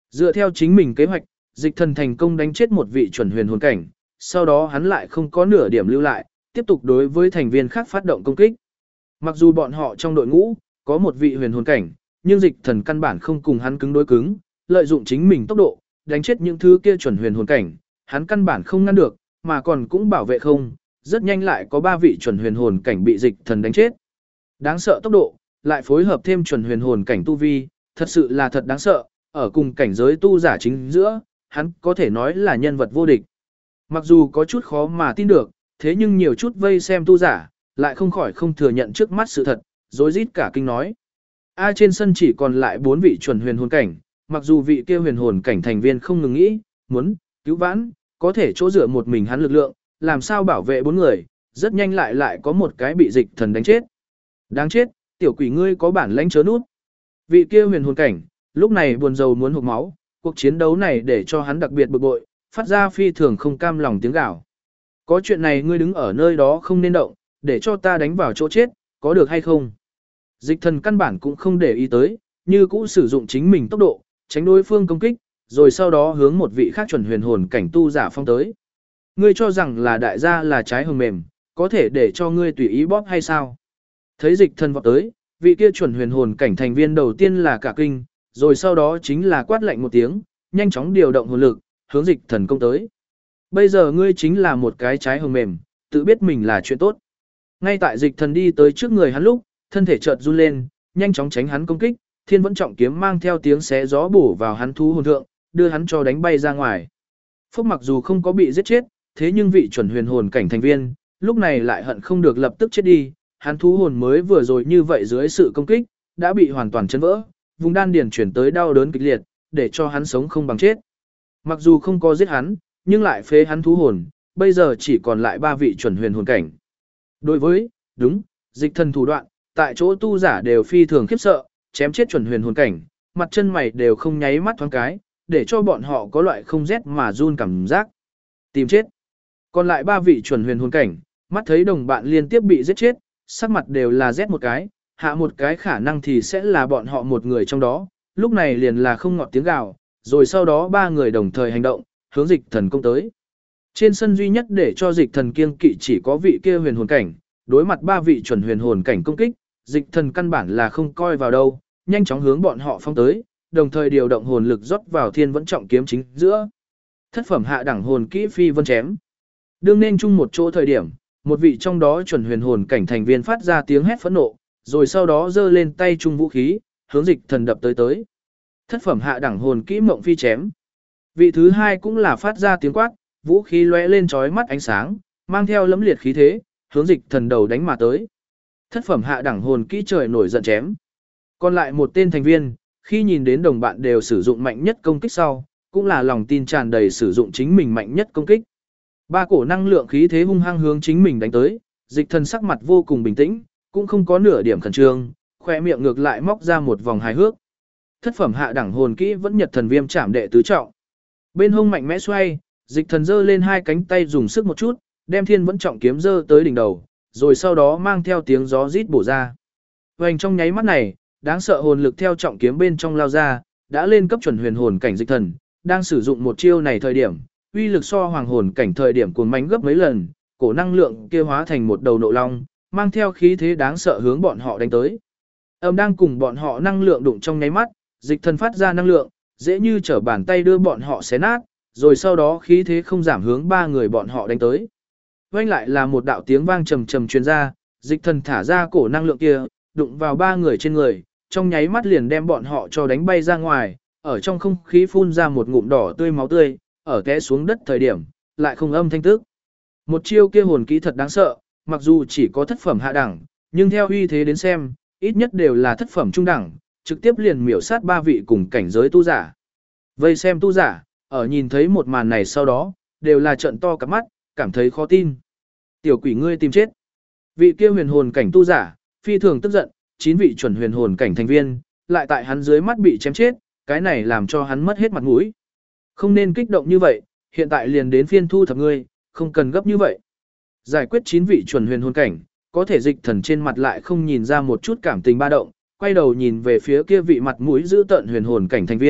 Dựa theo chính mình kế hoạch, dịch thần thành công đánh chết một vị chuẩn huyền hồn cảnh, sau đó hắn lại không có nửa điểm lưu lại, tiếp tục đối với thành viên khác phát động công kích. Mặc dù bọn họ trong đội ngũ có một vị huyền hồn cảnh, nhưng dịch thần căn bản không cùng hắn cứng đối cứng, lợi dụng chính mình tốc độ, đánh chết những thứ kia chuẩn huyền hồn cảnh, hắn căn bản không ngăn được, mà còn cũng bảo vệ không, rất nhanh lại có 3 vị chuẩn huyền hồn cảnh bị dịch thần đánh chết. Đáng sợ tốc độ, lại phối hợp thêm chuẩn huyền hồn cảnh tu vi, thật sự là thật đáng sợ, ở cùng cảnh giới tu giả chính giữa, hắn có thể nói là nhân vật vô địch. Mặc dù có chút khó mà tin được, thế nhưng nhiều chút vây xem tu giả, lại không khỏi không thừa nhận trước mắt sự thật, rối rít cả kinh nói. Trên sân chỉ còn lại 4 vị chuẩn huyền hồn cảnh, mặc dù vị kia huyền hồn cảnh thành viên không ngừng nghĩ, muốn cứu vãn, có thể chỗ dựa một mình hắn lực lượng, làm sao bảo vệ 4 người, rất nhanh lại có một cái bị dịch thần đánh chết. Đáng chết, tiểu quỷ ngươi có bản lãnh chớ nút. Vị kia huyền hồn cảnh, lúc này buồn rầu muốn hộc máu, cuộc chiến đấu này để cho hắn đặc biệt bực bội, phát ra phi thường không cam lòng tiếng gào. Có chuyện này ngươi đứng ở nơi đó không nên động, để cho ta đánh vào chỗ chết, có được hay không? Dịch thần căn bản cũng không để ý tới, như cũ sử dụng chính mình tốc độ, tránh đối phương công kích, rồi sau đó hướng một vị khác chuẩn huyền hồn cảnh tu giả phong tới. Ngươi cho rằng là đại gia là trái hồng mềm, có thể để cho ngươi tùy ý bóp hay sao? Thấy dịch thần vọt tới, vị kia chuẩn huyền hồn cảnh thành viên đầu tiên là cả kinh, rồi sau đó chính là quát lạnh một tiếng, nhanh chóng điều động hồn lực, hướng dịch thần công tới. Bây giờ ngươi chính là một cái trái hồng mềm, tự biết mình là chuyện tốt. Ngay tại dịch thần đi tới trước người hắn lúc, thân thể chợt run lên, nhanh chóng tránh hắn công kích, thiên vẫn trọng kiếm mang theo tiếng xé gió bổ vào hắn thú hồn thượng, đưa hắn cho đánh bay ra ngoài. Phúc mặc dù không có bị giết chết, thế nhưng vị chuẩn huyền hồn cảnh thành viên, lúc này lại hận không được lập tức chết đi, hắn thú hồn mới vừa rồi như vậy dưới sự công kích, đã bị hoàn toàn chấn vỡ, vùng đan điền chuyển tới đau đớn kịch liệt, để cho hắn sống không bằng chết. Mặc dù không có giết hắn, nhưng lại phế hắn thú hồn, bây giờ chỉ còn lại 3 vị chuẩn huyền hồn cảnh. Đối với, dịch thần thủ đoạn, tại chỗ tu giả đều phi thường khiếp sợ, chém chết chuẩn huyền hồn cảnh, mặt chân mày đều không nháy mắt thoáng cái, để cho bọn họ có loại không rét mà run cảm giác. Tìm chết. Còn lại 3 vị chuẩn huyền hồn cảnh, mắt thấy đồng bạn liên tiếp bị giết chết, sắc mặt đều là rét một cái, hạ một cái khả năng thì sẽ là bọn họ một người trong đó, lúc này liền là không ngọt tiếng gào, rồi sau đó 3 người đồng thời hành động, hướng dịch thần công tới. Trên sân duy nhất để cho dịch thần kiêng kỵ chỉ có vị kia huyền hồn cảnh, đối mặt 3 vị chuẩn huyền hồn cảnh công kích, dịch thần căn bản là không coi vào đâu, nhanh chóng hướng bọn họ phong tới, đồng thời điều động hồn lực rót vào thiên vẫn trọng kiếm chính giữa. Thất phẩm hạ đẳng hồn kỹ phi vân chém. Đương nên chung một chỗ thời điểm, một vị trong đó chuẩn huyền hồn cảnh thành viên phát ra tiếng hét phẫn nộ, rồi sau đó giơ lên tay chung vũ khí, hướng dịch thần đập tới. Thất phẩm hạ đẳng hồn kỹ mộng phi chém. Vị thứ hai cũng là phát ra tiếng quát, vũ khí lóe lên chói mắt ánh sáng, mang theo lẫm liệt khí thế, hướng dịch thần đầu đánh mà tới. Thất phẩm hạ đẳng hồn kỹ trời nổi giận chém. Còn lại một tên thành viên, khi nhìn đến đồng bạn đều sử dụng mạnh nhất công kích sau, cũng là lòng tin tràn đầy sử dụng chính mình mạnh nhất công kích. 3 cổ năng lượng khí thế hung hăng hướng chính mình đánh tới, dịch thần sắc mặt vô cùng bình tĩnh, cũng không có nửa điểm khẩn trương, khoe miệng ngược lại móc ra một vòng hài hước. Thất phẩm hạ đẳng hồn kỹ vẫn nhật thần viêm chạm đệ tứ trọng. Bên hông mạnh mẽ xoay, dịch thần giơ lên 2 cánh tay dùng sức một chút, đem thiên vẫn trọng kiếm giơ tới đỉnh đầu, rồi sau đó mang theo tiếng gió rít bổ ra. Hoành trong nháy mắt này, đáng sợ hồn lực theo trọng kiếm bên trong lao ra, đã lên cấp chuẩn huyền hồn cảnh dịch thần, đang sử dụng một chiêu này thời điểm, uy lực so hoàng hồn cảnh thời điểm cuồng mãnh gấp mấy lần, cổ năng lượng kia hóa thành một đầu nộ long, mang theo khí thế đáng sợ hướng bọn họ đánh tới. Đang cùng bọn họ năng lượng đụng trong nháy mắt, dịch thần phát ra năng lượng, dễ như trở bàn tay đưa bọn họ xé nát, rồi sau đó khí thế không giảm hướng 3 người bọn họ đánh tới. Vang lại là một đạo tiếng vang trầm trầm truyền ra, dịch thần thả ra cổ năng lượng kia, đụng vào 3 người trên người, trong nháy mắt liền đem bọn họ cho đánh bay ra ngoài, ở trong không khí phun ra một ngụm đỏ tươi máu tươi, ở té xuống đất thời điểm, lại không âm thanh tức. Một chiêu kia hồn kỹ thật đáng sợ, mặc dù chỉ có thất phẩm hạ đẳng, nhưng theo uy thế đến xem, ít nhất đều là thất phẩm trung đẳng, trực tiếp liền miểu sát 3 vị cùng cảnh giới tu giả. Vây xem tu giả, ở nhìn thấy một màn này sau đó, đều là trợn to cả mắt, cảm thấy khó tin. Tiểu quỷ ngươi tìm chết. Vị kia huyền hồn cảnh tu giả, phi thường tức giận, 9 vị chuẩn huyền hồn cảnh thành viên, lại tại hắn dưới mắt bị chém chết, cái này làm cho hắn mất hết mặt mũi. Không nên kích động như vậy, hiện tại liền đến phiên thu thập ngươi, không cần gấp như vậy. Giải quyết 9 vị chuẩn huyền hồn cảnh, có thể dịch thần trên mặt lại không nhìn ra một chút cảm tình ba động, quay đầu nhìn về phía kia vị mặt mũi giữ tợn huyền hồn cảnh thành viên,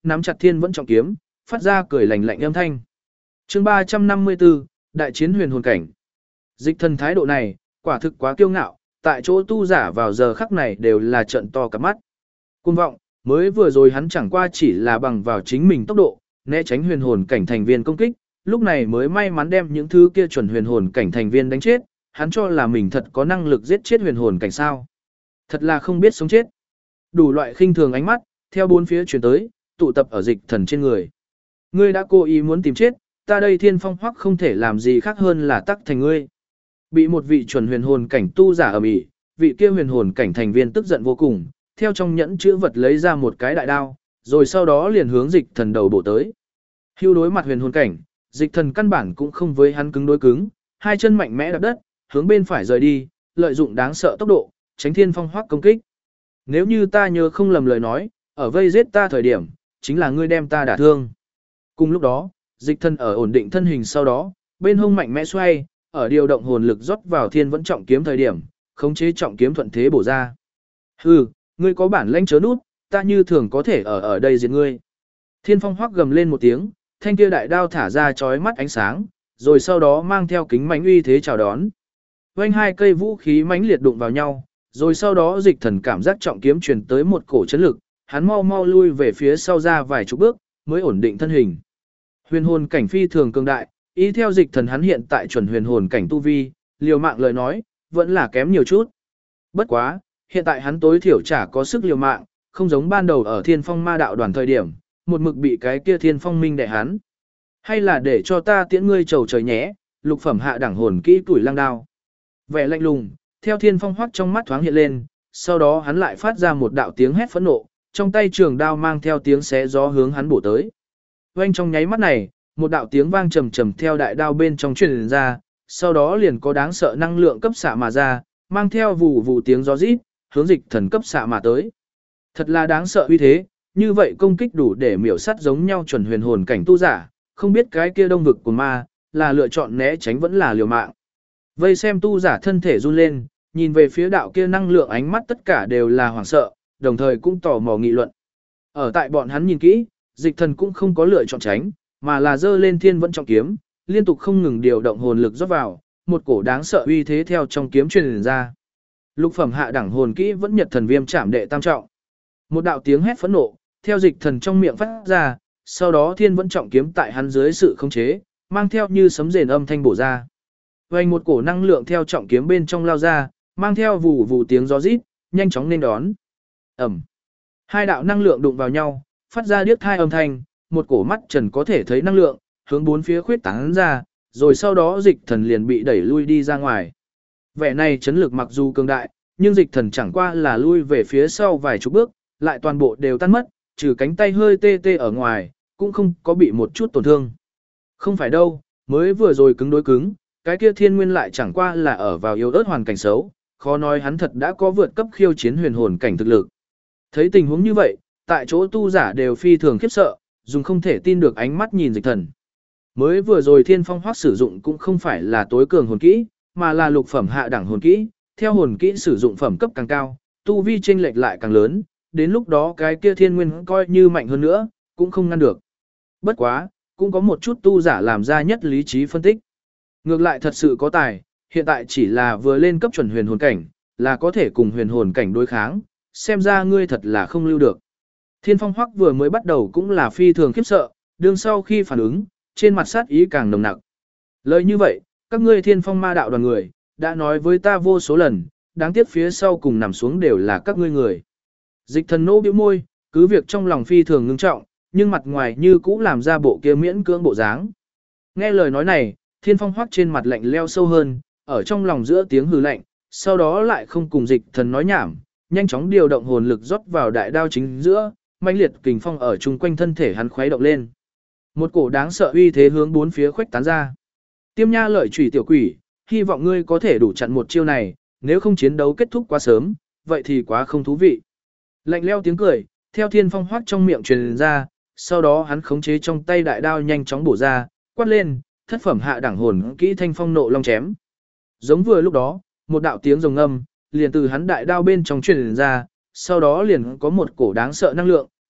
nắm chặt thiên vẫn trọng kiếm, phát ra cười lạnh lạnh âm thanh. Chương 354, đại chiến huyền hồn cảnh. Dịch thần thái độ này, quả thực quá kiêu ngạo, tại chỗ tu giả vào giờ khắc này đều là trợn to cả mắt. Cuồng vọng, mới vừa rồi hắn chẳng qua chỉ là bằng vào chính mình tốc độ, né tránh huyền hồn cảnh thành viên công kích, lúc này mới may mắn đem những thứ kia chuẩn huyền hồn cảnh thành viên đánh chết, hắn cho là mình thật có năng lực giết chết huyền hồn cảnh sao. Thật là không biết sống chết. Đủ loại khinh thường ánh mắt, theo bốn phía chuyển tới, tụ tập ở dịch thần trên người. Ngươi đã cố ý muốn tìm chết, ta đây Thiên Phong Hoắc không thể làm gì khác hơn là tắc thành ngươi. Bị một vị chuẩn huyền hồn cảnh tu giả ầm ĩ, vị kia huyền hồn cảnh thành viên tức giận vô cùng, theo trong nhẫn chữ vật lấy ra một cái đại đao, rồi sau đó liền hướng dịch thần đầu bổ tới. Hưu đối mặt huyền hồn cảnh, dịch thần căn bản cũng không với hắn cứng đối cứng, hai chân mạnh mẽ đạp đất, hướng bên phải rời đi, lợi dụng đáng sợ tốc độ, tránh Thiên Phong Hoắc công kích. Nếu như ta nhớ không lầm lời nói, ở vây giết ta thời điểm, chính là ngươi đem ta đả thương. Cùng lúc đó, dịch thần ở ổn định thân hình sau đó, bên hông mạnh mẽ xoay, ở điều động hồn lực rót vào thiên vẫn trọng kiếm thời điểm, khống chế trọng kiếm thuận thế bổ ra. Hừ, ngươi có bản lãnh chớ nút, ta như thường có thể ở đây diệt ngươi. Thiên Phong Hoắc gầm lên một tiếng, thanh kia đại đao thả ra chói mắt ánh sáng, rồi sau đó mang theo kính mãnh uy thế chào đón. Vành hai cây vũ khí mãnh liệt đụng vào nhau, rồi sau đó dịch thần cảm giác trọng kiếm truyền tới một cổ chấn lực, hắn mau mau lui về phía sau ra vài chục bước, mới ổn định thân hình. Huyền hồn cảnh phi thường cường đại, ý theo dịch thần hắn hiện tại chuẩn huyền hồn cảnh tu vi, liều mạng lời nói, vẫn là kém nhiều chút. Bất quá, hiện tại hắn tối thiểu chả có sức liều mạng, không giống ban đầu ở Thiên Phong Ma đạo đoàn thời điểm, một mực bị cái kia Thiên Phong Minh đè hắn. Hay là để cho ta tiễn ngươi trầu trời nhé, lục phẩm hạ đẳng hồn kỹ tuổi lang đao. Vẻ lạnh lùng, theo Thiên Phong Hoắc trong mắt thoáng hiện lên, sau đó hắn lại phát ra một đạo tiếng hét phẫn nộ, trong tay trường đao mang theo tiếng xé gió hướng hắn bổ tới. Oanh trong nháy mắt này, một đạo tiếng vang trầm trầm theo đại đao bên trong truyền ra, sau đó liền có đáng sợ năng lượng cấp xạ mà ra, mang theo vù vù tiếng gió rít, hướng dịch thần cấp xạ mà tới. Thật là đáng sợ uy thế, như vậy công kích đủ để miểu sát giống nhau chuẩn huyền hồn cảnh tu giả, không biết cái kia đông vực của ma, là lựa chọn né tránh vẫn là liều mạng. Vây xem tu giả thân thể run lên, nhìn về phía đạo kia năng lượng ánh mắt tất cả đều là hoảng sợ, đồng thời cũng tò mò nghị luận. Ở tại bọn hắn nhìn kỹ, dịch thần cũng không có lựa chọn tránh, mà là giơ lên thiên vẫn trọng kiếm, liên tục không ngừng điều động hồn lực rót vào, một cổ đáng sợ uy thế theo trong kiếm truyền ra. Lục phẩm hạ đẳng hồn kỹ vẫn nhật thần viêm chạm đệ tam trọng. Một đạo tiếng hét phẫn nộ, theo dịch thần trong miệng phát ra, sau đó thiên vẫn trọng kiếm tại hắn dưới sự khống chế, mang theo như sấm rền âm thanh bổ ra. Vành một cổ năng lượng theo trọng kiếm bên trong lao ra, mang theo vù vù tiếng gió rít, nhanh chóng nên đón. Ẩm. Hai đạo năng lượng đụng vào nhau, phát ra điếc thai âm thanh, một cổ mắt trần có thể thấy năng lượng, hướng bốn phía khuyết tán ra, rồi sau đó dịch thần liền bị đẩy lui đi ra ngoài. Vẻ này chấn lực mặc dù cường đại, nhưng dịch thần chẳng qua là lui về phía sau vài chục bước, lại toàn bộ đều tan mất, trừ cánh tay hơi tê tê ở ngoài, cũng không có bị một chút tổn thương. Không phải đâu, mới vừa rồi cứng đối cứng, cái kia thiên nguyên lại chẳng qua là ở vào yếu ớt hoàn cảnh xấu, khó nói hắn thật đã có vượt cấp khiêu chiến huyền hồn cảnh thực lực. Thấy tình huống như vậy, tại chỗ tu giả đều phi thường khiếp sợ, dùng không thể tin được ánh mắt nhìn dịch thần. Mới vừa rồi Thiên Phong Hoắc sử dụng cũng không phải là tối cường hồn kỹ, mà là lục phẩm hạ đẳng hồn kỹ, theo hồn kỹ sử dụng phẩm cấp càng cao, tu vi chênh lệch lại càng lớn, đến lúc đó cái kia thiên nguyên coi như mạnh hơn nữa, cũng không ngăn được. Bất quá, cũng có một chút tu giả làm ra nhất lý trí phân tích. Ngược lại thật sự có tài, hiện tại chỉ là vừa lên cấp chuẩn huyền hồn cảnh, là có thể cùng huyền hồn cảnh đối kháng, xem ra ngươi thật là không lưu được. Thiên Phong Hoắc vừa mới bắt đầu cũng là phi thường khiếp sợ, đương sau khi phản ứng, trên mặt sát ý càng nồng nặc. Lời như vậy, các ngươi Thiên Phong Ma đạo đoàn người, đã nói với ta vô số lần, đáng tiếc phía sau cùng nằm xuống đều là các ngươi người. Dịch thần nô bĩu môi, cứ việc trong lòng phi thường ngưng trọng, nhưng mặt ngoài như cũ làm ra bộ kia miễn cưỡng bộ dáng. Nghe lời nói này, Thiên Phong Hoắc trên mặt lạnh leo sâu hơn, ở trong lòng giữa tiếng hừ lạnh, sau đó lại không cùng dịch thần nói nhảm, nhanh chóng điều động hồn lực rót vào đại đao chính giữa, mãnh liệt kình phong ở chung quanh thân thể hắn khuấy động lên. Một cổ đáng sợ uy thế hướng bốn phía khuếch tán ra. Tiêm Nha lợi chủy tiểu quỷ, hy vọng ngươi có thể đủ chặn một chiêu này, nếu không chiến đấu kết thúc quá sớm, vậy thì quá không thú vị. Lạnh leo tiếng cười, theo Thiên Phong Hoắc trong miệng truyền ra, sau đó hắn khống chế trong tay đại đao nhanh chóng bổ ra, quát lên, thất phẩm hạ đẳng hồn kỹ thanh phong nộ long chém. Giống vừa lúc đó, một đạo tiếng rồng ngâm, liền từ hắn đại đao bên trong truyền ra, sau đó liền có một cổ đáng sợ năng lượng,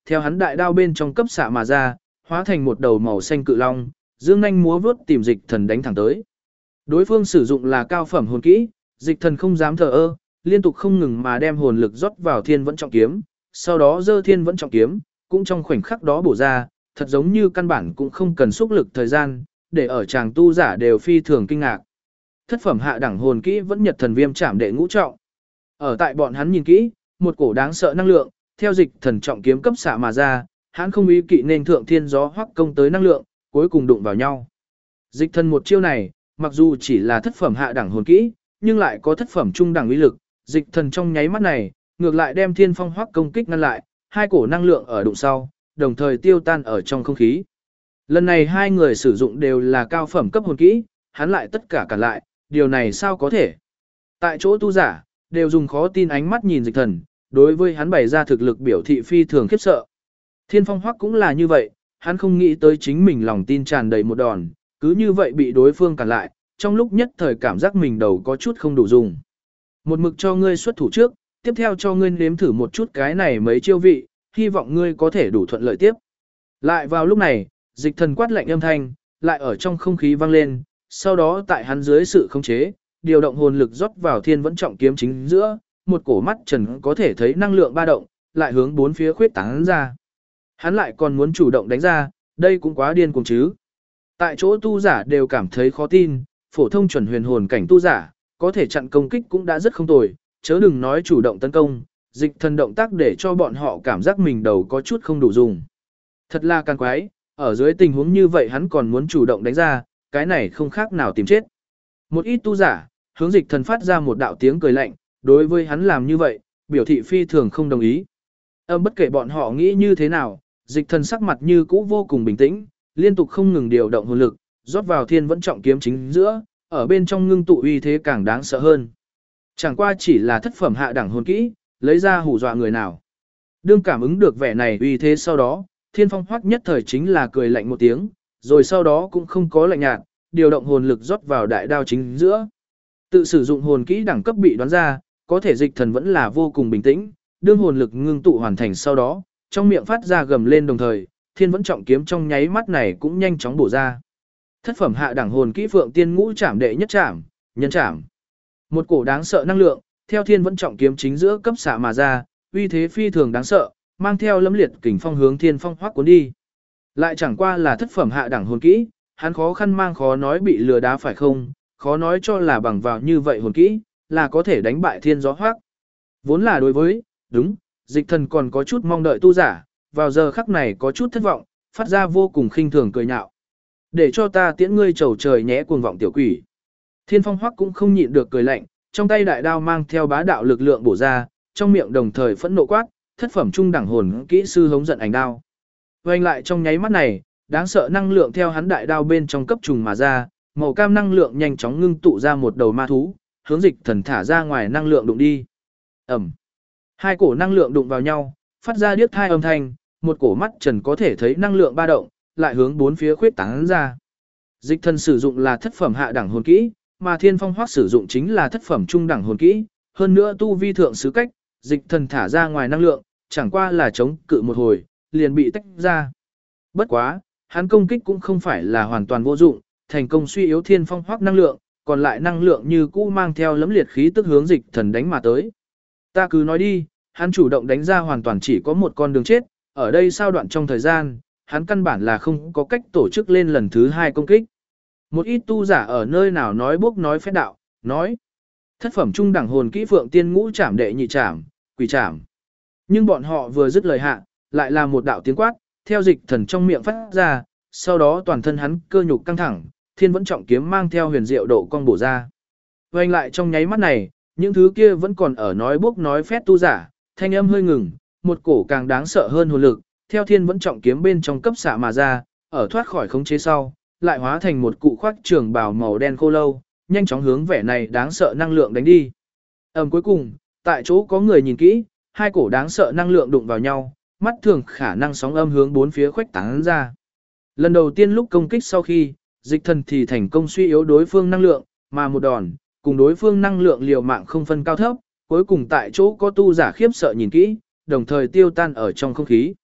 theo hắn đại đao bên trong cấp xạ mà ra, hóa thành một đầu màu xanh cự long, dương nhanh múa vớt tìm dịch thần đánh thẳng tới. Đối phương sử dụng là cao phẩm hồn kỹ, dịch thần không dám thờ ơ, liên tục không ngừng mà đem hồn lực rót vào thiên vẫn trọng kiếm, sau đó giơ thiên vẫn trọng kiếm, cũng trong khoảnh khắc đó bổ ra, thật giống như căn bản cũng không cần xúc lực thời gian, để ở chàng tu giả đều phi thường kinh ngạc. Thất phẩm hạ đẳng hồn kỹ vẫn nhật thần viêm chạm đệ ngũ trọng. Ở tại bọn hắn nhìn kỹ, một cổ đáng sợ năng lượng, theo dịch thần trọng kiếm cấp xạ mà ra, hắn không ý kỵ nên thượng thiên gió hoắc công tới năng lượng, cuối cùng đụng vào nhau. Dịch thần một chiêu này, mặc dù chỉ là thất phẩm hạ đẳng hồn kỹ, nhưng lại có thất phẩm trung đẳng uy lực, dịch thần trong nháy mắt này, ngược lại đem thiên phong hoắc công kích ngăn lại, hai cổ năng lượng ở đụng sau, đồng thời tiêu tan ở trong không khí. Lần này hai người sử dụng đều là cao phẩm cấp hồn kỹ, hắn lại tất cả cản lại, điều này sao có thể? Tại chỗ tu giả, đều dùng khó tin ánh mắt nhìn dịch thần, đối với hắn bày ra thực lực biểu thị phi thường khiếp sợ. Thiên phong hoắc cũng là như vậy, hắn không nghĩ tới chính mình lòng tin tràn đầy một đòn, cứ như vậy bị đối phương cản lại, trong lúc nhất thời cảm giác mình đầu có chút không đủ dùng. Một mực cho ngươi xuất thủ trước, tiếp theo cho ngươi nếm thử một chút cái này mấy chiêu vị, hy vọng ngươi có thể đủ thuận lợi tiếp. Lại vào lúc này, dịch thần quát lạnh âm thanh, lại ở trong không khí vang lên, sau đó tại hắn dưới sự khống chế, điều động hồn lực rót vào thiên vẫn trọng kiếm chính giữa, một cổ mắt trần có thể thấy năng lượng ba động, lại hướng bốn phía khuyết tán ra. Hắn lại còn muốn chủ động đánh ra, đây cũng quá điên cuồng chứ. Tại chỗ tu giả đều cảm thấy khó tin, phổ thông chuẩn huyền hồn cảnh tu giả, có thể chặn công kích cũng đã rất không tồi, chớ đừng nói chủ động tấn công, dịch thần động tác để cho bọn họ cảm giác mình đầu có chút không đủ dùng. Thật là càng quái, ở dưới tình huống như vậy hắn còn muốn chủ động đánh ra, cái này không khác nào tìm chết. Một ít tu giả, hướng dịch thần phát ra một đạo tiếng cười lạnh, đối với hắn làm như vậy, biểu thị phi thường không đồng ý. Bất kể bọn họ nghĩ như thế nào, dịch thần sắc mặt như cũ vô cùng bình tĩnh, liên tục không ngừng điều động hồn lực, rót vào thiên vẫn trọng kiếm chính giữa, ở bên trong ngưng tụ uy thế càng đáng sợ hơn. Chẳng qua chỉ là thất phẩm hạ đẳng hồn kỹ, lấy ra hù dọa người nào. Đương cảm ứng được vẻ này uy thế sau đó, thiên phong hoắc nhất thời chính là cười lạnh một tiếng, rồi sau đó cũng không có lạnh nhạt, điều động hồn lực rót vào đại đao chính giữa. Tự sử dụng hồn kỹ đẳng cấp bị đoán ra, có thể dịch thần vẫn là vô cùng bình tĩnh, đương hồn lực ngưng tụ hoàn thành sau đó, trong miệng phát ra gầm lên đồng thời, thiên vẫn trọng kiếm trong nháy mắt này cũng nhanh chóng bổ ra. Thất phẩm hạ đẳng hồn kỹ phượng tiên ngũ trảm đệ nhất trảm, nhân trảm. Một cổ đáng sợ năng lượng, theo thiên vẫn trọng kiếm chính giữa cấp xạ mà ra, uy thế phi thường đáng sợ, mang theo lẫm liệt kình phong hướng thiên phong hoắc cuốn đi. Lại chẳng qua là thất phẩm hạ đẳng hồn kỹ, hắn khó khăn mang khó nói bị lừa đá phải không, khó nói cho là bằng vào như vậy hồn kỹ, là có thể đánh bại thiên gió hoắc. Vốn là đối với, đúng, dịch thần còn có chút mong đợi tu giả, vào giờ khắc này có chút thất vọng, phát ra vô cùng khinh thường cười nhạo. Để cho ta tiễn ngươi trầu trời nhé cuồng vọng tiểu quỷ. Thiên phong hoắc cũng không nhịn được cười lạnh, trong tay đại đao mang theo bá đạo lực lượng bổ ra, trong miệng đồng thời phẫn nộ quát, thất phẩm trung đẳng hồn kỹ sư hống giận ảnh đao. Vành lại trong nháy mắt này, đáng sợ năng lượng theo hắn đại đao bên trong cấp trùng mà ra, màu cam năng lượng nhanh chóng ngưng tụ ra một đầu ma thú, hướng dịch thần thả ra ngoài năng lượng đụng đi. Ẩm. Hai cổ năng lượng đụng vào nhau, phát ra điếc thai âm thanh, một cổ mắt trần có thể thấy năng lượng ba động, lại hướng bốn phía khuyết tán ra. Dịch thần sử dụng là thất phẩm hạ đẳng hồn kỹ, mà thiên phong hoắc sử dụng chính là thất phẩm trung đẳng hồn kỹ, hơn nữa tu vi thượng sứ cách, dịch thần thả ra ngoài năng lượng, chẳng qua là chống cự một hồi, liền bị tách ra. Bất quá, hắn công kích cũng không phải là hoàn toàn vô dụng, thành công suy yếu thiên phong hoắc năng lượng, còn lại năng lượng như cũ mang theo lẫm liệt khí tức hướng dịch thần đánh mà tới. Ta cứ nói đi, hắn chủ động đánh ra hoàn toàn chỉ có một con đường chết, ở đây sao đoạn trong thời gian, hắn căn bản là không có cách tổ chức lên lần thứ hai công kích. Một ít tu giả ở nơi nào nói bốc nói phép đạo, nói thất phẩm trung đẳng hồn kỹ phượng tiên ngũ trảm đệ nhị trảm, quỷ trảm. Nhưng bọn họ vừa dứt lời hạ, lại là một đạo tiếng quát, theo dịch thần trong miệng phát ra, sau đó toàn thân hắn cơ nhục căng thẳng, thiên vẫn trọng kiếm mang theo huyền diệu độ cong bổ ra. Vành lại trong nháy mắt này, những thứ kia vẫn còn ở nói bốc nói phét tu giả, thanh âm hơi ngừng, một cổ càng đáng sợ hơn hồn lực, theo thiên vẫn trọng kiếm bên trong cấp xạ mà ra, ở thoát khỏi khống chế sau, lại hóa thành một cụ khoác trường bào màu đen khô lâu, nhanh chóng hướng vẻ này đáng sợ năng lượng đánh đi. Cuối cùng, tại chỗ có người nhìn kỹ, hai cổ đáng sợ năng lượng đụng vào nhau, mắt thường khả năng sóng âm hướng bốn phía khuếch tán ra. Lần đầu tiên lúc công kích sau khi, dịch thần thì thành công suy yếu đối phương năng lượng, mà một đòn, cùng đối phương năng lượng liều mạng không phân cao thấp, cuối cùng tại chỗ có tu giả khiếp sợ nhìn kỹ, đồng thời tiêu tan ở trong không khí.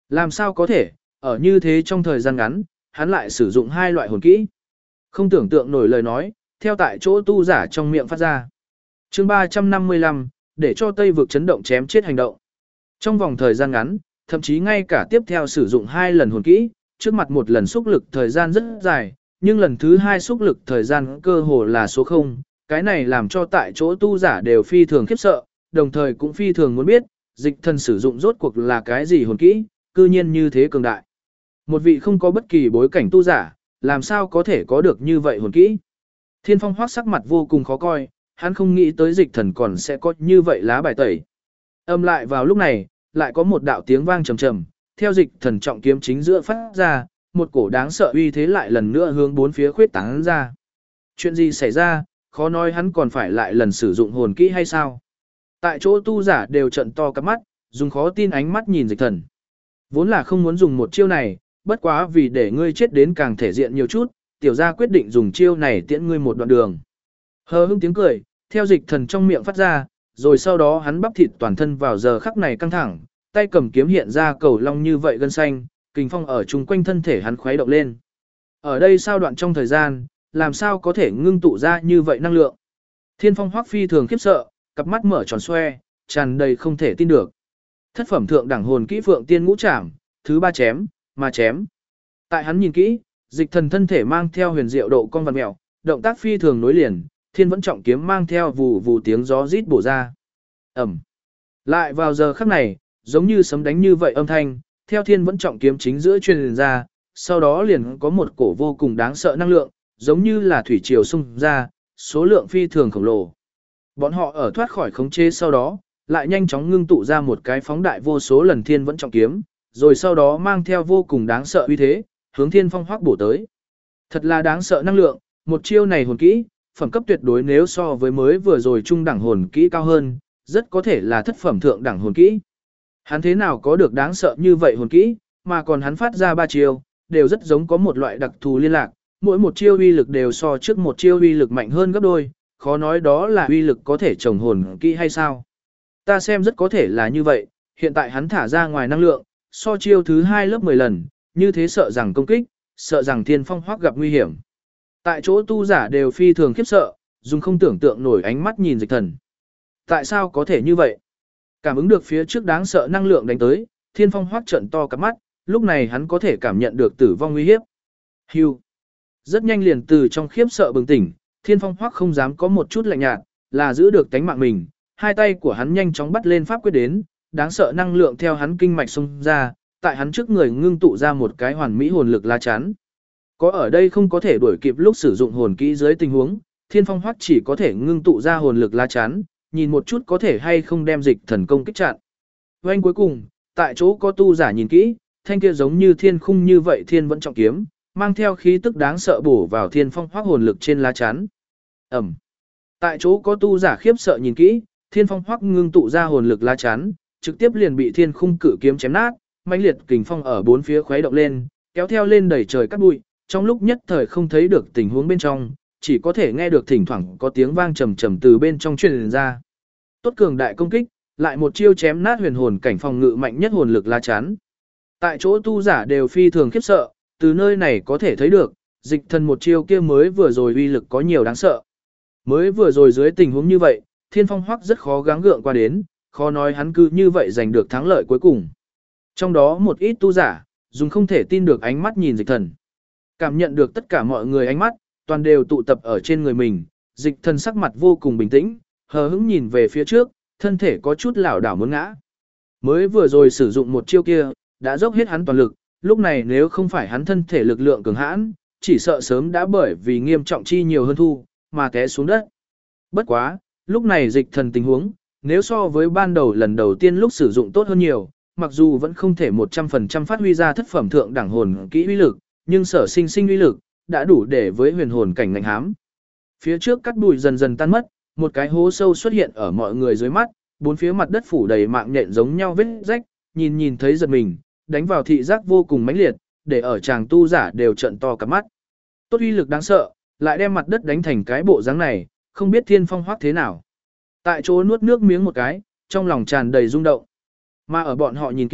Làm sao có thể, ở như thế trong thời gian ngắn, hắn lại sử dụng hai loại hồn kỹ. Không tưởng tượng nổi lời nói, theo tại chỗ tu giả trong miệng phát ra. chương 355, để cho Tây vực chấn động chém chết hành động. Trong vòng thời gian ngắn, thậm chí ngay cả tiếp theo sử dụng 2 lần hồn kỹ, trước mặt một lần xúc lực thời gian rất dài, nhưng lần thứ 2 xúc lực thời gian cơ hồ là số 0, cái này làm cho tại chỗ tu giả đều phi thường khiếp sợ, đồng thời cũng phi thường muốn biết, dịch thần sử dụng rốt cuộc là cái gì hồn kỹ, cư nhiên như thế cường đại. Một vị không có bất kỳ bối cảnh tu giả, làm sao có thể có được như vậy hồn kỹ. Thiên Phong Hoắc sắc mặt vô cùng khó coi, hắn không nghĩ tới dịch thần còn sẽ có như vậy lá bài tẩy. Âm lại vào lúc này, lại có một đạo tiếng vang trầm trầm, theo dịch thần trọng kiếm chính giữa phát ra, một cổ đáng sợ uy thế lại lần nữa hướng bốn phía khuyết tán ra. Chuyện gì xảy ra, khó nói hắn còn phải lại lần sử dụng hồn kỹ hay sao? Tại chỗ tu giả đều trận to cặp mắt, dùng khó tin ánh mắt nhìn dịch thần. Vốn là không muốn dùng một chiêu này, bất quá vì để ngươi chết đến càng thể diện nhiều chút, tiểu gia quyết định dùng chiêu này tiễn ngươi một đoạn đường. Hờ hững tiếng cười, theo dịch thần trong miệng phát ra, rồi sau đó hắn bắp thịt toàn thân vào giờ khắc này căng thẳng, tay cầm kiếm hiện ra cầu long như vậy gân xanh, kình phong ở chung quanh thân thể hắn khuấy động lên. Ở đây sao đoạn trong thời gian, làm sao có thể ngưng tụ ra như vậy năng lượng? Thiên Phong Hoắc phi thường khiếp sợ, cặp mắt mở tròn xoe, tràn đầy không thể tin được. Thất phẩm thượng đẳng hồn kỹ Phượng Tiên Ngũ Trảm, thứ 3 chém, mà chém. Tại hắn nhìn kỹ, dịch thần thân thể mang theo huyền diệu độ con vằn mèo, động tác phi thường nối liền, thiên vẫn trọng kiếm mang theo vù vù tiếng gió rít bổ ra. Ẩm. Lại vào giờ khắc này, giống như sấm đánh như vậy âm thanh, theo thiên vẫn trọng kiếm chính giữa truyền ra, sau đó liền có một cổ vô cùng đáng sợ năng lượng, giống như là thủy triều xung ra, số lượng phi thường khổng lồ. Bọn họ ở thoát khỏi khống chế sau đó, lại nhanh chóng ngưng tụ ra một cái phóng đại vô số lần thiên vẫn trọng kiếm, rồi sau đó mang theo vô cùng đáng sợ uy thế, hướng Thiên Phong Hoắc bổ tới. Thật là đáng sợ năng lượng, một chiêu này hồn kỹ, phẩm cấp tuyệt đối nếu so với mới vừa rồi trung đẳng hồn kỹ cao hơn, rất có thể là thất phẩm thượng đẳng hồn kỹ. Hắn thế nào có được đáng sợ như vậy hồn kỹ, mà còn hắn phát ra 3 chiêu, đều rất giống có một loại đặc thù liên lạc, mỗi một chiêu uy lực đều so trước một chiêu uy lực mạnh hơn gấp đôi, khó nói đó là uy lực có thể trồng hồn kỹ hay sao. Ta xem rất có thể là như vậy, hiện tại hắn thả ra ngoài năng lượng, so chiêu thứ 2 lớp 10 lần, như thế sợ rằng công kích, sợ rằng Thiên Phong Hoắc gặp nguy hiểm. Tại chỗ tu giả đều phi thường khiếp sợ, dùng không tưởng tượng nổi ánh mắt nhìn dịch thần. Tại sao có thể như vậy? Cảm ứng được phía trước đáng sợ năng lượng đánh tới, Thiên Phong Hoắc trợn to cặp mắt, lúc này hắn có thể cảm nhận được tử vong nguy hiếp. Hưu. Rất nhanh liền từ trong khiếp sợ bừng tỉnh, Thiên Phong Hoắc không dám có một chút lạnh nhạt, là giữ được tánh mạng mình, hai tay của hắn nhanh chóng bắt lên pháp quyết đến, đáng sợ năng lượng theo hắn kinh mạch xông ra, tại hắn trước người ngưng tụ ra một cái hoàn mỹ hồn lực lá chắn. Có ở đây không có thể đuổi kịp lúc sử dụng hồn kỹ dưới tình huống, Thiên Phong Hoắc chỉ có thể ngưng tụ ra hồn lực lá chắn, nhìn một chút có thể hay không đem dịch thần công kích chặn. Oanh cuối cùng, tại chỗ có tu giả nhìn kỹ, thanh kia giống như thiên khung như vậy thiên vẫn trọng kiếm, mang theo khí tức đáng sợ bổ vào Thiên Phong Hoắc hồn lực trên lá chắn. Ẩm. Tại chỗ có tu giả khiếp sợ nhìn kỹ, Thiên Phong Hoắc ngưng tụ ra hồn lực lá chắn, trực tiếp liền bị thiên khung cử kiếm chém nát, mãnh liệt kình phong ở bốn phía khuấy động lên, kéo theo lên đầy trời cát bụi, trong lúc nhất thời không thấy được tình huống bên trong, chỉ có thể nghe được thỉnh thoảng có tiếng vang trầm trầm từ bên trong truyền ra. Tốt cường đại công kích, lại một chiêu chém nát huyền hồn cảnh phòng ngự mạnh nhất hồn lực lá chắn. Tại chỗ tu giả đều phi thường khiếp sợ, từ nơi này có thể thấy được, dịch thần một chiêu kia mới vừa rồi uy lực có nhiều đáng sợ. Mới vừa rồi dưới tình huống như vậy, Thiên Phong Hoắc rất khó gắng gượng qua đến, khó nói hắn cứ như vậy giành được thắng lợi cuối cùng. Trong đó một ít tu giả, dùng không thể tin được ánh mắt nhìn dịch thần. Cảm nhận được tất cả mọi người ánh mắt, toàn đều tụ tập ở trên người mình, dịch thần sắc mặt vô cùng bình tĩnh, hờ hững nhìn về phía trước, thân thể có chút lảo đảo muốn ngã. Mới vừa rồi sử dụng một chiêu kia, đã dốc hết hắn toàn lực, lúc này nếu không phải hắn thân thể lực lượng cường hãn, chỉ sợ sớm đã bởi vì nghiêm trọng chi nhiều hơn thu, mà té xuống đất. Bất quá, lúc này dịch thần tình huống, nếu so với ban đầu lần đầu tiên lúc sử dụng tốt hơn nhiều, mặc dù vẫn không thể 100% phát huy ra thất phẩm thượng đẳng hồn kỹ uy lực, nhưng sở sinh sinh uy lực đã đủ để với huyền hồn cảnh ngạnh hám. Phía trước cát bụi dần dần tan mất, một cái hố sâu xuất hiện ở mọi người dưới mắt, bốn phía mặt đất phủ đầy mạng nhện giống nhau vết rách, nhìn thấy giật mình, đánh vào thị giác vô cùng mãnh liệt, để ở chàng tu giả đều trợn to cả mắt. Tốt uy lực đáng sợ, lại đem mặt đất đánh thành cái bộ dáng này, không biết Thiên Phong Hoắc thế nào. Tại chỗ nuốt nước miếng một cái, trong lòng tràn đầy rung động. Mà ở bọn họ nhìn kỹ,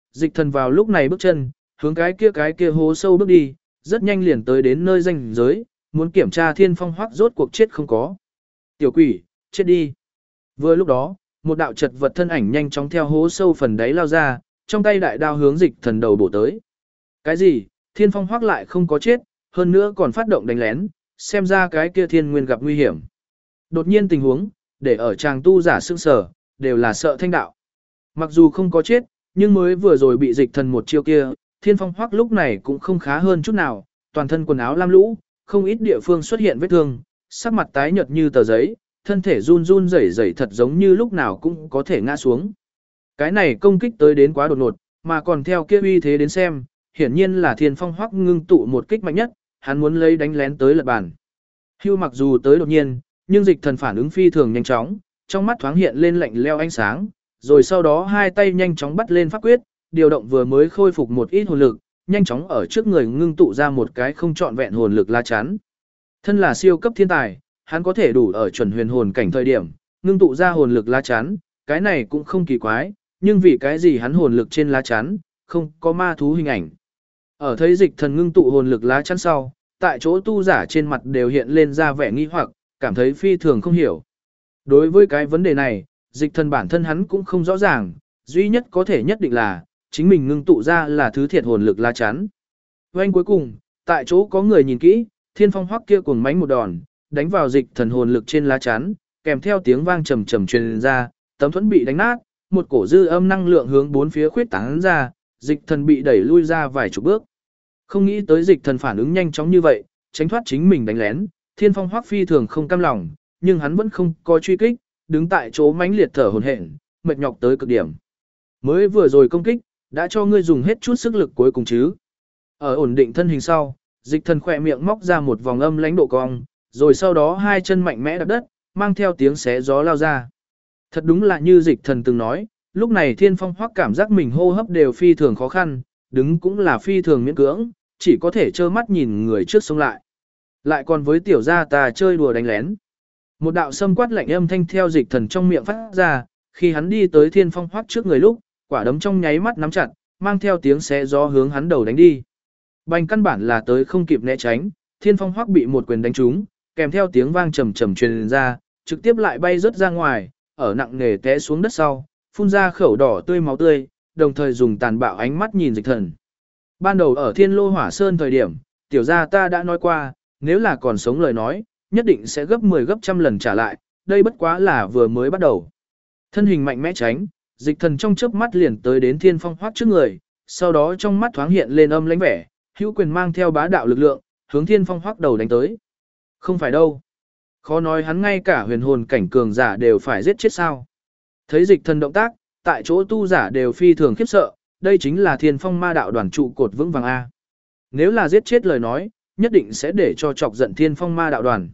dịch thần vào lúc này bước chân, hướng cái kia hố sâu bước đi, rất nhanh liền tới đến nơi ranh giới, muốn kiểm tra Thiên Phong Hoắc rốt cuộc chết không có. Tiểu quỷ, chết đi. Vừa lúc đó, một đạo chật vật thân ảnh nhanh chóng theo hố sâu phần đáy lao ra, trong tay đại đao hướng dịch thần đầu bổ tới. Cái gì? Thiên Phong Hoắc lại không có chết, hơn nữa còn phát động đánh lén, xem ra cái kia thiên nguyên gặp nguy hiểm. Đột nhiên tình huống, để ở chàng tu giả sương sở, đều là sợ thanh đạo. Mặc dù không có chết, nhưng mới vừa rồi bị dịch thần một chiêu kia, Thiên Phong Hoắc lúc này cũng không khá hơn chút nào, toàn thân quần áo lam lũ, không ít địa phương xuất hiện vết thương, sắc mặt tái nhợt như tờ giấy, thân thể run run rẩy rẩy thật giống như lúc nào cũng có thể ngã xuống. Cái này công kích tới đến quá đột ngột, mà còn theo kia uy thế đến xem, hiển nhiên là Thiên Phong Hoắc ngưng tụ một kích mạnh nhất, hắn muốn lấy đánh lén tới lật bàn. Hưu mặc dù tới đột nhiên, nhưng dịch thần phản ứng phi thường nhanh chóng, trong mắt thoáng hiện lên lạnh lẽo ánh sáng, rồi sau đó hai tay nhanh chóng bắt lên pháp quyết, điều động vừa mới khôi phục một ít hồn lực, nhanh chóng ở trước người ngưng tụ ra một cái không trọn vẹn hồn lực la chắn. Thân là siêu cấp thiên tài, hắn có thể đủ ở chuẩn huyền hồn cảnh thời điểm, ngưng tụ ra hồn lực la chắn, cái này cũng không kỳ quái, nhưng vì cái gì hắn hồn lực trên lá chắn, không có ma thú hình ảnh. Ở thấy dịch thần ngưng tụ hồn lực lá chắn sau, tại chỗ tu giả trên mặt đều hiện lên ra vẻ nghi hoặc, cảm thấy phi thường không hiểu. Đối với cái vấn đề này, dịch thần bản thân hắn cũng không rõ ràng, duy nhất có thể nhất định là, chính mình ngưng tụ ra là thứ thiệt hồn lực lá chắn. Anh cuối cùng, tại chỗ có người nhìn kỹ, Thiên Phong Hoắc kia cuồng mánh một đòn, đánh vào dịch thần hồn lực trên lá chắn, kèm theo tiếng vang trầm trầm truyền ra, tấm thuẫn bị đánh nát, một cổ dư âm năng lượng hướng bốn phía khuyết tán ra, dịch thần bị đẩy lui ra vài chục bước. Không nghĩ tới dịch thần phản ứng nhanh chóng như vậy, tránh thoát chính mình đánh lén, Thiên Phong Hoắc phi thường không cam lòng, nhưng hắn vẫn không có truy kích, đứng tại chỗ mãnh liệt thở hổn hển, mệt nhọc tới cực điểm. Mới vừa rồi công kích, đã cho ngươi dùng hết chút sức lực cuối cùng chứ. Ở ổn định thân hình sau, dịch thần khỏe miệng móc ra một vòng âm lãnh độ cong, rồi sau đó hai chân mạnh mẽ đạp đất, mang theo tiếng xé gió lao ra. Thật đúng là như dịch thần từng nói, lúc này Thiên Phong Hoắc cảm giác mình hô hấp đều phi thường khó khăn, đứng cũng là phi thường miễn cưỡng, chỉ có thể trơ mắt nhìn người trước sống lại. Lại còn với tiểu gia ta chơi đùa đánh lén. Một đạo sâm quát lạnh âm thanh theo dịch thần trong miệng phát ra, khi hắn đi tới Thiên Phong Hoắc trước người lúc, quả đấm trong nháy mắt nắm chặt, mang theo tiếng xé gió hướng hắn đầu đánh đi. Bành căn bản là tới không kịp né tránh, Thiên Phong Hoắc bị một quyền đánh trúng, kèm theo tiếng vang trầm trầm truyền ra, trực tiếp lại bay rớt ra ngoài, ở nặng nề té xuống đất sau, phun ra khẩu đỏ tươi máu tươi, đồng thời dùng tàn bạo ánh mắt nhìn dịch thần. Ban đầu ở Thiên Lô Hỏa Sơn thời điểm, tiểu gia ta đã nói qua, nếu là còn sống lời nói, nhất định sẽ gấp 10 gấp trăm lần trả lại, đây bất quá là vừa mới bắt đầu. Thân hình mạnh mẽ tránh, dịch thần trong chớp mắt liền tới đến Thiên Phong Hoắc trước người, sau đó trong mắt thoáng hiện lên âm lãnh vẻ, hữu quyền mang theo bá đạo lực lượng, hướng Thiên Phong Hoắc đầu đánh tới. Không phải đâu. Khó nói hắn ngay cả huyền hồn cảnh cường giả đều phải giết chết sao. Thấy dịch thần động tác, tại chỗ tu giả đều phi thường khiếp sợ, đây chính là Thiên Phong Ma đạo đoàn trụ cột vững vàng A. Nếu là giết chết lời nói, nhất định sẽ để cho chọc giận Thiên Phong Ma đạo đoàn.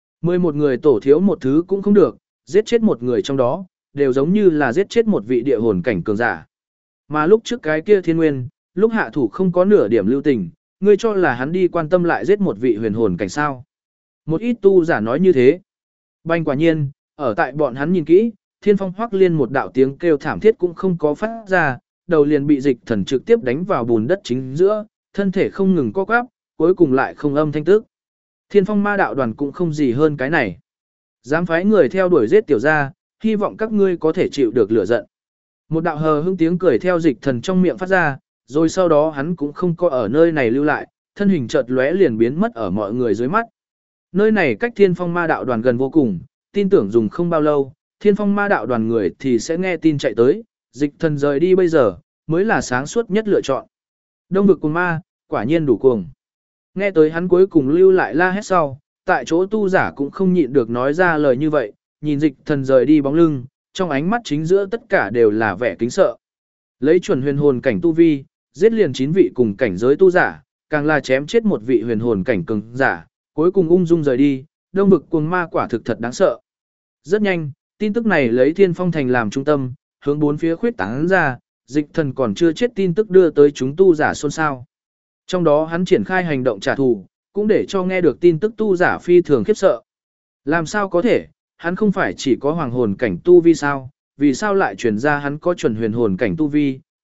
11 người tổ thiếu một thứ cũng không được, giết chết một người trong đó, đều giống như là giết chết một vị địa hồn cảnh cường giả. Mà lúc trước cái kia Thiên Nguyên, lúc hạ thủ không có nửa điểm lưu tình, ngươi cho là hắn đi quan tâm lại giết một vị huyền hồn cảnh sao. Một ít tu giả nói như thế. Bành quả nhiên, ở tại bọn hắn nhìn kỹ, Thiên Phong Hoắc liên một đạo tiếng kêu thảm thiết cũng không có phát ra, đầu liền bị dịch thần trực tiếp đánh vào bùn đất chính giữa, thân thể không ngừng co quắp, cuối cùng lại không âm thanh tức. Thiên Phong Ma đạo đoàn cũng không gì hơn cái này. Dám phái người theo đuổi giết tiểu gia, hy vọng các ngươi có thể chịu được lửa giận. Một đạo hờ hững tiếng cười theo dịch thần trong miệng phát ra, rồi sau đó hắn cũng không có ở nơi này lưu lại, thân hình chợt lóe liền biến mất ở mọi người dưới mắt. Nơi này cách Thiên Phong Ma đạo đoàn gần vô cùng, tin tưởng dùng không bao lâu, Thiên Phong Ma đạo đoàn người thì sẽ nghe tin chạy tới, dịch thần rời đi bây giờ, mới là sáng suốt nhất lựa chọn. Đông vực cùng ma, quả nhiên đủ cuồng. Nghe tới hắn cuối cùng lưu lại la hét sau, tại chỗ tu giả cũng không nhịn được nói ra lời như vậy, nhìn dịch thần rời đi bóng lưng, trong ánh mắt chính giữa tất cả đều là vẻ kính sợ. Lấy chuẩn huyền hồn cảnh tu vi, giết liền 9 vị cùng cảnh giới tu giả, càng là chém chết một vị huyền hồn cảnh cường giả, cuối cùng ung dung rời đi, đông vực cuồng ma quả thực thật đáng sợ. Rất nhanh, tin tức này lấy Thiên Phong Thành làm trung tâm, hướng bốn phía khuyết tán ra, dịch thần còn chưa chết tin tức đưa tới chúng tu giả xôn xao. Trong đó hắn triển khai hành động trả thù, cũng để cho nghe được tin tức tu giả phi thường khiếp sợ. Làm sao có thể, hắn không phải chỉ có hoàng hồn cảnh tu vi sao, vì sao lại truyền ra hắn có chuẩn huyền hồn cảnh tu vi,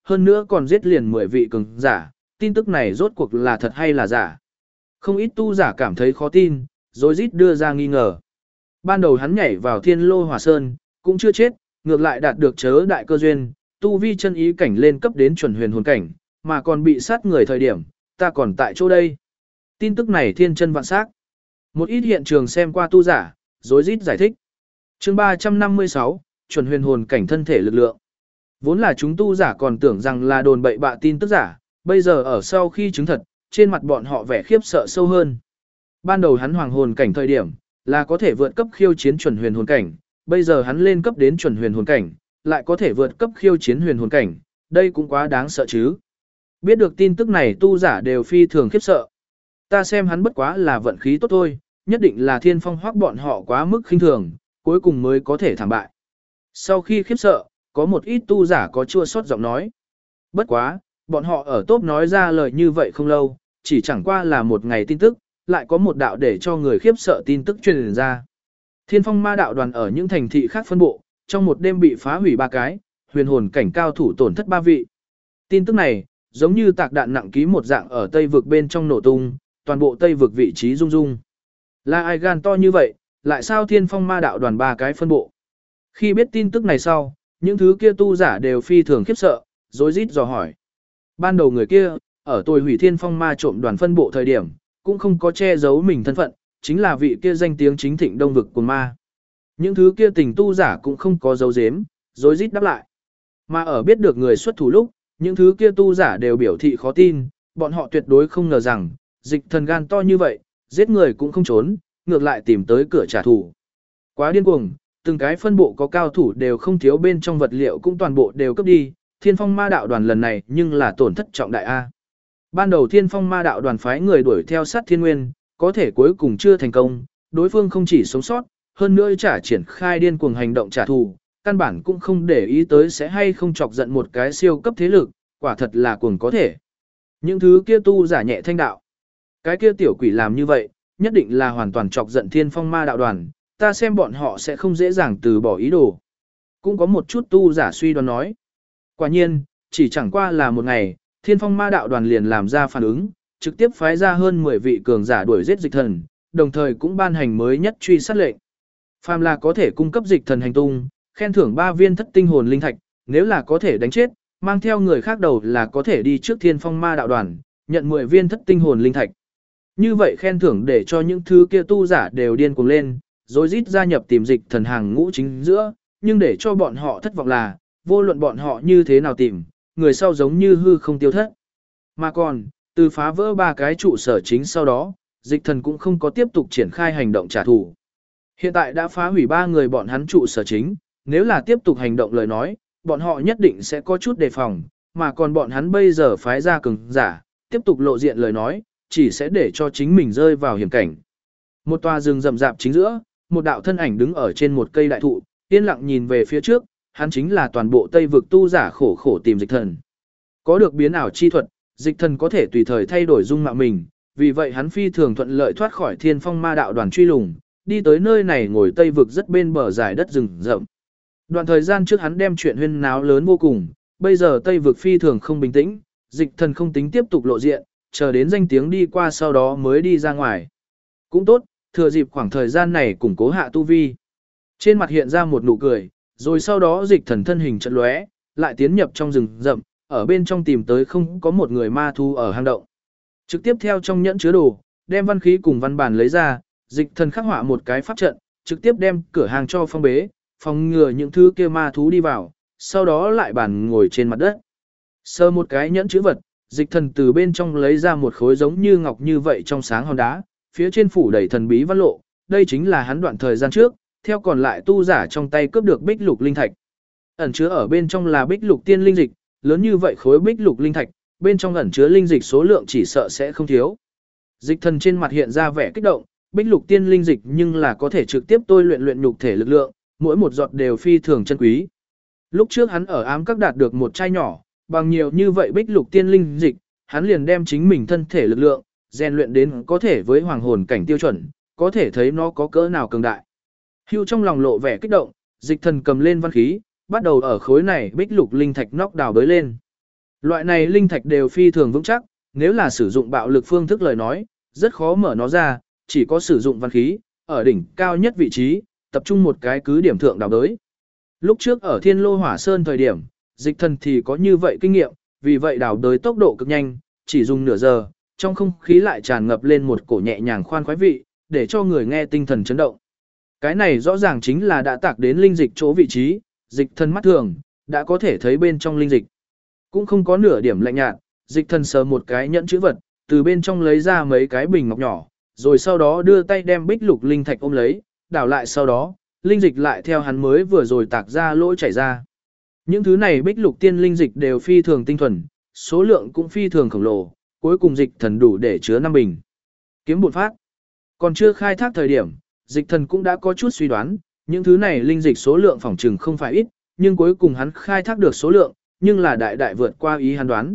hơn nữa còn giết liền 10 vị cường giả, tin tức này rốt cuộc là thật hay là giả. Không ít tu giả cảm thấy khó tin, rồi rít đưa ra nghi ngờ. Ban đầu hắn nhảy vào Thiên Lô Hỏa Sơn, cũng chưa chết, ngược lại đạt được chớ đại cơ duyên, tu vi chân ý cảnh lên cấp đến chuẩn huyền hồn cảnh, mà còn bị sát người thời điểm, ta còn tại chỗ đây. Tin tức này thiên chân vạn xác. Một ít hiện trường xem qua tu giả, rối rít giải thích. Chương 356, chuẩn huyền hồn cảnh thân thể lực lượng. Vốn là chúng tu giả còn tưởng rằng là đồn bậy bạ tin tức giả, bây giờ ở sau khi chứng thật, trên mặt bọn họ vẻ khiếp sợ sâu hơn. Ban đầu hắn hoàng hồn cảnh thời điểm, là có thể vượt cấp khiêu chiến chuẩn huyền hồn cảnh, bây giờ hắn lên cấp đến chuẩn huyền hồn cảnh, lại có thể vượt cấp khiêu chiến huyền hồn cảnh, đây cũng quá đáng sợ chứ. Biết được tin tức này tu giả đều phi thường khiếp sợ. Ta xem hắn bất quá là vận khí tốt thôi, nhất định là Thiên Phong Hoắc bọn họ quá mức khinh thường, cuối cùng mới có thể thảm bại. Sau khi khiếp sợ, có một ít tu giả có chua xót giọng nói. Bất quá, bọn họ ở top nói ra lời như vậy không lâu, chỉ chẳng qua là một ngày tin tức, lại có một đạo để cho người khiếp sợ tin tức truyền ra. Thiên Phong Ma đạo đoàn ở những thành thị khác phân bộ, trong một đêm bị phá hủy 3 cái, huyền hồn cảnh cao thủ tổn thất 3 vị. Tin tức này, giống như tạc đạn nặng ký một dạng ở Tây vực bên trong nổ tung, toàn bộ Tây vực vị trí rung rung. Là ai gan to như vậy, lại sao Thiên Phong Ma đạo đoàn 3 cái phân bộ? Khi biết tin tức này sau, những thứ kia tu giả đều phi thường khiếp sợ, rối rít dò hỏi. Ban đầu người kia, ở tôi hủy Thiên Phong Ma trộm đoàn phân bộ thời điểm, cũng không có che giấu mình thân phận, chính là vị kia danh tiếng chính thịnh đông vực của ma. Những thứ kia tình tu giả cũng không có giấu giếm, rối rít đáp lại. Mà ở biết được người xuất thủ lúc, những thứ kia tu giả đều biểu thị khó tin, bọn họ tuyệt đối không ngờ rằng, dịch thần gan to như vậy, giết người cũng không trốn, ngược lại tìm tới cửa trả thù. Quá điên cuồng, từng cái phân bộ có cao thủ đều không thiếu bên trong vật liệu cũng toàn bộ đều cấp đi, Thiên Phong Ma đạo đoàn lần này nhưng là tổn thất trọng đại A. Ban đầu Thiên Phong Ma đạo đoàn phái người đuổi theo sát Thiên Nguyên, có thể cuối cùng chưa thành công, đối phương không chỉ sống sót, hơn nữa trả triển khai điên cuồng hành động trả thù, căn bản cũng không để ý tới sẽ hay không chọc giận một cái siêu cấp thế lực, quả thật là cuồng có thể. Những thứ kia tu giả nhẹ thanh đạo. Cái kia tiểu quỷ làm như vậy, nhất định là hoàn toàn chọc giận Thiên Phong Ma đạo đoàn, ta xem bọn họ sẽ không dễ dàng từ bỏ ý đồ. Cũng có một chút tu giả suy đoán nói. Quả nhiên, chỉ chẳng qua là một ngày, Thiên Phong Ma đạo đoàn liền làm ra phản ứng, trực tiếp phái ra hơn 10 vị cường giả đuổi giết dịch thần, đồng thời cũng ban hành mới nhất truy sát lệnh. Phàm là có thể cung cấp dịch thần hành tung, khen thưởng 3 viên thất tinh hồn linh thạch, nếu là có thể đánh chết, mang theo người khác đầu là có thể đi trước Thiên Phong Ma đạo đoàn, nhận 10 viên thất tinh hồn linh thạch. Như vậy khen thưởng để cho những thứ kia tu giả đều điên cuồng lên, rồi rít gia nhập tìm dịch thần hàng ngũ chính giữa, nhưng để cho bọn họ thất vọng là, vô luận bọn họ như thế nào tìm, người sau giống như hư không tiêu thất. Mà còn, từ phá vỡ 3 cái trụ sở chính sau đó, dịch thần cũng không có tiếp tục triển khai hành động trả thù. Hiện tại đã phá hủy 3 người bọn hắn trụ sở chính, nếu là tiếp tục hành động lời nói, bọn họ nhất định sẽ có chút đề phòng, mà còn bọn hắn bây giờ phái ra cường giả, tiếp tục lộ diện lời nói, chỉ sẽ để cho chính mình rơi vào hiểm cảnh. Một tòa rừng rậm rạp chính giữa, một đạo thân ảnh đứng ở trên một cây đại thụ, yên lặng nhìn về phía trước, hắn chính là toàn bộ Tây vực tu giả khổ khổ tìm dịch thần. Có được biến ảo chi thuật, dịch thần có thể tùy thời thay đổi dung mạo mình, vì vậy hắn phi thường thuận lợi thoát khỏi Thiên Phong Ma đạo đoàn truy lùng, đi tới nơi này ngồi Tây vực rất bên bờ dải đất rừng rậm. Đoạn thời gian trước hắn đem chuyện huyên náo lớn vô cùng, bây giờ Tây vực phi thường không bình tĩnh, dịch thần không tính tiếp tục lộ diện, chờ đến danh tiếng đi qua sau đó mới đi ra ngoài. Cũng tốt, thừa dịp khoảng thời gian này củng cố hạ tu vi. Trên mặt hiện ra một nụ cười, rồi sau đó dịch thần thân hình chợt lóe, lại tiến nhập trong rừng rậm, ở bên trong tìm tới không có một người ma thú ở hang động. Trực tiếp theo trong nhẫn chứa đồ, đem văn khí cùng văn bản lấy ra, dịch thần khắc họa một cái pháp trận, trực tiếp đem cửa hàng cho phong bế, phòng ngừa những thứ kia ma thú đi vào, sau đó lại bàn ngồi trên mặt đất. Sơ một cái nhẫn chữ vật, dịch thần từ bên trong lấy ra một khối giống như ngọc như vậy trong sáng hòn đá, phía trên phủ đầy thần bí văn lộ, đây chính là hắn đoạn thời gian trước, theo còn lại tu giả trong tay cướp được bích lục linh thạch. Ẩn chứa ở bên trong là bích lục tiên linh dịch, lớn như vậy khối bích lục linh thạch, bên trong ẩn chứa linh dịch số lượng chỉ sợ sẽ không thiếu. Dịch thần trên mặt hiện ra vẻ kích động, bích lục tiên linh dịch nhưng là có thể trực tiếp tôi luyện nhục thể lực lượng, mỗi một giọt đều phi thường chân quý. Lúc trước hắn ở ám các đạt được một chai nhỏ, bằng nhiều như vậy bích lục tiên linh dịch, hắn liền đem chính mình thân thể lực lượng, rèn luyện đến có thể với hoàng hồn cảnh tiêu chuẩn, có thể thấy nó có cỡ nào cường đại. Hưu trong lòng lộ vẻ kích động, dịch thần cầm lên văn khí, bắt đầu ở khối này bích lục linh thạch nóc đào bới lên. Loại này linh thạch đều phi thường vững chắc, nếu là sử dụng bạo lực phương thức lời nói, rất khó mở nó ra, chỉ có sử dụng văn khí, ở đỉnh cao nhất vị trí, tập trung một cái cứ điểm thượng đào đới. Lúc trước ở Thiên Lô Hỏa Sơn thời điểm, Dịch Thần thì có như vậy kinh nghiệm, vì vậy đào đới tốc độ cực nhanh, chỉ dùng nửa giờ, trong không khí lại tràn ngập lên một cổ nhẹ nhàng khoan khoái vị, để cho người nghe tinh thần chấn động. Cái này rõ ràng chính là đã tạc đến linh dịch chỗ vị trí, Dịch Thần mắt thường, đã có thể thấy bên trong linh dịch. Cũng không có nửa điểm lạnh nhạt, Dịch Thần sờ một cái nhẫn chữ vật, từ bên trong lấy ra mấy cái bình ngọc nhỏ, rồi sau đó đưa tay đem bích lục linh thạch ôm lấy, đảo lại sau đó, linh dịch lại theo hắn mới vừa rồi tạc ra lỗ chảy ra. Những thứ này bích lục tiên linh dịch đều phi thường tinh thuần, số lượng cũng phi thường khổng lồ, cuối cùng Dịch Thần đủ để chứa 5 bình. Kiếm bột phát. Còn chưa khai thác thời điểm, Dịch Thần cũng đã có chút suy đoán, những thứ này linh dịch số lượng phỏng trừng không phải ít, nhưng cuối cùng hắn khai thác được số lượng, nhưng là đại đại vượt qua ý hắn đoán.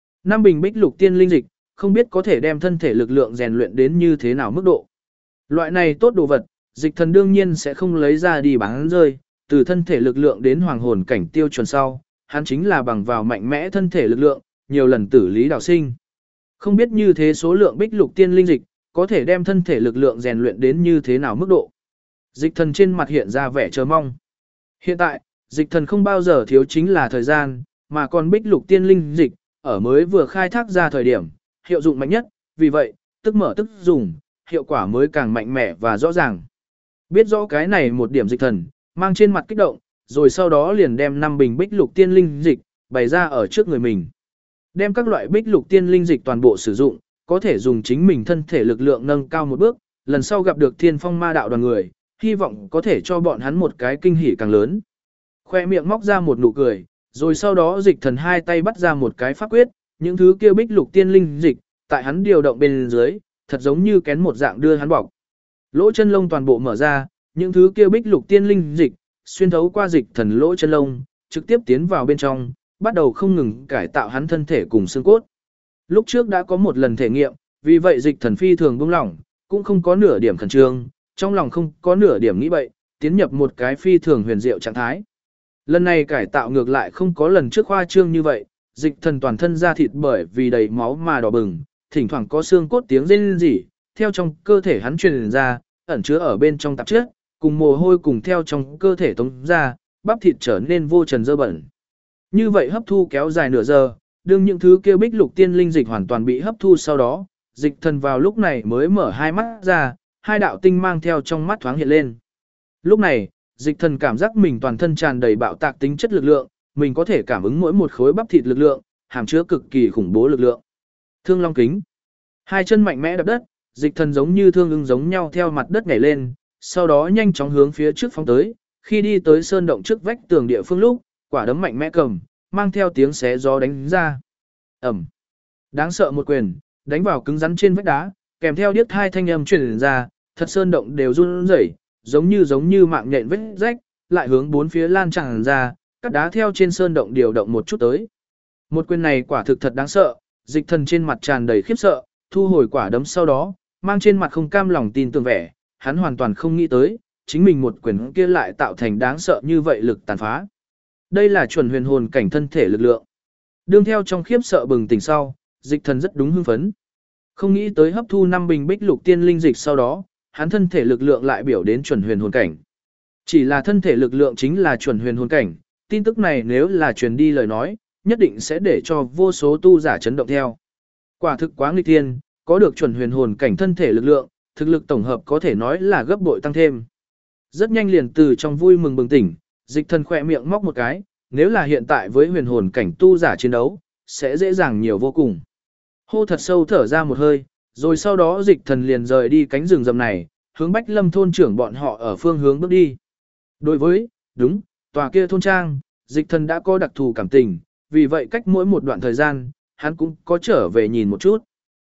5 bình bích lục tiên linh dịch, không biết có thể đem thân thể lực lượng rèn luyện đến như thế nào mức độ. Loại này tốt đồ vật, Dịch Thần đương nhiên sẽ không lấy ra đi bán rơi, từ thân thể lực lượng đến hoàng hồn cảnh tiêu chuẩn sau, hắn chính là bằng vào mạnh mẽ thân thể lực lượng, nhiều lần tử lý đào sinh. Không biết như thế số lượng bích lục tiên linh dịch, có thể đem thân thể lực lượng rèn luyện đến như thế nào mức độ. Dịch Thần trên mặt hiện ra vẻ chờ mong. Hiện tại, Dịch Thần không bao giờ thiếu chính là thời gian, mà còn bích lục tiên linh dịch, ở mới vừa khai thác ra thời điểm, hiệu dụng mạnh nhất, vì vậy, tức mở tức dùng, hiệu quả mới càng mạnh mẽ và rõ ràng. Biết rõ cái này một điểm Dịch Thần, mang trên mặt kích động, rồi sau đó liền đem 5 bình bích lục tiên linh dịch, bày ra ở trước người mình. Đem các loại bích lục tiên linh dịch toàn bộ sử dụng, có thể dùng chính mình thân thể lực lượng nâng cao một bước, lần sau gặp được Thiên Phong Ma đạo đoàn người, hy vọng có thể cho bọn hắn một cái kinh hỉ càng lớn. Khoe miệng móc ra một nụ cười, rồi sau đó Dịch Thần hai tay bắt ra một cái pháp quyết, những thứ kia bích lục tiên linh dịch, tại hắn điều động bên dưới, thật giống như kén một dạng đưa hắn bọc. Lỗ chân lông toàn bộ mở ra, những thứ kia bích lục tiên linh dịch, xuyên thấu qua Dịch Thần lỗ chân lông, trực tiếp tiến vào bên trong, bắt đầu không ngừng cải tạo hắn thân thể cùng xương cốt. Lúc trước đã có một lần thể nghiệm, vì vậy Dịch Thần phi thường buông lỏng, cũng không có nửa điểm khẩn trương, trong lòng không có nửa điểm nghĩ bậy, tiến nhập một cái phi thường huyền diệu trạng thái. Lần này cải tạo ngược lại không có lần trước khoa trương như vậy, Dịch Thần toàn thân da thịt bởi vì đầy máu mà đỏ bừng, thỉnh thoảng có xương cốt tiếng rên rỉ, theo trong cơ thể hắn truyền ra, ẩn chứa ở bên trong tạp chất, cùng mồ hôi cùng theo trong cơ thể tống ra, bắp thịt trở nên vô trần dơ bẩn. Như vậy hấp thu kéo dài nửa giờ, đương những thứ kêu bích lục tiên linh dịch hoàn toàn bị hấp thu sau đó, Dịch Thần vào lúc này mới mở hai mắt ra, hai đạo tinh mang theo trong mắt thoáng hiện lên. Lúc này, Dịch Thần cảm giác mình toàn thân tràn đầy bạo tạc tính chất lực lượng, mình có thể cảm ứng mỗi một khối bắp thịt lực lượng, hàm chứa cực kỳ khủng bố lực lượng. Thương Long kính. Hai chân mạnh mẽ đập đất, Dịch Thần giống như thương ưng giống nhau theo mặt đất nhảy lên, sau đó nhanh chóng hướng phía trước phóng tới, khi đi tới sơn động trước vách tường địa phương lúc, quả đấm mạnh mẽ cầm, mang theo tiếng xé gió đánh ra. Ầm. Đáng sợ một quyền, đánh vào cứng rắn trên vách đá, kèm theo điếc hai thanh âm truyền ra, thật sơn động đều run rẩy, giống như mạng nhện vết rách, lại hướng bốn phía lan tràn ra, các đá theo trên sơn động điều động một chút tới. Một quyền này quả thực thật đáng sợ, Dịch Thần trên mặt tràn đầy khiếp sợ, thu hồi quả đấm sau đó, mang trên mặt không cam lòng tin tưởng vẻ, hắn hoàn toàn không nghĩ tới, chính mình một quyền kia lại tạo thành đáng sợ như vậy lực tàn phá. Đây là chuẩn huyền hồn cảnh thân thể lực lượng. Đương theo trong khiếp sợ bừng tỉnh sau, Dịch Thần rất đúng hưng phấn. Không nghĩ tới hấp thu 5 bình bích lục tiên linh dịch sau đó, hắn thân thể lực lượng lại biểu đến chuẩn huyền hồn cảnh. Chỉ là thân thể lực lượng chính là chuẩn huyền hồn cảnh, tin tức này nếu là truyền đi lời nói, nhất định sẽ để cho vô số tu giả chấn động theo. Quả thực quá nghịch thiên, có được chuẩn huyền hồn cảnh thân thể lực lượng, thực lực tổng hợp có thể nói là gấp bội tăng thêm. Rất nhanh liền từ trong vui mừng bừng tỉnh, Dịch Thần khỏe miệng móc một cái, nếu là hiện tại với huyền hồn cảnh tu giả chiến đấu, sẽ dễ dàng nhiều vô cùng. Hô thật sâu thở ra một hơi, rồi sau đó Dịch Thần liền rời đi cánh rừng rậm này, hướng Bách Lâm thôn trưởng bọn họ ở phương hướng bước đi. Đối với, đúng, tòa kia thôn trang, Dịch Thần đã có đặc thù cảm tình, vì vậy cách mỗi một đoạn thời gian, hắn cũng có trở về nhìn một chút.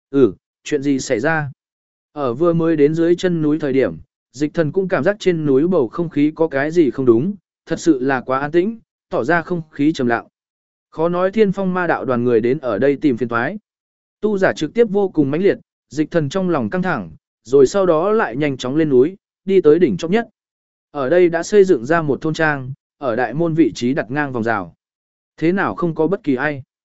Chuyện gì xảy ra? Ở vừa mới đến dưới chân núi thời điểm, Dịch Thần cũng cảm giác trên núi bầu không khí có cái gì không đúng, thật sự là quá an tĩnh, tỏ ra không khí trầm lặng. Khó nói Thiên Phong Ma đạo đoàn người đến ở đây tìm phiền toái. Tu giả trực tiếp vô cùng mãnh liệt, Dịch Thần trong lòng căng thẳng, rồi sau đó lại nhanh chóng lên núi, đi tới đỉnh chóp nhất. Ở đây đã xây dựng ra một thôn trang, ở đại môn vị trí đặt ngang vòng rào. Thế nào không có bất kỳ ai?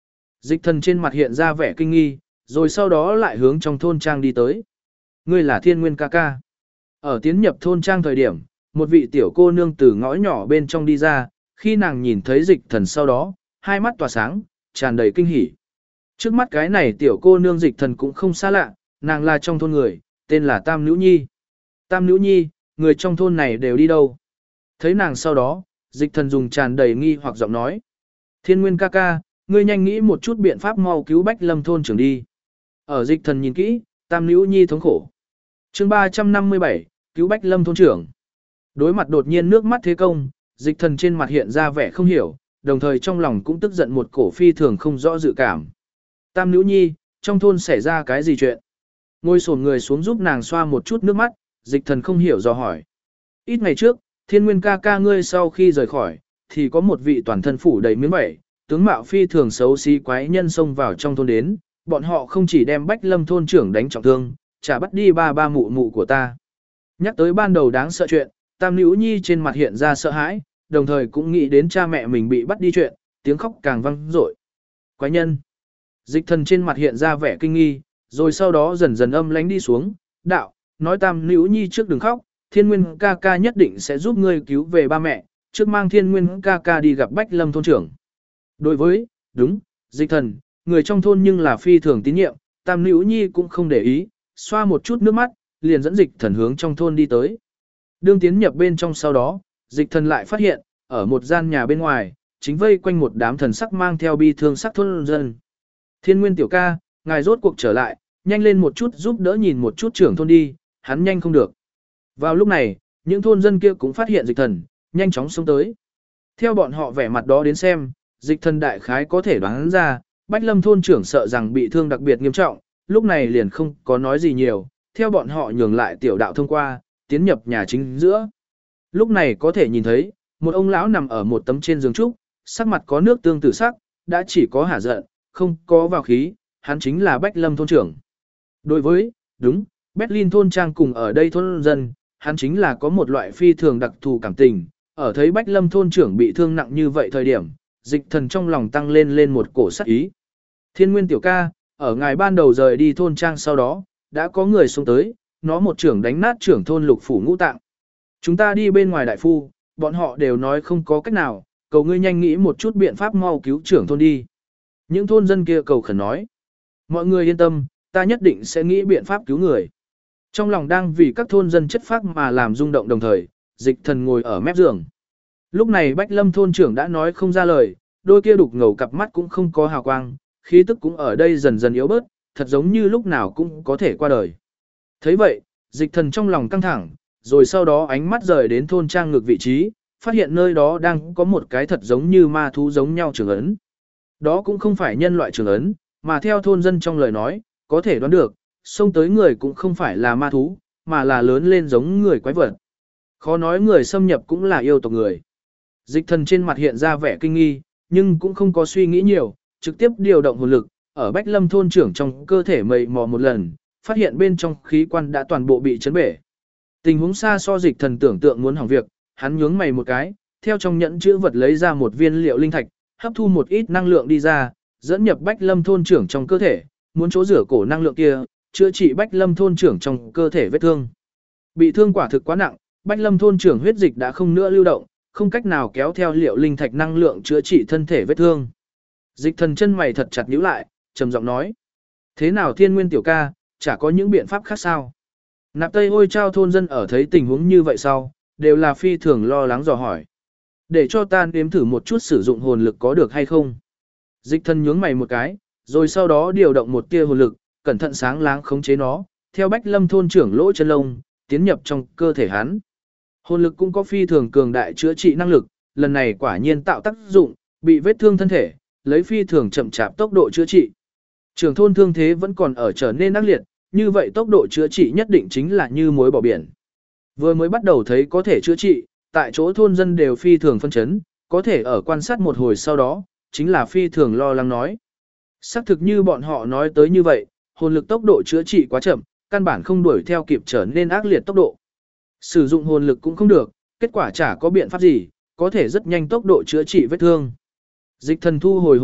Dịch thần trên mặt hiện ra vẻ kinh nghi, rồi sau đó lại hướng trong thôn trang đi tới. Ngươi là Thiên Nguyên ca ca. Ở tiến nhập thôn trang thời điểm, một vị tiểu cô nương từ ngõ nhỏ bên trong đi ra, khi nàng nhìn thấy dịch thần sau đó, hai mắt tỏa sáng, tràn đầy kinh hỉ. Trước mắt cái này tiểu cô nương dịch thần cũng không xa lạ, nàng là trong thôn người, tên là Tam Nữ Nhi. Tam Nữ Nhi, người trong thôn này đều đi đâu? Thấy nàng sau đó, dịch thần dùng tràn đầy nghi hoặc giọng nói. Thiên Nguyên ca ca, ngươi nhanh nghĩ một chút biện pháp mau cứu Bách Lâm thôn trưởng đi. Ở dịch thần nhìn kỹ, Tam Nữ Nhi thống khổ. chương 357, cứu Bách Lâm thôn trưởng. Đối mặt đột nhiên nước mắt thế công, dịch thần trên mặt hiện ra vẻ không hiểu, đồng thời trong lòng cũng tức giận một cổ phi thường không rõ dự cảm. Tam Nữ Nhi, trong thôn xảy ra cái gì chuyện? Ngồi xổm người xuống giúp nàng xoa một chút nước mắt, dịch thần không hiểu dò hỏi. Ít ngày trước, Thiên Nguyên ca ca ngươi sau khi rời khỏi, thì có một vị toàn thân phủ đầy miếng vảy, tướng mạo phi thường xấu xí quái nhân xông vào trong thôn đến, bọn họ không chỉ đem Bách Lâm thôn trưởng đánh trọng thương, chả bắt đi ba mụ mụ của ta. Nhắc tới ban đầu đáng sợ chuyện, Tam Nữ Nhi trên mặt hiện ra sợ hãi, đồng thời cũng nghĩ đến cha mẹ mình bị bắt đi chuyện, tiếng khóc càng vang dội. Quái nhân. Dịch thần trên mặt hiện ra vẻ kinh nghi, rồi sau đó dần dần âm lánh đi xuống, đạo, nói Tam Nữ Nhi trước đừng khóc, Thiên Nguyên ca ca nhất định sẽ giúp ngươi cứu về ba mẹ, trước mang Thiên Nguyên ca ca đi gặp Bách Lâm thôn trưởng. Đối với, đúng, dịch thần, người trong thôn nhưng là phi thường tín nhiệm, Tam Nữ Nhi cũng không để ý, xoa một chút nước mắt, liền dẫn dịch thần hướng trong thôn đi tới. Đương tiến nhập bên trong sau đó, dịch thần lại phát hiện, ở một gian nhà bên ngoài, chính vây quanh một đám thần sắc mang theo bi thương sắc thôn dân. Thiên Nguyên tiểu ca, ngài rốt cuộc trở lại, nhanh lên một chút giúp đỡ nhìn một chút trưởng thôn đi, hắn nhanh không được. Vào lúc này, những thôn dân kia cũng phát hiện dịch thần, nhanh chóng xông tới. Theo bọn họ vẻ mặt đó đến xem, dịch thần đại khái có thể đoán ra, Bách Lâm thôn trưởng sợ rằng bị thương đặc biệt nghiêm trọng, lúc này liền không có nói gì nhiều, theo bọn họ nhường lại tiểu đạo thông qua, tiến nhập nhà chính giữa. Lúc này có thể nhìn thấy, một ông lão nằm ở một tấm trên giường trúc, sắc mặt có nước tương tự sắc, đã chỉ có hả giận, không có vào khí, hắn chính là Bách Lâm thôn trưởng. Đối với, đúng, Berlin thôn trang cùng ở đây thôn dân, hắn chính là có một loại phi thường đặc thù cảm tình, ở thấy Bách Lâm thôn trưởng bị thương nặng như vậy thời điểm, dịch thần trong lòng tăng lên một cổ sắc ý. Thiên Nguyên tiểu ca, ở ngày ban đầu rời đi thôn trang sau đó, đã có người xuống tới, nó một trưởng đánh nát trưởng thôn Lục Phủ Ngũ Tạng. Chúng ta đi bên ngoài đại phu, bọn họ đều nói không có cách nào, cầu ngươi nhanh nghĩ một chút biện pháp mau cứu trưởng thôn đi. Những thôn dân kia cầu khẩn nói. Mọi người yên tâm, ta nhất định sẽ nghĩ biện pháp cứu người. Trong lòng đang vì các thôn dân chất phác mà làm rung động đồng thời, dịch thần ngồi ở mép giường. Lúc này Bách Lâm thôn trưởng đã nói không ra lời, đôi kia đục ngầu cặp mắt cũng không có hào quang, khí tức cũng ở đây dần dần yếu bớt, thật giống như lúc nào cũng có thể qua đời. Thấy vậy, dịch thần trong lòng căng thẳng, rồi sau đó ánh mắt rời đến thôn trang ngược vị trí, phát hiện nơi đó đang có một cái thật giống như ma thú giống nhau trường ấn. Đó cũng không phải nhân loại trường ấn, mà theo thôn dân trong lời nói, có thể đoán được, xông tới người cũng không phải là ma thú, mà là lớn lên giống người quái vật. Khó nói người xâm nhập cũng là yêu tộc người. Dịch thần trên mặt hiện ra vẻ kinh nghi, nhưng cũng không có suy nghĩ nhiều, trực tiếp điều động hồn lực, ở Bách Lâm thôn trưởng trong cơ thể mầy mò một lần, phát hiện bên trong khí quan đã toàn bộ bị chấn bể. Tình huống xa so dịch thần tưởng tượng muốn hỏng việc, hắn nhướng mày một cái, theo trong nhẫn chữ vật lấy ra một viên liệu linh thạch, hấp thu một ít năng lượng đi ra, dẫn nhập Bách Lâm thôn trưởng trong cơ thể, muốn chỗ rửa cổ năng lượng kia, chữa trị Bách Lâm thôn trưởng trong cơ thể vết thương. Bị thương quả thực quá nặng, Bách Lâm thôn trưởng huyết dịch đã không nữa lưu động, không cách nào kéo theo liệu linh thạch năng lượng chữa trị thân thể vết thương. Dịch thần chân mày thật chặt nhíu lại, trầm giọng nói: "Thế nào Thiên Nguyên tiểu ca, chả có những biện pháp khác sao?" Nạp Tây Hôi Trao thôn dân ở thấy tình huống như vậy sau, đều là phi thường lo lắng dò hỏi. "Để cho ta nếm thử một chút sử dụng hồn lực có được hay không?" Dịch thần nhướng mày một cái, rồi sau đó điều động một tia hồn lực, cẩn thận sáng láng khống chế nó, theo Bách Lâm thôn trưởng lỗ chân lông, tiến nhập trong cơ thể hắn. Hồn lực cũng có phi thường cường đại chữa trị năng lực, lần này quả nhiên tạo tác dụng, bị vết thương thân thể, lấy phi thường chậm chạp tốc độ chữa trị. Trưởng thôn thương thế vẫn còn ở trở nên ác liệt, như vậy tốc độ chữa trị nhất định chính là như muối bỏ biển. Vừa mới bắt đầu thấy có thể chữa trị, tại chỗ thôn dân đều phi thường phân chấn, có thể ở quan sát một hồi sau đó, chính là phi thường lo lắng nói. Xác thực như bọn họ nói tới như vậy, hồn lực tốc độ chữa trị quá chậm, căn bản không đuổi theo kịp trở nên ác liệt tốc độ. Sử dụng hồn lực cũng không được, kết quả chả có biện pháp gì, có thể rất nhanh tốc độ chữa trị vết thương. Dịch thần thu hồi hồn lực,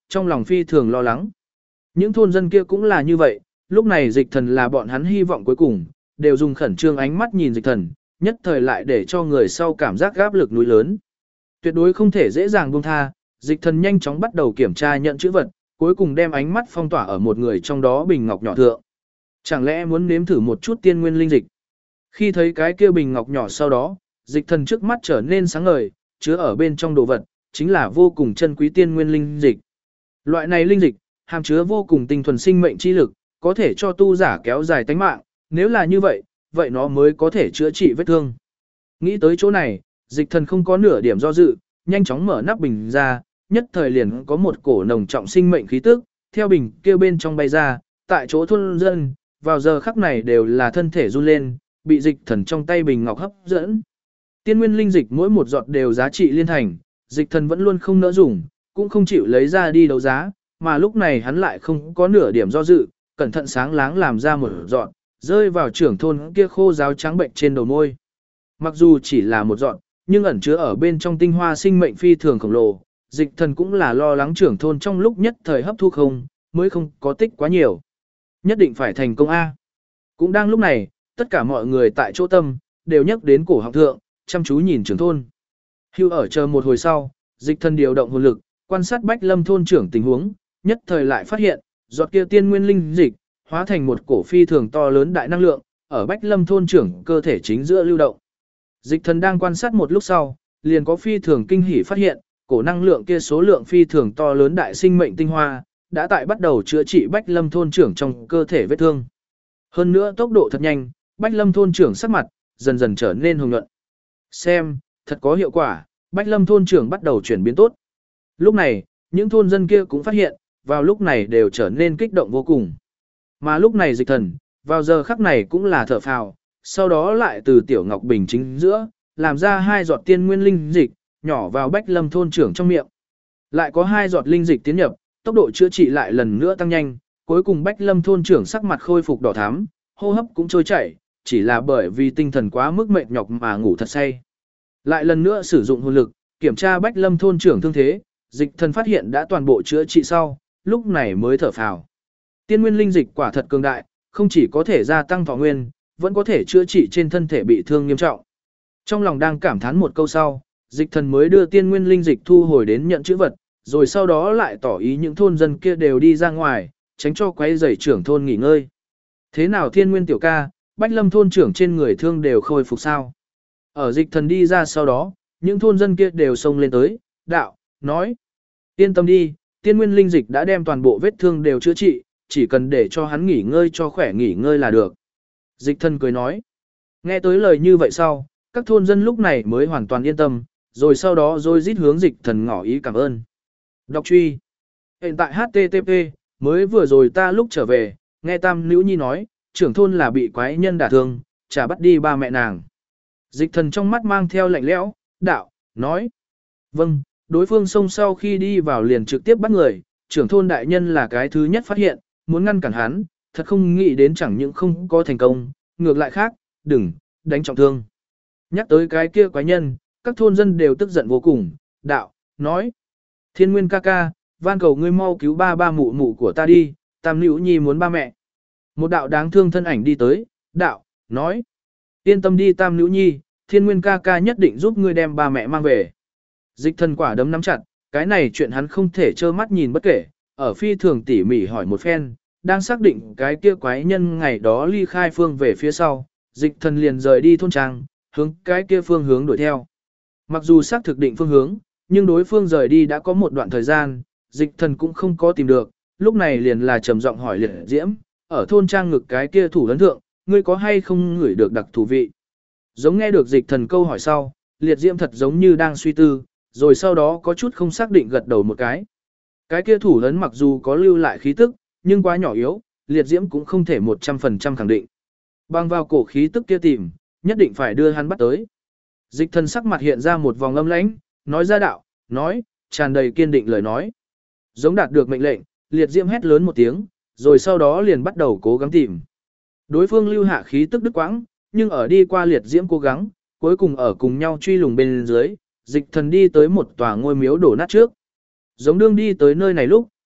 trong lòng phi thường lo lắng. Những thôn dân kia cũng là như vậy, lúc này dịch thần là bọn hắn hy vọng cuối cùng, đều dùng khẩn trương ánh mắt nhìn dịch thần, nhất thời lại để cho người sau cảm giác áp lực núi lớn. Tuyệt đối không thể dễ dàng buông tha, dịch thần nhanh chóng bắt đầu kiểm tra nhận chữ vật, cuối cùng đem ánh mắt phong tỏa ở một người trong đó bình ngọc nhỏ thượng. Chẳng lẽ muốn nếm thử một chút tiên nguyên linh dịch? Khi thấy cái kia bình ngọc nhỏ sau đó, dịch thần trước mắt trở nên sáng ngời, chứa ở bên trong đồ vật, chính là vô cùng chân quý tiên nguyên linh dịch. Loại này linh dịch, hàm chứa vô cùng tinh thuần sinh mệnh chi lực, có thể cho tu giả kéo dài tánh mạng, nếu là như vậy, vậy nó mới có thể chữa trị vết thương. Nghĩ tới chỗ này, dịch thần không có nửa điểm do dự, nhanh chóng mở nắp bình ra, nhất thời liền có một cổ nồng trọng sinh mệnh khí tức, theo bình kia bên trong bay ra, tại chỗ thôn dân, vào giờ khắc này đều là thân thể run lên, bị dịch thần trong tay bình ngọc hấp dẫn. Tiên nguyên linh dịch mỗi một giọt đều giá trị liên thành, dịch thần vẫn luôn không nỡ dùng, cũng không chịu lấy ra đi đấu giá, mà lúc này hắn lại không có nửa điểm do dự, cẩn thận sáng láng làm ra một giọt, rơi vào trưởng thôn kia khô ráo trắng bệnh trên đầu môi. Mặc dù chỉ là một giọt, nhưng ẩn chứa ở bên trong tinh hoa sinh mệnh phi thường khổng lồ, dịch thần cũng là lo lắng trưởng thôn trong lúc nhất thời hấp thu không, mới không có tích quá nhiều. Nhất định phải thành công A. Cũng đang lúc này, tất cả mọi người tại chỗ tâm, đều nhắc đến cổ họng thượng, chăm chú nhìn trưởng thôn. Hưu ở chờ một hồi sau, dịch thần điều động hồn lực, quan sát Bách Lâm thôn trưởng tình huống, nhất thời lại phát hiện, giọt kia tiên nguyên linh dịch, hóa thành một cổ phi thường to lớn đại năng lượng, ở Bách Lâm thôn trưởng cơ thể chính giữa lưu động. Dịch thần đang quan sát một lúc sau, liền có phi thường kinh hỉ phát hiện, cổ năng lượng kia số lượng phi thường to lớn đại sinh mệnh tinh hoa, đã tại bắt đầu chữa trị Bách Lâm thôn trưởng trong cơ thể vết thương. Hơn nữa tốc độ thật nhanh, Bách Lâm thôn trưởng sắc mặt dần dần trở nên hồng nhuận. Xem, thật có hiệu quả, Bách Lâm thôn trưởng bắt đầu chuyển biến tốt. Lúc này, những thôn dân kia cũng phát hiện, vào lúc này đều trở nên kích động vô cùng. Mà lúc này dịch thần, vào giờ khắc này cũng là thở phào, sau đó lại từ tiểu ngọc bình chính giữa, làm ra 2 giọt tiên nguyên linh dịch, nhỏ vào Bách Lâm thôn trưởng trong miệng. Lại có 2 giọt linh dịch tiến nhập, tốc độ chữa trị lại lần nữa tăng nhanh, cuối cùng Bách Lâm thôn trưởng sắc mặt khôi phục đỏ thắm, hô hấp cũng trôi chảy, chỉ là bởi vì tinh thần quá mức mệt nhọc mà ngủ thật say. Lại lần nữa sử dụng hồn lực, kiểm tra Bách Lâm thôn trưởng thương thế, dịch thần phát hiện đã toàn bộ chữa trị sau, lúc này mới thở phào. Tiên nguyên linh dịch quả thật cường đại, không chỉ có thể gia tăng thọ nguyên, vẫn có thể chữa trị trên thân thể bị thương nghiêm trọng. Trong lòng đang cảm thán một câu sau, dịch thần mới đưa tiên nguyên linh dịch thu hồi đến nhận chữ vật, rồi sau đó lại tỏ ý những thôn dân kia đều đi ra ngoài, tránh cho quấy rầy trưởng thôn nghỉ ngơi. Thế nào Thiên Nguyên tiểu ca, Bách Lâm thôn trưởng trên người thương đều khôi phục sao? Ở dịch thần đi ra sau đó, những thôn dân kia đều xông lên tới, đạo, nói. Yên tâm đi, tiên nguyên linh dịch đã đem toàn bộ vết thương đều chữa trị, chỉ cần để cho hắn nghỉ ngơi cho khỏe nghỉ ngơi là được. Dịch thần cười nói. Nghe tới lời như vậy sau, các thôn dân lúc này mới hoàn toàn yên tâm, rồi sau đó rồi rít hướng dịch thần ngỏ ý cảm ơn. Đọc truy. Hiện tại HTTP, mới vừa rồi ta lúc trở về, nghe Tam Nữ Nhi nói, trưởng thôn là bị quái nhân đả thương, chả bắt đi ba mẹ nàng. Dịch thần trong mắt mang theo lạnh lẽo, đạo, nói. Vâng, đối phương xông sau khi đi vào liền trực tiếp bắt người, trưởng thôn đại nhân là cái thứ nhất phát hiện, muốn ngăn cản hắn, thật không nghĩ đến chẳng những không có thành công, ngược lại khác, đừng, đánh trọng thương. Nhắc tới cái kia quái nhân, các thôn dân đều tức giận vô cùng, đạo, nói. Thiên Nguyên ca ca, van cầu ngươi mau cứu ba ba mụ mụ của ta đi, Tam Nữ Nhi muốn ba mẹ. Một đạo đáng thương thân ảnh đi tới, đạo, nói. Yên tâm đi Tam Nữ Nhi, Thiên Nguyên ca ca nhất định giúp ngươi đem ba mẹ mang về. Dịch thần quả đấm nắm chặt, cái này chuyện hắn không thể trơ mắt nhìn bất kể, ở phi thường tỉ mỉ hỏi một phen, đang xác định cái kia quái nhân ngày đó ly khai phương về phía sau, dịch thần liền rời đi thôn trang, hướng cái kia phương hướng đuổi theo. Mặc dù xác thực định phương hướng, nhưng đối phương rời đi đã có một đoạn thời gian, dịch thần cũng không có tìm được, lúc này liền là trầm giọng hỏi Liệt Diễm, ở thôn trang ngực cái kia thủ ấn thượng, ngươi có hay không ngửi được đặc thù vị? Giống nghe được dịch thần câu hỏi sau, Liệt Diễm thật giống như đang suy tư, rồi sau đó có chút không xác định gật đầu một cái. Cái kia thủ ấn mặc dù có lưu lại khí tức, nhưng quá nhỏ yếu, Liệt Diễm cũng không thể 100% khẳng định. Bằng vào cổ khí tức kia tìm, nhất định phải đưa hắn bắt tới. Dịch thần sắc mặt hiện ra một vòng âm lãnh, nói ra đạo, nói, tràn đầy kiên định lời nói. Giống đạt được mệnh lệnh, Liệt Diễm hét lớn một tiếng, rồi sau đó liền bắt đầu cố gắng tìm. Đối phương lưu hạ khí tức đứt quãng, nhưng ở đi qua Liệt Diễm cố gắng, cuối cùng ở cùng nhau truy lùng bên dưới, dịch thần đi tới một tòa ngôi miếu đổ nát trước. Giống đương đi tới nơi này lúc,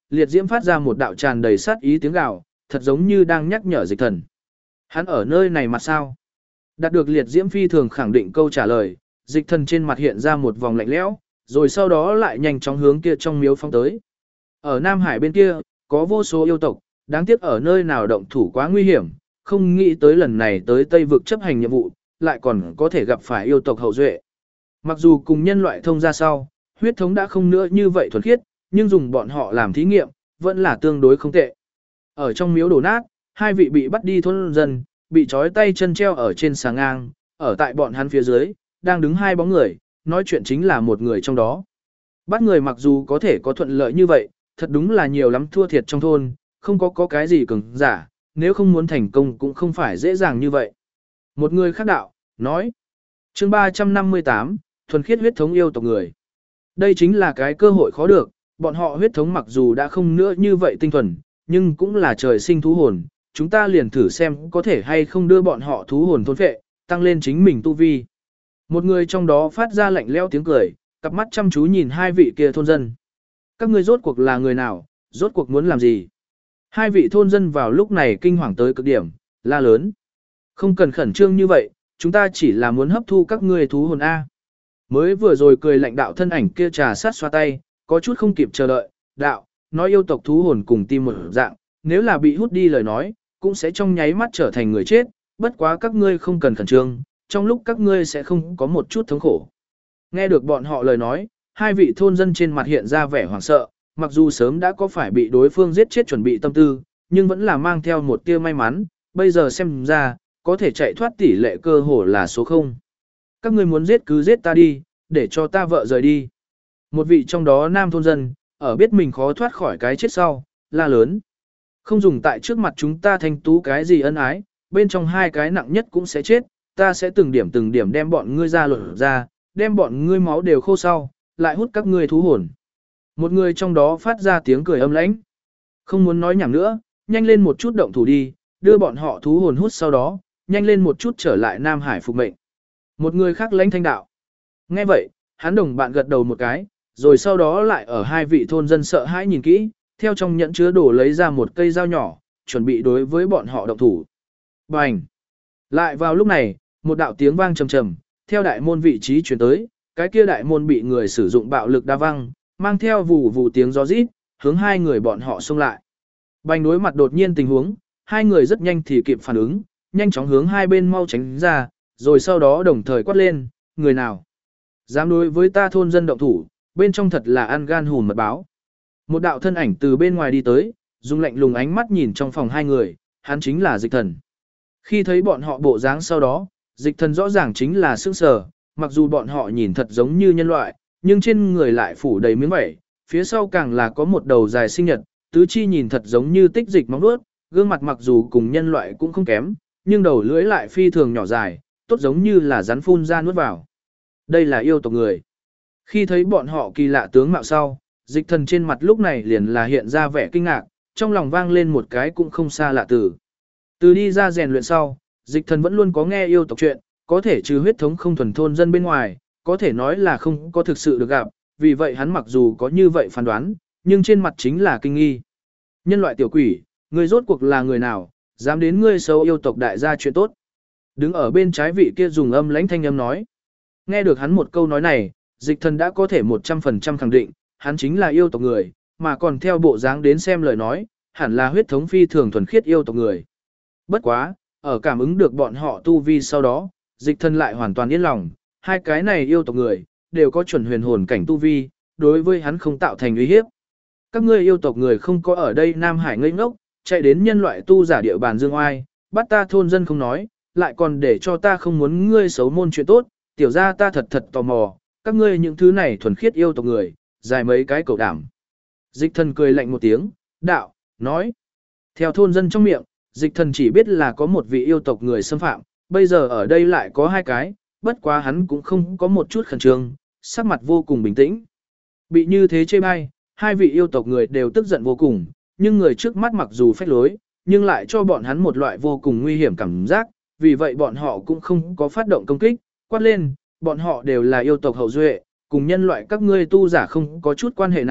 liệt diễm phát ra một đạo tràn đầy sát ý tiếng gào, thật giống như đang nhắc nhở dịch thần. Hắn ở nơi này mà sao? Đạt được liệt diễm phi thường khẳng định câu trả lời, dịch thần trên mặt hiện ra một vòng lạnh lẽo, rồi sau đó lại nhanh chóng hướng kia trong miếu phóng tới. Ở Nam Hải bên kia, có vô số yêu tộc, đáng tiếc ở nơi nào động thủ quá nguy hiểm, không nghĩ tới lần này tới Tây vực chấp hành nhiệm vụ, lại còn có thể gặp phải yêu tộc hậu duệ. Mặc dù cùng nhân loại thông ra sau, huyết thống đã không nữa như vậy thuần khiết, nhưng dùng bọn họ làm thí nghiệm, vẫn là tương đối không tệ. Ở trong miếu đổ nát, hai vị bị bắt đi thôn dân, bị trói tay chân treo ở trên xà ngang, ở tại bọn hắn phía dưới, đang đứng hai bóng người, nói chuyện chính là một người trong đó. Bắt người mặc dù có thể có thuận lợi như vậy, thật đúng là nhiều lắm thua thiệt trong thôn, không có cái gì cứng giả, nếu không muốn thành công cũng không phải dễ dàng như vậy. Một người khác đạo, nói, chương 358, thuần khiết huyết thống yêu tộc người. Đây chính là cái cơ hội khó được, bọn họ huyết thống mặc dù đã không nữa như vậy tinh thuần, nhưng cũng là trời sinh thú hồn, chúng ta liền thử xem có thể hay không đưa bọn họ thú hồn thôn phệ, tăng lên chính mình tu vi. Một người trong đó phát ra lạnh lẽo tiếng cười, cặp mắt chăm chú nhìn hai vị kia thôn dân. Các ngươi rốt cuộc là người nào, rốt cuộc muốn làm gì? Hai vị thôn dân vào lúc này kinh hoàng tới cực điểm, la lớn. Không cần khẩn trương như vậy, chúng ta chỉ là muốn hấp thu các ngươi thú hồn A. Mới vừa rồi cười lạnh đạo thân ảnh kia trà sát xoa tay, có chút không kịp chờ đợi, đạo, nói yêu tộc thú hồn cùng tim một dạng, nếu là bị hút đi lời nói, cũng sẽ trong nháy mắt trở thành người chết, bất quá các ngươi không cần khẩn trương, trong lúc các ngươi sẽ không có một chút thống khổ. Nghe được bọn họ lời nói, hai vị thôn dân trên mặt hiện ra vẻ hoảng sợ, mặc dù sớm đã có phải bị đối phương giết chết chuẩn bị tâm tư, nhưng vẫn là mang theo một tia may mắn, bây giờ xem ra, có thể chạy thoát tỷ lệ cơ hồ là số 0. Các ngươi muốn giết cứ giết ta đi, để cho ta vợ rời đi. Một vị trong đó nam thôn dân, ở biết mình khó thoát khỏi cái chết sau, la lớn. Không dùng tại trước mặt chúng ta thanh tú cái gì ân ái, bên trong hai cái nặng nhất cũng sẽ chết, ta sẽ từng điểm đem bọn ngươi ra lột ra, đem bọn ngươi máu đều khô sau, lại hút các ngươi thú hồn. Một người trong đó phát ra tiếng cười âm lãnh. Không muốn nói nhảm nữa, nhanh lên một chút động thủ đi, đưa bọn họ thú hồn hút sau đó, nhanh lên một chút trở lại Nam Hải phục mệnh. Một người khác lãnh thanh đạo. Nghe vậy, hắn đồng bạn gật đầu một cái, rồi sau đó lại ở hai vị thôn dân sợ hãi nhìn kỹ, theo trong nhẫn chứa đồ lấy ra một cây dao nhỏ, chuẩn bị đối với bọn họ động thủ. Bành! Lại vào lúc này, một đạo tiếng vang trầm trầm, theo đại môn vị trí chuyển tới, cái kia đại môn bị người sử dụng bạo lực đa văng, mang theo vù vù tiếng gió rít, hướng hai người bọn họ xông lại. Bành đối mặt đột nhiên tình huống, hai người rất nhanh thì kịp phản ứng, nhanh chóng hướng hai bên mau tránh ra, rồi sau đó đồng thời quát lên, người nào? Dám đối với ta thôn dân động thủ, bên trong thật là ăn gan hùn mật báo. Một đạo thân ảnh từ bên ngoài đi tới, dùng lạnh lùng ánh mắt nhìn trong phòng hai người, hắn chính là dịch thần. Khi thấy bọn họ bộ dáng sau đó, dịch thần rõ ràng chính là sững sờ, mặc dù bọn họ nhìn thật giống như nhân loại, nhưng trên người lại phủ đầy miếng vảy, phía sau càng là có một đầu dài sinh nhật, tứ chi nhìn thật giống như tích dịch móng vuốt, gương mặt mặc dù cùng nhân loại cũng không kém, nhưng đầu lưỡi lại phi thường nhỏ dài, tốt giống như là rắn phun ra nuốt vào. Đây là yêu tộc người. Khi thấy bọn họ kỳ lạ tướng mạo sau, dịch thần trên mặt lúc này liền là hiện ra vẻ kinh ngạc, trong lòng vang lên một cái cũng không xa lạ từ. Từ đi ra rèn luyện sau, dịch thần vẫn luôn có nghe yêu tộc chuyện, có thể trừ huyết thống không thuần thôn dân bên ngoài, có thể nói là không có thực sự được gặp, vì vậy hắn mặc dù có như vậy phán đoán, nhưng trên mặt chính là kinh nghi. Nhân loại tiểu quỷ, người rốt cuộc là người nào, dám đến ngươi xấu yêu tộc đại gia chuyện tốt. Đứng ở bên trái vị kia dùng âm lãnh thanh âm nói. Nghe được hắn một câu nói này, dịch thần đã có thể 100% khẳng định, hắn chính là yêu tộc người, mà còn theo bộ dáng đến xem lời nói, hẳn là huyết thống phi thường thuần khiết yêu tộc người. Bất quá, ở cảm ứng được bọn họ tu vi sau đó, dịch thần lại hoàn toàn yên lòng, hai cái này yêu tộc người, đều có chuẩn huyền hồn cảnh tu vi, đối với hắn không tạo thành uy hiếp. Các ngươi yêu tộc người không có ở đây Nam Hải ngây ngốc, chạy đến nhân loại tu giả địa bàn dương oai, bắt ta thôn dân không nói, lại còn để cho ta không muốn ngươi xấu môn chuyện tốt, tiểu ra ta thật tò mò, các ngươi những thứ này thuần khiết yêu tộc người, dài mấy cái cầu đảm. Dịch thần cười lạnh một tiếng, đạo, nói. Theo thôn dân trong miệng, dịch thần chỉ biết là có một vị yêu tộc người xâm phạm, bây giờ ở đây lại có hai cái, bất quá hắn cũng không có một chút khẩn trương, sắc mặt vô cùng bình tĩnh. Bị như thế chê bai, hai vị yêu tộc người đều tức giận vô cùng, nhưng người trước mắt mặc dù phách lối, nhưng lại cho bọn hắn một loại vô cùng nguy hiểm cảm giác, vì vậy bọn họ cũng không có phát động công kích, quát lên, bọn họ đều là yêu tộc hậu duệ, cùng nhân loại các ngươi tu giả không có chút quan hệ nào,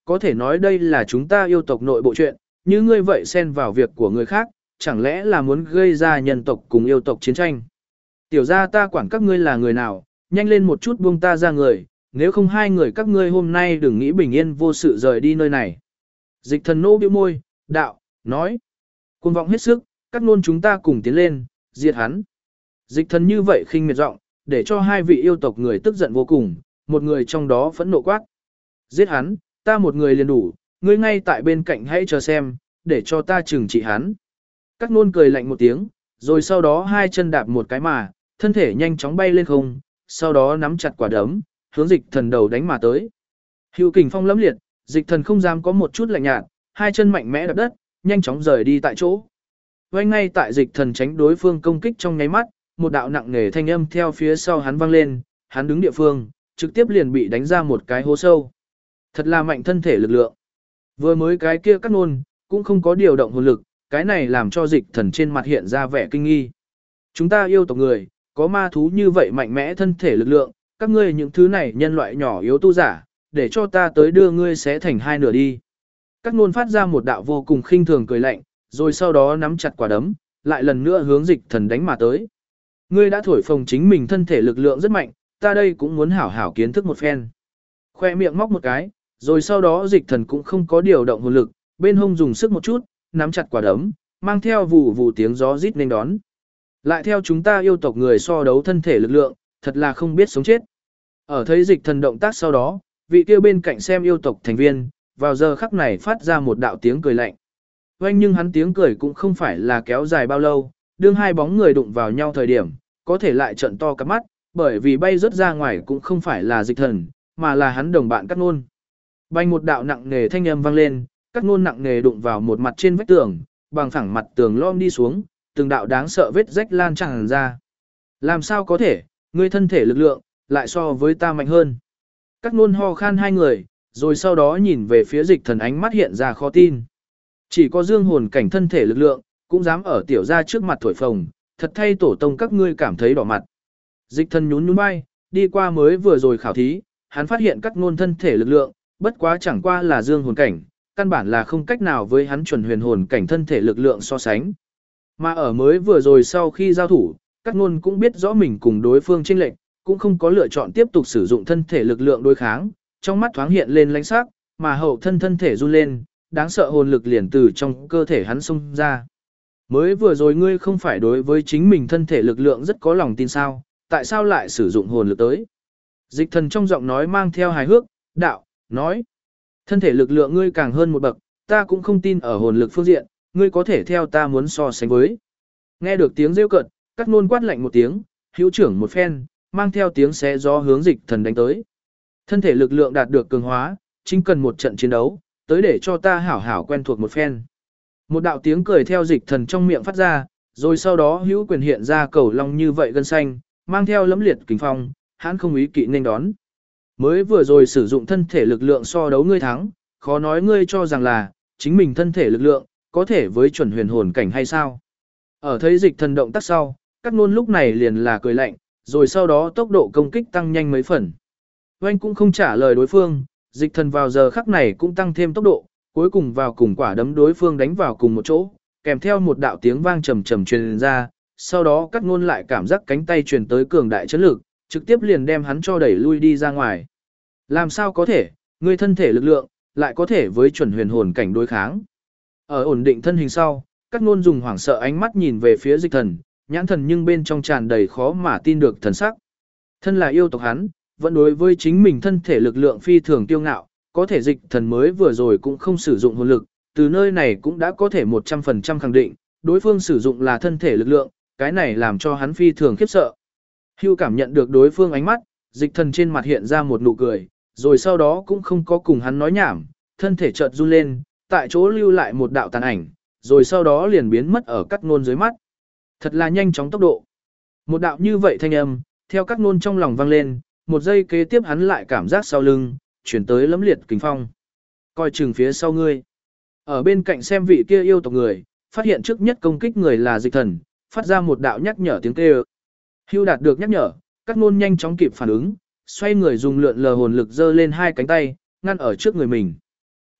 có thể nói đây là chúng ta yêu tộc nội bộ chuyện, như ngươi vậy xen vào việc của người khác, chẳng lẽ là muốn gây ra nhân tộc cùng yêu tộc chiến tranh. Tiểu ra ta quản các ngươi là người nào, nhanh lên một chút buông ta ra người, nếu không hai người các ngươi hôm nay đừng nghĩ bình yên vô sự rời đi nơi này. Dịch thần nô bĩu môi, đạo, nói. Cuồng vọng hết sức, các nôn chúng ta cùng tiến lên, diệt hắn. Dịch thần như vậy khinh miệt giọng, để cho hai vị yêu tộc người tức giận vô cùng, một người trong đó phẫn nộ quát. Giết hắn, ta một người liền đủ, ngươi ngay tại bên cạnh hãy chờ xem, để cho ta trừng trị hắn. Các nôn cười lạnh một tiếng, rồi sau đó hai chân đạp một cái mà, thân thể nhanh chóng bay lên không, sau đó nắm chặt quả đấm, hướng dịch thần đầu đánh mà tới. Hữu kình phong lẫm liệt, dịch thần không dám có một chút lạnh nhạt, hai chân mạnh mẽ đạp đất, nhanh chóng rời đi tại chỗ. Ngay ngay tại dịch thần tránh đối phương công kích trong nháy mắt, một đạo nặng nề thanh âm theo phía sau hắn vang lên, hắn đứng địa phương, trực tiếp liền bị đánh ra một cái hố sâu. Thật là mạnh thân thể lực lượng. Vừa mới cái kia cắt nôn, cũng không có điều động hồn lực, cái này làm cho dịch thần trên mặt hiện ra vẻ kinh nghi. Chúng ta yêu tộc người, có ma thú như vậy mạnh mẽ thân thể lực lượng, các ngươi những thứ này nhân loại nhỏ yếu tu giả, để cho ta tới đưa ngươi xé thành hai nửa đi. Cắt nôn phát ra một đạo vô cùng khinh thường cười lạnh, rồi sau đó nắm chặt quả đấm, lại lần nữa hướng dịch thần đánh mà tới. Ngươi đã thổi phồng chính mình thân thể lực lượng rất mạnh, ta đây cũng muốn hảo hảo kiến thức một phen. Khoe miệng móc một cái, rồi sau đó dịch thần cũng không có điều động hồn lực, bên hông dùng sức một chút, nắm chặt quả đấm, mang theo vù vù tiếng gió rít nên đón. Lại theo chúng ta yêu tộc người so đấu thân thể lực lượng, thật là không biết sống chết. Ở thấy dịch thần động tác sau đó, vị kia bên cạnh xem yêu tộc thành viên, vào giờ khắc này phát ra một đạo tiếng cười lạnh. Oanh nhưng hắn tiếng cười cũng không phải là kéo dài bao lâu, đương hai bóng người đụng vào nhau thời điểm, có thể lại trận to cặp mắt, bởi vì bay rớt ra ngoài cũng không phải là dịch thần, mà là hắn đồng bạn Cát Nôn. Bay một đạo nặng nề thanh âm vang lên, Cát Nôn nặng nề đụng vào một mặt trên vách tường, bằng phẳng mặt tường lom đi xuống, từng đạo đáng sợ vết rách lan tràn ra. Làm sao có thể, ngươi thân thể lực lượng, lại so với ta mạnh hơn. Cát Nôn ho khan hai người, rồi sau đó nhìn về phía dịch thần ánh mắt hiện ra khó tin. Chỉ có dương hồn cảnh thân thể lực lượng, cũng dám ở tiểu gia trước mặt thổi phồng, thật thay tổ tông các ngươi cảm thấy đỏ mặt. Dịch thần nhún nhún vai, đi qua mới vừa rồi khảo thí, hắn phát hiện Cát Nôn thân thể lực lượng, bất quá chẳng qua là dương hồn cảnh, căn bản là không cách nào với hắn chuẩn huyền hồn cảnh thân thể lực lượng so sánh. Mà ở mới vừa rồi sau khi giao thủ, Cát Nôn cũng biết rõ mình cùng đối phương chênh lệch, cũng không có lựa chọn tiếp tục sử dụng thân thể lực lượng đối kháng, trong mắt thoáng hiện lên lãnh sắc, mà hậu thân thể run lên, đáng sợ hồn lực liền từ trong cơ thể hắn xông ra. Mới vừa rồi ngươi không phải đối với chính mình thân thể lực lượng rất có lòng tin sao, tại sao lại sử dụng hồn lực tới? Dịch thần trong giọng nói mang theo hài hước, đạo, nói. Thân thể lực lượng ngươi càng hơn một bậc, ta cũng không tin ở hồn lực phương diện, ngươi có thể theo ta muốn so sánh với. Nghe được tiếng rêu cợt, Cát Nôn quát lạnh một tiếng, hữu trưởng một phen, mang theo tiếng xé gió hướng dịch thần đánh tới. Thân thể lực lượng đạt được cường hóa, chính cần một trận chiến đấu, tới để cho ta hảo hảo quen thuộc một phen. Một đạo tiếng cười theo dịch thần trong miệng phát ra, rồi sau đó hữu quyền hiện ra cầu long như vậy gân xanh, mang theo lẫm liệt kình phong, hắn không ý kỵ nên đón. Mới vừa rồi sử dụng thân thể lực lượng so đấu ngươi thắng, khó nói ngươi cho rằng là, chính mình thân thể lực lượng, có thể với chuẩn huyền hồn cảnh hay sao. Ở thấy dịch thần động tác sau, Cát Nôn lúc này liền là cười lạnh, rồi sau đó tốc độ công kích tăng nhanh mấy phần. Oanh cũng không trả lời đối phương, dịch thần vào giờ khắc này cũng tăng thêm tốc độ, cuối cùng vào cùng quả đấm đối phương đánh vào cùng một chỗ, kèm theo một đạo tiếng vang trầm trầm truyền ra, sau đó Cát Nôn lại cảm giác cánh tay truyền tới cường đại chấn lực, trực tiếp liền đem hắn cho đẩy lui đi ra ngoài. Làm sao có thể, ngươi thân thể lực lượng, lại có thể với chuẩn huyền hồn cảnh đối kháng. Ở ổn định thân hình sau, Cát Nôn dùng hoảng sợ ánh mắt nhìn về phía dịch thần, nhãn thần nhưng bên trong tràn đầy khó mà tin được thần sắc. Thân là yêu tộc hắn, vẫn đối với chính mình thân thể lực lượng phi thường tiêu ngạo, có thể dịch thần mới vừa rồi cũng không sử dụng hồn lực, từ nơi này cũng đã có thể 100% khẳng định, đối phương sử dụng là thân thể lực lượng, cái này làm cho hắn phi thường khiếp sợ. Hưu cảm nhận được đối phương ánh mắt, dịch thần trên mặt hiện ra một nụ cười, rồi sau đó cũng không có cùng hắn nói nhảm, thân thể chợt run lên, tại chỗ lưu lại một đạo tàn ảnh, rồi sau đó liền biến mất ở Cát Nôn dưới mắt. Thật là nhanh chóng tốc độ. Một đạo như vậy thanh âm, theo Cát Nôn trong lòng vang lên, một giây kế tiếp hắn lại cảm giác sau lưng, chuyển tới lẫm liệt kình phong. Coi chừng phía sau ngươi. Ở bên cạnh xem vị kia yêu tộc người, phát hiện trước nhất công kích người là dịch thần, phát ra một đạo nhắc nhở tiếng kêu. Hưu đạt được nhắc nhở, Cát Nôn nhanh chóng kịp phản ứng, xoay người dùng lượn lờ hồn lực giơ lên hai cánh tay, ngăn ở trước người mình.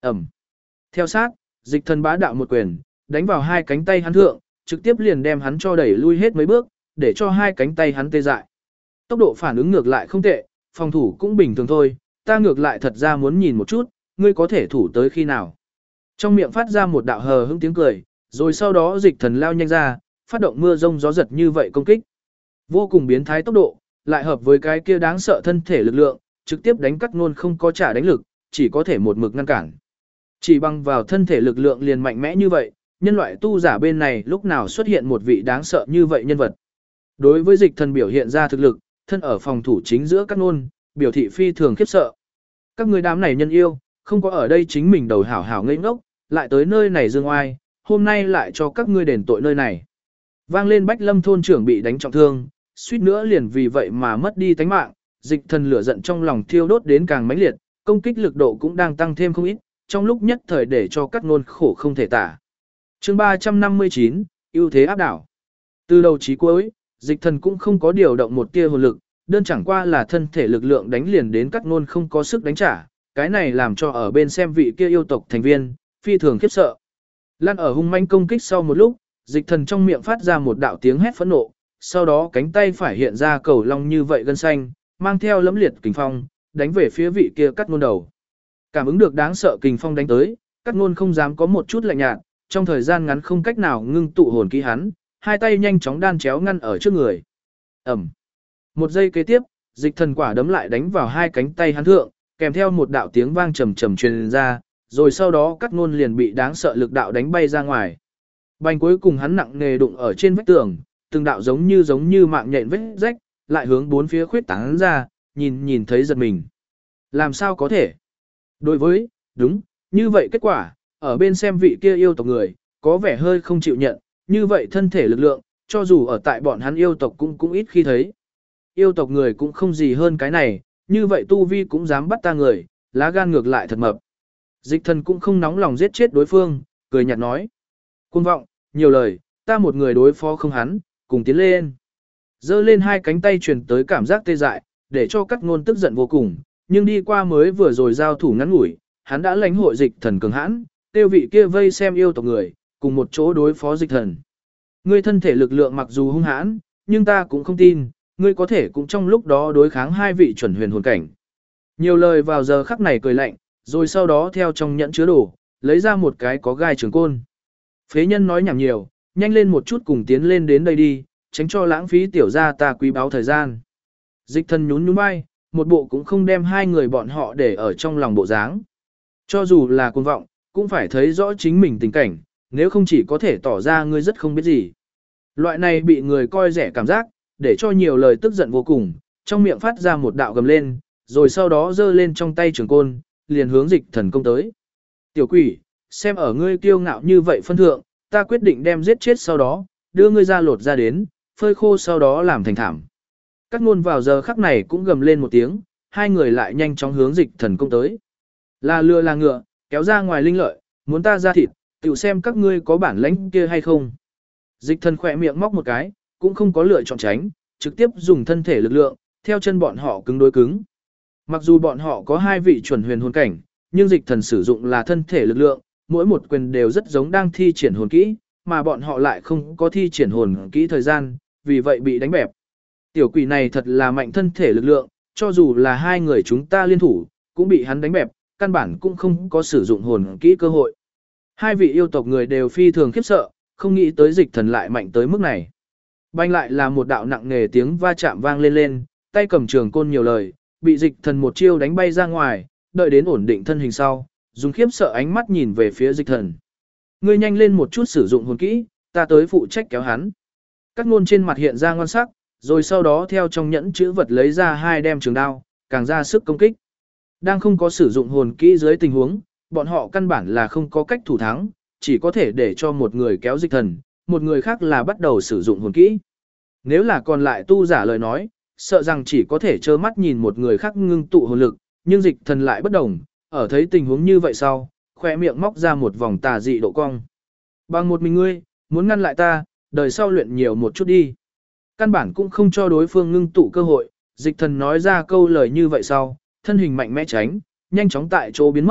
Ẩm. Theo sát, dịch thần bá đạo một quyền, đánh vào hai cánh tay hắn thượng, trực tiếp liền đem hắn cho đẩy lui hết mấy bước, để cho hai cánh tay hắn tê dại. Tốc độ phản ứng ngược lại không tệ, phòng thủ cũng bình thường thôi, ta ngược lại thật ra muốn nhìn một chút, ngươi có thể thủ tới khi nào. Trong miệng phát ra một đạo hờ hững tiếng cười, rồi sau đó dịch thần lao nhanh ra, phát động mưa rông gió giật như vậy công kích. Vô cùng biến thái tốc độ, lại hợp với cái kia đáng sợ thân thể lực lượng, trực tiếp đánh Cát Nôn không có trả đánh lực, chỉ có thể một mực ngăn cản. Chỉ bằng vào thân thể lực lượng liền mạnh mẽ như vậy, nhân loại tu giả bên này lúc nào xuất hiện một vị đáng sợ như vậy nhân vật. Đối với dịch thần biểu hiện ra thực lực, thân ở phòng thủ chính giữa Cát Nôn, biểu thị phi thường khiếp sợ. Các người đám này nhân yêu, không có ở đây chính mình đầu hảo hảo ngây ngốc, lại tới nơi này dương oai, hôm nay lại cho các ngươi đền tội nơi này. Vang lên Bách Lâm thôn trưởng bị đánh trọng thương, suýt nữa liền vì vậy mà mất đi tánh mạng, dịch thần lửa giận trong lòng thiêu đốt đến càng mãnh liệt, công kích lực độ cũng đang tăng thêm không ít, trong lúc nhất thời để cho Cát Nôn khổ không thể tả. Chương 359, ưu thế áp đảo. Từ đầu chí cuối, dịch thần cũng không có điều động một tia hồn lực, đơn chẳng qua là thân thể lực lượng đánh liền đến Cát Nôn không có sức đánh trả, cái này làm cho ở bên xem vị kia yêu tộc thành viên phi thường khiếp sợ. Lan ở hung manh công kích sau một lúc, dịch thần trong miệng phát ra một đạo tiếng hét phẫn nộ, sau đó cánh tay phải hiện ra cầu long như vậy gân xanh, mang theo lẫm liệt kình phong, đánh về phía vị kia Cát Nôn đầu. Cảm ứng được đáng sợ kình phong đánh tới, Cát Nôn không dám có một chút lạnh nhạt, trong thời gian ngắn không cách nào ngưng tụ hồn kỹ hắn, hai tay nhanh chóng đan chéo ngăn ở trước người. Ẩm. Một giây kế tiếp, dịch thần quả đấm lại đánh vào hai cánh tay hắn thượng, kèm theo một đạo tiếng vang trầm trầm truyền ra, rồi sau đó Cát Nôn liền bị đáng sợ lực đạo đánh bay ra ngoài. Bành cuối cùng hắn nặng nề đụng ở trên vách tường, từng đạo giống như mạng nhện vết rách, lại hướng bốn phía khuyết tán ra, nhìn thấy giật mình. Làm sao có thể? Đối với, đúng, như vậy kết quả, ở bên xem vị kia yêu tộc người, có vẻ hơi không chịu nhận, như vậy thân thể lực lượng, cho dù ở tại bọn hắn yêu tộc cũng ít khi thấy. Yêu tộc người cũng không gì hơn cái này, như vậy tu vi cũng dám bắt ta người, lá gan ngược lại thật mập. Dịch thần cũng không nóng lòng giết chết đối phương, cười nhạt nói. Cuồng vọng, nhiều lời, ta một người đối phó không hắn, cùng tiến lên. Giơ lên hai cánh tay truyền tới cảm giác tê dại, để cho Cát Nôn tức giận vô cùng, nhưng đi qua mới vừa rồi giao thủ ngắn ngủi, hắn đã lãnh hội dịch thần cường hãn, tiêu vị kia vây xem yêu tộc người, cùng một chỗ đối phó dịch thần. Ngươi thân thể lực lượng mặc dù hung hãn, nhưng ta cũng không tin, ngươi có thể cũng trong lúc đó đối kháng hai vị chuẩn huyền hồn cảnh. Nhiều lời vào giờ khắc này cười lạnh, rồi sau đó theo trong nhẫn chứa đồ, lấy ra một cái có gai trường côn. Phế nhân nói nhảm nhiều, nhanh lên một chút cùng tiến lên đến đây đi, tránh cho lãng phí tiểu gia ta quý báu thời gian. Dịch thần nhún nhún vai, một bộ cũng không đem hai người bọn họ để ở trong lòng bộ dáng. Cho dù là cuồng vọng, cũng phải thấy rõ chính mình tình cảnh, nếu không chỉ có thể tỏ ra ngươi rất không biết gì. Loại này bị người coi rẻ cảm giác, để cho nhiều lời tức giận vô cùng, trong miệng phát ra một đạo gầm lên, rồi sau đó giơ lên trong tay trường côn, liền hướng dịch thần công tới. Tiểu quỷ, xem ở ngươi kiêu ngạo như vậy phân thượng, ta quyết định đem giết chết sau đó, đưa ngươi ra lột ra đến, phơi khô sau đó làm thành thảm. Cát Nôn vào giờ khắc này cũng gầm lên một tiếng, hai người lại nhanh chóng hướng dịch thần công tới. Là lừa là ngựa, kéo ra ngoài linh lợi, muốn ta ra thịt, tiểu xem các ngươi có bản lãnh kia hay không. Dịch thần khỏe miệng móc một cái, cũng không có lựa chọn tránh, trực tiếp dùng thân thể lực lượng, theo chân bọn họ cứng đối cứng. Mặc dù bọn họ có hai vị chuẩn huyền hồn cảnh, nhưng dịch thần sử dụng là thân thể lực lượng, mỗi một quyền đều rất giống đang thi triển hồn kỹ, mà bọn họ lại không có thi triển hồn kỹ thời gian, vì vậy bị đánh bẹp. Tiểu quỷ này thật là mạnh thân thể lực lượng, cho dù là hai người chúng ta liên thủ, cũng bị hắn đánh bẹp, căn bản cũng không có sử dụng hồn kỹ cơ hội. Hai vị yêu tộc người đều phi thường khiếp sợ, không nghĩ tới dịch thần lại mạnh tới mức này. Banh lại là một đạo nặng nề tiếng va chạm vang lên, tay cầm trường côn nhiều lời, bị dịch thần một chiêu đánh bay ra ngoài, đợi đến ổn định thân hình sau, dùng khiếp sợ ánh mắt nhìn về phía dịch thần. Ngươi nhanh lên một chút sử dụng hồn kỹ, ta tới phụ trách kéo hắn. Cát Nôn trên mặt hiện ra ngoan sắc, rồi sau đó theo trong nhẫn chữ vật lấy ra hai đem trường đao, càng ra sức công kích. Đang không có sử dụng hồn kỹ dưới tình huống, bọn họ căn bản là không có cách thủ thắng, chỉ có thể để cho một người kéo dịch thần, một người khác là bắt đầu sử dụng hồn kỹ. Nếu là còn lại tu giả lời nói, sợ rằng chỉ có thể trơ mắt nhìn một người khác ngưng tụ hồn lực, nhưng dịch thần lại bất đồng, ở thấy tình huống như vậy sau, khoe miệng móc ra một vòng tà dị độ cong. Bằng một mình ngươi, muốn ngăn lại ta, đời sau luyện nhiều một chút đi. Căn bản cũng không cho đối phương ngưng tụ cơ hội, dịch thần nói ra câu lời như vậy sau, thân hình mạnh mẽ tránh, nhanh chóng tại chỗ biến mất,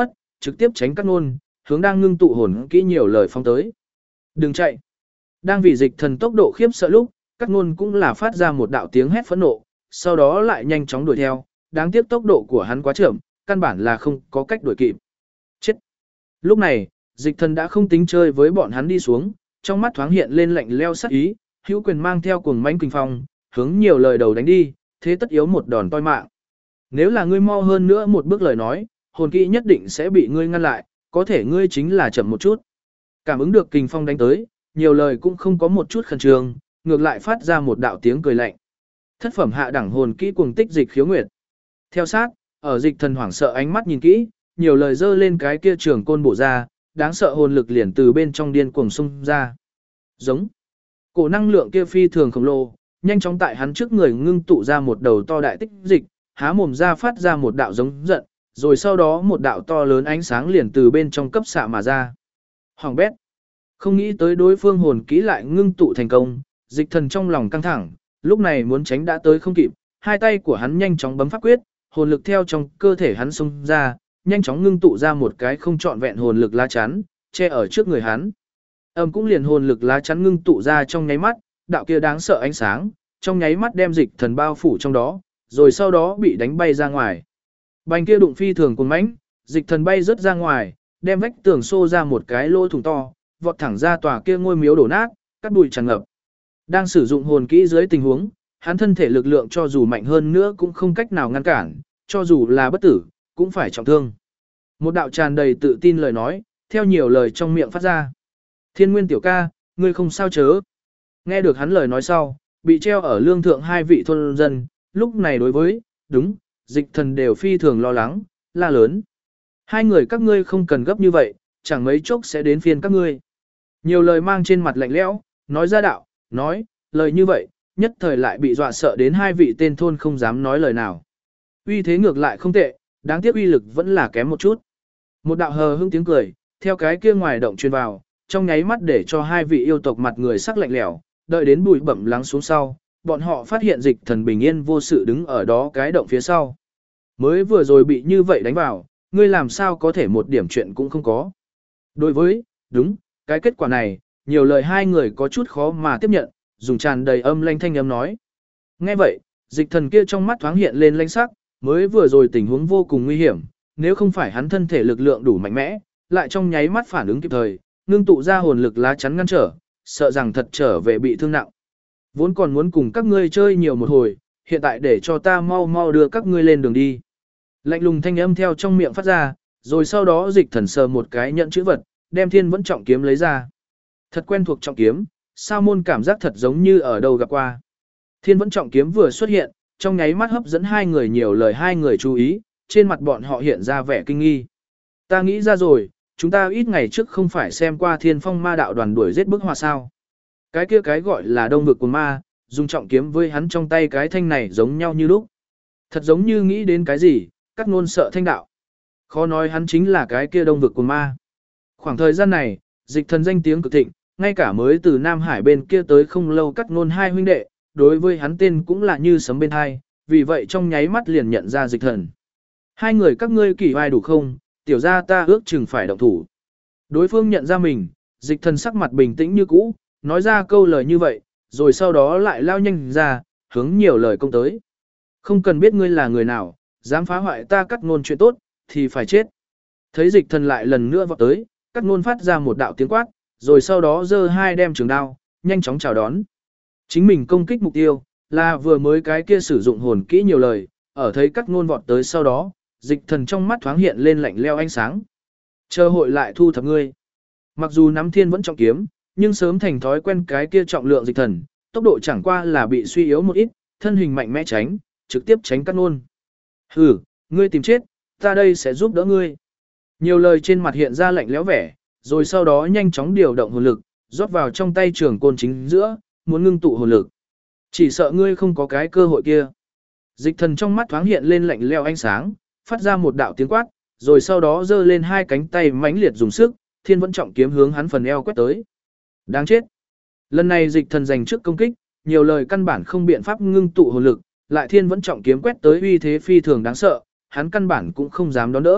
trực tiếp tránh Cát Nôn, hướng đang ngưng tụ hồn kỹ nhiều lời phong tới. Đừng chạy. Đang vì dịch thần tốc độ khiếp sợ lúc, Cát Nôn cũng là phát ra một đạo tiếng hét phẫn nộ, sau đó lại nhanh chóng đuổi theo, đáng tiếc tốc độ của hắn quá chậm, căn bản là không có cách đuổi kịp. Chết. Lúc này, dịch thần đã không tính chơi với bọn hắn đi xuống, trong mắt thoáng hiện lên lạnh lẽo sắc ý, hữu quyền mang theo cuồng mãnh kinh phong, hướng nhiều lời đầu đánh đi, thế tất yếu một đòn toi mạng. Nếu là ngươi mau hơn nữa một bước lời nói, hồn kỹ nhất định sẽ bị ngươi ngăn lại, có thể ngươi chính là chậm một chút. Cảm ứng được kình phong đánh tới, nhiều lời cũng không có một chút khẩn trương, ngược lại phát ra một đạo tiếng cười lạnh. Thất phẩm hạ đẳng hồn kỹ cuồng tích dịch khiếu nguyệt. Theo sát, ở dịch thần hoảng sợ ánh mắt nhìn kỹ, nhiều lời dơ lên cái kia trường côn bổ ra, đáng sợ hồn lực liền từ bên trong điên cuồng xung ra. Giống. Cổ năng lượng kia phi thường khổng lồ, nhanh chóng tại hắn trước người ngưng tụ ra một đầu to đại tích dịch, há mồm ra phát ra một đạo giống giận, rồi sau đó một đạo to lớn ánh sáng liền từ bên trong cấp xạ mà ra. Hoàng bét. Không nghĩ tới đối phương hồn kỹ lại ngưng tụ thành công, dịch thần trong lòng căng thẳng, lúc này muốn tránh đã tới không kịp, hai tay của hắn nhanh chóng bấm pháp quyết, hồn lực theo trong cơ thể hắn xông ra, nhanh chóng ngưng tụ ra một cái không trọn vẹn hồn lực lá chắn, che ở trước người hắn. Cũng liền hồn lực lá chắn ngưng tụ ra trong nháy mắt, đạo kia đáng sợ ánh sáng, trong nháy mắt đem dịch thần bao phủ trong đó, rồi sau đó bị đánh bay ra ngoài. Bành kia đụng phi thường cuồng mãnh, dịch thần bay rớt ra ngoài, đem vách tường xô ra một cái lỗ thủng to, vọt thẳng ra tòa kia ngôi miếu đổ nát, cát bụi tràn ngập. Đang sử dụng hồn kỹ dưới tình huống, hắn thân thể lực lượng cho dù mạnh hơn nữa cũng không cách nào ngăn cản, cho dù là bất tử, cũng phải trọng thương. Một đạo tràn đầy tự tin lời nói, theo nhiều lời trong miệng phát ra. Thiên Nguyên tiểu ca, ngươi không sao chớ. Nghe được hắn lời nói sau, bị treo ở lương thượng hai vị thôn dân, lúc này đối với, đúng, dịch thần đều phi thường lo lắng, la lớn. Hai người các ngươi không cần gấp như vậy, chẳng mấy chốc sẽ đến phiên các ngươi. Nhiều lời mang trên mặt lạnh lẽo, nói ra đạo, nói, lời như vậy, nhất thời lại bị dọa sợ đến hai vị tên thôn không dám nói lời nào. Uy thế ngược lại không tệ, đáng tiếc uy lực vẫn là kém một chút. Một đạo hờ hững tiếng cười, theo cái kia ngoài động truyền vào, trong nháy mắt để cho hai vị yêu tộc mặt người sắc lạnh lẽo, đợi đến bụi bẩm lắng xuống sau, bọn họ phát hiện dịch thần bình yên vô sự đứng ở đó cái động phía sau. Mới vừa rồi bị như vậy đánh vào, ngươi làm sao có thể một điểm chuyện cũng không có. Đối với, đúng, cái kết quả này, nhiều lời hai người có chút khó mà tiếp nhận, dùng tràn đầy âm lanh thanh âm nói. Nghe vậy, dịch thần kia trong mắt thoáng hiện lên lanh sắc, mới vừa rồi tình huống vô cùng nguy hiểm, nếu không phải hắn thân thể lực lượng đủ mạnh mẽ, lại trong nháy mắt phản ứng kịp thời, ngưng tụ ra hồn lực lá chắn ngăn trở, sợ rằng thật trở về bị thương nặng. Vốn còn muốn cùng các ngươi chơi nhiều một hồi, hiện tại để cho ta mau mau đưa các ngươi lên đường đi. Lạnh lùng thanh âm theo trong miệng phát ra, rồi sau đó dịch thần sờ một cái nhận chữ vật, đem thiên vẫn trọng kiếm lấy ra. Thật quen thuộc trọng kiếm, sao môn cảm giác thật giống như ở đâu gặp qua. Thiên vẫn trọng kiếm vừa xuất hiện, trong nháy mắt hấp dẫn hai người nhiều lời hai người chú ý, trên mặt bọn họ hiện ra vẻ kinh nghi. Ta nghĩ ra rồi, chúng ta ít ngày trước không phải xem qua Thiên Phong ma đạo đoàn đuổi giết bức họa sao. Cái kia cái gọi là đông vực của ma, dùng trọng kiếm với hắn trong tay cái thanh này giống nhau như lúc. Thật giống như nghĩ đến cái gì, Cát Nôn sợ thanh đạo. Khó nói hắn chính là cái kia đông vực của ma. Khoảng thời gian này, dịch thần danh tiếng cực thịnh, ngay cả mới từ Nam Hải bên kia tới không lâu Cát Nôn hai huynh đệ, đối với hắn tên cũng là như sấm bên hai, vì vậy trong nháy mắt liền nhận ra dịch thần. Hai người các ngươi kỳ vai đủ không, tiểu ra ta ước chừng phải động thủ. Đối phương nhận ra mình, dịch thần sắc mặt bình tĩnh như cũ, nói ra câu lời như vậy, rồi sau đó lại lao nhanh ra, hướng nhiều lời công tới. Không cần biết ngươi là người nào, dám phá hoại ta Cát Nôn chuyện tốt, thì phải chết. Thấy dịch thần lại lần nữa vọt tới, Cát Nôn phát ra một đạo tiếng quát, rồi sau đó giơ hai đem trường đao, nhanh chóng chào đón. Chính mình công kích mục tiêu, là vừa mới cái kia sử dụng hồn kỹ nhiều lời, ở thấy Cát Nôn vọt tới sau đó, dịch thần trong mắt thoáng hiện lên lạnh leo ánh sáng. Chờ hội lại thu thập ngươi. Mặc dù nắm thiên vẫn trọng kiếm, nhưng sớm thành thói quen cái kia trọng lượng dịch thần, tốc độ chẳng qua là bị suy yếu một ít, thân hình mạnh mẽ tránh, trực tiếp tránh Cát Nôn. Hừ, ngươi tìm chết, ta đây sẽ giúp đỡ ngươi. Nhiều lời trên mặt hiện ra lạnh lẽo vẻ, rồi sau đó nhanh chóng điều động hồn lực, rót vào trong tay trường côn chính giữa, muốn ngưng tụ hồn lực. Chỉ sợ ngươi không có cái cơ hội kia. Dịch thần trong mắt thoáng hiện lên lạnh lẽo ánh sáng, phát ra một đạo tiếng quát, rồi sau đó giơ lên hai cánh tay mãnh liệt dùng sức, thiên vẫn trọng kiếm hướng hắn phần eo quét tới. Đáng chết. Lần này dịch thần giành trước công kích, nhiều lời căn bản không biện pháp ngưng tụ hồn lực, lại thiên vẫn trọng kiếm quét tới uy thế phi thường đáng sợ, hắn căn bản cũng không dám đón đỡ,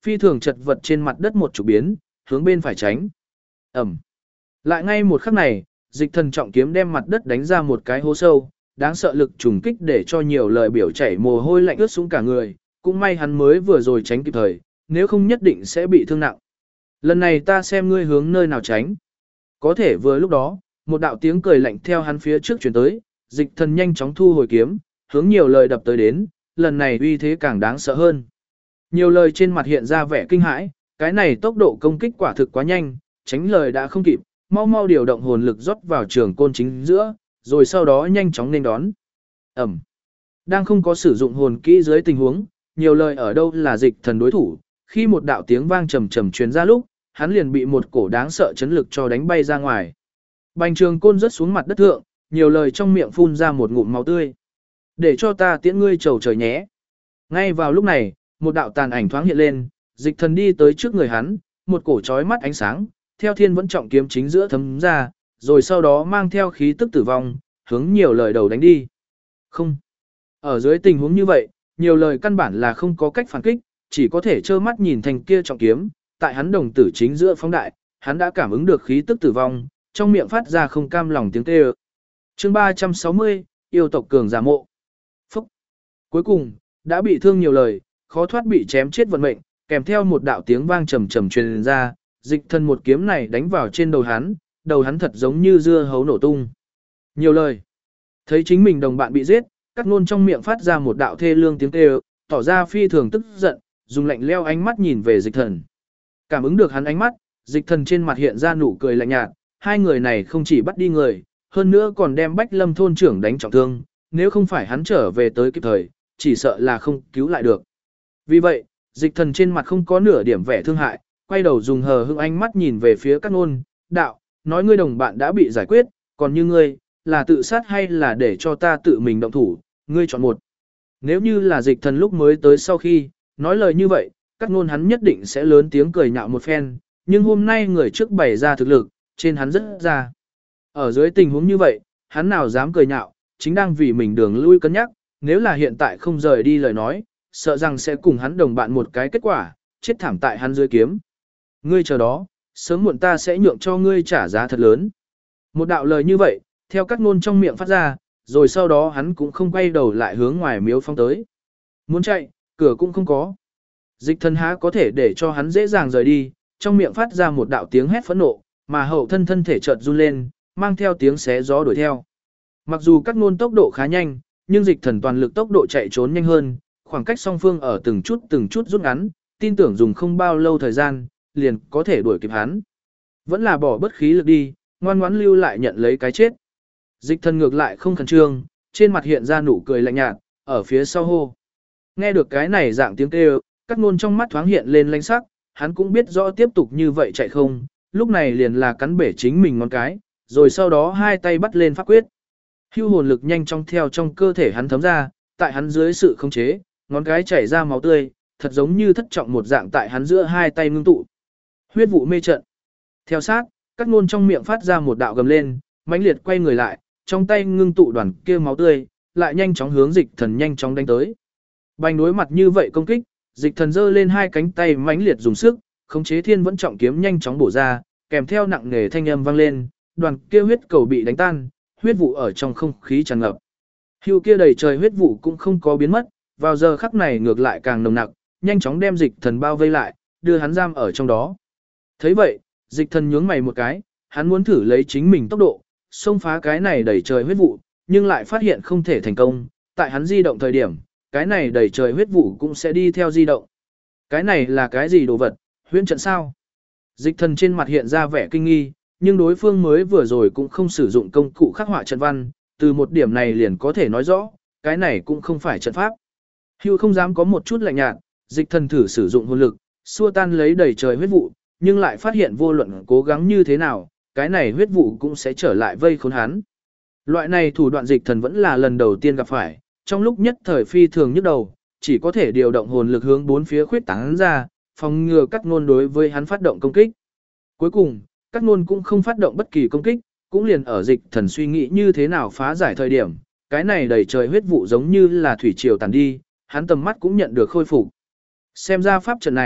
phi thường chật vật trên mặt đất một chục biến, hướng bên phải tránh. Ẩm. Lại ngay một khắc này, dịch thần trọng kiếm đem mặt đất đánh ra một cái hố sâu, đáng sợ lực trùng kích để cho nhiều lời biểu chảy mồ hôi lạnh ướt xuống cả người, cũng may hắn mới vừa rồi tránh kịp thời, nếu không nhất định sẽ bị thương nặng. Lần này ta xem ngươi hướng nơi nào tránh. Có thể vừa lúc đó, một đạo tiếng cười lạnh theo hắn phía trước chuyển tới, dịch thần nhanh chóng thu hồi kiếm, hướng nhiều lời đập tới đến, lần này uy thế càng đáng sợ hơn. Nhiều lời trên mặt hiện ra vẻ kinh hãi, cái này tốc độ công kích quả thực quá nhanh, tránh lời đã không kịp, mau mau điều động hồn lực rót vào trường côn chính giữa, rồi sau đó nhanh chóng nên đón. Ẩm. Đang không có sử dụng hồn kỹ dưới tình huống, nhiều lời ở đâu là dịch thần đối thủ, khi một đạo tiếng vang trầm trầm truyền ra lúc, hắn liền bị một cổ đáng sợ chấn lực cho đánh bay ra ngoài. Bành trường côn rớt xuống mặt đất thượng, nhiều lời trong miệng phun ra một ngụm máu tươi. Để cho ta tiễn ngươi trầu trời nhé. Ngay vào lúc này, một đạo tàn ảnh thoáng hiện lên, dịch thần đi tới trước người hắn, một cổ chói mắt ánh sáng, theo thiên vẫn trọng kiếm chính giữa thấm ra, rồi sau đó mang theo khí tức tử vong, hướng nhiều lời đầu đánh đi. Không. Ở dưới tình huống như vậy, nhiều lời căn bản là không có cách phản kích, chỉ có thể trơ mắt nhìn thành kia trọng kiếm, tại hắn đồng tử chính giữa phóng đại, hắn đã cảm ứng được khí tức tử vong, trong miệng phát ra không cam lòng tiếng kêu. Chương 360, yêu tộc cường giả mộ. Phúc. Cuối cùng, đã bị thương nhiều lời, khó thoát bị chém chết vận mệnh, kèm theo một đạo tiếng vang trầm trầm truyền ra, dịch thần một kiếm này đánh vào trên đầu hắn thật giống như dưa hấu nổ tung. Nhiều lời. Thấy chính mình đồng bạn bị giết, Cát Nôn trong miệng phát ra một đạo thê lương tiếng kêu, tỏ ra phi thường tức giận, dùng lạnh lẽo ánh mắt nhìn về dịch thần. Cảm ứng được hắn ánh mắt, dịch thần trên mặt hiện ra nụ cười lạnh nhạt, hai người này không chỉ bắt đi người, hơn nữa còn đem Bách Lâm thôn trưởng đánh trọng thương, nếu không phải hắn trở về tới kịp thời, chỉ sợ là không cứu lại được. Vì vậy, dịch thần trên mặt không có nửa điểm vẻ thương hại, quay đầu dùng hờ hững ánh mắt nhìn về phía Cát Nôn, đạo, nói ngươi đồng bạn đã bị giải quyết, còn như ngươi, là tự sát hay là để cho ta tự mình động thủ, ngươi chọn một. Nếu như là dịch thần lúc mới tới sau khi, nói lời như vậy, Cát Nôn hắn nhất định sẽ lớn tiếng cười nhạo một phen, nhưng hôm nay người trước bày ra thực lực, trên hắn rất ra. Ở dưới tình huống như vậy, hắn nào dám cười nhạo, chính đang vì mình đường lui cân nhắc, nếu là hiện tại không rời đi lời nói, sợ rằng sẽ cùng hắn đồng bạn một cái kết quả, chết thảm tại hắn dưới kiếm. Ngươi chờ đó, sớm muộn ta sẽ nhượng cho ngươi trả giá thật lớn. Một đạo lời như vậy, theo Cát Nôn trong miệng phát ra, rồi sau đó hắn cũng không quay đầu lại hướng ngoài miếu phong tới. Muốn chạy, cửa cũng không có. Dịch thần há có thể để cho hắn dễ dàng rời đi, trong miệng phát ra một đạo tiếng hét phẫn nộ, mà hậu thân thể chợt run lên, mang theo tiếng xé gió đuổi theo. Mặc dù Cát Nôn tốc độ khá nhanh, nhưng dịch thần toàn lực tốc độ chạy trốn nhanh hơn, khoảng cách song phương ở từng chút rút ngắn, tin tưởng dùng không bao lâu thời gian, liền có thể đuổi kịp hắn. Vẫn là bỏ bất khí lực đi, ngoan ngoãn lưu lại nhận lấy cái chết. Dịch thần ngược lại không khẩn trương, trên mặt hiện ra nụ cười lạnh nhạt, ở phía sau hô. Nghe được cái này dạng tiếng kêu, Cát Nôn trong mắt thoáng hiện lên lanh sắc, hắn cũng biết rõ tiếp tục như vậy chạy không, lúc này liền là cắn bể chính mình ngón cái, rồi sau đó hai tay bắt lên pháp quyết. Hưu hồn lực nhanh chóng theo trong cơ thể hắn thấm ra, tại hắn dưới sự khống chế, ngón cái chảy ra máu tươi, thật giống như thất trọng một dạng tại hắn giữa hai tay ngưng tụ. Huyết vụ mê trận. Theo sát, Cát Nôn trong miệng phát ra một đạo gầm lên, mãnh liệt quay người lại, trong tay ngưng tụ đoàn kia máu tươi, lại nhanh chóng hướng dịch thần nhanh chóng đánh tới. Bành đối mặt như vậy công kích, dịch thần giơ lên hai cánh tay mãnh liệt dùng sức, khống chế thiên vẫn trọng kiếm nhanh chóng bổ ra, kèm theo nặng nề thanh âm vang lên, đoàn kia huyết cầu bị đánh tan, huyết vụ ở trong không khí tràn ngập. Hưu kia đầy trời huyết vụ cũng không có biến mất, vào giờ khắc này ngược lại càng nồng nặc, nhanh chóng đem dịch thần bao vây lại, đưa hắn giam ở trong đó. Thấy vậy, dịch thần nhướng mày một cái, hắn muốn thử lấy chính mình tốc độ, xông phá cái này đầy trời huyết vụ, nhưng lại phát hiện không thể thành công, tại hắn di động thời điểm, cái này đầy trời huyết vụ cũng sẽ đi theo di động. Cái này là cái gì đồ vật, huyễn trận sao? Dịch thần trên mặt hiện ra vẻ kinh nghi, nhưng đối phương mới vừa rồi cũng không sử dụng công cụ khắc họa trận văn, từ một điểm này liền có thể nói rõ, cái này cũng không phải trận pháp. Hưu không dám có một chút lạnh nhạt, dịch thần thử sử dụng hồn lực, xua tan lấy đầy trời huyết vụ, nhưng lại phát hiện vô luận cố gắng như thế nào, cái này huyết vụ cũng sẽ trở lại vây khốn hắn. Loại này thủ đoạn dịch thần vẫn là lần đầu tiên gặp phải, trong lúc nhất thời phi thường nhức đầu, chỉ có thể điều động hồn lực hướng bốn phía khuyết tán ra, phòng ngừa Cát Nôn đối với hắn phát động công kích. Cuối cùng, Cát Nôn cũng không phát động bất kỳ công kích, cũng liền ở dịch thần suy nghĩ như thế nào phá giải thời điểm, cái này đầy trời huyết vụ giống như là thủy triều tàn đi, hắn tầm mắt cũng nhận được khôi phục. Xem ra pháp trận này,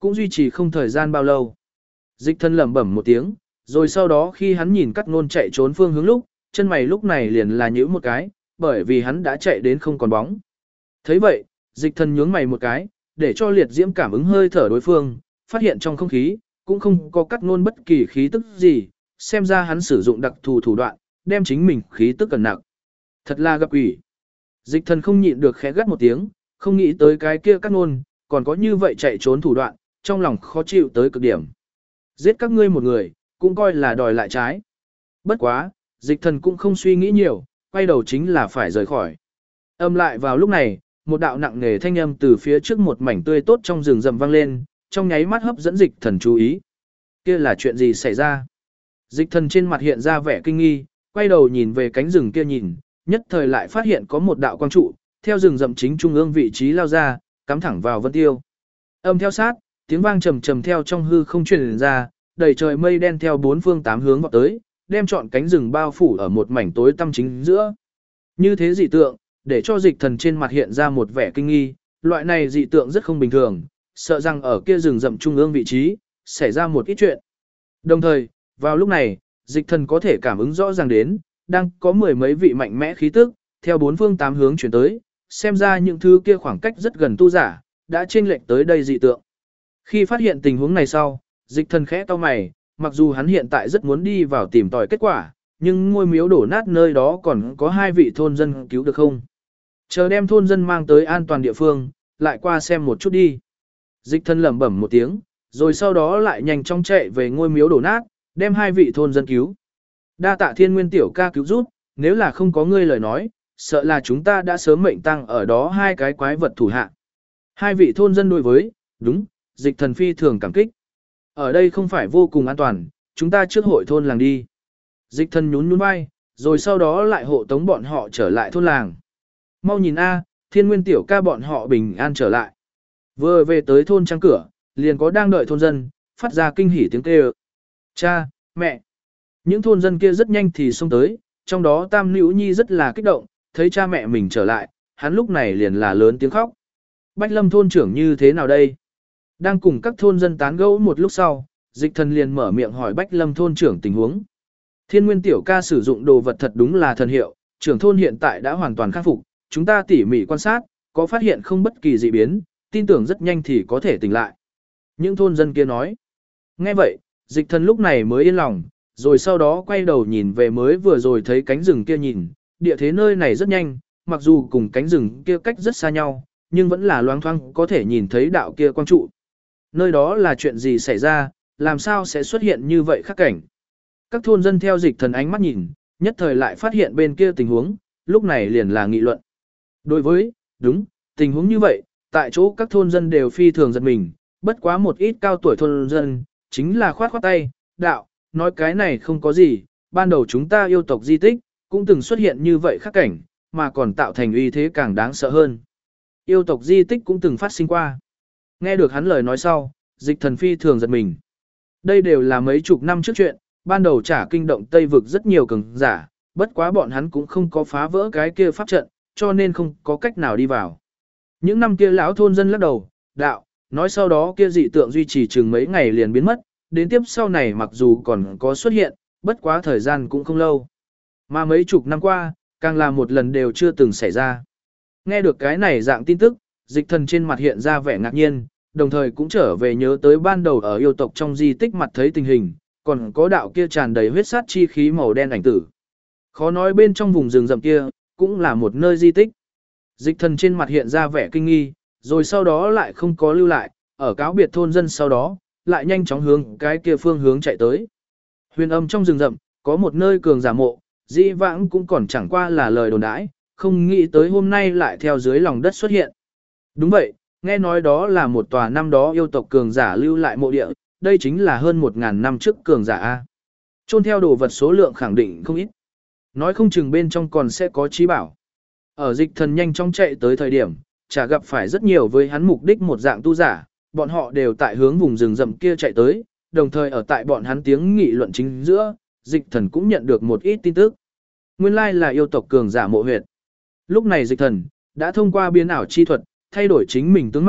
cũng duy trì không thời gian bao lâu. Dịch thần lẩm bẩm một tiếng, rồi sau đó khi hắn nhìn Cát Nôn chạy trốn phương hướng lúc, chân mày lúc này liền là nhíu một cái, bởi vì hắn đã chạy đến không còn bóng. Thấy vậy, dịch thần nhướng mày một cái, để cho liệt diễm cảm ứng hơi thở đối phương, phát hiện trong không khí, cũng không có Cát Nôn bất kỳ khí tức gì, xem ra hắn sử dụng đặc thù thủ đoạn, đem chính mình khí tức cẩn nặng. Thật là gặp quỷ. Dịch thần không nhịn được khẽ gắt một tiếng, không nghĩ tới cái kia Cát Nôn, còn có như vậy chạy trốn thủ đoạn, trong lòng khó chịu tới cực điểm. Giết các ngươi một người, cũng coi là đòi lại trái. Bất quá, dịch thần cũng không suy nghĩ nhiều, quay đầu chính là phải rời khỏi. Âm lại vào lúc này, một đạo nặng nề thanh âm từ phía trước một mảnh tươi tốt trong rừng rậm vang lên, trong nháy mắt hấp dẫn dịch thần chú ý. Kia là chuyện gì xảy ra? Dịch thần trên mặt hiện ra vẻ kinh nghi, quay đầu nhìn về cánh rừng kia nhìn, nhất thời lại phát hiện có một đạo quang trụ, theo rừng rậm chính trung ương vị trí lao ra, cắm thẳng vào Vân Tiêu. Âm theo sát, tiếng vang trầm trầm theo trong hư không truyền ra, đầy trời mây đen theo bốn phương tám hướng vọt tới, đem trọn cánh rừng bao phủ ở một mảnh tối tăm chính giữa. Như thế dị tượng, để cho dịch thần trên mặt hiện ra một vẻ kinh nghi, loại này dị tượng rất không bình thường, sợ rằng ở kia rừng rậm trung ương vị trí, xảy ra một ít chuyện. Đồng thời, vào lúc này, dịch thần có thể cảm ứng rõ ràng đến, đang có mười mấy vị mạnh mẽ khí tức, theo bốn phương tám hướng chuyển tới, xem ra những thứ kia khoảng cách rất gần tu giả, đã chênh lệch tới đây dị tượng. Khi phát hiện tình huống này sau, dịch thần khẽ cau mày, mặc dù hắn hiện tại rất muốn đi vào tìm tòi kết quả, nhưng ngôi miếu đổ nát nơi đó còn có 2 vị thôn dân cứu được không? Chờ đem thôn dân mang tới an toàn địa phương, lại qua xem một chút đi. Dịch thần lẩm bẩm một tiếng, rồi sau đó lại nhanh chóng chạy về ngôi miếu đổ nát, đem 2 vị thôn dân cứu. Đa tạ Thiên Nguyên tiểu ca cứu giúp, nếu là không có ngươi lời nói, sợ là chúng ta đã sớm mệnh tăng ở đó 2 cái quái vật thủ hạ. 2 vị thôn dân đối với, đúng, dịch thần phi thường cảm kích. Ở đây không phải vô cùng an toàn, chúng ta trước hội thôn làng đi. Dịch thần nhún nhún vai, rồi sau đó lại hộ tống bọn họ trở lại thôn làng. Mau nhìn a, Thiên Nguyên tiểu ca bọn họ bình an trở lại. Vừa về tới thôn trang cửa, liền có đang đợi thôn dân, phát ra kinh hỉ tiếng kêu. Cha, mẹ. Những thôn dân kia rất nhanh thì xông tới, trong đó Tam Nữ Nhi rất là kích động, thấy cha mẹ mình trở lại, hắn lúc này liền là lớn tiếng khóc. Bách Lâm thôn trưởng như thế nào đây? Đang cùng các thôn dân tán gẫu một lúc sau, dịch thần liền mở miệng hỏi Bách Lâm thôn trưởng tình huống. Thiên Nguyên tiểu ca sử dụng đồ vật thật đúng là thần hiệu, trưởng thôn hiện tại đã hoàn toàn khắc phục, chúng ta tỉ mỉ quan sát, có phát hiện không bất kỳ dị biến, tin tưởng rất nhanh thì có thể tỉnh lại. Những thôn dân kia nói. Nghe vậy, dịch thần lúc này mới yên lòng, rồi sau đó quay đầu nhìn về mới vừa rồi thấy cánh rừng kia nhìn, địa thế nơi này rất nhanh, mặc dù cùng cánh rừng kia cách rất xa nhau, nhưng vẫn là loáng thoáng có thể nhìn thấy đạo kia quang trụ. Nơi đó là chuyện gì xảy ra, làm sao sẽ xuất hiện như vậy khắc cảnh. Các thôn dân theo dịch thần ánh mắt nhìn, nhất thời lại phát hiện bên kia tình huống, lúc này liền là nghị luận. Đối với, đúng, tình huống như vậy, tại chỗ các thôn dân đều phi thường giật mình, bất quá một ít cao tuổi thôn dân, chính là khoát khoát tay, đạo, nói cái này không có gì, ban đầu chúng ta yêu tộc di tích, cũng từng xuất hiện như vậy khắc cảnh, mà còn tạo thành uy thế càng đáng sợ hơn. Yêu tộc di tích cũng từng phát sinh qua. Nghe được hắn lời nói sau, dịch thần phi thường giật mình. Đây đều là mấy chục năm trước chuyện, ban đầu trả kinh động Tây vực rất nhiều cường giả, bất quá bọn hắn cũng không có phá vỡ cái kia pháp trận, cho nên không có cách nào đi vào. Những năm kia lão thôn dân lắc đầu, đạo, nói sau đó kia dị tượng duy trì chừng mấy ngày liền biến mất, đến tiếp sau này mặc dù còn có xuất hiện, bất quá thời gian cũng không lâu. Mà mấy chục năm qua, càng là một lần đều chưa từng xảy ra. Nghe được cái này dạng tin tức, dịch thần trên mặt hiện ra vẻ ngạc nhiên, đồng thời cũng trở về nhớ tới ban đầu ở yêu tộc trong di tích mặt thấy tình hình, còn có đạo kia tràn đầy huyết sát chi khí màu đen ảnh tử. Khó nói bên trong vùng rừng rậm kia, cũng là một nơi di tích. Dịch thần trên mặt hiện ra vẻ kinh nghi, rồi sau đó lại không có lưu lại, ở cáo biệt thôn dân sau đó, lại nhanh chóng hướng cái kia phương hướng chạy tới. Huyền âm trong rừng rậm, có một nơi cường giả mộ, dĩ vãng cũng còn chẳng qua là lời đồn đãi, không nghĩ tới hôm nay lại theo dưới lòng đất xuất hiện. Đúng vậy, nghe nói đó là một tòa năm đó yêu tộc cường giả lưu lại mộ địa, đây chính là hơn 1000 năm trước cường giả A. Chôn theo đồ vật số lượng khẳng định không ít. Nói không chừng bên trong còn sẽ có trí bảo. Ở dịch thần nhanh chóng chạy tới thời điểm, chả gặp phải rất nhiều với hắn mục đích một dạng tu giả, bọn họ đều tại hướng vùng rừng rậm kia chạy tới, đồng thời ở tại bọn hắn tiếng nghị luận chính giữa, dịch thần cũng nhận được một ít tin tức. Nguyên lai là yêu tộc cường giả mộ huyệt. Lúc này dịch thần đã thông qua biến ảo chi thuật, thay đổi chính mình tướng mạo,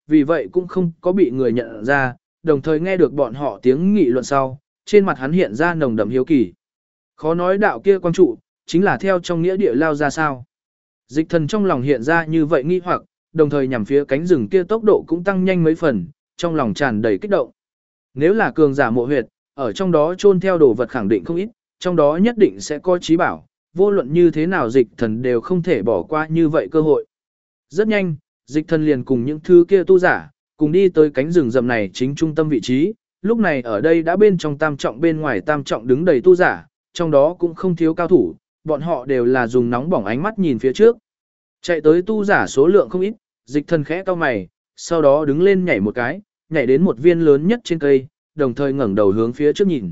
vì vậy cũng không có bị người nhận ra, đồng thời nghe được bọn họ tiếng nghị luận sau, trên mặt hắn hiện ra nồng đậm hiếu kỳ. Khó nói đạo kia quang trụ, chính là theo trong nghĩa địa lao ra sao. Dịch thần trong lòng hiện ra như vậy nghi hoặc, đồng thời nhằm phía cánh rừng kia tốc độ cũng tăng nhanh mấy phần, trong lòng tràn đầy kích động. Nếu là cường giả mộ huyệt, ở trong đó chôn theo đồ vật khẳng định không ít, trong đó nhất định sẽ có trí bảo, vô luận như thế nào dịch thần đều không thể bỏ qua như vậy cơ hội. Rất nhanh, dịch thần liền cùng những thứ kia tu giả, cùng đi tới cánh rừng rậm này chính trung tâm vị trí, lúc này ở đây đã bên trong tam trọng bên ngoài tam trọng đứng đầy tu giả, trong đó cũng không thiếu cao thủ, bọn họ đều là dùng nóng bỏng ánh mắt nhìn phía trước. Chạy tới tu giả số lượng không ít, dịch thần khẽ cau mày, sau đó đứng lên nhảy một cái, nhảy đến một viên lớn nhất trên cây, đồng thời ngẩng đầu hướng phía trước nhìn.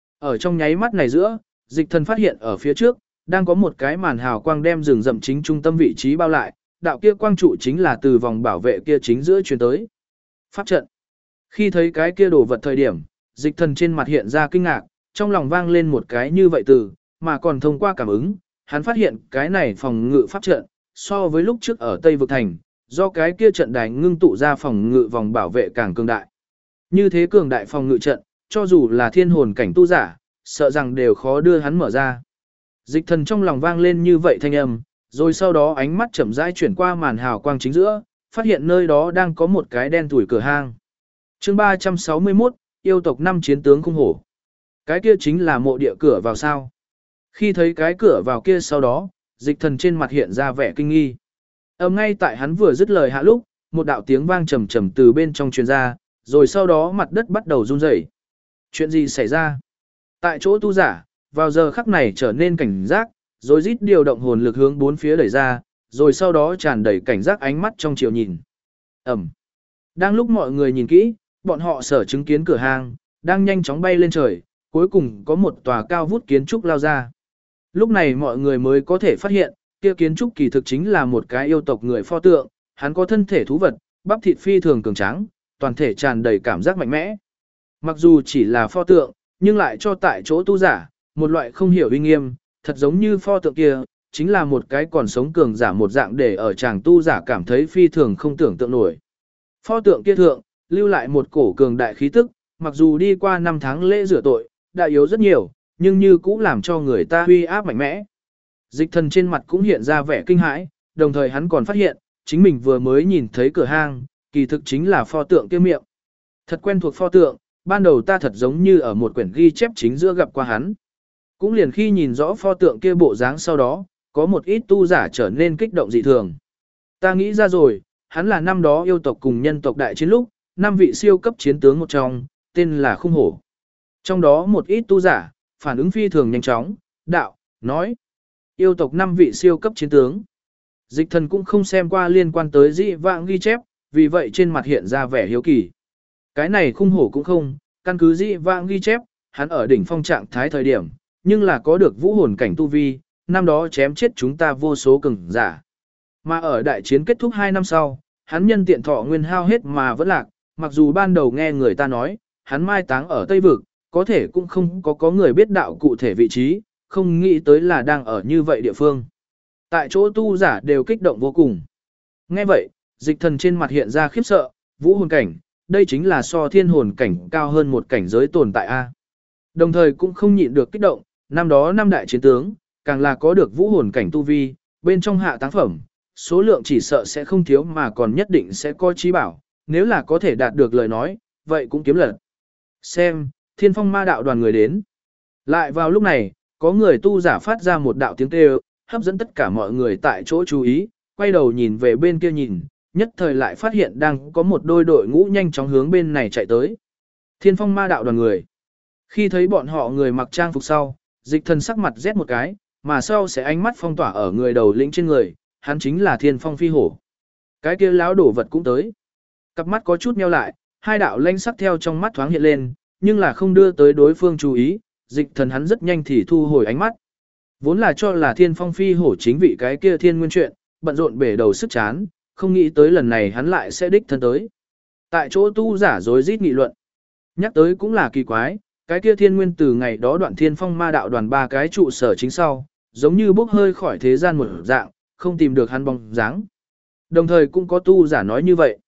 Ở trong nháy mắt này giữa, dịch thần phát hiện ở phía trước, đang có một cái màn hào quang đem rừng rậm chính trung tâm vị trí bao lại, đạo kia quang trụ chính là từ vòng bảo vệ kia chính giữa truyền tới. Pháp trận. Khi thấy cái kia đồ vật thời điểm, dịch thần trên mặt hiện ra kinh ngạc, trong lòng vang lên một cái như vậy từ, mà còn thông qua cảm ứng, hắn phát hiện cái này phòng ngự pháp trận, so với lúc trước ở Tây Vực Thành, do cái kia trận đài ngưng tụ ra phòng ngự vòng bảo vệ càng cường đại. Như thế cường đại phòng ngự trận, cho dù là thiên hồn cảnh tu giả, sợ rằng đều khó đưa hắn mở ra. Dịch thần trong lòng vang lên như vậy thanh âm, rồi sau đó ánh mắt chậm rãi chuyển qua màn hào quang chính giữa, phát hiện nơi đó đang có một cái đen tủi cửa hang. Chương 361, yêu tộc 5 chiến tướng khung hổ. Cái kia chính là mộ địa cửa vào sao? Khi thấy cái cửa vào kia sau đó, dịch thần trên mặt hiện ra vẻ kinh nghi. Ngay tại hắn vừa dứt lời hạ lúc, một đạo tiếng vang trầm trầm từ bên trong truyền ra, rồi sau đó mặt đất bắt đầu run rẩy. Chuyện gì xảy ra? Tại chỗ tu giả, vào giờ khắc này trở nên cảnh giác, rồi rít điều động hồn lực hướng bốn phía đẩy ra, rồi sau đó tràn đầy cảnh giác ánh mắt trong chiều nhìn. Ẩm. Đang lúc mọi người nhìn kỹ, bọn họ sở chứng kiến cửa hàng, đang nhanh chóng bay lên trời, cuối cùng có một tòa cao vút kiến trúc lao ra. Lúc này mọi người mới có thể phát hiện, kia kiến trúc kỳ thực chính là một cái yêu tộc người pho tượng, hắn có thân thể thú vật, bắp thịt phi thường cường tráng, toàn thể tràn đầy cảm giác mạnh mẽ. Mặc dù chỉ là pho tượng, nhưng lại cho tại chỗ tu giả, một loại không hiểu uy nghiêm, thật giống như pho tượng kia, chính là một cái còn sống cường giả một dạng để ở chàng tu giả cảm thấy phi thường không tưởng tượng nổi. Pho tượng kia thượng, lưu lại một cổ cường đại khí tức, mặc dù đi qua 5 tháng lễ rửa tội, đã yếu rất nhiều, nhưng như cũng làm cho người ta uy áp mạnh mẽ. Dịch thần trên mặt cũng hiện ra vẻ kinh hãi, đồng thời hắn còn phát hiện, chính mình vừa mới nhìn thấy cửa hang, kỳ thực chính là pho tượng kia miệng. Thật quen thuộc pho tượng, ban đầu ta thật giống như ở một quyển ghi chép chính giữa gặp qua hắn. Cũng liền khi nhìn rõ pho tượng kia bộ dáng sau đó, có một ít tu giả trở nên kích động dị thường. Ta nghĩ ra rồi, hắn là năm đó yêu tộc cùng nhân tộc đại chiến lúc, 5 vị siêu cấp chiến tướng một trong, tên là Khung Hổ. Trong đó một ít tu giả, phản ứng phi thường nhanh chóng, đạo, nói. Yêu tộc 5 vị siêu cấp chiến tướng. Dịch thần cũng không xem qua liên quan tới dị vãng ghi chép, vì vậy trên mặt hiện ra vẻ hiếu kỳ. Cái này Khung Hổ cũng không, căn cứ dị vãng ghi chép, hắn ở đỉnh phong trạng thái thời điểm, nhưng là có được vũ hồn cảnh tu vi, năm đó chém chết chúng ta vô số cường giả. Mà ở đại chiến kết thúc 2 năm sau, hắn nhân tiện thọ nguyên hao hết mà vẫn lạc, mặc dù ban đầu nghe người ta nói, hắn mai táng ở Tây Vực, có thể cũng không có người biết đạo cụ thể vị trí, không nghĩ tới là đang ở như vậy địa phương. Tại chỗ tu giả đều kích động vô cùng. Nghe vậy, dịch thần trên mặt hiện ra khiếp sợ, vũ hồn cảnh, đây chính là so thiên hồn cảnh cao hơn một cảnh giới tồn tại A. Đồng thời cũng không nhịn được kích động, năm đó 5 đại chiến tướng, càng là có được vũ hồn cảnh tu vi, bên trong hạ táng phẩm, số lượng chỉ sợ sẽ không thiếu mà còn nhất định sẽ có trí bảo, nếu là có thể đạt được lời nói, vậy cũng kiếm lật. Xem, Thiên Phong Ma đạo đoàn người đến. Lại vào lúc này, có người tu giả phát ra một đạo tiếng kêu, hấp dẫn tất cả mọi người tại chỗ chú ý, quay đầu nhìn về bên kia nhìn, nhất thời lại phát hiện đang có một đôi đội ngũ nhanh chóng hướng bên này chạy tới. Thiên Phong Ma đạo đoàn người. Khi thấy bọn họ người mặc trang phục sau, dịch thần sắc mặt rét một cái, mà sau sẽ ánh mắt phong tỏa ở người đầu lĩnh trên người, hắn chính là Thiên Phong Phi Hổ. Cái kia lão đổ vật cũng tới. Cặp mắt có chút nheo lại, hai đạo lanh sắc theo trong mắt thoáng hiện lên, nhưng là không đưa tới đối phương chú ý, dịch thần hắn rất nhanh thì thu hồi ánh mắt. Vốn là cho là Thiên Phong Phi Hổ chính vị cái kia thiên nguyên chuyện, bận rộn bể đầu sức chán, không nghĩ tới lần này hắn lại sẽ đích thân tới. Tại chỗ tu giả rối rít nghị luận. Nhắc tới cũng là kỳ quái, cái kia thiên nguyên từ ngày đó đoạn Thiên Phong Ma đạo đoàn 3 cái trụ sở chính sau, giống như bốc hơi khỏi thế gian một dạng, không tìm được hắn bóng dáng. Đồng thời cũng có tu giả nói như vậy.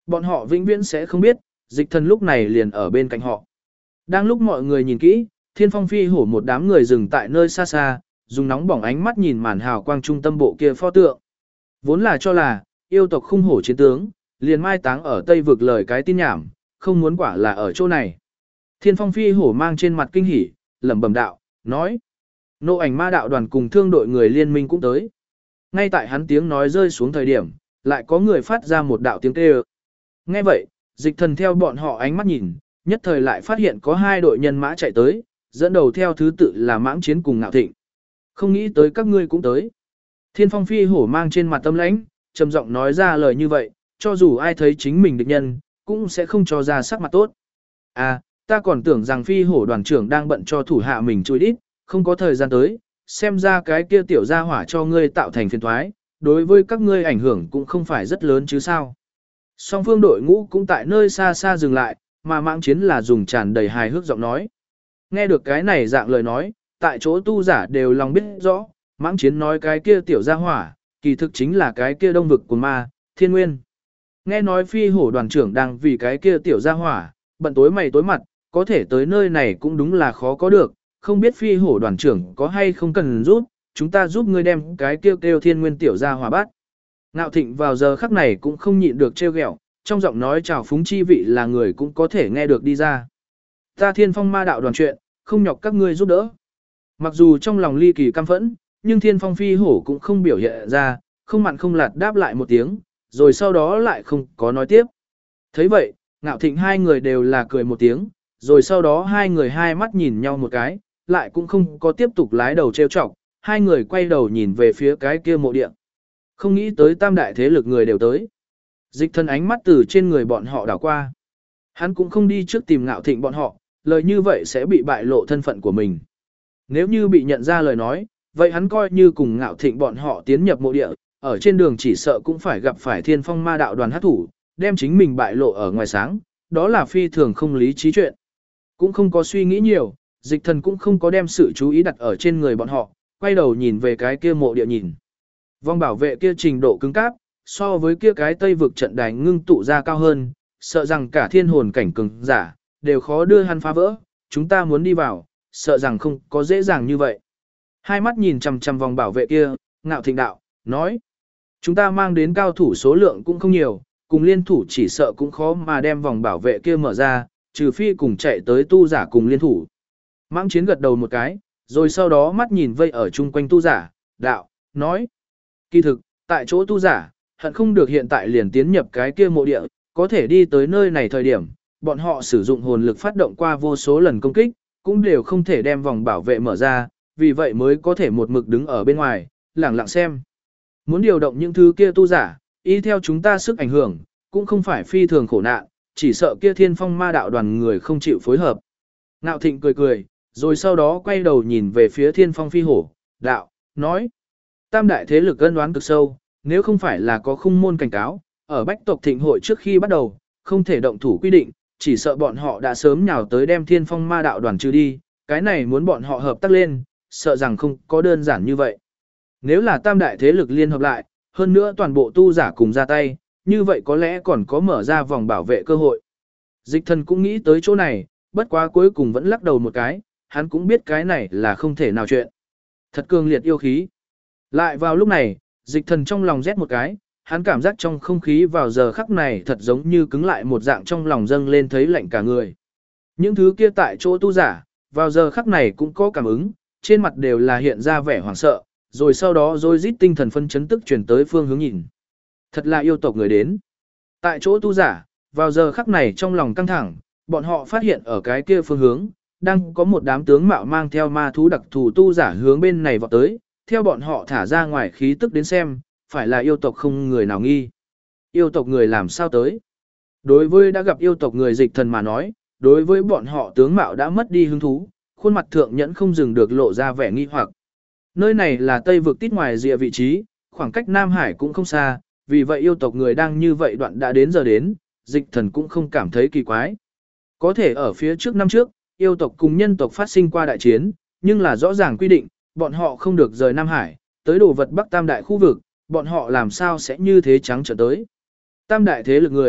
Bọn họ vĩnh viễn sẽ không biết, dịch thần lúc này liền ở bên cạnh họ. Đang lúc mọi người nhìn kỹ, thiên phong phi hổ một đám người dừng tại nơi xa xa, dùng nóng bỏng ánh mắt nhìn màn hào quang trung tâm bộ kia pho tượng. Vốn là cho là, yêu tộc khung hổ chiến tướng, liền mai táng ở Tây vực lời cái tin nhảm, không muốn quả là ở chỗ này. Thiên phong phi hổ mang trên mặt kinh hỉ, lẩm bẩm đạo, nói. Nộ ảnh ma đạo đoàn cùng thương đội người liên minh cũng tới. Ngay tại hắn tiếng nói rơi xuống thời điểm, lại có người phát ra một đạo tiếng kêu. Nghe vậy, dịch thần theo bọn họ ánh mắt nhìn, nhất thời lại phát hiện có hai đội nhân mã chạy tới, dẫn đầu theo thứ tự là Mãng Chiến cùng Ngạo Thịnh. Không nghĩ tới các ngươi cũng tới. Thiên phong phi hổ mang trên mặt tâm lãnh, trầm giọng nói ra lời như vậy, cho dù ai thấy chính mình địch nhân, cũng sẽ không cho ra sắc mặt tốt. À, ta còn tưởng rằng phi hổ đoàn trưởng đang bận cho thủ hạ mình chui đít, không có thời gian tới, xem ra cái kia tiểu gia hỏa cho ngươi tạo thành phiền toái, đối với các ngươi ảnh hưởng cũng không phải rất lớn chứ sao. Song phương đội ngũ cũng tại nơi xa xa dừng lại, mà Mãng Chiến là dùng tràn đầy hài hước giọng nói. Nghe được cái này dạng lời nói, tại chỗ tu giả đều lòng biết rõ, Mãng Chiến nói cái kia tiểu gia hỏa, kỳ thực chính là cái kia đông vực của ma, Thiên Nguyên. Nghe nói phi hổ đoàn trưởng đang vì cái kia tiểu gia hỏa, bận tối mày tối mặt, có thể tới nơi này cũng đúng là khó có được, không biết phi hổ đoàn trưởng có hay không cần giúp, chúng ta giúp ngươi đem cái kêu Thiên Nguyên tiểu gia hỏa bắt. Ngạo Thịnh vào giờ khắc này cũng không nhịn được trêu ghẹo, trong giọng nói chào phúng chi vị là người cũng có thể nghe được đi ra. Ta Thiên Phong ma đạo đoàn chuyện, không nhọc các ngươi giúp đỡ. Mặc dù trong lòng ly kỳ căm phẫn, nhưng Thiên Phong phi hổ cũng không biểu hiện ra, không mặn không lạt đáp lại một tiếng, rồi sau đó lại không có nói tiếp. Thấy vậy, Ngạo Thịnh hai người đều là cười một tiếng, rồi sau đó hai người hai mắt nhìn nhau một cái, lại cũng không có tiếp tục lái đầu trêu chọc, hai người quay đầu nhìn về phía cái kia mộ địa. Không nghĩ tới tam đại thế lực người đều tới. Dịch thân ánh mắt từ trên người bọn họ đảo qua. Hắn cũng không đi trước tìm Ngạo Thịnh bọn họ, lời như vậy sẽ bị bại lộ thân phận của mình. Nếu như bị nhận ra lời nói, vậy hắn coi như cùng Ngạo Thịnh bọn họ tiến nhập mộ địa, ở trên đường chỉ sợ cũng phải gặp phải Thiên Phong ma đạo đoàn hát thủ, đem chính mình bại lộ ở ngoài sáng, đó là phi thường không lý trí chuyện. Cũng không có suy nghĩ nhiều, dịch thần cũng không có đem sự chú ý đặt ở trên người bọn họ, quay đầu nhìn về cái kia mộ địa nhìn. Vòng bảo vệ kia trình độ cứng cáp, so với kia cái Tây vực trận đài ngưng tụ ra cao hơn, sợ rằng cả thiên hồn cảnh cường giả đều khó đưa hắn phá vỡ, chúng ta muốn đi vào, sợ rằng không có dễ dàng như vậy. Hai mắt nhìn chằm chằm vòng bảo vệ kia, Ngạo Thịnh đạo, nói: "Chúng ta mang đến cao thủ số lượng cũng không nhiều, cùng liên thủ chỉ sợ cũng khó mà đem vòng bảo vệ kia mở ra, trừ phi cùng chạy tới tu giả cùng liên thủ." Mãng Chiến gật đầu một cái, rồi sau đó mắt nhìn vây ở chung quanh tu giả, đạo, nói: "Kỳ thực, tại chỗ tu giả, hận không được hiện tại liền tiến nhập cái kia mộ địa, có thể đi tới nơi này thời điểm, bọn họ sử dụng hồn lực phát động qua vô số lần công kích, cũng đều không thể đem vòng bảo vệ mở ra, vì vậy mới có thể một mực đứng ở bên ngoài, lẳng lặng xem. Muốn điều động những thứ kia tu giả, y theo chúng ta sức ảnh hưởng, cũng không phải phi thường khổ nạn, chỉ sợ kia Thiên Phong ma đạo đoàn người không chịu phối hợp." Ngạo Thịnh cười cười, rồi sau đó quay đầu nhìn về phía Thiên Phong phi hổ, đạo, nói: "Tam đại thế lực ân oán cực sâu, nếu không phải là có khung môn cảnh cáo, ở bách tộc thịnh hội trước khi bắt đầu, không thể động thủ quy định, chỉ sợ bọn họ đã sớm nhào tới đem Thiên Phong ma đạo đoàn trừ đi, cái này muốn bọn họ hợp tác lên, sợ rằng không có đơn giản như vậy. Nếu là tam đại thế lực liên hợp lại, hơn nữa toàn bộ tu giả cùng ra tay, như vậy có lẽ còn có mở ra vòng bảo vệ cơ hội." Dịch thần cũng nghĩ tới chỗ này, bất quá cuối cùng vẫn lắc đầu một cái, hắn cũng biết cái này là không thể nào chuyện. Thật cường liệt yêu khí. Lại vào lúc này, dịch thần trong lòng rét một cái, hắn cảm giác trong không khí vào giờ khắc này thật giống như cứng lại một dạng, trong lòng dâng lên thấy lạnh cả người. Những thứ kia tại chỗ tu giả, vào giờ khắc này cũng có cảm ứng, trên mặt đều là hiện ra vẻ hoảng sợ, rồi sau đó rồi rít tinh thần phân chấn tức chuyển tới phương hướng nhìn. Thật là yêu tộc người đến. Tại chỗ tu giả, vào giờ khắc này trong lòng căng thẳng, bọn họ phát hiện ở cái kia phương hướng, đang có một đám tướng mạo mang theo ma thú đặc thù tu giả hướng bên này vọt tới, theo bọn họ thả ra ngoài khí tức đến xem, phải là yêu tộc không người nào nghi. Yêu tộc người làm sao tới? Đối với đã gặp yêu tộc người dịch thần mà nói, đối với bọn họ tướng mạo đã mất đi hứng thú, khuôn mặt thượng nhẫn không dừng được lộ ra vẻ nghi hoặc. Nơi này là Tây vực tít ngoài rìa vị trí, khoảng cách Nam Hải cũng không xa, vì vậy yêu tộc người đang như vậy đoạn đã đến giờ đến, dịch thần cũng không cảm thấy kỳ quái. Có thể ở phía trước năm trước, yêu tộc cùng nhân tộc phát sinh qua đại chiến, nhưng là rõ ràng quy định, bọn họ không được rời Nam Hải, tới đồ vật Bắc Tam đại khu vực, bọn họ làm sao sẽ như thế trắng trở tới. Tam đại thế lực người,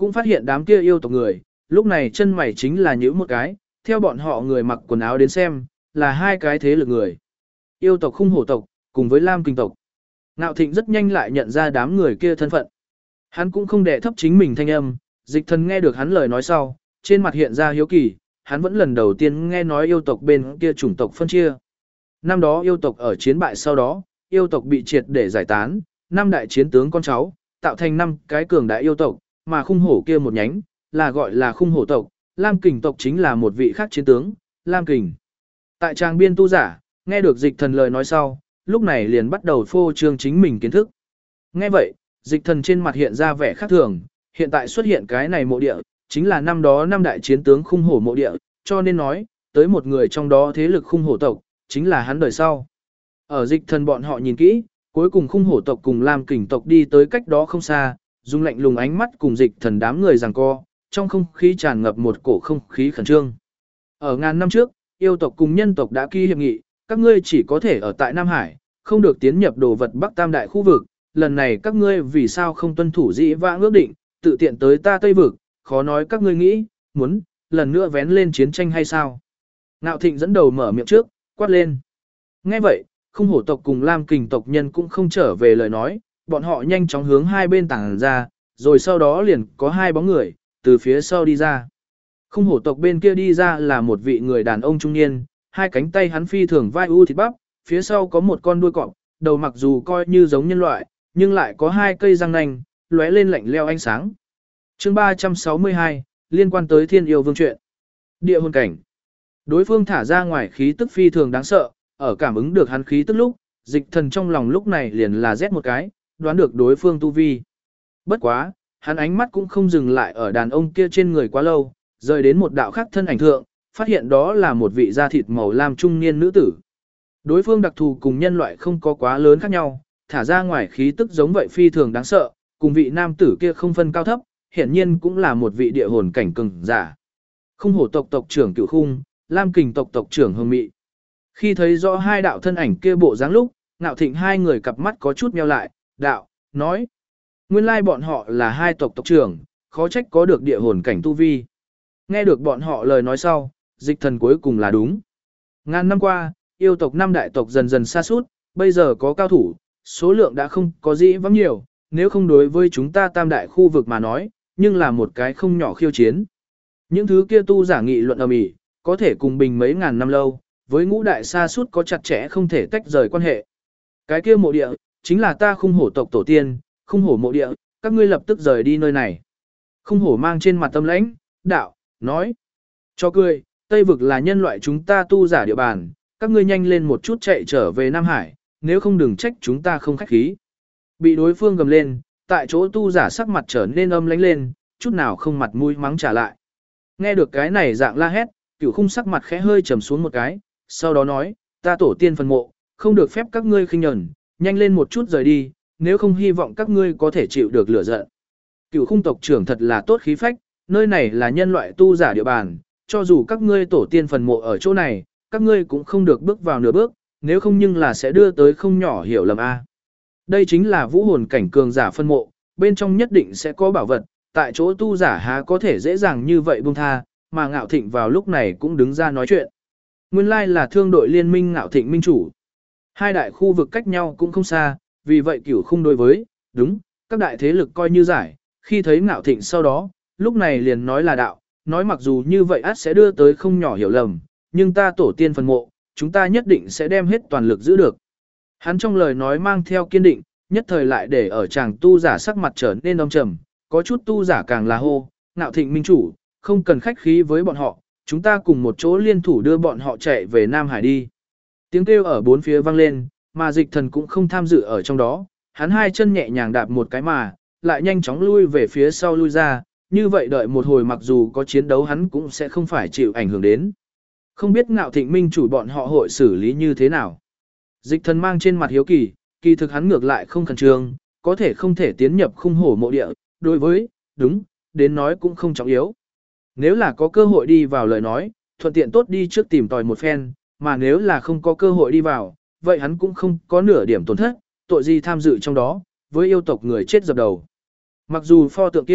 cũng phát hiện đám kia yêu tộc người, lúc này chân mày chính là nhíu một cái, theo bọn họ người mặc quần áo đến xem, là hai cái thế lực người. Yêu tộc Khung Hổ tộc, cùng với Lam Kình tộc. Ngạo Thịnh rất nhanh lại nhận ra đám người kia thân phận. Hắn cũng không đệ thấp chính mình thanh âm, Dịch Thần nghe được hắn lời nói sau, trên mặt hiện ra hiếu kỳ, hắn vẫn lần đầu tiên nghe nói yêu tộc bên kia chủng tộc phân chia. Năm đó yêu tộc ở chiến bại sau đó, yêu tộc bị triệt để giải tán, năm đại chiến tướng con cháu, tạo thành năm cái cường đại yêu tộc, mà Khung Hổ kia một nhánh, là gọi là Khung Hổ tộc, Lam Kình tộc chính là một vị khác chiến tướng, Lam Kình. Tại trang biên tu giả, nghe được Dịch Thần lời nói sau, lúc này liền bắt đầu phô trương chính mình kiến thức. Nghe vậy, Dịch Thần trên mặt hiện ra vẻ khác thường, hiện tại xuất hiện cái này mộ địa, chính là năm đó năm đại chiến tướng Khung Hổ mộ địa, cho nên nói, tới một người trong đó thế lực Khung Hổ tộc, chính là hắn đời sau. Ở Dịch Thần bọn họ nhìn kỹ, cuối cùng Khung Hổ tộc cùng Lam Kình tộc đi tới cách đó không xa, dùng lạnh lùng ánh mắt cùng Dịch Thần đám người giằng co, trong không khí tràn ngập một cổ không khí khẩn trương. Ở ngàn năm trước, yêu tộc cùng nhân tộc đã ký hiệp nghị, các ngươi chỉ có thể ở tại Nam Hải, không được tiến nhập đồ vật Bắc Tam đại khu vực, lần này các ngươi vì sao không tuân thủ dĩ vãng ước định, tự tiện tới ta Tây vực, khó nói các ngươi nghĩ, muốn, lần nữa vén lên chiến tranh hay sao? Ngạo Thịnh dẫn đầu mở miệng trước, quát lên. Nghe vậy, Khung Hổ tộc cùng Lam Kình tộc nhân cũng không trở về lời nói, bọn họ nhanh chóng hướng hai bên tảng ra, rồi sau đó liền có hai bóng người, từ phía sau đi ra. Khung Hổ tộc bên kia đi ra là một vị người đàn ông trung niên, hai cánh tay hắn phi thường vai u thịt bắp, phía sau có một con đuôi cọp, đầu mặc dù coi như giống nhân loại, nhưng lại có hai cây răng nanh, lóe lên lạnh leo ánh sáng. Chương 362, liên quan tới Thiên Yêu Vương chuyện. Địa hồn cảnh. Đối phương thả ra ngoài khí tức phi thường đáng sợ, ở cảm ứng được hắn khí tức lúc, Dịch Thần trong lòng lúc này liền là rét một cái, đoán được đối phương tu vi. Bất quá, hắn ánh mắt cũng không dừng lại ở đàn ông kia trên người quá lâu, rời đến một đạo khác thân ảnh thượng, phát hiện đó là một vị da thịt màu lam trung niên nữ tử. Đối phương đặc thù cùng nhân loại không có quá lớn khác nhau, thả ra ngoài khí tức giống vậy phi thường đáng sợ, cùng vị nam tử kia không phân cao thấp, hiển nhiên cũng là một vị địa hồn cảnh cường giả. Khung Hổ tộc tộc trưởng Cửu Khung, Lam Kình tộc tộc trưởng Hồng Mị. Khi thấy rõ hai đạo thân ảnh kia bộ dáng lúc, Ngạo Thịnh hai người cặp mắt có chút nheo lại, đạo, nói. Nguyên lai bọn họ là hai tộc tộc trưởng, khó trách có được địa hồn cảnh tu vi. Nghe được bọn họ lời nói sau, Dịch Thần cuối cùng là đúng. Ngàn năm qua, yêu tộc năm đại tộc dần dần sa sút, bây giờ có cao thủ, số lượng đã không có gì vắng nhiều, nếu không đối với chúng ta tam đại khu vực mà nói, nhưng là một cái không nhỏ khiêu chiến. Những thứ kia tu giả nghị luận ầm ĩ, có thể cùng bình mấy ngàn năm lâu, với ngũ đại sa sút có chặt chẽ không thể tách rời quan hệ. Cái kia mộ địa, chính là ta Khung Hổ tộc tổ tiên, Khung Hổ mộ địa, các ngươi lập tức rời đi nơi này. Khung Hổ mang trên mặt tâm lãnh, đạo, nói. Cho cười, Tây vực là nhân loại chúng ta tu giả địa bàn, các ngươi nhanh lên một chút chạy trở về Nam Hải, nếu không đừng trách chúng ta không khách khí. Bị đối phương gầm lên, tại chỗ tu giả sắc mặt trở nên âm lãnh lên, chút nào không mặt mũi mắng trả lại. Nghe được cái này dạng la hét, Cửu Khung sắc mặt khẽ hơi trầm xuống một cái, sau đó nói, ta tổ tiên phần mộ, không được phép các ngươi khinh nhẫn, nhanh lên một chút rời đi, nếu không hy vọng các ngươi có thể chịu được lửa giận. Cửu Khung tộc trưởng thật là tốt khí phách, nơi này là nhân loại tu giả địa bàn, cho dù các ngươi tổ tiên phần mộ ở chỗ này, các ngươi cũng không được bước vào nửa bước, nếu không nhưng là sẽ đưa tới không nhỏ hiểu lầm a. Đây chính là vũ hồn cảnh cường giả phân mộ, bên trong nhất định sẽ có bảo vật, tại chỗ tu giả há có thể dễ dàng như vậy buông tha, mà Ngạo Thịnh vào lúc này cũng đứng ra nói chuyện. Nguyên lai là thương đội liên minh Ngạo Thịnh minh chủ. Hai đại khu vực cách nhau cũng không xa, vì vậy Cửu Khung đối với, đúng, các đại thế lực coi như giải, khi thấy Ngạo Thịnh sau đó, lúc này liền nói là đạo, nói mặc dù như vậy ắt sẽ đưa tới không nhỏ hiểu lầm, nhưng ta tổ tiên phần mộ, chúng ta nhất định sẽ đem hết toàn lực giữ được. Hắn trong lời nói mang theo kiên định, nhất thời lại để ở chàng tu giả sắc mặt trở nên âm trầm, có chút tu giả càng là hô, Ngạo Thịnh minh chủ, không cần khách khí với bọn họ, chúng ta cùng một chỗ liên thủ đưa bọn họ chạy về Nam Hải đi. Tiếng kêu ở bốn phía vang lên, mà Dịch Thần cũng không tham dự ở trong đó, hắn hai chân nhẹ nhàng đạp một cái mà, lại nhanh chóng lui về phía sau lui ra, như vậy đợi một hồi mặc dù có chiến đấu hắn cũng sẽ không phải chịu ảnh hưởng đến. Không biết Ngạo Thịnh minh chủ bọn họ hội xử lý như thế nào. Dịch Thần mang trên mặt hiếu kỳ, kỳ thực hắn ngược lại không khẩn trương, có thể không thể tiến nhập Khung Hổ mộ địa, đối với, đúng, đến nói cũng không trọng yếu. Nếu là có cơ hội đi vào lời nói, thuận tiện tốt đi trước tìm tòi một phen, mà nếu là không có cơ hội đi vào, vậy hắn cũng không có nửa điểm tổn thất, tội gì tham dự trong đó, với yêu tộc người chết dập đầu. Mặc dù pho tượng kia,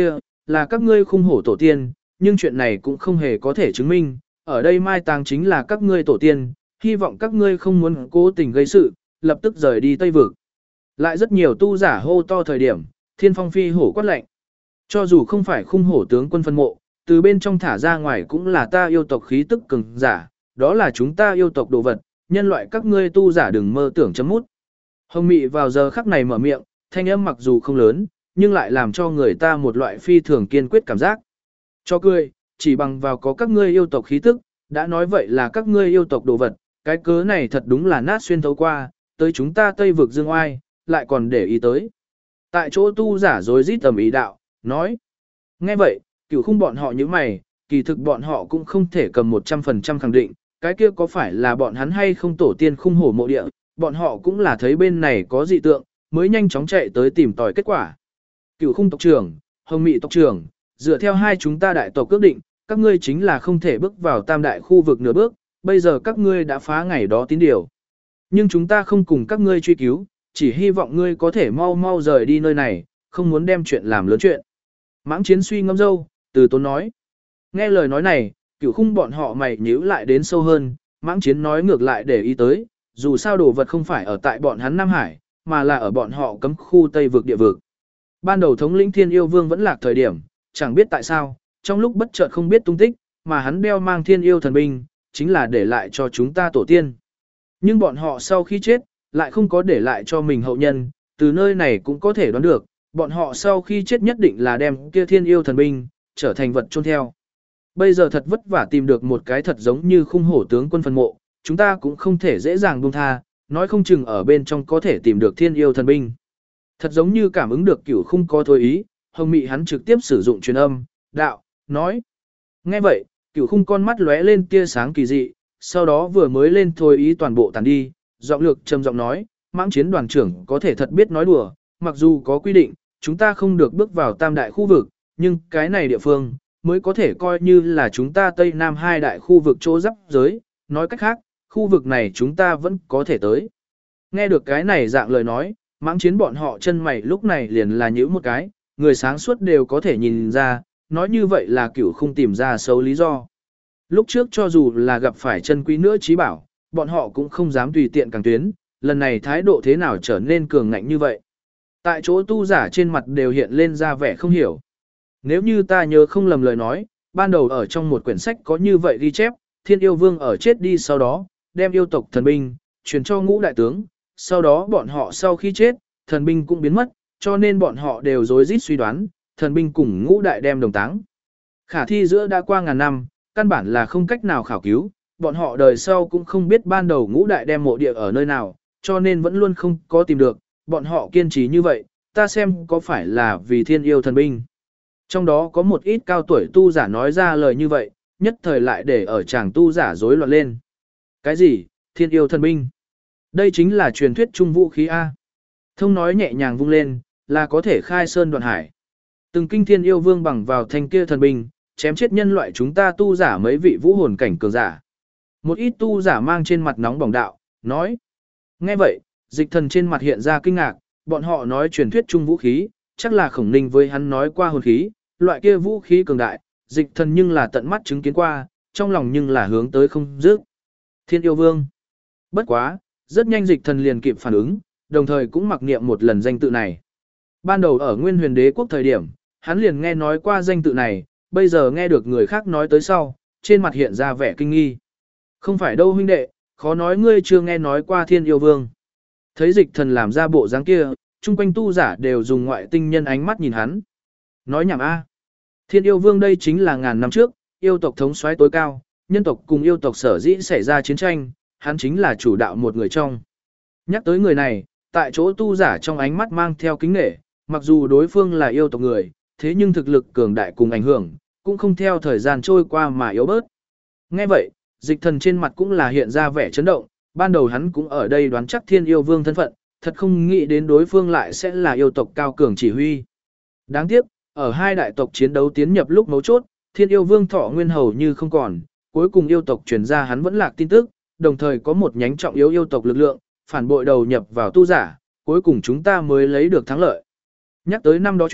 là các ngươi khung hổ tổ tiên, nhưng chuyện này cũng không hề có thể chứng minh, ở đây mai táng chính là các ngươi tổ tiên, hy vọng các ngươi không muốn cố tình gây sự, lập tức rời đi Tây Vực. Lại rất nhiều tu giả hô to thời điểm, Thiên Phong phi hổ quát lạnh. Cho dù không phải khung hổ tướng quân phân mộ, từ bên trong thả ra ngoài cũng là ta yêu tộc khí tức cường giả, đó là chúng ta yêu tộc đồ vật, nhân loại các ngươi tu giả đừng mơ tưởng chấm mút. Hồng Mị vào giờ khắc này mở miệng, thanh âm mặc dù không lớn, nhưng lại làm cho người ta một loại phi thường kiên quyết cảm giác. Cho cười, chỉ bằng vào có các ngươi yêu tộc khí tức, đã nói vậy là các ngươi yêu tộc đồ vật, cái cớ này thật đúng là nát xuyên thấu qua, tới chúng ta Tây vực dương oai, lại còn để ý tới. Tại chỗ tu giả rối rít tầm ý đạo, nói. Nghe vậy, Cửu Khung bọn họ như mày, kỳ thực bọn họ cũng không thể cầm 100% khẳng định, cái kia có phải là bọn hắn hay không tổ tiên khung hổ mộ địa, bọn họ cũng là thấy bên này có dị tượng, mới nhanh chóng chạy tới tìm tòi kết quả. Cửu Khung tộc trưởng, Hồng Mị tộc trưởng, dựa theo hai chúng ta đại tộc ước định, các ngươi chính là không thể bước vào tam đại khu vực nửa bước, bây giờ các ngươi đã phá ngày đó tín điều. Nhưng chúng ta không cùng các ngươi truy cứu, chỉ hy vọng ngươi có thể mau mau rời đi nơi này, không muốn đem chuyện làm lớn chuyện. Mãng Chiến suy ngâm dâu, từ tốn nói. Nghe lời nói này, Cửu Khung bọn họ mày nhíu lại đến sâu hơn, Mãng Chiến nói ngược lại để ý tới, dù sao đồ vật không phải ở tại bọn hắn Nam Hải, mà là ở bọn họ cấm khu Tây vực địa vực. Ban đầu thống lĩnh Thiên Yêu Vương vẫn lạc thời điểm, chẳng biết tại sao, trong lúc bất chợt không biết tung tích, mà hắn đeo mang Thiên Yêu thần binh, chính là để lại cho chúng ta tổ tiên. Nhưng bọn họ sau khi chết, lại không có để lại cho mình hậu nhân, từ nơi này cũng có thể đoán được, bọn họ sau khi chết nhất định là đem kia Thiên Yêu thần binh, trở thành vật chôn theo. Bây giờ thật vất vả tìm được một cái thật giống như khung hổ tướng quân phân mộ, chúng ta cũng không thể dễ dàng buông tha, nói không chừng ở bên trong có thể tìm được Thiên Yêu thần binh. Thật giống như cảm ứng được Cửu Khung có thôi ý, Hồng Mị hắn trực tiếp sử dụng truyền âm, đạo, nói. Nghe vậy, Cửu Khung con mắt lóe lên tia sáng kỳ dị, sau đó vừa mới lên thôi ý toàn bộ tàn đi, giọng lược trầm giọng nói, Mãng Chiến đoàn trưởng có thể thật biết nói đùa, mặc dù có quy định, chúng ta không được bước vào tam đại khu vực, nhưng cái này địa phương, mới có thể coi như là chúng ta Tây Nam hai đại khu vực chỗ giáp giới, nói cách khác, khu vực này chúng ta vẫn có thể tới. Nghe được cái này dạng lời nói, Mãng Chiến bọn họ chân mày lúc này liền là nhíu một cái, người sáng suốt đều có thể nhìn ra, nói như vậy là Cửu Khung tìm ra xấu lý do. Lúc trước cho dù là gặp phải chân quý nữa trí bảo, bọn họ cũng không dám tùy tiện càng tuyến, lần này thái độ thế nào trở nên cường ngạnh như vậy. Tại chỗ tu giả trên mặt đều hiện lên ra vẻ không hiểu. Nếu như ta nhớ không lầm lời nói, ban đầu ở trong một quyển sách có như vậy ghi chép, Thiên Yêu Vương ở chết đi sau đó, đem yêu tộc thần binh, truyền cho ngũ đại tướng, sau đó bọn họ sau khi chết, thần binh cũng biến mất, cho nên bọn họ đều rối rít suy đoán, thần binh cùng ngũ đại đem đồng táng. Khả thi giữa đã qua ngàn năm, căn bản là không cách nào khảo cứu, bọn họ đời sau cũng không biết ban đầu ngũ đại đem mộ địa ở nơi nào, cho nên vẫn luôn không có tìm được, bọn họ kiên trì như vậy, ta xem có phải là vì Thiên Yêu thần binh. Trong đó có một ít cao tuổi tu giả nói ra lời như vậy, nhất thời lại để ở chàng tu giả rối loạn lên. Cái gì, Thiên Yêu thần binh? Đây chính là truyền thuyết trung vũ khí A. Thông nói nhẹ nhàng vung lên, là có thể khai sơn đoạn hải. Từng kinh Thiên Yêu Vương bằng vào thanh kia thần binh, chém chết nhân loại chúng ta tu giả mấy vị vũ hồn cảnh cường giả. Một ít tu giả mang trên mặt nóng bỏng đạo, nói. Nghe vậy, Dịch Thần trên mặt hiện ra kinh ngạc, bọn họ nói truyền thuyết trung vũ khí, chắc là Khổng Ninh với hắn nói qua hồn khí, loại kia vũ khí cường đại, Dịch Thần nhưng là tận mắt chứng kiến qua, trong lòng nhưng là hướng tới không dứt. Thiên Yêu Vương. Bất quá, rất nhanh Dịch Thần liền kịp phản ứng, đồng thời cũng mặc niệm một lần danh tự này. Ban đầu ở Nguyên Huyền Đế quốc thời điểm, hắn liền nghe nói qua danh tự này, bây giờ nghe được người khác nói tới sau, trên mặt hiện ra vẻ kinh nghi. Không phải đâu huynh đệ, khó nói ngươi chưa nghe nói qua Thiên Yêu Vương. Thấy Dịch Thần làm ra bộ dáng kia, chung quanh tu giả đều dùng ngoại tinh nhân ánh mắt nhìn hắn. Nói nhảm a. Thiên Yêu Vương đây chính là ngàn năm trước, yêu tộc thống soái tối cao, nhân tộc cùng yêu tộc sở dĩ xảy ra chiến tranh, hắn chính là chủ đạo một người trong. Nhắc tới người này, tại chỗ tu giả trong ánh mắt mang theo kính nể, mặc dù đối phương là yêu tộc người, thế nhưng thực lực cường đại cùng ảnh hưởng, cũng không theo thời gian trôi qua mà yếu bớt. Nghe vậy, Dịch Thần trên mặt cũng là hiện ra vẻ chấn động, ban đầu hắn cũng ở đây đoán chắc Thiên Yêu Vương thân phận, thật không nghĩ đến đối phương lại sẽ là yêu tộc cao cường chỉ huy. Đáng tiếc, ở hai đại tộc chiến đấu tiến nhập lúc mấu chốt, Thiên Yêu Vương thọ nguyên hầu như không còn, cuối cùng yêu tộc truyền ra hắn vẫn lạc tin tức, đồng thời có một nhánh trọng yếu yêu tộc lực lượng, phản bội đầu nhập vào tu giả, cuối cùng chúng ta mới lấy được thắng lợi. Nhắc tới năm đó chuyện,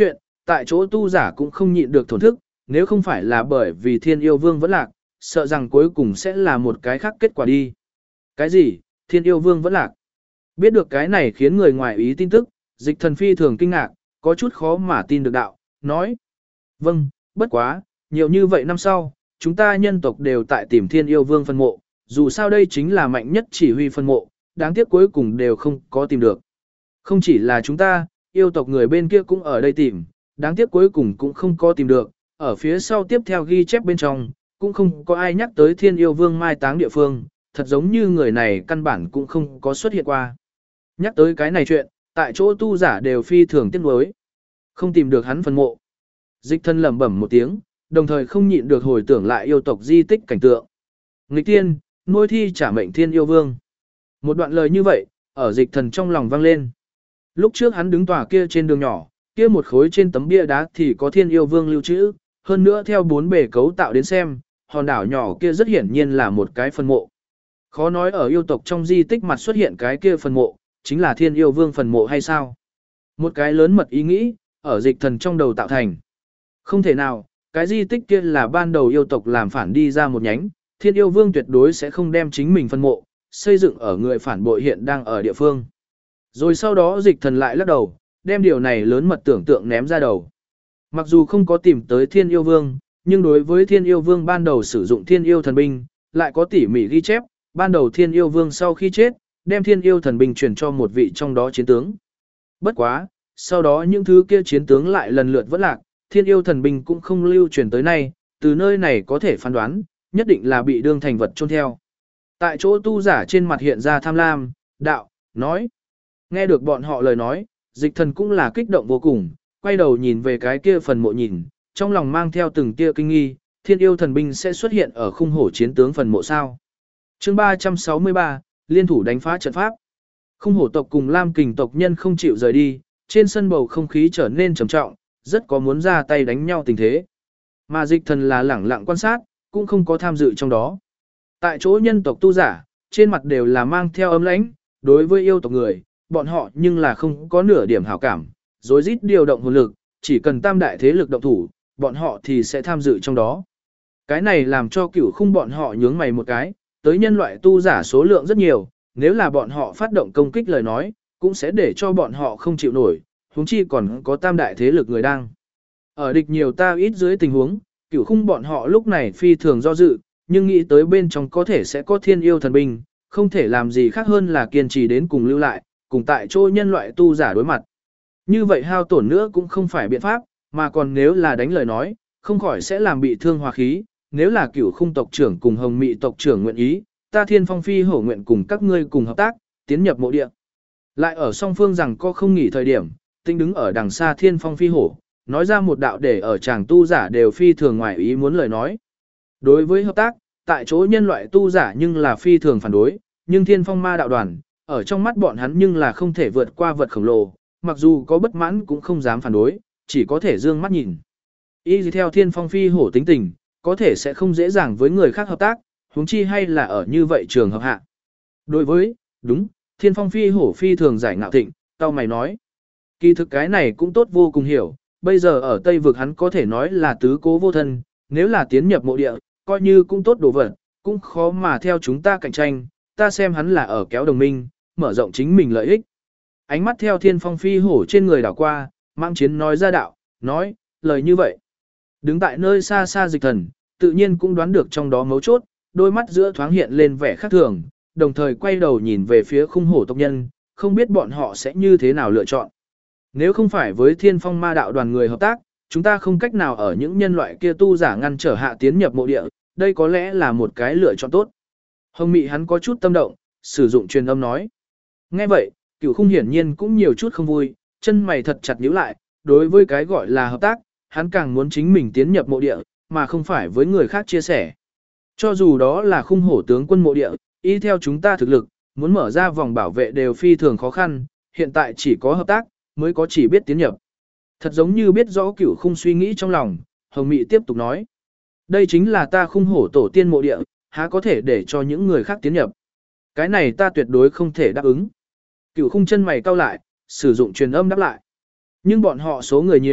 tại chỗ tu giả cũng không nhịn được thổn thức, nếu không phải là bởi vì Thiên Yêu Vương vẫn lạc, sợ rằng cuối cùng sẽ là một cái khác kết quả đi. Cái gì? Thiên Yêu Vương vẫn lạc? Biết được cái này khiến người ngoài ý tin tức, Dịch Thần phi thường kinh ngạc, có chút khó mà tin được đạo, nói: "Vâng, bất quá, nhiều như vậy năm sau, chúng ta nhân tộc đều tại tìm Thiên Yêu Vương phân mộ, dù sao đây chính là mạnh nhất chỉ huy phân mộ, đáng tiếc cuối cùng đều không có tìm được. Không chỉ là chúng ta, yêu tộc người bên kia cũng ở đây tìm, đáng tiếc cuối cùng cũng không có tìm được, ở phía sau tiếp theo ghi chép bên trong, cũng không có ai nhắc tới Thiên Yêu Vương mai táng địa phương, thật giống như người này căn bản cũng không có xuất hiện qua." Nhắc tới cái này chuyện, tại chỗ tu giả đều phi thường tiếc nuối, không tìm được hắn phân mộ. Dịch Thần lẩm bẩm một tiếng, đồng thời không nhịn được hồi tưởng lại yêu tộc di tích cảnh tượng. Nghịch tiên, nuôi thi trả mệnh Thiên Yêu Vương. Một đoạn lời như vậy, ở Dịch Thần trong lòng vang lên. Lúc trước hắn đứng tòa kia trên đường nhỏ, kia một khối trên tấm bia đá thì có Thiên Yêu Vương lưu trữ, hơn nữa theo bốn bề cấu tạo đến xem, hòn đảo nhỏ kia rất hiển nhiên là một cái phân mộ. Khó nói ở yêu tộc trong di tích mặt xuất hiện cái kia phân mộ, chính là Thiên Yêu Vương phần mộ hay sao? Một cái lớn mật ý nghĩ, ở Dịch Thần trong đầu tạo thành. Không thể nào, cái di tích kia là ban đầu yêu tộc làm phản đi ra một nhánh, Thiên Yêu Vương tuyệt đối sẽ không đem chính mình phân mộ, xây dựng ở người phản bội hiện đang ở địa phương. Rồi sau đó Dịch Thần lại lắc đầu, đem điều này lớn mật tưởng tượng ném ra đầu. Mặc dù không có tìm tới Thiên Yêu Vương, nhưng đối với Thiên Yêu Vương ban đầu sử dụng Thiên Yêu Thần Binh, lại có tỉ mỉ ghi chép, ban đầu Thiên Yêu Vương sau khi chết, đem Thiên Yêu Thần Binh truyền cho một vị trong đó chiến tướng. Bất quá, sau đó những thứ kia chiến tướng lại lần lượt vẫn lạc, Thiên Yêu Thần Binh cũng không lưu truyền tới nay, từ nơi này có thể phán đoán, nhất định là bị đương thành vật chôn theo. Tại chỗ tu giả trên mặt hiện ra tham lam, đạo, nói. Nghe được bọn họ lời nói, Dịch Thần cũng là kích động vô cùng, quay đầu nhìn về cái kia phần mộ nhìn, trong lòng mang theo từng tia kinh nghi, Thiên Yêu Thần Binh sẽ xuất hiện ở khung hổ chiến tướng phần mộ sao. Chương 363, liên thủ đánh phá trận pháp. Khung hổ tộc cùng Lam Kình tộc nhân không chịu rời đi, trên sân bầu không khí trở nên trầm trọng, rất có muốn ra tay đánh nhau tình thế. Mà Dịch Thần là lẳng lặng quan sát, cũng không có tham dự trong đó. Tại chỗ nhân tộc tu giả, trên mặt đều là mang theo ấm lãnh, đối với yêu tộc người, bọn họ nhưng là không có nửa điểm hảo cảm, rối rít điều động hồn lực, chỉ cần tam đại thế lực động thủ, bọn họ thì sẽ tham dự trong đó. Cái này làm cho cửu khung bọn họ nhướng mày một cái, tới nhân loại tu giả số lượng rất nhiều, nếu là bọn họ phát động công kích lời nói, cũng sẽ để cho bọn họ không chịu nổi, huống chi còn có tam đại thế lực người đang. Ở địch nhiều ta ít dưới tình huống, cửu khung bọn họ lúc này phi thường do dự, nhưng nghĩ tới bên trong có thể sẽ có Thiên Yêu Thần Binh, không thể làm gì khác hơn là kiên trì đến cùng lưu lại, cùng tại chỗ nhân loại tu giả đối mặt. Như vậy hao tổn nữa cũng không phải biện pháp, mà còn nếu là đánh lời nói, không khỏi sẽ làm bị thương hòa khí, nếu là cửu khung tộc trưởng cùng hồng mị tộc trưởng nguyện ý, ta Thiên Phong Phi hổ nguyện cùng các ngươi cùng hợp tác, tiến nhập mộ địa. Lại ở song phương rằng có không nghỉ thời điểm, tinh đứng ở đằng xa Thiên Phong Phi hổ, nói ra một đạo để ở chàng tu giả đều phi thường ngoài ý muốn lời nói. Đối với hợp tác, tại chỗ nhân loại tu giả nhưng là phi thường phản đối, nhưng Thiên Phong ma đạo đoàn, ở trong mắt bọn hắn nhưng là không thể vượt qua vật khổng lồ, mặc dù có bất mãn cũng không dám phản đối, chỉ có thể dương mắt nhìn. Y theo Thiên Phong Phi hổ tính tình, có thể sẽ không dễ dàng với người khác hợp tác, huống chi hay là ở như vậy trường hợp hạ. Đối với, đúng, Thiên Phong Phi hổ phi thường giải ngạo thịnh, tao mày nói. Kỳ thực cái này cũng tốt vô cùng hiểu, bây giờ ở Tây Vực hắn có thể nói là tứ cố vô thân, nếu là tiến nhập mộ địa, coi như cũng tốt đồ vật, cũng khó mà theo chúng ta cạnh tranh, ta xem hắn là ở kéo đồng minh, mở rộng chính mình lợi ích. Ánh mắt theo Thiên Phong Phi hổ trên người đảo qua, Mang Chiến nói ra đạo, nói, lời như vậy. Đứng tại nơi xa xa Dịch Thần, tự nhiên cũng đoán được trong đó mấu chốt, đôi mắt giữa thoáng hiện lên vẻ khác thường, đồng thời quay đầu nhìn về phía khung hổ tộc nhân, không biết bọn họ sẽ như thế nào lựa chọn. Nếu không phải với Thiên Phong ma đạo đoàn người hợp tác, chúng ta không cách nào ở những nhân loại kia tu giả ngăn trở hạ tiến nhập mộ địa, đây có lẽ là một cái lựa chọn tốt. Hồng Mị hắn có chút tâm động, sử dụng truyền âm nói. Nghe vậy, Cửu Khung hiển nhiên cũng nhiều chút không vui, chân mày thật chặt nhíu lại, đối với cái gọi là hợp tác, hắn càng muốn chính mình tiến nhập mộ địa, mà không phải với người khác chia sẻ. Cho dù đó là khung hổ tướng quân mộ địa, y theo chúng ta thực lực, muốn mở ra vòng bảo vệ đều phi thường khó khăn, hiện tại chỉ có hợp tác, mới có chỉ biết tiến nhập. Thật giống như biết rõ Cửu Khung suy nghĩ trong lòng, Hồng Mị tiếp tục nói. Đây chính là ta khung hổ tổ tiên mộ địa, há có thể để cho những người khác tiến nhập. Cái này ta tuyệt đối không thể đáp ứng. Cửu Khung chân mày cau lại, sử dụng truyền âm đáp lại. Nhưng bọn họ số người nhiều,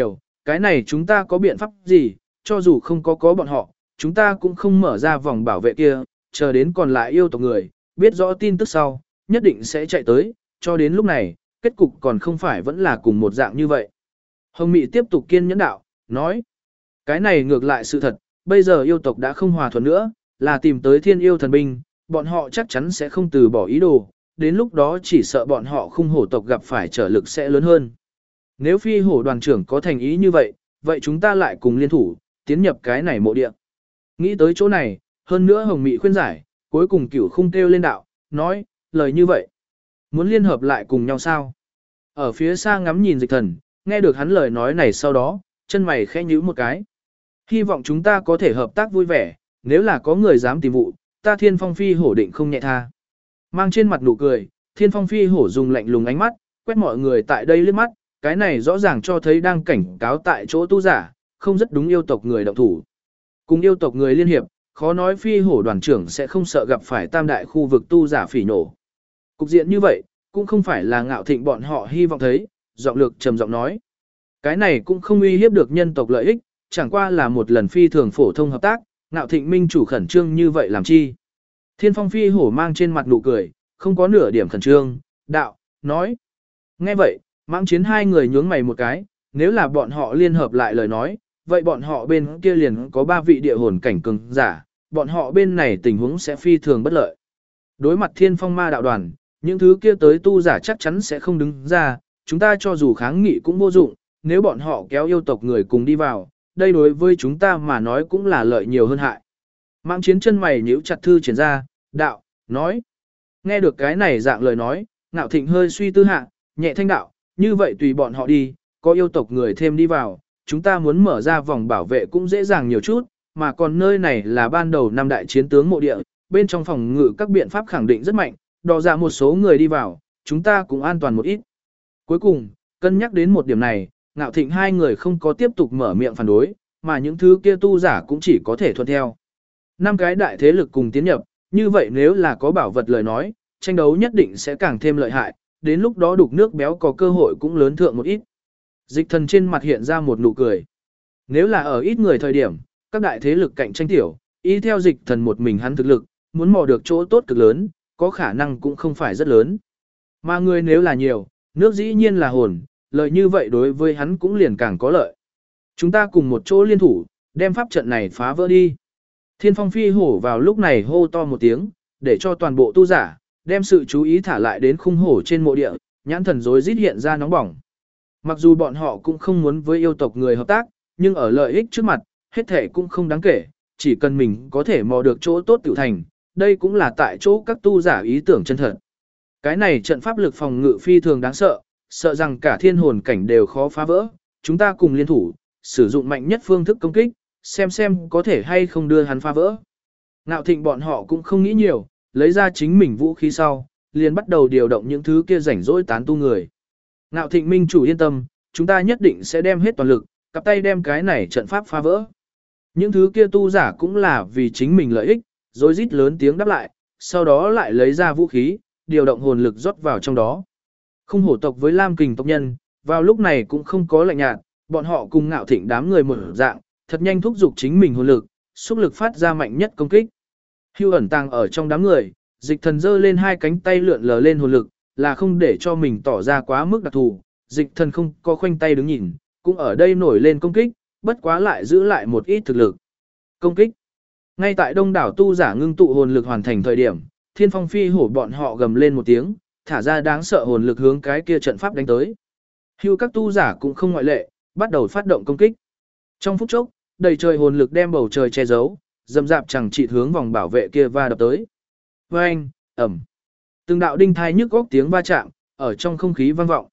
Cái này chúng ta có biện pháp gì, cho dù không có bọn họ, chúng ta cũng không mở ra vòng bảo vệ kia, chờ đến còn lại yêu tộc người, biết rõ tin tức sau, nhất định sẽ chạy tới, cho đến lúc này, kết cục còn không phải vẫn là cùng một dạng như vậy. Hồng Mị tiếp tục kiên nhẫn đạo, nói, cái này ngược lại sự thật, bây giờ yêu tộc đã không hòa thuận nữa, là tìm tới thiên yêu thần binh, bọn họ chắc chắn sẽ không từ bỏ ý đồ, đến lúc đó chỉ sợ bọn họ khung hổ tộc gặp phải trở lực sẽ lớn hơn. Nếu phi hổ đoàn trưởng có thành ý như vậy, vậy chúng ta lại cùng liên thủ, tiến nhập cái này mộ địa. Nghĩ tới chỗ này, hơn nữa Hồng Mị khuyên giải, cuối cùng Cửu Khung kêu lên đạo, nói, lời như vậy. Muốn liên hợp lại cùng nhau sao? Ở phía xa ngắm nhìn Dịch Thần, nghe được hắn lời nói này sau đó, chân mày khẽ nhíu một cái. Hy vọng chúng ta có thể hợp tác vui vẻ, nếu là có người dám tìm vụ, ta Thiên Phong Phi hổ định không nhẹ tha. Mang trên mặt nụ cười, Thiên Phong Phi hổ dùng lạnh lùng ánh mắt, quét mọi người tại đây liếc mắt, cái này rõ ràng cho thấy đang cảnh cáo tại chỗ tu giả, không rất đúng yêu tộc người động thủ. Cùng yêu tộc người liên hiệp, khó nói Phi hổ đoàn trưởng sẽ không sợ gặp phải tam đại khu vực tu giả phỉ nổ. Cục diện như vậy, cũng không phải là Ngạo Thịnh bọn họ hy vọng thấy, giọng lược trầm giọng nói. Cái này cũng không uy hiếp được nhân tộc lợi ích, chẳng qua là một lần phi thường phổ thông hợp tác, Ngạo Thịnh minh chủ khẩn trương như vậy làm chi. Thiên Phong Phi hổ mang trên mặt nụ cười, không có nửa điểm khẩn trương, đạo, nói. Nghe vậy, Mãng Chiến hai người nhướng mày một cái, nếu là bọn họ liên hợp lại lời nói, vậy bọn họ bên kia liền có 3 vị địa hồn cảnh cường giả, bọn họ bên này tình huống sẽ phi thường bất lợi. Đối mặt Thiên Phong Ma đạo đoàn, những thứ kia tới tu giả chắc chắn sẽ không đứng ra, chúng ta cho dù kháng nghị cũng vô dụng, nếu bọn họ kéo yêu tộc người cùng đi vào, đây đối với chúng ta mà nói cũng là lợi nhiều hơn hại. Mãng Chiến chân mày nhíu chặt thư triển ra, đạo, nói. Nghe được cái này dạng lời nói, Ngạo Thịnh hơi suy tư hạ, nhẹ thanh đạo, như vậy tùy bọn họ đi, có yêu tộc người thêm đi vào, chúng ta muốn mở ra vòng bảo vệ cũng dễ dàng nhiều chút, mà còn nơi này là ban đầu năm đại chiến tướng mộ địa, bên trong phòng ngự các biện pháp khẳng định rất mạnh, đò ra một số người đi vào, chúng ta cũng an toàn một ít. Cuối cùng, cân nhắc đến một điểm này, Ngạo Thịnh hai người không có tiếp tục mở miệng phản đối, mà những thứ kia tu giả cũng chỉ có thể thuận theo. 5 cái đại thế lực cùng tiến nhập, như vậy nếu là có bảo vật lời nói, tranh đấu nhất định sẽ càng thêm lợi hại, đến lúc đó đục nước béo có cơ hội cũng lớn thượng một ít. Dịch Thần trên mặt hiện ra một nụ cười. Nếu là ở ít người thời điểm, các đại thế lực cạnh tranh tiểu, y theo Dịch Thần một mình hắn thực lực, muốn mò được chỗ tốt cực lớn, có khả năng cũng không phải rất lớn. Mà người nếu là nhiều, nước dĩ nhiên là hồn, lợi như vậy đối với hắn cũng liền càng có lợi. Chúng ta cùng một chỗ liên thủ, đem pháp trận này phá vỡ đi. Thiên Phong Phi hổ vào lúc này hô to một tiếng, để cho toàn bộ tu giả, đem sự chú ý thả lại đến khung hổ trên mộ địa, nhãn thần rối rít hiện ra nóng bỏng. Mặc dù bọn họ cũng không muốn với yêu tộc người hợp tác, nhưng ở lợi ích trước mặt, hết thể cũng không đáng kể, chỉ cần mình có thể mò được chỗ tốt tiểu thành, đây cũng là tại chỗ các tu giả ý tưởng chân thật. Cái này trận pháp lực phòng ngự phi thường đáng sợ, sợ rằng cả thiên hồn cảnh đều khó phá vỡ, chúng ta cùng liên thủ, sử dụng mạnh nhất phương thức công kích, xem có thể hay không đưa hắn phá vỡ. Ngạo Thịnh bọn họ cũng không nghĩ nhiều, lấy ra chính mình vũ khí sau, liền bắt đầu điều động những thứ kia rảnh rỗi tán tu người. Ngạo Thịnh minh chủ yên tâm, chúng ta nhất định sẽ đem hết toàn lực, cặp tay đem cái này trận pháp phá vỡ. Những thứ kia tu giả cũng là vì chính mình lợi ích, rồi rít lớn tiếng đáp lại, sau đó lại lấy ra vũ khí, điều động hồn lực rót vào trong đó. Khung hổ tộc với Lam Kình tộc nhân, vào lúc này cũng không có lạnh nhạt, bọn họ cùng Ngạo Thịnh đám người một dạng, thật nhanh thúc giục chính mình hồn lực, xúc lực phát ra mạnh nhất công kích. Hưu ẩn tàng ở trong đám người, Dịch Thần giơ lên 2 cánh tay lượn lờ lên hồn lực, là không để cho mình tỏ ra quá mức đặc thù. Dịch Thần không có khoanh tay đứng nhìn, cũng ở đây nổi lên công kích, bất quá lại giữ lại một ít thực lực. Công kích. Ngay tại đông đảo tu giả ngưng tụ hồn lực hoàn thành thời điểm, Thiên Phong Phi hổ bọn họ gầm lên một tiếng, thả ra đáng sợ hồn lực hướng cái kia trận pháp đánh tới. Hưu các tu giả cũng không ngoại lệ, bắt đầu phát động công kích. Trong phút chốc, đầy trời hồn lực đem bầu trời che giấu, dầm dạp chẳng chỉ hướng vòng bảo vệ kia va đập tới. Oeng, ầm. Từng đạo đinh thai nhức góc tiếng va chạm ở trong không khí vang vọng.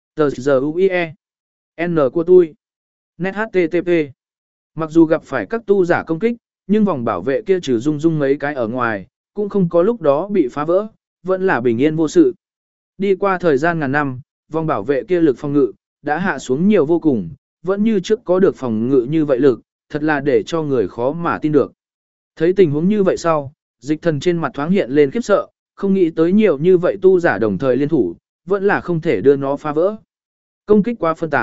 T-Z-U-I-E N của tôi. Net HTTP. Mặc dù gặp phải các tu giả công kích, nhưng vòng bảo vệ kia trừ rung rung mấy cái ở ngoài, cũng không có lúc đó bị phá vỡ, vẫn là bình yên vô sự. Đi qua thời gian ngàn năm, vòng bảo vệ kia lực phòng ngự đã hạ xuống nhiều vô cùng, vẫn như trước có được phòng ngự như vậy lực, thật là để cho người khó mà tin được. Thấy tình huống như vậy sau, Dịch Thần trên mặt thoáng hiện lên khiếp sợ, không nghĩ tới nhiều như vậy tu giả đồng thời liên thủ, vẫn là không thể đưa nó phá vỡ. Công kích qua phân tán,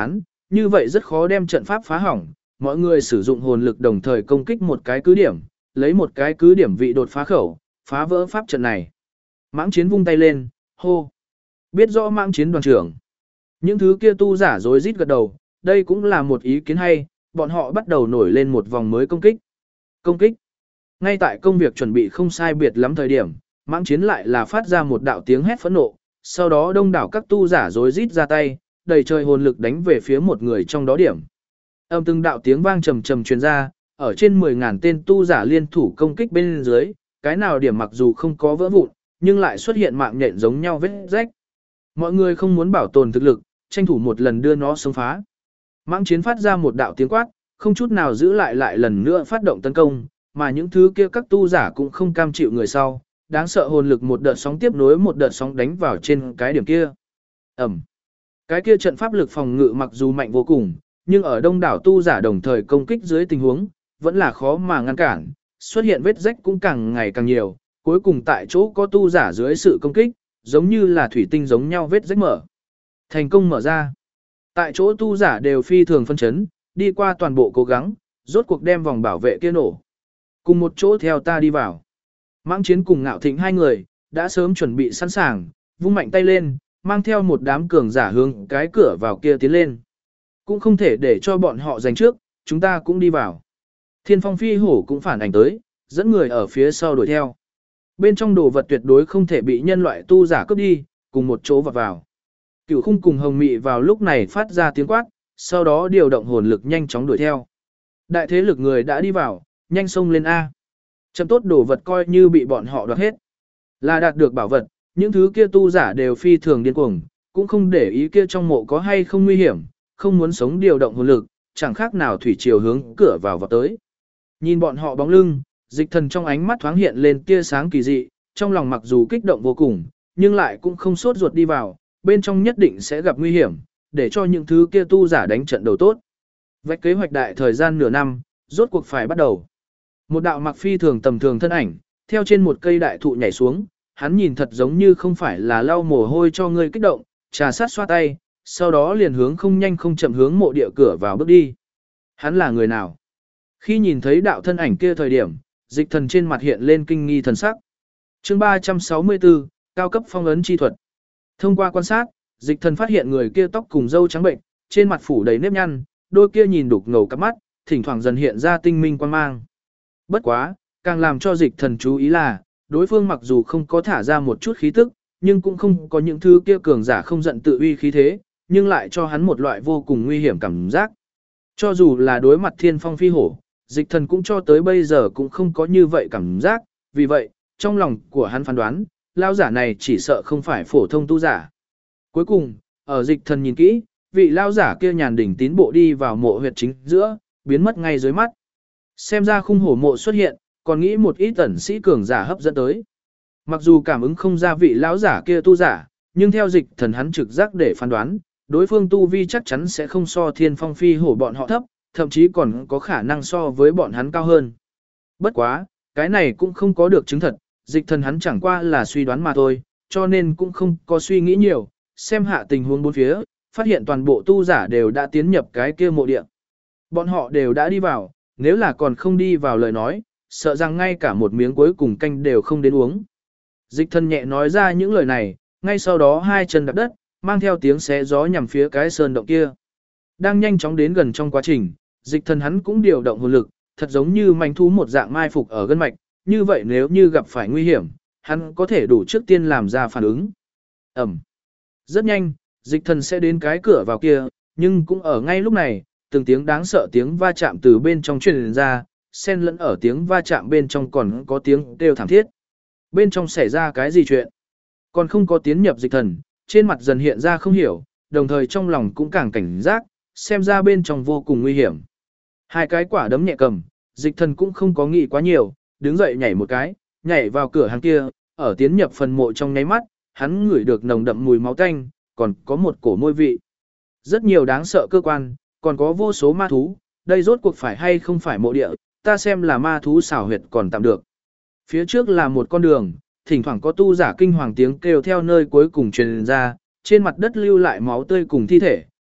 như vậy rất khó đem trận pháp phá hỏng, mọi người sử dụng hồn lực đồng thời công kích một cái cứ điểm, lấy một cái cứ điểm vị đột phá khẩu, phá vỡ pháp trận này. Mãng Chiến vung tay lên, hô. Biết rõ Mãng Chiến đoàn trưởng. Những thứ kia tu giả rối rít gật đầu, đây cũng là một ý kiến hay, bọn họ bắt đầu nổi lên một vòng mới công kích. Công kích. Ngay tại công việc chuẩn bị không sai biệt lắm thời điểm, Mãng Chiến lại là phát ra một đạo tiếng hét phẫn nộ, sau đó đông đảo các tu giả rối rít ra tay, đầy trời hồn lực đánh về phía một người trong đó điểm. Âm từng đạo tiếng vang trầm trầm truyền ra, ở trên 10.000 tên tu giả liên thủ công kích bên dưới, cái nào điểm mặc dù không có vỡ vụn, nhưng lại xuất hiện mạng nhện giống nhau vết rách. Mọi người không muốn bảo tồn thực lực, tranh thủ một lần đưa nó xông phá. Mãng Chiến phát ra một đạo tiếng quát, không chút nào giữ lại lần nữa phát động tấn công, mà những thứ kia các tu giả cũng không cam chịu người sau, đáng sợ hồn lực một đợt sóng tiếp nối một đợt sóng đánh vào trên cái điểm kia. Ẩm. Cái kia trận pháp lực phòng ngự mặc dù mạnh vô cùng, nhưng ở đông đảo tu giả đồng thời công kích dưới tình huống, vẫn là khó mà ngăn cản, xuất hiện vết rách cũng càng ngày càng nhiều, cuối cùng tại chỗ có tu giả dưới sự công kích, giống như là thủy tinh giống nhau vết rách mở. Thành công mở ra. Tại chỗ tu giả đều phi thường phân chấn, đi qua toàn bộ cố gắng, rốt cuộc đem vòng bảo vệ kia nổ. Cùng một chỗ theo ta đi vào. Mãng Chiến cùng Ngạo Thịnh hai người, đã sớm chuẩn bị sẵn sàng, vung mạnh tay lên, mang theo một đám cường giả hướng cái cửa vào kia tiến lên. Cũng không thể để cho bọn họ giành trước, chúng ta cũng đi vào. Thiên Phong Phi Hổ cũng phản ảnh tới, dẫn người ở phía sau đuổi theo. Bên trong đồ vật tuyệt đối không thể bị nhân loại tu giả cướp đi, cùng một chỗ vào. Cửu Khung cùng Hồng Mị vào lúc này phát ra tiếng quát, sau đó điều động hồn lực nhanh chóng đuổi theo. Đại thế lực người đã đi vào, nhanh xông lên A. Chậm tốt đồ vật coi như bị bọn họ đoạt hết. Là đạt được bảo vật, những thứ kia tu giả đều phi thường điên cuồng, cũng không để ý kia trong mộ có hay không nguy hiểm, không muốn sống điều động hồn lực, chẳng khác nào thủy triều hướng cửa vào tới. Nhìn bọn họ bóng lưng, Dịch Thần trong ánh mắt thoáng hiện lên tia sáng kỳ dị, trong lòng mặc dù kích động vô cùng, nhưng lại cũng không sốt ruột đi vào, bên trong nhất định sẽ gặp nguy hiểm, để cho những thứ kia tu giả đánh trận đầu tốt. Vạch kế hoạch đại thời gian nửa năm, rốt cuộc phải bắt đầu. Một đạo mặc phi thường tầm thường thân ảnh, theo trên một cây đại thụ nhảy xuống, hắn nhìn thật giống như không phải là lau mồ hôi cho người kích động, trà sát xoa tay, sau đó liền hướng không nhanh không chậm hướng mộ địa cửa vào bước đi. Hắn là người nào? Khi nhìn thấy đạo thân ảnh kia thời điểm, Dịch Thần trên mặt hiện lên kinh nghi thần sắc. Chương 364, cao cấp phong ấn chi thuật. Thông qua quan sát, Dịch Thần phát hiện người kia tóc cùng râu trắng bệnh, trên mặt phủ đầy nếp nhăn, đôi kia nhìn đục ngầu cặp mắt, thỉnh thoảng dần hiện ra tinh minh quang mang. Bất quá, càng làm cho Dịch Thần chú ý là, đối phương mặc dù không có thả ra một chút khí tức, nhưng cũng không có những thứ kia cường giả không giận tự uy khí thế, nhưng lại cho hắn một loại vô cùng nguy hiểm cảm giác. Cho dù là đối mặt Thiên Phong Phi Hổ, Dịch Thần cũng cho tới bây giờ cũng không có như vậy cảm giác, vì vậy, trong lòng của hắn phán đoán, lao giả này chỉ sợ không phải phổ thông tu giả. Cuối cùng, ở Dịch Thần nhìn kỹ, vị lao giả kia nhàn đỉnh tín bộ đi vào mộ huyệt chính giữa, biến mất ngay dưới mắt. Xem ra khung hổ mộ xuất hiện, còn nghĩ một ít ẩn sĩ cường giả hấp dẫn tới. Mặc dù cảm ứng không ra vị lão giả kia tu giả, nhưng theo Dịch Thần hắn trực giác để phán đoán, đối phương tu vi chắc chắn sẽ không so Thiên Phong Phi Hổ bọn họ thấp, thậm chí còn có khả năng so với bọn hắn cao hơn. Bất quá, cái này cũng không có được chứng thật, Dịch Thần hắn chẳng qua là suy đoán mà thôi, cho nên cũng không có suy nghĩ nhiều, xem hạ tình huống bốn phía, phát hiện toàn bộ tu giả đều đã tiến nhập cái kia mộ địa. Bọn họ đều đã đi vào, nếu là còn không đi vào lời nói, sợ rằng ngay cả một miếng cuối cùng canh đều không đến uống. Dịch Thần nhẹ nói ra những lời này, ngay sau đó hai chân đạp đất, mang theo tiếng xé gió nhằm phía cái sơn động kia. Đang nhanh chóng đến gần trong quá trình, Dịch Thần hắn cũng điều động hồn lực, thật giống như manh thú một dạng mai phục ở gân mạch, như vậy nếu như gặp phải nguy hiểm, hắn có thể đủ trước tiên làm ra phản ứng. Ẩm. Rất nhanh, Dịch Thần sẽ đến cái cửa vào kia, nhưng cũng ở ngay lúc này, từng tiếng đáng sợ tiếng va chạm từ bên trong truyền ra, xen lẫn ở tiếng va chạm bên trong còn có tiếng kêu thảm thiết. Bên trong xảy ra cái gì chuyện? Còn không có tiến nhập Dịch Thần, trên mặt dần hiện ra không hiểu, đồng thời trong lòng cũng càng cảnh giác, xem ra bên trong vô cùng nguy hiểm. Hai cái quả đấm nhẹ cầm, Dịch Thần cũng không có nghĩ quá nhiều, đứng dậy nhảy một cái, nhảy vào cửa hàng kia, ở tiến nhập phần mộ trong nháy mắt, hắn ngửi được nồng đậm mùi máu tanh, còn có một cổ môi vị. Rất nhiều đáng sợ cơ quan, còn có vô số ma thú, đây rốt cuộc phải hay không phải mộ địa, ta xem là ma thú xảo huyệt còn tạm được. Phía trước là một con đường, thỉnh thoảng có tu giả kinh hoàng tiếng kêu theo nơi cuối cùng truyền ra, trên mặt đất lưu lại máu tươi cùng thi thể,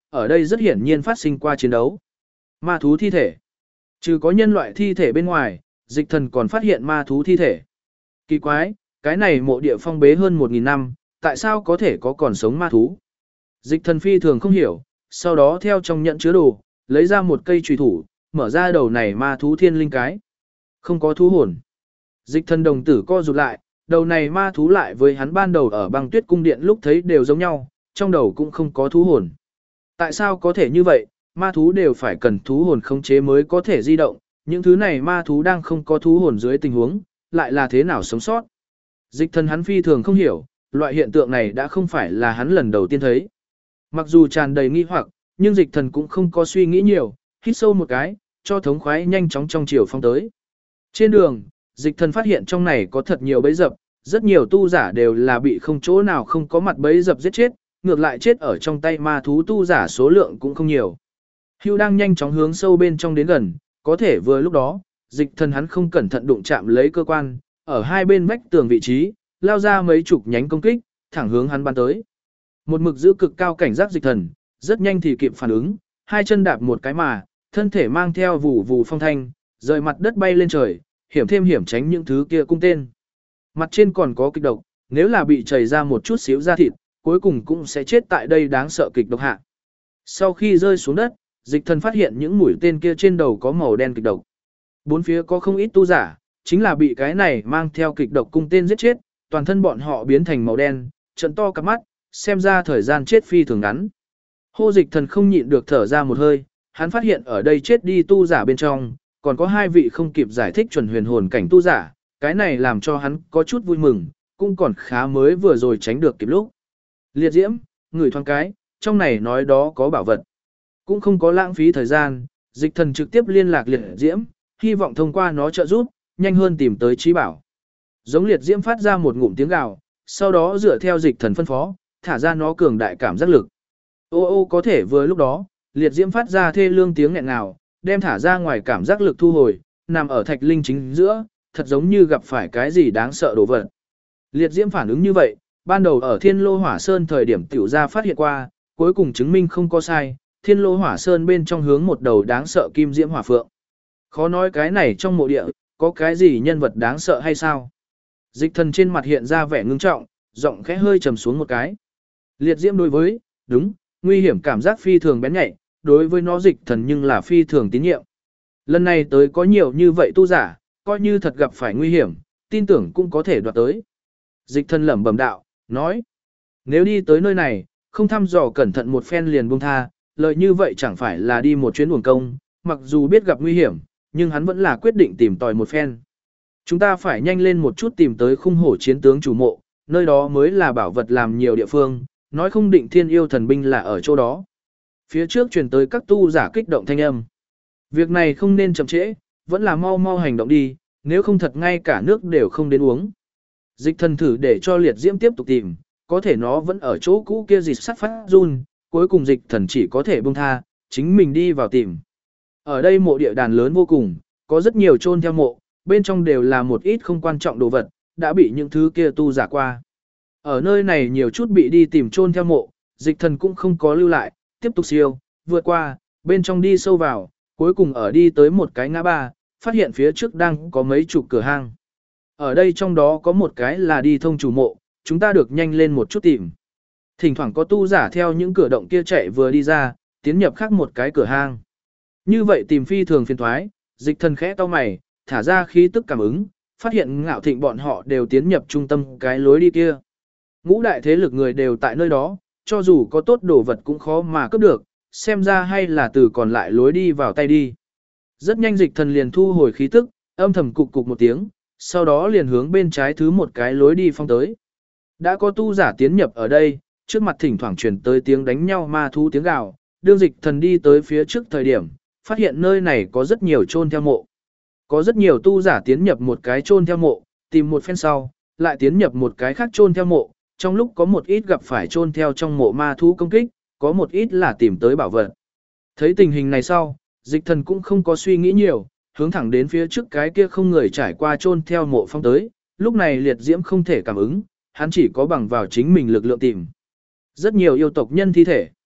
ở đây rất hiển nhiên phát sinh qua chiến đấu. Ma thú thi thể. Trừ có nhân loại thi thể bên ngoài, dịch thần còn phát hiện ma thú thi thể. Kỳ quái, cái này mộ địa phong bế hơn 1.000 năm, tại sao có thể có còn sống ma thú? Dịch thần phi thường không hiểu, sau đó theo trong nhận chứa đồ, lấy ra một cây chùy thủ, mở ra đầu này ma thú thiên linh cái. Không có thú hồn. Dịch thần đồng tử co rụt lại, đầu này ma thú lại với hắn ban đầu ở băng tuyết cung điện lúc thấy đều giống nhau, trong đầu cũng không có thú hồn. Tại sao có thể như vậy, ma thú đều phải cần thú hồn khống chế mới có thể di động, những thứ này ma thú đang không có thú hồn dưới tình huống, lại là thế nào sống sót. Dịch thần hắn phi thường không hiểu, loại hiện tượng này đã không phải là hắn lần đầu tiên thấy. Mặc dù tràn đầy nghi hoặc, nhưng dịch thần cũng không có suy nghĩ nhiều, hít sâu một cái, cho thống khoái nhanh chóng trong chiều phong tới. Trên đường, dịch thần phát hiện trong này có thật nhiều bẫy dập, rất nhiều tu giả đều là bị không chỗ nào không có mặt bẫy dập giết chết, ngược lại chết ở trong tay ma thú tu giả số lượng cũng không nhiều. Hưu đang nhanh chóng hướng sâu bên trong đến gần, có thể vừa lúc đó, dịch thần hắn không cẩn thận đụng chạm lấy cơ quan, ở hai bên vách tường vị trí, lao ra mấy chục nhánh công kích, thẳng hướng hắn bắn tới. Một mực giữ cực cao cảnh giác dịch thần, rất nhanh thì kịp phản ứng, hai chân đạp một cái mà, thân thể mang theo vù vù phong thanh, rời mặt đất bay lên trời, hiểm thêm hiểm tránh những thứ kia cung tên. Mặt trên còn có kịch độc, nếu là bị chảy ra một chút xíu da thịt, cuối cùng cũng sẽ chết tại đây đáng sợ kịch độc hạ. Sau khi rơi xuống đất, dịch thần phát hiện những mũi tên kia trên đầu có màu đen kịch độc. Bốn phía có không ít tu giả, chính là bị cái này mang theo kịch độc cung tên giết chết, toàn thân bọn họ biến thành màu đen, trận to cặp mắt, xem ra thời gian chết phi thường ngắn. Hô dịch thần không nhịn được thở ra một hơi, hắn phát hiện ở đây chết đi tu giả bên trong, còn có hai vị không kịp giải thích chuẩn huyền hồn cảnh tu giả, cái này làm cho hắn có chút vui mừng, cũng còn khá mới vừa rồi tránh được kịp lúc. Liệt diễm, người thoáng cái, trong này nói đó có bảo vật. Cũng không có lãng phí thời gian, dịch thần trực tiếp liên lạc liệt diễm, hy vọng thông qua nó trợ giúp, nhanh hơn tìm tới trí bảo. Giống liệt diễm phát ra một ngụm tiếng gào, sau đó dựa theo dịch thần phân phó, thả ra nó cường đại cảm giác lực. Ô ô có thể vừa lúc đó, liệt diễm phát ra thê lương tiếng nghẹn ngào, đem thả ra ngoài cảm giác lực thu hồi, nằm ở thạch linh chính giữa, thật giống như gặp phải cái gì đáng sợ đồ vật. Liệt diễm phản ứng như vậy, ban đầu ở Thiên Lô Hỏa Sơn thời điểm tiểu gia phát hiện qua, cuối cùng chứng minh không có sai, Thiên Lô Hỏa Sơn bên trong hướng một đầu đáng sợ kim diễm hỏa phượng. Khó nói cái này trong mộ địa, có cái gì nhân vật đáng sợ hay sao? Dịch thần trên mặt hiện ra vẻ ngưng trọng, giọng khẽ hơi trầm xuống một cái. Liệt diễm đối với, đúng, nguy hiểm cảm giác phi thường bén nhạy, đối với nó dịch thần nhưng là phi thường tín nhiệm. Lần này tới có nhiều như vậy tu giả, coi như thật gặp phải nguy hiểm, tin tưởng cũng có thể đoạt tới. Dịch thần lẩm bẩm đạo, nói, nếu đi tới nơi này, không thăm dò cẩn thận một phen liền buông tha, lợi như vậy chẳng phải là đi một chuyến uổng công, mặc dù biết gặp nguy hiểm, nhưng hắn vẫn là quyết định tìm tòi một phen. Chúng ta phải nhanh lên một chút tìm tới khung hổ chiến tướng chủ mộ, nơi đó mới là bảo vật làm nhiều địa phương, nói không định thiên yêu thần binh là ở chỗ đó. Phía trước truyền tới các tu giả kích động thanh âm. Việc này không nên chậm trễ, vẫn là mau mau hành động đi, nếu không thật ngay cả nước đều không đến uống. Dịch thần thử để cho liệt diễm tiếp tục tìm, có thể nó vẫn ở chỗ cũ kia dịch sắt phát run, cuối cùng dịch thần chỉ có thể buông tha, chính mình đi vào tìm. Ở đây mộ địa đàn lớn vô cùng, có rất nhiều chôn theo mộ, bên trong đều là một ít không quan trọng đồ vật, đã bị những thứ kia tu giả qua. Ở nơi này nhiều chút bị đi tìm chôn theo mộ, dịch thần cũng không có lưu lại, tiếp tục siêu, vượt qua, bên trong đi sâu vào, cuối cùng ở đi tới một cái ngã ba, phát hiện phía trước đang có mấy chục cửa hang. Ở đây trong đó có một cái là đi thông chủ mộ, chúng ta được nhanh lên một chút tìm. Thỉnh thoảng có tu giả theo những cửa động kia chạy vừa đi ra, tiến nhập khác một cái cửa hang. Như vậy tìm phi thường phiền thoái, dịch thần khẽ cau mày, thả ra khí tức cảm ứng, phát hiện Ngạo Thịnh bọn họ đều tiến nhập trung tâm cái lối đi kia. Ngũ đại thế lực người đều tại nơi đó, cho dù có tốt đồ vật cũng khó mà cướp được, xem ra hay là từ còn lại lối đi vào tay đi. Rất nhanh dịch thần liền thu hồi khí tức, âm thầm cục cục một tiếng, sau đó liền hướng bên trái thứ một cái lối đi phong tới. Đã có tu giả tiến nhập ở đây, trước mặt thỉnh thoảng truyền tới tiếng đánh nhau ma thú tiếng gào, đương dịch thần đi tới phía trước thời điểm, phát hiện nơi này có rất nhiều chôn theo mộ. Có rất nhiều tu giả tiến nhập một cái chôn theo mộ, tìm một phen sau, lại tiến nhập một cái khác chôn theo mộ, trong lúc có một ít gặp phải chôn theo trong mộ ma thú công kích, có một ít là tìm tới bảo vật. Thấy tình hình này sau, dịch thần cũng không có suy nghĩ nhiều, hướng thẳng đến phía trước cái kia không người trải qua chôn theo mộ phong tới, lúc này liệt diễm không thể cảm ứng, hắn chỉ có bằng vào chính mình lực lượng tìm. Rất nhiều yêu tộc nhân thi thể.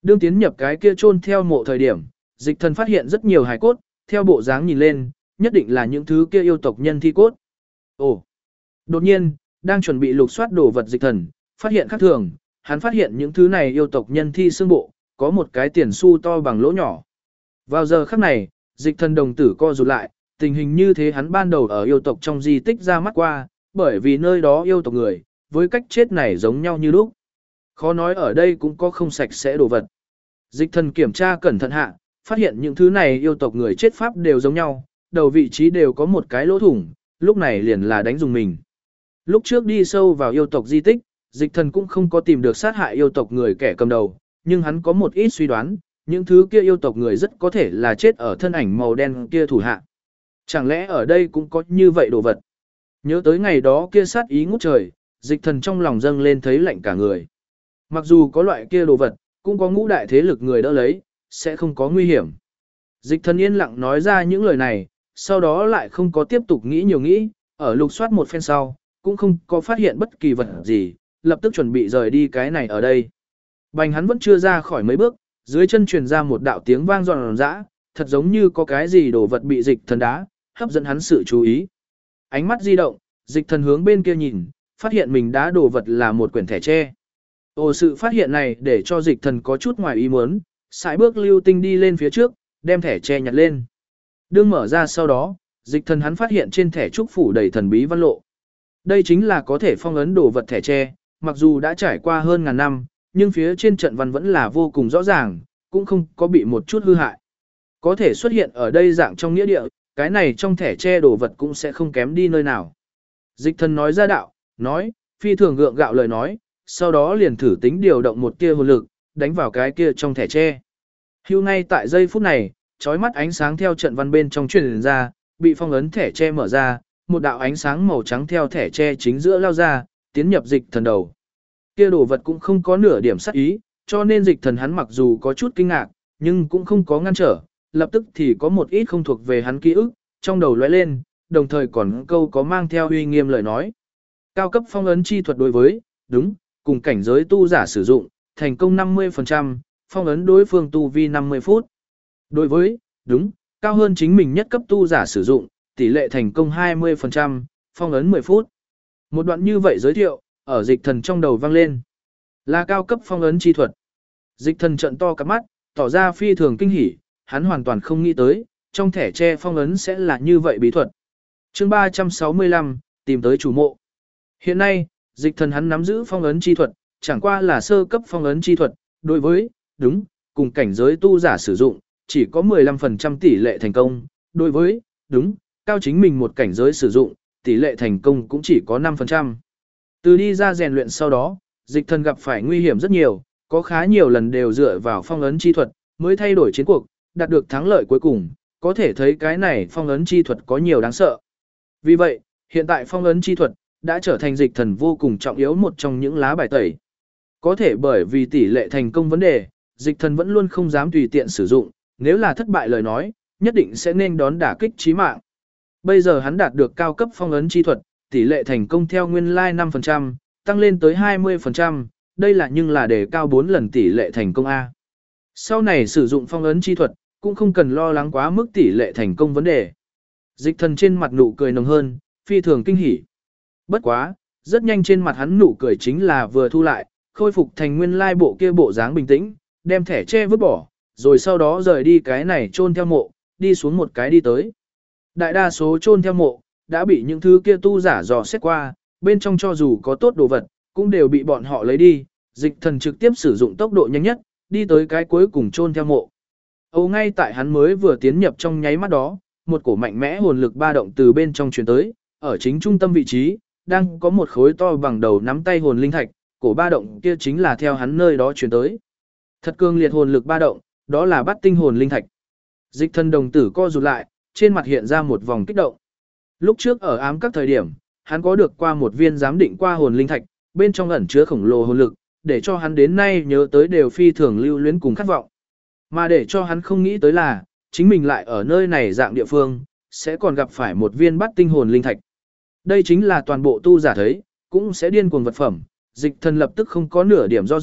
Đương tiến nhập cái kia chôn theo mộ thời điểm, dịch thần phát hiện rất nhiều hài cốt, theo bộ dáng nhìn lên, nhất định là những thứ kia yêu tộc nhân thi cốt. Ồ! Đột nhiên, đang chuẩn bị lục soát đồ vật dịch thần, phát hiện khác thường, hắn phát hiện những thứ này yêu tộc nhân thi xương bộ, có một cái tiền xu to bằng lỗ nhỏ. Vào giờ khắc này, dịch thần đồng tử co rụt lại, tình hình như thế hắn ban đầu ở yêu tộc trong di tích ra mắt qua, bởi vì nơi đó yêu tộc người, với cách chết này giống nhau như lúc. Khó nói ở đây cũng có không sạch sẽ đồ vật. Dịch thần kiểm tra cẩn thận hạ, phát hiện những thứ này yêu tộc người chết pháp đều giống nhau, đầu vị trí đều có một cái lỗ thủng, lúc này liền là đánh dùng mình. Lúc trước đi sâu vào yêu tộc di tích, dịch thần cũng không có tìm được sát hại yêu tộc người kẻ cầm đầu, nhưng hắn có một ít suy đoán, những thứ kia yêu tộc người rất có thể là chết ở thân ảnh màu đen kia thủ hạ. Chẳng lẽ ở đây cũng có như vậy đồ vật? Nhớ tới ngày đó kia sát ý ngút trời, dịch thần trong lòng dâng lên thấy lạnh cả người. Mặc dù có loại kia đồ vật, cũng có ngũ đại thế lực người đỡ lấy, sẽ không có nguy hiểm. Dịch thần yên lặng nói ra những lời này, sau đó lại không có tiếp tục nghĩ nhiều nghĩ, ở lục soát một phen sau, cũng không có phát hiện bất kỳ vật gì, lập tức chuẩn bị rời đi cái này ở đây. Bành hắn vẫn chưa ra khỏi mấy bước, dưới chân truyền ra một đạo tiếng vang giòn giã, thật giống như có cái gì đồ vật bị dịch thần đá, hấp dẫn hắn sự chú ý. Ánh mắt di động, dịch thần hướng bên kia nhìn, phát hiện mình đá đồ vật là một quyển thẻ tre. Ồ, sự phát hiện này để cho dịch thần có chút ngoài ý muốn, sải bước lưu tinh đi lên phía trước, đem thẻ tre nhặt lên. Đương mở ra sau đó, dịch thần hắn phát hiện trên thẻ trúc phủ đầy thần bí văn lộ. Đây chính là có thể phong ấn đồ vật thẻ tre, mặc dù đã trải qua hơn ngàn năm, nhưng phía trên trận văn vẫn là vô cùng rõ ràng, cũng không có bị một chút hư hại. Có thể xuất hiện ở đây dạng trong nghĩa địa, cái này trong thẻ tre đồ vật cũng sẽ không kém đi nơi nào. Dịch thần nói ra đạo, nói, phi thường gượng gạo lời nói, sau đó liền thử tính điều động một tia hồn lực, đánh vào cái kia trong thẻ tre. Hưu ngay tại giây phút này, chói mắt ánh sáng theo trận văn bên trong truyền ra, bị phong ấn thẻ tre mở ra, một đạo ánh sáng màu trắng theo thẻ tre chính giữa lao ra, tiến nhập dịch thần đầu. Kia đồ vật cũng không có nửa điểm sát ý, cho nên dịch thần hắn mặc dù có chút kinh ngạc, nhưng cũng không có ngăn trở, lập tức thì có một ít không thuộc về hắn ký ức, trong đầu lóe lên, đồng thời còn câu có mang theo uy nghiêm lời nói. Cao cấp phong ấn chi thuật đối với, đúng, cùng cảnh giới tu giả sử dụng, thành công 50%, phong ấn đối phương tu vi 50 phút. Đối với, đúng, cao hơn chính mình nhất cấp tu giả sử dụng, tỷ lệ thành công 20%, phong ấn 10 phút. Một đoạn như vậy giới thiệu, ở dịch thần trong đầu vang lên. Là cao cấp phong ấn chi thuật. Dịch thần trợn to cặp mắt, tỏ ra phi thường kinh hỉ, hắn hoàn toàn không nghĩ tới, trong thẻ tre phong ấn sẽ là như vậy bí thuật. Chương 365, tìm tới chủ mộ. Hiện nay, dịch thần hắn nắm giữ phong ấn chi thuật, chẳng qua là sơ cấp phong ấn chi thuật, đối với, đúng, cùng cảnh giới tu giả sử dụng, chỉ có 15% tỷ lệ thành công, đối với, đúng, cao chính mình một cảnh giới sử dụng, tỷ lệ thành công cũng chỉ có 5%. Từ đi ra rèn luyện sau đó, dịch thần gặp phải nguy hiểm rất nhiều, có khá nhiều lần đều dựa vào phong ấn chi thuật, mới thay đổi chiến cuộc, đạt được thắng lợi cuối cùng, có thể thấy cái này phong ấn chi thuật có nhiều đáng sợ. Vì vậy, hiện tại phong ấn chi thuật, đã trở thành dịch thần vô cùng trọng yếu một trong những lá bài tẩy. Có thể bởi vì tỷ lệ thành công vấn đề, dịch thần vẫn luôn không dám tùy tiện sử dụng, nếu là thất bại lời nói, nhất định sẽ nên đón đả kích chí mạng. Bây giờ hắn đạt được cao cấp phong ấn chi thuật, tỷ lệ thành công theo nguyên lai 5%, tăng lên tới 20%, đây là nhưng là đề cao 4 lần tỷ lệ thành công A. Sau này sử dụng phong ấn chi thuật, cũng không cần lo lắng quá mức tỷ lệ thành công vấn đề. Dịch thần trên mặt nụ cười nồng hơn, phi thường kinh hỉ. Bất quá, rất nhanh trên mặt hắn nụ cười chính là vừa thu lại, khôi phục thành nguyên lai bộ kia bộ dáng bình tĩnh, đem thẻ che vứt bỏ, rồi sau đó rời đi cái này chôn theo mộ, đi xuống một cái đi tới. Đại đa số chôn theo mộ, đã bị những thứ kia tu giả dò xét qua, bên trong cho dù có tốt đồ vật, cũng đều bị bọn họ lấy đi, dịch thần trực tiếp sử dụng tốc độ nhanh nhất, đi tới cái cuối cùng chôn theo mộ. Âu ngay tại hắn mới vừa tiến nhập trong nháy mắt đó, một cổ mạnh mẽ hồn lực ba động từ bên trong truyền tới, ở chính trung tâm vị trí, đang có một khối to bằng đầu nắm tay hồn linh thạch, cổ ba động kia chính là theo hắn nơi đó truyền tới. Thật cường liệt hồn lực ba động, đó là bắt tinh hồn linh thạch. Dịch thần đồng tử co rụt lại, trên mặt hiện ra một vòng kích động. Lúc trước ở ám các thời điểm, hắn có được qua một viên giám định qua hồn linh thạch, bên trong ẩn chứa khổng lồ hồn lực, để cho hắn đến nay nhớ tới đều phi thường lưu luyến cùng khát vọng. Mà để cho hắn không nghĩ tới là, chính mình lại ở nơi này dạng địa phương, sẽ còn gặp phải một viên bắt tinh hồn linh thạch. Đây chính là toàn bộ tu giả thấy, cũng sẽ điên cuồng vật phẩm, dịch thần lập tức không có nửa điểm do dự,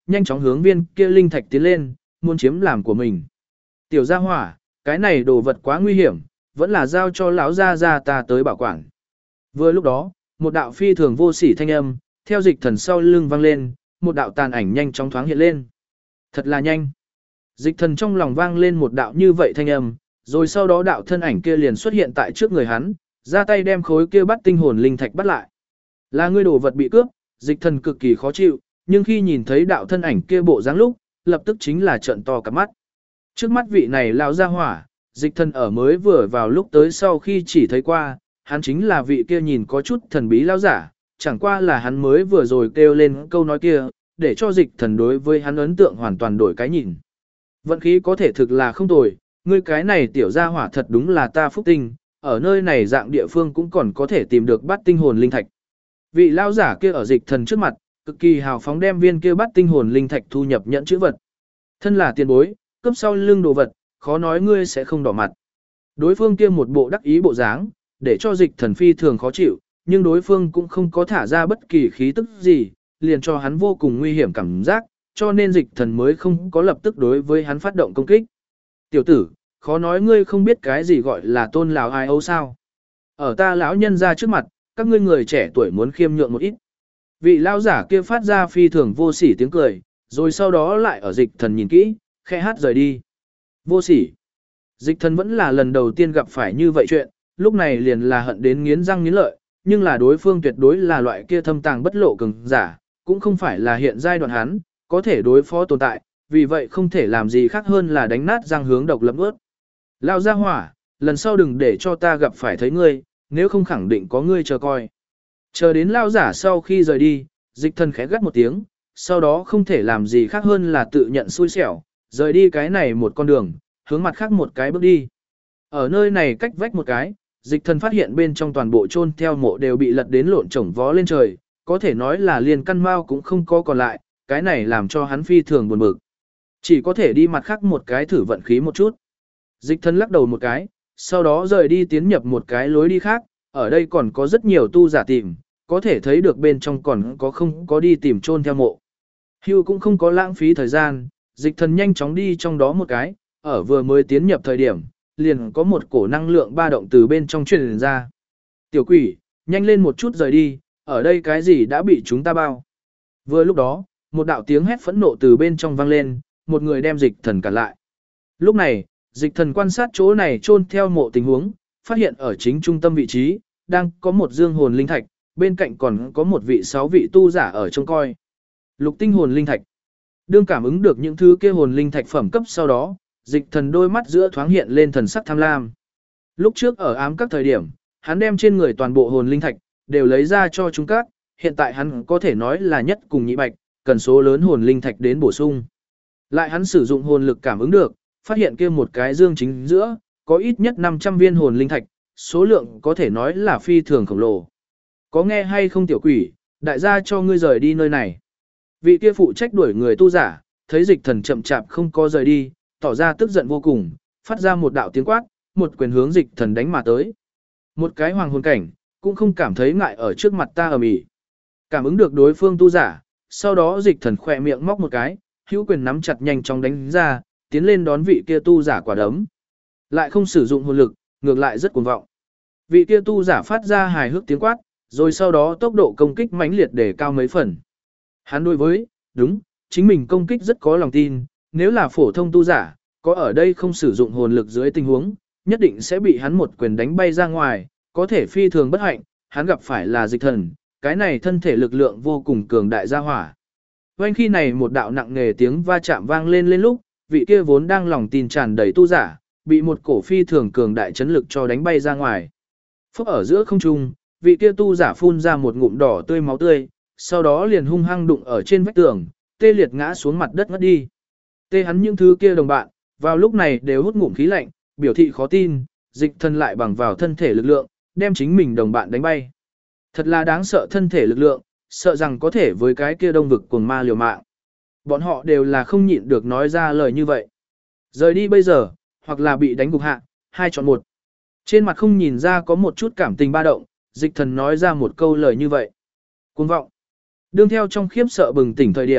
nhanh chóng hướng viên kia linh thạch tiến lên, muốn chiếm làm của mình. Tiểu gia hỏa, cái này đồ vật quá nguy hiểm, vẫn là giao cho lão gia gia ta tới bảo quản. Vừa lúc đó, một đạo phi thường vô sỉ thanh âm, theo dịch thần sau lưng vang lên, một đạo tàn ảnh nhanh chóng thoáng hiện lên. Thật là nhanh. Dịch thần trong lòng vang lên một đạo như vậy thanh âm, rồi sau đó đạo thân ảnh kia liền xuất hiện tại trước người hắn, ra tay đem khối kia bắt tinh hồn linh thạch bắt lại. Là ngươi đồ vật bị cướp, dịch thần cực kỳ khó chịu, nhưng khi nhìn thấy đạo thân ảnh kia bộ dáng lúc, lập tức chính là trợn to cả mắt. Trước mắt vị này lão gia hỏa, dịch thần ở mới vừa vào lúc tới sau khi chỉ thấy qua, hắn chính là vị kia nhìn có chút thần bí lão giả, chẳng qua là hắn mới vừa rồi kêu lên câu nói kia, để cho dịch thần đối với hắn ấn tượng hoàn toàn đổi cái nhìn. Vận khí có thể thực là không tồi, ngươi cái này tiểu gia hỏa thật đúng là ta phúc tinh, ở nơi này dạng địa phương cũng còn có thể tìm được bát tinh hồn linh thạch. Vị lão giả kia ở dịch thần trước mặt, cực kỳ hào phóng đem viên kia bát tinh hồn linh thạch thu nhập nhẫn chữ vật. Thân là tiền bối, cướp sau lưng đồ vật, khó nói ngươi sẽ không đỏ mặt. Đối phương kia một bộ đắc ý bộ dáng, để cho dịch thần phi thường khó chịu, nhưng đối phương cũng không có thả ra bất kỳ khí tức gì, liền cho hắn vô cùng nguy hiểm cảm giác, cho nên dịch thần mới không có lập tức đối với hắn phát động công kích. Tiểu tử, khó nói ngươi không biết cái gì gọi là tôn lão ai âu sao. Ở ta lão nhân ra trước mặt, các ngươi người trẻ tuổi muốn khiêm nhượng một ít. Vị lão giả kia phát ra phi thường vô sỉ tiếng cười, rồi sau đó lại ở dịch thần nhìn kỹ, khẽ hát rời đi. Vô sỉ. Dịch thần vẫn là lần đầu tiên gặp phải như vậy chuyện, lúc này liền là hận đến nghiến răng nghiến lợi, nhưng là đối phương tuyệt đối là loại kia thâm tàng bất lộ cường giả, cũng không phải là hiện giai đoạn hắn, có thể đối phó tồn tại, vì vậy không thể làm gì khác hơn là đánh nát răng hướng độc lập ướt. Lao ra hỏa, lần sau đừng để cho ta gặp phải thấy ngươi, nếu không khẳng định có ngươi chờ coi. Chờ đến lao giả sau khi rời đi, dịch thần khẽ gắt một tiếng, sau đó không thể làm gì khác hơn là tự nhận xui xẻo, rời đi cái này một con đường, hướng mặt khác một cái bước đi. Ở nơi này cách vách một cái, dịch thần phát hiện bên trong toàn bộ chôn theo mộ đều bị lật đến lộn trổng vó lên trời, có thể nói là liền căn mao cũng không có còn lại, cái này làm cho hắn phi thường buồn bực. Chỉ có thể đi mặt khác một cái thử vận khí một chút. Dịch thần lắc đầu một cái, sau đó rời đi tiến nhập một cái lối đi khác, ở đây còn có rất nhiều tu giả tìm, có thể thấy được bên trong còn có không có đi tìm chôn theo mộ. Hưu cũng không có lãng phí thời gian, dịch thần nhanh chóng đi trong đó một cái, ở vừa mới tiến nhập thời điểm, liền có một cổ năng lượng ba động từ bên trong truyền ra. Tiểu quỷ, nhanh lên một chút rời đi, ở đây cái gì đã bị chúng ta bao. Vừa lúc đó, một đạo tiếng hét phẫn nộ từ bên trong vang lên, một người đem dịch thần cản lại. Lúc này, dịch thần quan sát chỗ này chôn theo mộ tình huống, phát hiện ở chính trung tâm vị trí, đang có một dương hồn linh thạch, bên cạnh còn có một vị 6 vị tu giả ở trông coi. Lục tinh hồn linh thạch. Đương cảm ứng được những thứ kia hồn linh thạch phẩm cấp sau đó, dịch thần đôi mắt giữa thoáng hiện lên thần sắc tham lam. Lúc trước ở ám các thời điểm, hắn đem trên người toàn bộ hồn linh thạch đều lấy ra cho chúng các, hiện tại hắn có thể nói là nhất cùng nhị bạch, cần số lớn hồn linh thạch đến bổ sung. Lại hắn sử dụng hồn lực cảm ứng được, phát hiện kia một cái dương chính giữa, có ít nhất 500 viên hồn linh thạch, số lượng có thể nói là phi thường khổng lồ. Có nghe hay không tiểu quỷ, đại gia cho ngươi rời đi nơi này. Vị kia phụ trách đuổi người tu giả, thấy dịch thần chậm chạp không có rời đi, tỏ ra tức giận vô cùng, phát ra một đạo tiếng quát, một quyền hướng dịch thần đánh mà tới. Một cái hoàng hồn cảnh, cũng không cảm thấy ngại ở trước mặt ta ầm ĩ. Cảm ứng được đối phương tu giả, sau đó dịch thần khỏe miệng móc một cái, hữu quyền nắm chặt nhanh chóng đánh ra, tiến lên đón vị kia tu giả quả đấm. Lại không sử dụng hồn lực, ngược lại rất cuồng vọng. Vị kia tu giả phát ra hài hước tiếng quát, rồi sau đó tốc độ công kích mãnh liệt để cao mấy phần. Hắn đối với, đúng, chính mình công kích rất có lòng tin, nếu là phổ thông tu giả, có ở đây không sử dụng hồn lực dưới tình huống, nhất định sẽ bị hắn một quyền đánh bay ra ngoài, có thể phi thường bất hạnh, hắn gặp phải là dịch thần, cái này thân thể lực lượng vô cùng cường đại gia hỏa. Vành khi này một đạo nặng nề tiếng va chạm vang lên lúc, vị kia vốn đang lòng tin tràn đầy tu giả, bị một cổ phi thường cường đại chấn lực cho đánh bay ra ngoài. Phúc ở giữa không trung, vị kia tu giả phun ra một ngụm đỏ tươi máu tươi, sau đó liền hung hăng đụng ở trên vách tường, tê liệt ngã xuống mặt đất ngất đi. Tê hắn những thứ kia đồng bạn, vào lúc này đều hút ngụm khí lạnh, biểu thị khó tin, dịch thần lại bằng vào thân thể lực lượng, đem chính mình đồng bạn đánh bay. Thật là đáng sợ thân thể lực lượng, sợ rằng có thể với cái kia đông vực cuồng ma liều mạng. Bọn họ đều là không nhịn được nói ra lời như vậy. Rời đi bây giờ, hoặc là bị đánh gục hạ, hai chọn một. Trên mặt không nhìn ra có một chút cảm tình ba động, dịch thần nói ra một câu lời như vậy. Cuồng vọng. Đương theo trong khiếp sợ bừng tỉnh thời điểm,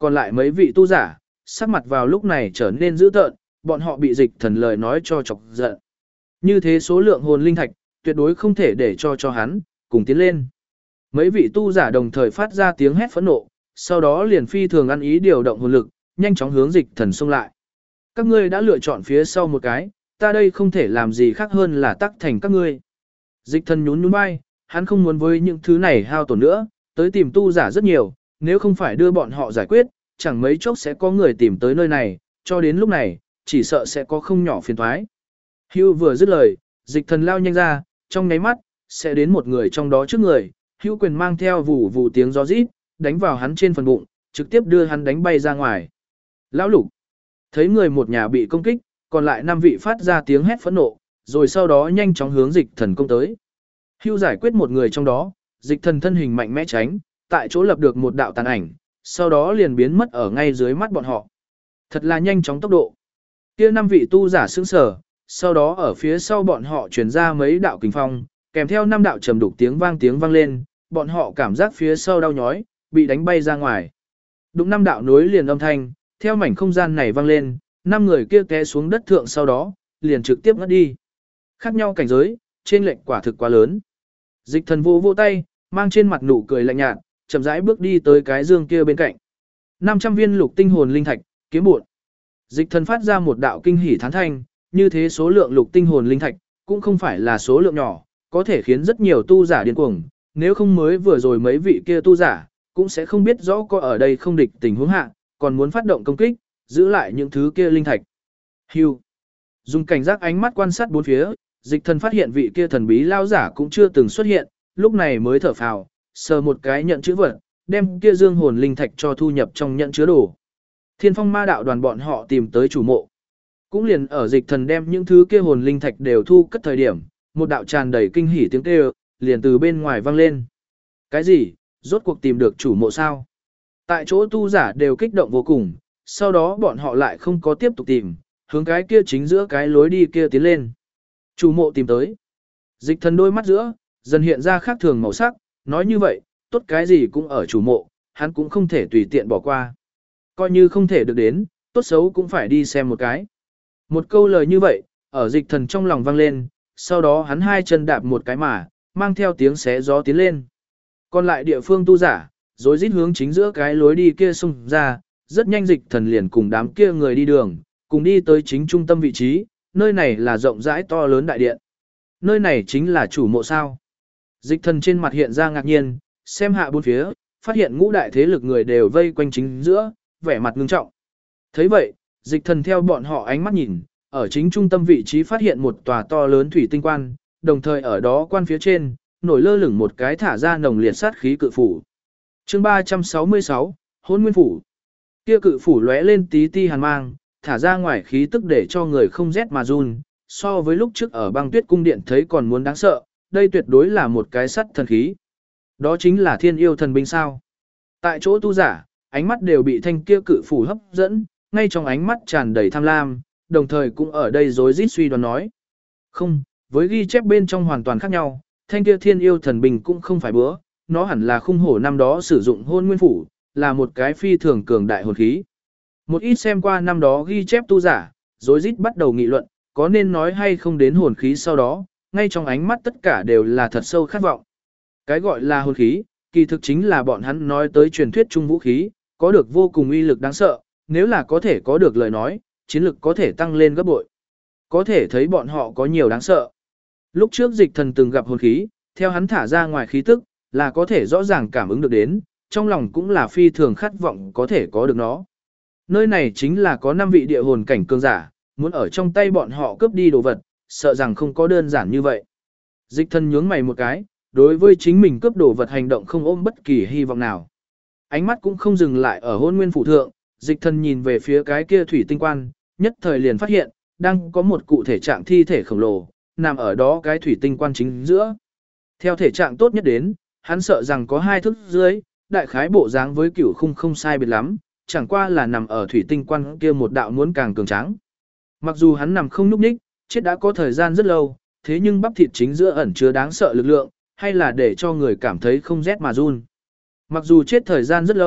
còn lại mấy vị tu giả, sắc mặt vào lúc này trở nên dữ tợn, bọn họ bị dịch thần lời nói cho chọc giận. Như thế số lượng hồn linh thạch, tuyệt đối không thể để cho hắn, cùng tiến lên. Mấy vị tu giả đồng thời phát ra tiếng hét phẫn nộ, sau đó liền phi thường ăn ý điều động hồn lực, nhanh chóng hướng dịch thần xông lại. Các ngươi đã lựa chọn phía sau một cái, ta đây không thể làm gì khác hơn là tắc thành các ngươi. Dịch thần nhún nhún vai, hắn không muốn với những thứ này hao tổn nữa, tới tìm tu giả rất nhiều, nếu không phải đưa bọn họ giải quyết, chẳng mấy chốc sẽ có người tìm tới nơi này, cho đến lúc này, chỉ sợ sẽ có không nhỏ phiền toái. Hưu vừa dứt lời, dịch thần lao nhanh ra, trong nháy mắt, sẽ đến một người trong đó trước người, Hưu quyền mang theo vù vù tiếng gió rít, đánh vào hắn trên phần bụng, trực tiếp đưa hắn đánh bay ra ngoài. Lão lục, thấy người một nhà bị công kích, còn lại 5 vị phát ra tiếng hét phẫn nộ, rồi sau đó nhanh chóng hướng dịch thần công tới. Hưu giải quyết một người trong đó, dịch thần thân hình mạnh mẽ tránh, tại chỗ lập được một đạo tàn ảnh, sau đó liền biến mất ở ngay dưới mắt bọn họ. Thật là nhanh chóng tốc độ. Kia 5 vị tu giả sững sờ, sau đó ở phía sau bọn họ truyền ra mấy đạo kình phong, kèm theo 5 đạo trầm đục tiếng vang lên, bọn họ cảm giác phía sau đau nhói, bị đánh bay ra ngoài. Đụng 5 đạo nối liền âm thanh, theo mảnh không gian này vang lên, 5 người kia té xuống đất thượng sau đó, liền trực tiếp ngất đi. Khác nhau cảnh giới, trên lệnh quả thực quá lớn. Dịch thần vô tay, mang trên mặt nụ cười lạnh nhạt, chậm rãi bước đi tới cái dương kia bên cạnh. 500 viên lục tinh hồn linh thạch, kiếm bộn. Dịch thần phát ra một đạo kinh hỉ thán thanh, như thế số lượng lục tinh hồn linh thạch, cũng không phải là số lượng nhỏ, có thể khiến rất nhiều tu giả điên cuồng, nếu không mới vừa rồi mấy vị kia tu giả, cũng sẽ không biết rõ có ở đây không địch tình huống hạ, còn muốn phát động công kích, giữ lại những thứ kia linh thạch. Hưu. Dùng cảnh giác ánh mắt quan sát bốn phía, dịch thần phát hiện vị kia thần bí lao giả cũng chưa từng xuất hiện, lúc này mới thở phào, sờ một cái nhận chữ vật, đem kia dương hồn linh thạch cho thu nhập trong nhận chứa đồ. Thiên Phong Ma đạo đoàn bọn họ tìm tới chủ mộ. Cũng liền ở dịch thần đem những thứ kia hồn linh thạch đều thu cất thời điểm, một đạo tràn đầy kinh hỉ tiếng kêu, liền từ bên ngoài vang lên. Cái gì? Rốt cuộc tìm được chủ mộ sao? Tại chỗ tu giả đều kích động vô cùng, sau đó bọn họ lại không có tiếp tục tìm, hướng cái kia chính giữa cái lối đi kia tiến lên. Chủ mộ tìm tới. Dịch thần đôi mắt giữa, dần hiện ra khác thường màu sắc, nói như vậy, tốt cái gì cũng ở chủ mộ, hắn cũng không thể tùy tiện bỏ qua. Coi như không thể được đến, tốt xấu cũng phải đi xem một cái. Một câu lời như vậy, ở dịch thần trong lòng vang lên, sau đó hắn hai chân đạp một cái mà, mang theo tiếng xé gió tiến lên. Còn lại địa phương tu giả, rồi rít hướng chính giữa cái lối đi kia xung ra, rất nhanh dịch thần liền cùng đám kia người đi đường, cùng đi tới chính trung tâm vị trí, nơi này là rộng rãi to lớn đại điện. Nơi này chính là chủ mộ sao. Dịch thần trên mặt hiện ra ngạc nhiên, xem hạ bốn phía, phát hiện ngũ đại thế lực người đều vây quanh chính giữa, vẻ mặt ngưng trọng. Thấy vậy, dịch thần theo bọn họ ánh mắt nhìn, ở chính trung tâm vị trí phát hiện một tòa to lớn thủy tinh quan, đồng thời ở đó quan phía trên, nổi lơ lửng một cái thả ra nồng liệt sát khí cự phủ. Chương 366, Hỗn Nguyên phủ. Kia cự phủ lóe lên tí ti hàn mang, thả ra ngoài khí tức để cho người không rét mà run, so với lúc trước ở Băng Tuyết cung điện thấy còn muốn đáng sợ, đây tuyệt đối là một cái sắt thần khí. Đó chính là Thiên Yêu thần binh sao? Tại chỗ tu giả, ánh mắt đều bị thanh kia cự phủ hấp dẫn, ngay trong ánh mắt tràn đầy tham lam, đồng thời cũng ở đây rối rít suy đoán nói. Không, với ghi chép bên trong hoàn toàn khác nhau, thanh kia Thiên Yêu thần binh cũng không phải bữa, nó hẳn là khung hổ năm đó sử dụng Hôn Nguyên phủ, là một cái phi thường cường đại hồn khí. Một ít xem qua năm đó ghi chép tu giả, rối rít bắt đầu nghị luận, có nên nói hay không đến hồn khí sau đó, ngay trong ánh mắt tất cả đều là thật sâu khát vọng. Cái gọi là hồn khí, kỳ thực chính là bọn hắn nói tới truyền thuyết trung vũ khí, có được vô cùng uy lực đáng sợ, nếu là có thể có được lời nói, chiến lực có thể tăng lên gấp bội. Có thể thấy bọn họ có nhiều đáng sợ. Lúc trước dịch thần từng gặp hồn khí, theo hắn thả ra ngoài khí tức, là có thể rõ ràng cảm ứng được đến, trong lòng cũng là phi thường khát vọng có thể có được nó. Nơi này chính là có 5 vị địa hồn cảnh cường giả, muốn ở trong tay bọn họ cướp đi đồ vật, sợ rằng không có đơn giản như vậy. Dịch thần nhướng mày một cái, đối với chính mình cướp đồ vật hành động không ôm bất kỳ hy vọng nào. Ánh mắt cũng không dừng lại ở Hôn Nguyên phủ thượng, dịch thần nhìn về phía cái kia thủy tinh quan, nhất thời liền phát hiện, đang có một cụ thể trạng thi thể khổng lồ, nằm ở đó cái thủy tinh quan chính giữa. Theo thể trạng tốt nhất đến, hắn sợ rằng có 2 thước dưới, đại khái bộ dáng với cửu khung không sai biệt lắm, chẳng qua là nằm ở thủy tinh quan kia một đạo muốn càng cường tráng. Mặc dù hắn nằm không nhúc nhích, chết đã có thời gian rất lâu, thế nhưng bắp thịt chính giữa ẩn chứa đáng sợ lực lượng, hay là để cho người cảm thấy không rét mà run. Mặc dù chết thời gian rất lâu,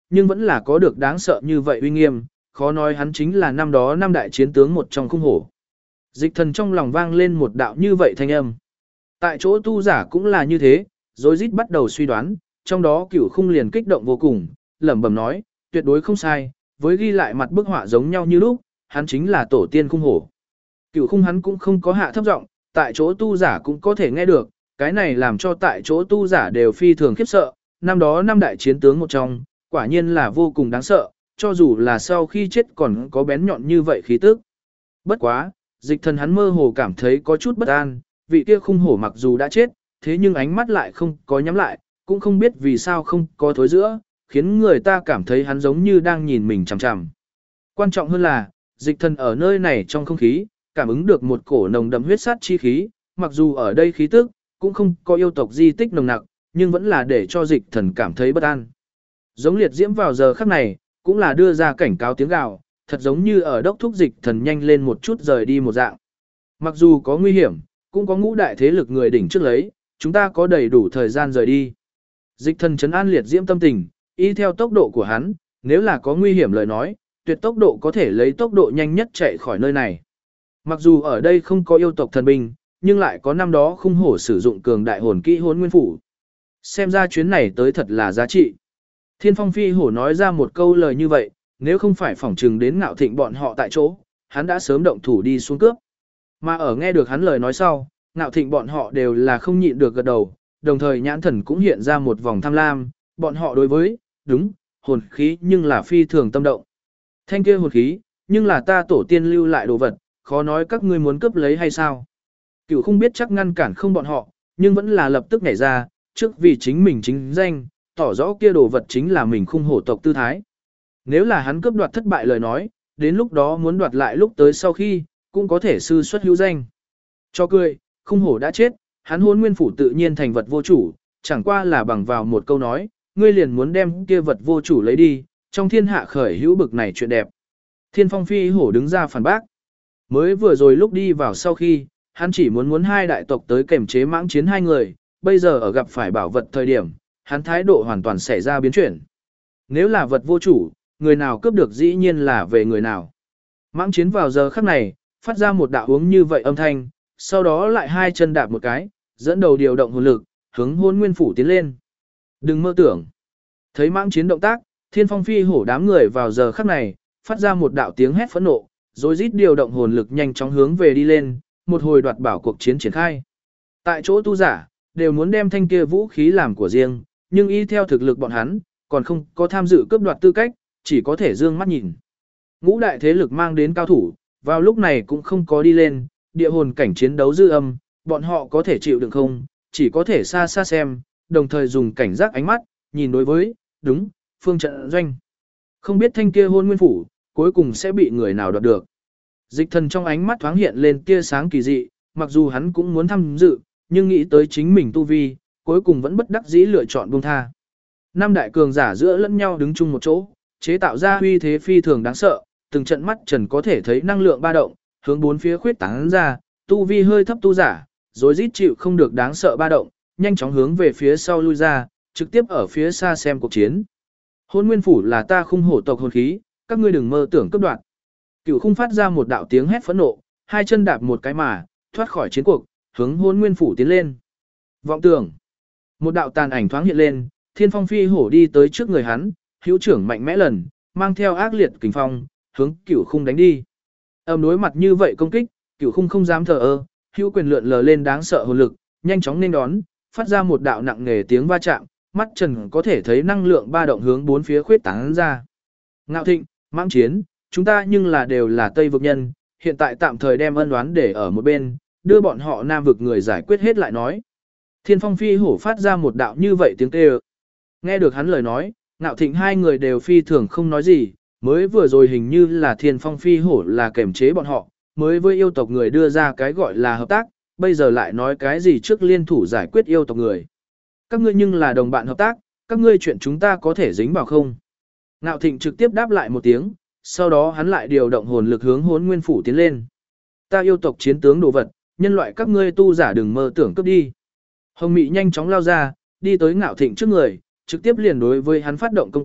nhưng vẫn là có được đáng sợ như vậy uy nghiêm, khó nói hắn chính là năm đó năm đại chiến tướng một trong khung hổ. Dịch thần trong lòng vang lên một đạo như vậy thanh âm. Tại chỗ tu giả cũng là như thế, rối rít bắt đầu suy đoán, trong đó Cửu Khung liền kích động vô cùng, lẩm bẩm nói, tuyệt đối không sai, với ghi lại mặt bức họa giống nhau như lúc, hắn chính là tổ tiên khung hổ. Cửu Khung hắn cũng không có hạ thấp giọng, tại chỗ tu giả cũng có thể nghe được, cái này làm cho tại chỗ tu giả đều phi thường khiếp sợ, năm đó năm đại chiến tướng một trong, quả nhiên là vô cùng đáng sợ, cho dù là sau khi chết còn có bén nhọn như vậy khí tức. Bất quá, dịch thần hắn mơ hồ cảm thấy có chút bất an, vị kia khung hổ mặc dù đã chết, thế nhưng ánh mắt lại không có nhắm lại, cũng không biết vì sao không có thối giữa, khiến người ta cảm thấy hắn giống như đang nhìn mình chằm chằm. Quan trọng hơn là, dịch thần ở nơi này trong không khí, cảm ứng được một cổ nồng đậm huyết sát chi khí, mặc dù ở đây khí tức, cũng không có yêu tộc di tích nồng nặc, nhưng vẫn là để cho dịch thần cảm thấy bất an. Giống liệt diễm vào giờ khắc này, cũng là đưa ra cảnh cáo tiếng gào, thật giống như ở đốc thúc dịch thần nhanh lên một chút rời đi một dạng. Mặc dù có nguy hiểm, cũng có ngũ đại thế lực người đỉnh trước lấy, chúng ta có đầy đủ thời gian rời đi. Dịch thần trấn an liệt diễm tâm tình, y theo tốc độ của hắn, nếu là có nguy hiểm lời nói, tuyệt tốc độ có thể lấy tốc độ nhanh nhất chạy khỏi nơi này. Mặc dù ở đây không có yêu tộc thần binh, nhưng lại có năm đó khung hổ sử dụng cường đại hồn kỹ Hỗn Nguyên Phủ. Xem ra chuyến này tới thật là giá trị. Thiên Phong Phi Hổ nói ra một câu lời như vậy, nếu không phải phỏng trừng đến Ngạo Thịnh bọn họ tại chỗ, hắn đã sớm động thủ đi xuống cướp. Mà ở nghe được hắn lời nói sau, Ngạo Thịnh bọn họ đều là không nhịn được gật đầu, đồng thời nhãn thần cũng hiện ra một vòng tham lam, bọn họ đối với, đúng, hồn khí nhưng là phi thường tâm động. Thanh kia hồn khí, nhưng là ta tổ tiên lưu lại đồ vật, khó nói các ngươi muốn cướp lấy hay sao. Cửu không biết chắc ngăn cản không bọn họ, nhưng vẫn là lập tức nhảy ra, trước vì chính mình chính danh, tỏ rõ kia đồ vật chính là mình khung hổ tộc tư thái. Nếu là hắn cướp đoạt thất bại lời nói, đến lúc đó muốn đoạt lại lúc tới sau khi, cũng có thể sư xuất hữu danh. Cho cười, khung hổ đã chết, hắn Hỗn Nguyên Phủ tự nhiên thành vật vô chủ, chẳng qua là bằng vào một câu nói, ngươi liền muốn đem kia vật vô chủ lấy đi, trong thiên hạ khởi hữu bực này chuyện đẹp. Thiên Phong Phi Hổ đứng ra phản bác. Mới vừa rồi lúc đi vào sau khi, hắn chỉ muốn hai đại tộc tới kềm chế mãng chiến hai người, bây giờ ở gặp phải bảo vật thời điểm, hắn thái độ hoàn toàn xảy ra biến chuyển. Nếu là vật vô chủ, người nào cướp được dĩ nhiên là về người nào. Mãng chiến vào giờ khắc này, phát ra một đạo uống như vậy âm thanh, sau đó lại hai chân đạp một cái, dẫn đầu điều động hồn lực, hướng Hỗn Nguyên Phủ tiến lên. Đừng mơ tưởng. Thấy mãng chiến động tác, Thiên Phong Phi Hổ đám người vào giờ khắc này, phát ra một đạo tiếng hét phẫn nộ, rồi rít điều động hồn lực nhanh chóng hướng về đi lên, một hồi đoạt bảo cuộc chiến triển khai. Tại chỗ tu giả, đều muốn đem thanh kia vũ khí làm của riêng, nhưng y theo thực lực bọn hắn, còn không có tham dự cướp đoạt tư cách, chỉ có thể dương mắt nhìn. Ngũ đại thế lực mang đến cao thủ, vào lúc này cũng không có đi lên, địa hồn cảnh chiến đấu dư âm, bọn họ có thể chịu đựng không, chỉ có thể xa xa xem, đồng thời dùng cảnh giác ánh mắt, nhìn đối với, đúng, phương trận doanh. Không biết thanh kia Hỗn Nguyên Phủ, cuối cùng sẽ bị người nào đoạt được. Dịch thần trong ánh mắt thoáng hiện lên tia sáng kỳ dị, mặc dù hắn cũng muốn tham dự, nhưng nghĩ tới chính mình tu vi, cuối cùng vẫn bất đắc dĩ lựa chọn buông tha. Năm đại cường giả giữa lẫn nhau đứng chung một chỗ, chế tạo ra uy thế phi thường đáng sợ, từng trận mắt trần có thể thấy năng lượng ba động, hướng bốn phía khuyết tán ra, tu vi hơi thấp tu giả, rồi rít chịu không được đáng sợ ba động, nhanh chóng hướng về phía sau lui ra, trực tiếp ở phía xa xem cuộc chiến. Hỗn Nguyên Phủ là ta khung hổ tộc hồn khí, các ngươi đừng mơ tưởng cướp đoạt. Cửu Khung phát ra một đạo tiếng hét phẫn nộ, hai chân đạp một cái mà, thoát khỏi chiến cuộc, hướng Hỗn Nguyên Phủ tiến lên. Vọng tưởng. Một đạo tàn ảnh thoáng hiện lên, Thiên Phong Phi Hổ đi tới trước người hắn, hữu trưởng mạnh mẽ lần, mang theo ác liệt kình phong, hướng Cửu Khung đánh đi. Đối mặt như vậy công kích, Cửu Khung không dám thờ ơ, hữu quyền lượn lờ lên đáng sợ hồn lực, nhanh chóng nên đón, phát ra một đạo nặng nề tiếng va chạm, mắt trần có thể thấy năng lượng ba động hướng bốn phía khuyết tán ra. Ngạo Thịnh, Mãng Chiến, chúng ta nhưng là đều là Tây vực nhân, hiện tại tạm thời đem ân oán để ở một bên, đưa bọn họ Nam vực người giải quyết hết lại nói. Thiên Phong Phi Hổ phát ra một đạo như vậy tiếng kêu. Nghe được hắn lời nói, Ngạo Thịnh hai người đều phi thường không nói gì, mới vừa rồi hình như là Thiên Phong Phi Hổ là kềm chế bọn họ, mới với yêu tộc người đưa ra cái gọi là hợp tác, bây giờ lại nói cái gì trước liên thủ giải quyết yêu tộc người. Các ngươi nhưng là đồng bạn hợp tác, các ngươi chuyện chúng ta có thể dính vào không? Ngạo Thịnh trực tiếp đáp lại một tiếng, sau đó hắn lại điều động hồn lực hướng Hỗn Nguyên Phủ tiến lên. Ta yêu tộc chiến tướng đồ vật, nhân loại các ngươi tu giả đừng mơ tưởng cướp đi. Hồng Mị nhanh chóng lao ra, đi tới Ngạo Thịnh trước người, trực tiếp liền đối với hắn phát động công kích,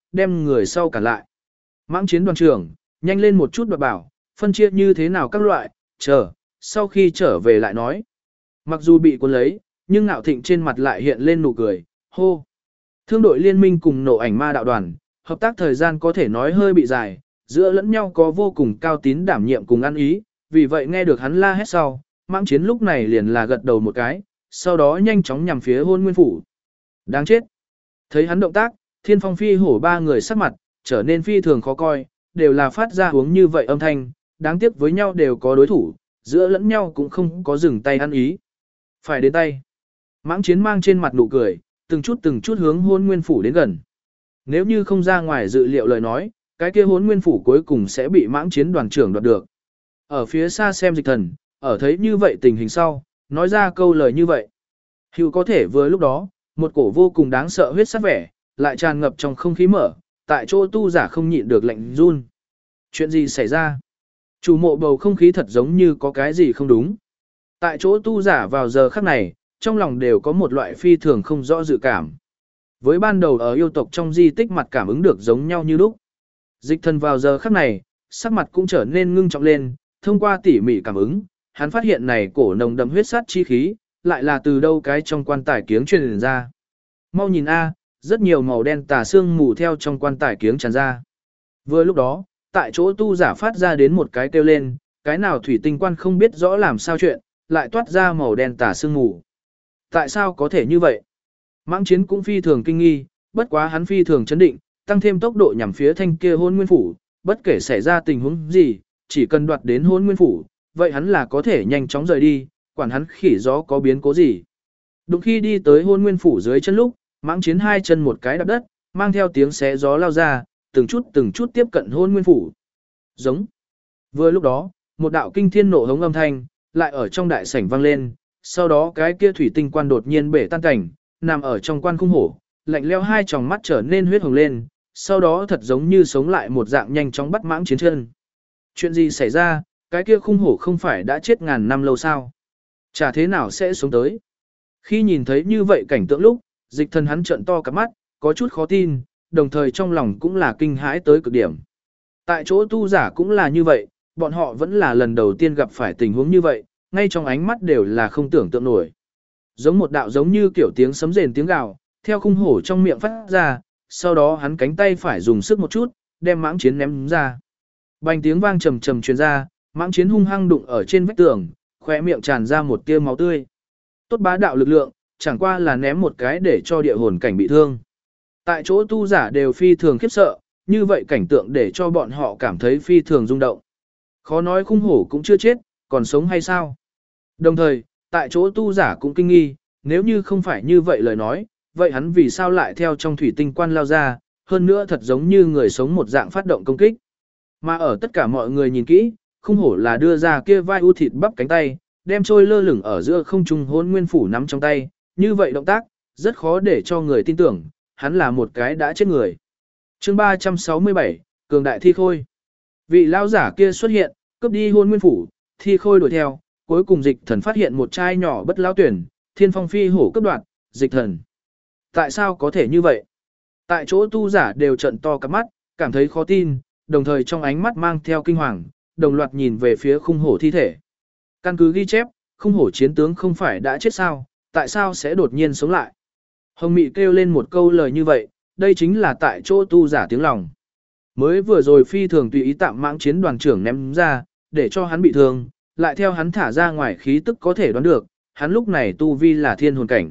đem người sau cản lại. Mãng chiến đoàn trưởng, nhanh lên một chút đoạt bảo, phân chia như thế nào các loại, chờ, sau khi trở về lại nói. Mặc dù bị cuốn lấy, nhưng Ngạo Thịnh trên mặt lại hiện lên nụ cười, hô. Thương đội liên minh cùng nộ ảnh ma đạo đoàn, hợp tác thời gian có thể nói hơi bị dài, giữa lẫn nhau có vô cùng cao tín đảm nhiệm cùng ăn ý, vì vậy nghe được hắn la hét sau, Mãng chiến lúc này liền là gật đầu một cái, sau đó nhanh chóng nhằm phía Hôn Nguyên Phủ. Đáng chết. Thấy hắn động tác, Thiên Phong Phi Hổ ba người sắc mặt, trở nên phi thường khó coi, đều là phát ra hướng như vậy âm thanh, đáng tiếc với nhau đều có đối thủ, giữa lẫn nhau cũng không có dừng tay ăn ý. Phải đến tay. Mãng chiến mang trên mặt nụ cười, từng chút hướng Hôn Nguyên Phủ đến gần. Nếu như không ra ngoài dự liệu lời nói, cái kia Hôn Nguyên Phủ cuối cùng sẽ bị Mãng chiến đoàn trưởng đoạt được. Ở phía xa xem Dịch Thần, ở thấy như vậy tình hình sau, nói ra câu lời như vậy. Hữu có thể vừa lúc đó, một cổ vô cùng đáng sợ huyết sát vẻ, lại tràn ngập trong không khí mở, tại chỗ tu giả không nhịn được lạnh run. Chuyện gì xảy ra? Chủ mộ bầu không khí thật giống như có cái gì không đúng. Tại chỗ tu giả vào giờ khắc này, trong lòng đều có một loại phi thường không rõ dự cảm. Với ban đầu ở yêu tộc trong di tích mặt cảm ứng được giống nhau như lúc. Dịch Thần vào giờ khắc này, sắc mặt cũng trở nên ngưng trọng lên, thông qua tỉ mỉ cảm ứng, hắn phát hiện này cổ nồng đậm huyết sát chi khí, lại là từ đâu cái trong quan tài kiếng truyền ra. Mau nhìn a, rất nhiều màu đen tà xương mù theo trong quan tài kiếng tràn ra. Vừa lúc đó, tại chỗ tu giả phát ra đến một cái kêu lên, cái nào thủy tinh quan không biết rõ làm sao chuyện, lại toát ra màu đen tà xương mù. Tại sao có thể như vậy? Mãng chiến cũng phi thường kinh nghi, bất quá hắn phi thường chấn định, tăng thêm tốc độ nhằm phía thanh kia Hôn Nguyên Phủ, bất kể xảy ra tình huống gì, chỉ cần đoạt đến Hôn Nguyên Phủ, vậy hắn là có thể nhanh chóng rời đi, quản hắn khỉ gió có biến cố gì. Đúng khi đi tới Hôn Nguyên Phủ dưới chân lúc, Mãng chiến hai chân một cái đạp đất, mang theo tiếng xé gió lao ra, từng chút tiếp cận Hôn Nguyên Phủ. Giống. Vừa lúc đó, một đạo kinh thiên nộ hống âm thanh, lại ở trong đại sảnh vang lên, sau đó cái kia thủy tinh quan đột nhiên bể tan cảnh, nằm ở trong quan khung hổ, lạnh leo hai tròng mắt trở nên huyết hồng lên, sau đó thật giống như sống lại một dạng nhanh chóng bắt Mãng chiến chân. Chuyện gì xảy ra, cái kia khung hổ không phải đã chết ngàn năm lâu sao? Chả thế nào sẽ sống tới. Khi nhìn thấy như vậy cảnh tượng lúc, Dịch Thần hắn trợn to cả mắt, có chút khó tin, đồng thời trong lòng cũng là kinh hãi tới cực điểm. Tại chỗ tu giả cũng là như vậy, bọn họ vẫn là lần đầu tiên gặp phải tình huống như vậy, ngay trong ánh mắt đều là không tưởng tượng nổi. Giống một đạo giống như kiểu tiếng sấm rền tiếng gào, theo khung hổ trong miệng phát ra, sau đó hắn cánh tay phải dùng sức một chút, đem Mãng chiến ném ra. Bành tiếng vang trầm trầm truyền ra, Mãng chiến hung hăng đụng ở trên vách tường, khóe miệng tràn ra một tia máu tươi. Tốt bá đạo lực lượng, chẳng qua là ném một cái để cho địa hồn cảnh bị thương. Tại chỗ tu giả đều phi thường khiếp sợ, như vậy cảnh tượng để cho bọn họ cảm thấy phi thường rung động. Khó nói khung hổ cũng chưa chết, còn sống hay sao? Đồng thời, tại chỗ tu giả cũng kinh nghi, nếu như không phải như vậy lời nói, vậy hắn vì sao lại theo trong thủy tinh quan lao ra, hơn nữa thật giống như người sống một dạng phát động công kích. Mà ở tất cả mọi người nhìn kỹ, khung hổ là đưa ra kia vai u thịt bắp cánh tay, đem trôi lơ lửng ở giữa không trung Hôn Nguyên Phủ nắm trong tay, như vậy động tác, rất khó để cho người tin tưởng, hắn là một cái đã chết người. Chương 367, Cường Đại Thi Khôi. Vị lão giả kia xuất hiện, cướp đi Hôn Nguyên Phủ, Thi Khôi đuổi theo, cuối cùng Dịch Thần phát hiện một chai nhỏ bất lão tuyển, Thiên Phong Phi hổ cướp đoạt, Dịch Thần. Tại sao có thể như vậy? Tại chỗ tu giả đều trợn to cả mắt, cảm thấy khó tin, đồng thời trong ánh mắt mang theo kinh hoàng, đồng loạt nhìn về phía khung hổ thi thể. Căn cứ ghi chép, khung hổ chiến tướng không phải đã chết sao, tại sao sẽ đột nhiên sống lại? Hồng Mị kêu lên một câu lời như vậy, đây chính là tại chỗ tu giả tiếng lòng. Mới vừa rồi phi thường tùy ý tạm Mãng chiến đoàn trưởng ném ra, để cho hắn bị thương, lại theo hắn thả ra ngoài khí tức có thể đoán được, hắn lúc này tu vi là thiên hồn cảnh.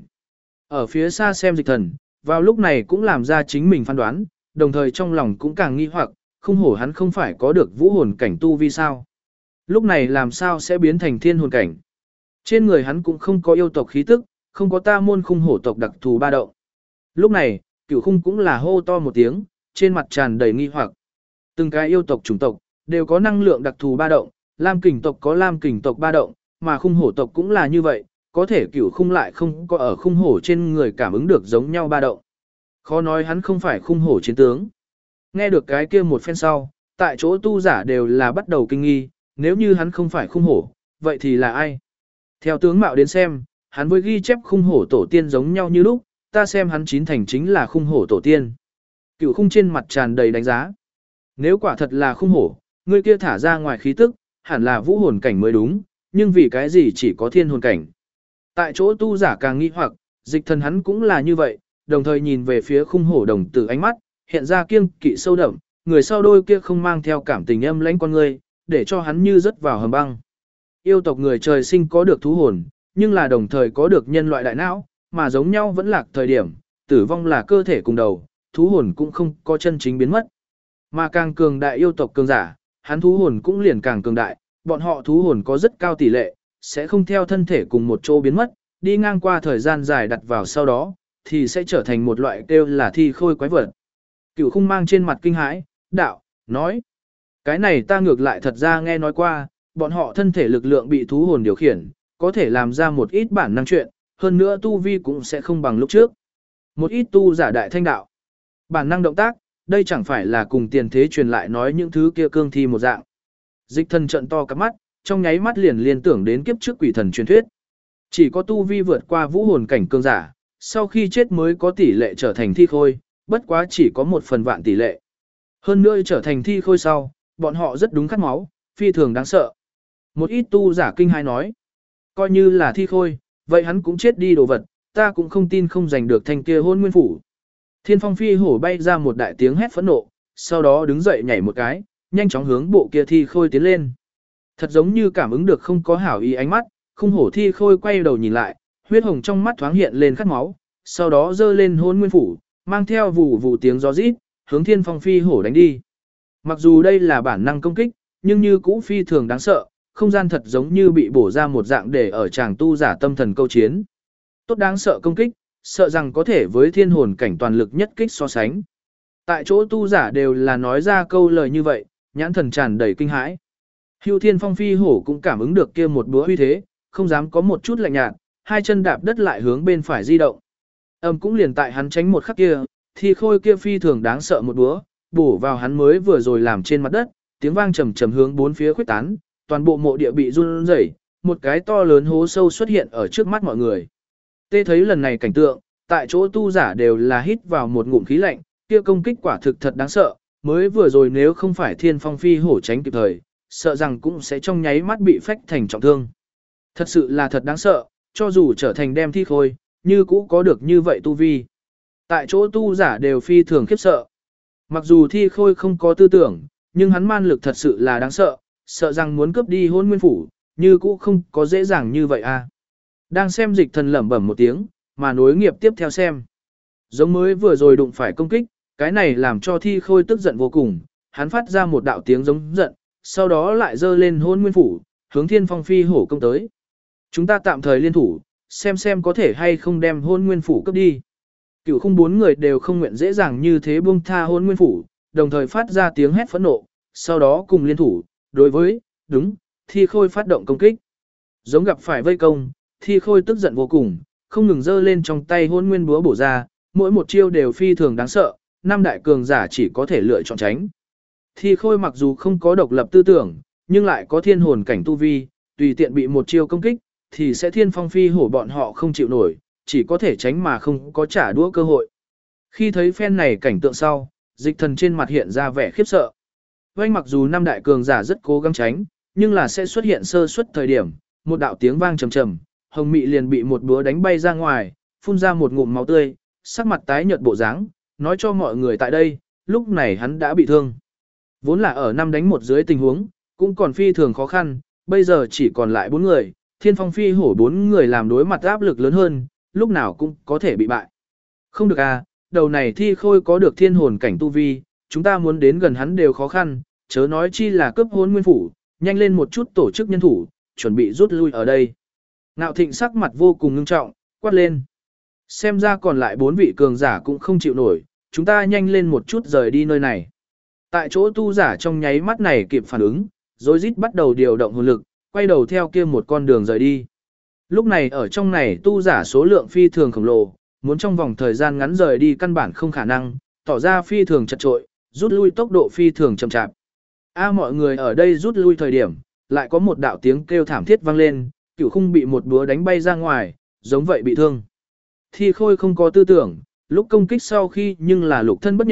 Ở phía xa xem Dịch Thần, vào lúc này cũng làm ra chính mình phán đoán, đồng thời trong lòng cũng càng nghi hoặc, khung hổ hắn không phải có được vũ hồn cảnh tu vi sao? Lúc này làm sao sẽ biến thành thiên hồn cảnh? Trên người hắn cũng không có yêu tộc khí tức, không có ta môn khung hổ tộc đặc thù ba động. Lúc này, Cửu Khung cũng là hô to một tiếng, trên mặt tràn đầy nghi hoặc. Từng cái yêu tộc chủng tộc đều có năng lượng đặc thù ba động, Lam Kình tộc có Lam Kình tộc ba động, mà khung hổ tộc cũng là như vậy, có thể Cửu Khung lại không có ở khung hổ trên người cảm ứng được giống nhau ba động. Khó nói hắn không phải khung hổ chiến tướng. Nghe được cái kia một phen sau, tại chỗ tu giả đều là bắt đầu kinh nghi, nếu như hắn không phải khung hổ, vậy thì là ai? Theo tướng mạo đến xem, hắn với ghi chép khung hổ tổ tiên giống nhau như lúc, ta xem hắn chín thành chính là khung hổ tổ tiên. Cửu khung trên mặt tràn đầy đánh giá. Nếu quả thật là khung hổ, người kia thả ra ngoài khí tức, hẳn là vũ hồn cảnh mới đúng, nhưng vì cái gì chỉ có thiên hồn cảnh. Tại chỗ tu giả càng nghi hoặc, dịch thần hắn cũng là như vậy, đồng thời nhìn về phía khung hổ đồng tử ánh mắt, hiện ra kiêng kỵ sâu đậm, người sau đôi kia không mang theo cảm tình âm lãnh con người, để cho hắn như rớt vào hầm băng. Yêu tộc người trời sinh có được thú hồn, nhưng là đồng thời có được nhân loại đại não, mà giống nhau vẫn lạc thời điểm, tử vong là cơ thể cùng đầu, thú hồn cũng không có chân chính biến mất. Mà càng cường đại yêu tộc cường giả, hắn thú hồn cũng liền càng cường đại, bọn họ thú hồn có rất cao tỷ lệ, sẽ không theo thân thể cùng một chỗ biến mất, đi ngang qua thời gian dài đặt vào sau đó, thì sẽ trở thành một loại kêu là thi khôi quái vật. Cửu khung mang trên mặt kinh hãi, đạo, nói. Cái này ta ngược lại thật ra nghe nói qua, bọn họ thân thể lực lượng bị thú hồn điều khiển, có thể làm ra một ít bản năng chuyện, hơn nữa tu vi cũng sẽ không bằng lúc trước. Một ít tu giả đại thanh đạo. Bản năng động tác, đây chẳng phải là cùng tiền thế truyền lại nói những thứ kia cương thi một dạng. Dịch thần trận to cắp mắt, trong nháy mắt liền liên tưởng đến kiếp trước quỷ thần truyền thuyết. Chỉ có tu vi vượt qua vũ hồn cảnh cương giả, sau khi chết mới có tỷ lệ trở thành thi khôi, bất quá chỉ có 1/1000 tỷ lệ. Hơn nữa trở thành thi khôi sau, bọn họ rất đúng khát máu, phi thường đáng sợ. Một ít tu giả kinh hai nói, coi như là thi khôi, vậy hắn cũng chết đi đồ vật, ta cũng không tin không giành được thanh kia hôn nguyên phủ. Thiên phong phi hổ bay ra một đại tiếng hét phẫn nộ, sau đó đứng dậy nhảy một cái, nhanh chóng hướng bộ kia thi khôi tiến lên. Thật giống như cảm ứng được không có hảo ý ánh mắt, khung hổ thi khôi quay đầu nhìn lại, huyết hồng trong mắt thoáng hiện lên khát máu, sau đó giơ lên hôn nguyên phủ, mang theo vù vù tiếng gió rít, hướng thiên phong phi hổ đánh đi. Mặc dù đây là bản năng công kích, nhưng như cũ phi thường đáng sợ, không gian thật giống như bị bổ ra một dạng để ở chàng tu giả tâm thần câu chiến. Tốt đáng sợ công kích, sợ rằng có thể với thiên hồn cảnh toàn lực nhất kích so sánh. Tại chỗ tu giả đều là nói ra câu lời như vậy, nhãn thần tràn đầy kinh hãi. Hưu Thiên Phong phi hổ cũng cảm ứng được kia một búa uy thế, không dám có một chút lạnh nhạt, hai chân đạp đất lại hướng bên phải di động. Cũng liền tại hắn tránh một khắc kia, thì khôi kia phi thường đáng sợ một búa, bổ vào hắn mới vừa rồi làm trên mặt đất, tiếng vang trầm trầm hướng bốn phía khuếch tán, toàn bộ mộ địa bị run rẩy, một cái to lớn hố sâu xuất hiện ở trước mắt mọi người. Tê thấy lần này cảnh tượng, tại chỗ tu giả đều là hít vào một ngụm khí lạnh, kia công kích quả thực thật đáng sợ, mới vừa rồi nếu không phải Thiên Phong phi hổ tránh kịp thời, sợ rằng cũng sẽ trong nháy mắt bị phách thành trọng thương. Thật sự là thật đáng sợ, cho dù trở thành đem thi khôi, như cũ có được như vậy tu vi. Tại chỗ tu giả đều phi thường khiếp sợ. Mặc dù thi khôi không có tư tưởng, nhưng hắn man lực thật sự là đáng sợ, sợ rằng muốn cướp đi hôn nguyên phủ, như cũ không có dễ dàng như vậy à. Đang xem dịch thần lẩm bẩm một tiếng, mà nối nghiệp tiếp theo xem. Giống mới vừa rồi đụng phải công kích, cái này làm cho thi khôi tức giận vô cùng, hắn phát ra một đạo tiếng giống giận, sau đó lại giơ lên hôn nguyên phủ, hướng Thiên Phong phi hổ công tới. Chúng ta tạm thời liên thủ, xem có thể hay không đem hôn nguyên phủ cướp đi. Cửu khung bốn người đều không nguyện dễ dàng như thế buông tha hôn nguyên phủ, đồng thời phát ra tiếng hét phẫn nộ, sau đó cùng liên thủ, đối với, đúng, thi khôi phát động công kích. Giống gặp phải vây công, thi khôi tức giận vô cùng, không ngừng giơ lên trong tay hôn nguyên búa bổ ra, mỗi một chiêu đều phi thường đáng sợ, năm đại cường giả chỉ có thể lựa chọn tránh. Thi khôi mặc dù không có độc lập tư tưởng, nhưng lại có thiên hồn cảnh tu vi, tùy tiện bị một chiêu công kích, thì sẽ thiên phong phi hổ bọn họ không chịu nổi, chỉ có thể tránh mà không có trả đũa cơ hội. Khi thấy phen này cảnh tượng sau, dịch thần trên mặt hiện ra vẻ khiếp sợ. Vành mặc dù năm đại cường giả rất cố gắng tránh, nhưng là sẽ xuất hiện sơ suất thời điểm, một đạo tiếng vang trầm trầm, hồng mị liền bị một búa đánh bay ra ngoài, phun ra một ngụm máu tươi, sắc mặt tái nhợt bộ dáng, nói cho mọi người tại đây, lúc này hắn đã bị thương. Vốn là ở 5 đánh 1 dưới tình huống, cũng còn phi thường khó khăn, bây giờ chỉ còn lại 4 người, Thiên Phong phi hổ 4 người làm đối mặt áp lực lớn hơn, lúc nào cũng có thể bị bại. Không được à, đầu này thi khôi có được thiên hồn cảnh tu vi, chúng ta muốn đến gần hắn đều khó khăn, chớ nói chi là cướp hồn nguyên phủ, nhanh lên một chút tổ chức nhân thủ, chuẩn bị rút lui ở đây. Ngạo Thịnh sắc mặt vô cùng ngưng trọng, quát lên. Xem ra còn lại 4 vị cường giả cũng không chịu nổi, chúng ta nhanh lên một chút rời đi nơi này. Tại chỗ tu giả trong nháy mắt này kịp phản ứng, rối rít bắt đầu điều động hồn lực, quay đầu theo kia một con đường rời đi. Lúc này ở trong này tu giả số lượng phi thường khổng lồ, muốn trong vòng thời gian ngắn rời đi căn bản không khả năng, tỏ ra phi thường chật trội, rút lui tốc độ phi thường chậm chạp. Mọi người ở đây rút lui thời điểm, lại có một đạo tiếng kêu thảm thiết vang lên, Cửu Khung bị một búa đánh bay ra ngoài, giống vậy bị thương. Thi khôi không có tư tưởng, lúc công kích sau khi nhưng là lục thân bất nhận,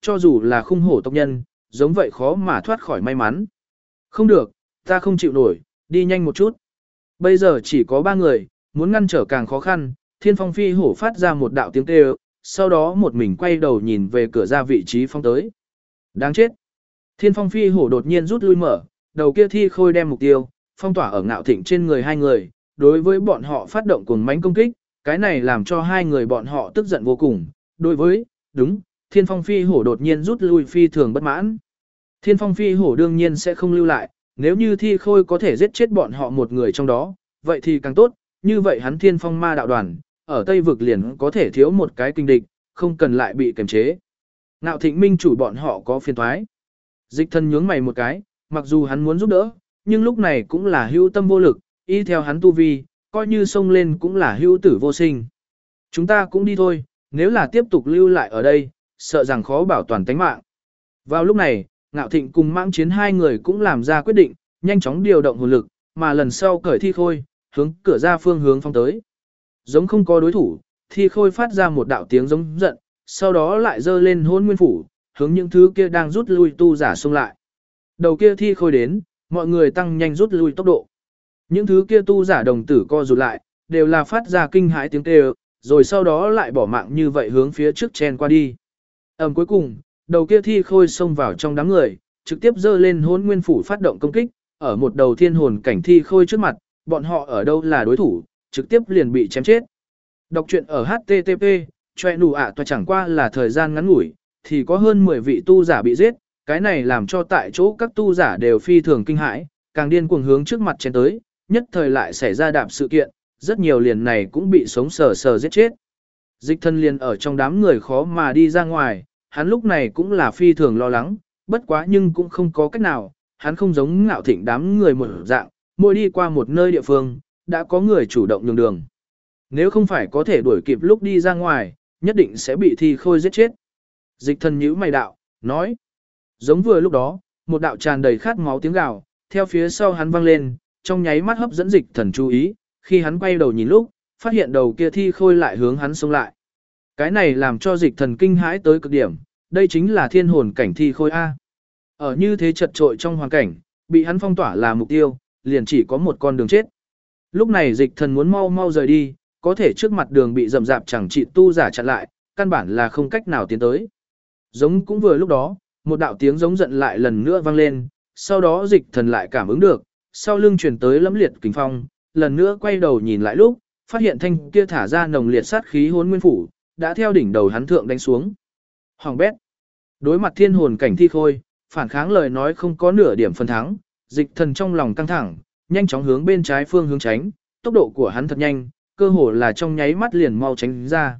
cho dù là khung hổ tộc nhân, giống vậy khó mà thoát khỏi may mắn. Không được, ta không chịu nổi, đi nhanh một chút. Bây giờ chỉ có 3 người, muốn ngăn trở càng khó khăn, Thiên Phong Phi Hổ phát ra một đạo tiếng kêu, sau đó một mình quay đầu nhìn về cửa ra vị trí phong tới. Đáng chết. Thiên Phong Phi Hổ đột nhiên rút lui mở, đầu kia thi khôi đem mục tiêu, phong tỏa ở Ngạo Thịnh trên người hai người, đối với bọn họ phát động cuồng mãnh công kích, cái này làm cho hai người bọn họ tức giận vô cùng. Đối với, đúng, Thiên Phong Phi Hổ đột nhiên rút lui phi thường bất mãn. Thiên Phong Phi Hổ đương nhiên sẽ không lưu lại, nếu như thi khôi có thể giết chết bọn họ một người trong đó, vậy thì càng tốt, như vậy hắn Thiên Phong Ma đạo đoàn, ở Tây vực liền có thể thiếu một cái kinh địch, không cần lại bị kiềm chế. Ngạo Thịnh minh chủ bọn họ có phiền toái. Dịch Thần nhướng mày một cái, mặc dù hắn muốn giúp đỡ, nhưng lúc này cũng là hữu tâm vô lực, y theo hắn tu vi, coi như xông lên cũng là hữu tử vô sinh. Chúng ta cũng đi thôi, nếu là tiếp tục lưu lại ở đây, sợ rằng khó bảo toàn tánh mạng. Vào lúc này, Ngạo Thịnh cùng Mãng Chiến hai người cũng làm ra quyết định, nhanh chóng điều động hồn lực, mà lần sau cởi thi khôi, hướng cửa ra phương hướng phong tới. Giống không có đối thủ, thi khôi phát ra một đạo tiếng giống giận, sau đó lại giơ lên Hỗn Nguyên phủ, hướng những thứ kia đang rút lui tu giả xông lại. Đầu kia thi khôi đến, mọi người tăng nhanh rút lui tốc độ. Những thứ kia tu giả đồng tử co rụt lại, đều là phát ra kinh hãi tiếng kêu, rồi sau đó lại bỏ mạng như vậy hướng phía trước chen qua đi. Cuối cùng, đầu kia thi khôi xông vào trong đám người, trực tiếp giơ lên Hỗn Nguyên phủ phát động công kích, ở một đầu thiên hồn cảnh thi khôi trước mặt, bọn họ ở đâu là đối thủ, trực tiếp liền bị chém chết. Đọc truyện ở http, choe nụ ạ toa chẳng qua là thời gian ngắn ngủi, thì có hơn 10 vị tu giả bị giết, cái này làm cho tại chỗ các tu giả đều phi thường kinh hãi, càng điên cuồng hướng trước mặt chém tới, nhất thời lại xảy ra đạp sự kiện, rất nhiều liền này cũng bị sống sờ sờ giết chết. Dịch Thân liền ở trong đám người khó mà đi ra ngoài, hắn lúc này cũng là phi thường lo lắng, bất quá nhưng cũng không có cách nào, hắn không giống Ngạo Thịnh đám người một dạng, mỗi đi qua một nơi địa phương, đã có người chủ động nhường đường. Nếu không phải có thể đuổi kịp lúc đi ra ngoài, nhất định sẽ bị thi khôi giết chết. Dịch Thần nhíu mày đạo, nói. Giống vừa lúc đó, một đạo tràn đầy khát máu tiếng gào, theo phía sau hắn vang lên, trong nháy mắt hấp dẫn Dịch Thần chú ý, khi hắn quay đầu nhìn lúc, phát hiện đầu kia thi khôi lại hướng hắn xông lại. Cái này làm cho Dịch Thần kinh hãi tới cực điểm, đây chính là thiên hồn cảnh thi khôi A. Ở như thế chật trội trong hoàn cảnh, bị hắn phong tỏa là mục tiêu, liền chỉ có một con đường chết. Lúc này Dịch Thần muốn mau mau rời đi, có thể trước mặt đường bị rậm rạp chẳng trị tu giả chặn lại, căn bản là không cách nào tiến tới. Giống cũng vừa lúc đó, một đạo tiếng giống giận lại lần nữa vang lên, sau đó Dịch Thần lại cảm ứng được, sau lưng truyền tới lẫm liệt kình phong, lần nữa quay đầu nhìn lại lúc, phát hiện thanh kia thả ra nồng liệt sát khí Hỗn Nguyên phủ, đã theo đỉnh đầu hắn thượng đánh xuống. Hoàng bét. Đối mặt thiên hồn cảnh thi khôi, phản kháng lời nói không có nửa điểm phần thắng, Dịch Thần trong lòng căng thẳng, nhanh chóng hướng bên trái phương hướng tránh, tốc độ của hắn thật nhanh, cơ hồ là trong nháy mắt liền mau tránh ra.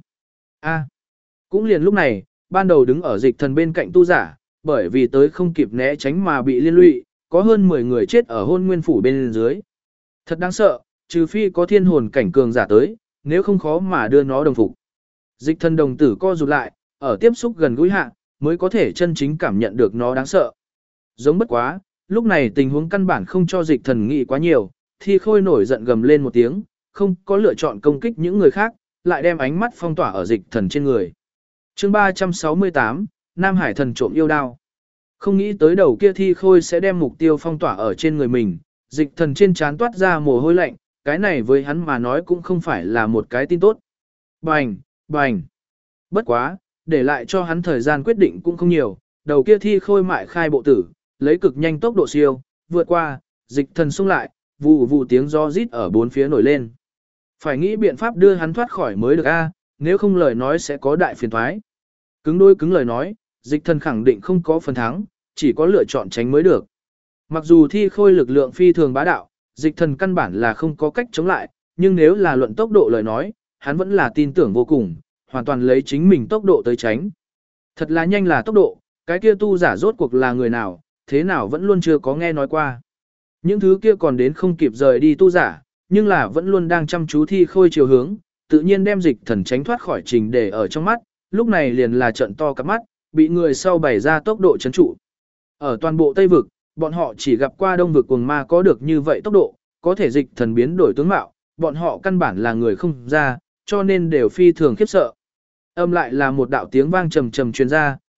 Cũng liền lúc này, ban đầu đứng ở Dịch Thần bên cạnh tu giả, bởi vì tới không kịp né tránh mà bị liên lụy, có hơn 10 người chết ở Hỗn Nguyên phủ bên dưới. Thật đáng sợ, trừ phi có thiên hồn cảnh cường giả tới, nếu không khó mà đưa nó đồng phục. Dịch Thần đồng tử co rụt lại, ở tiếp xúc gần gũi hạ, mới có thể chân chính cảm nhận được nó đáng sợ. Giống bất quá, lúc này tình huống căn bản không cho Dịch Thần nghĩ quá nhiều, thi khôi nổi giận gầm lên một tiếng, không có lựa chọn công kích những người khác, lại đem ánh mắt phong tỏa ở Dịch Thần trên người. Chương 368, Nam Hải thần trộm yêu đao. Không nghĩ tới đầu kia thi khôi sẽ đem mục tiêu phong tỏa ở trên người mình, Dịch Thần trên trán toát ra mồ hôi lạnh, cái này với hắn mà nói cũng không phải là một cái tin tốt. Bành, bành. Bất quá, để lại cho hắn thời gian quyết định cũng không nhiều, đầu kia thi khôi mại khai bộ tử, lấy cực nhanh tốc độ siêu, vượt qua, Dịch Thần xung lại, vù vù tiếng gió rít ở bốn phía nổi lên. Phải nghĩ biện pháp đưa hắn thoát khỏi mới được a, nếu không lời nói sẽ có đại phiền toái. Cứng đôi cứng lời nói, Dịch Thần khẳng định không có phần thắng, chỉ có lựa chọn tránh mới được. Mặc dù thi khôi lực lượng phi thường bá đạo, Dịch Thần căn bản là không có cách chống lại, nhưng nếu là luận tốc độ lời nói, hắn vẫn là tin tưởng vô cùng, hoàn toàn lấy chính mình tốc độ tới tránh. Thật là nhanh là tốc độ, cái kia tu giả rốt cuộc là người nào, thế nào vẫn luôn chưa có nghe nói qua. Những thứ kia còn đến không kịp rời đi tu giả, nhưng là vẫn luôn đang chăm chú thi khôi chiều hướng, tự nhiên đem Dịch Thần tránh thoát khỏi trình để ở trong mắt, lúc này liền là trận to cặp mắt, bị người sau bày ra tốc độ chấn trụ. Ở toàn bộ Tây Vực, bọn họ chỉ gặp qua Đông Vực cuồng ma có được như vậy tốc độ, có thể Dịch Thần biến đổi tướng mạo, bọn họ căn bản là người không ra, cho nên đều phi thường khiếp sợ. Âm lại là một đạo tiếng vang trầm trầm truyền ra,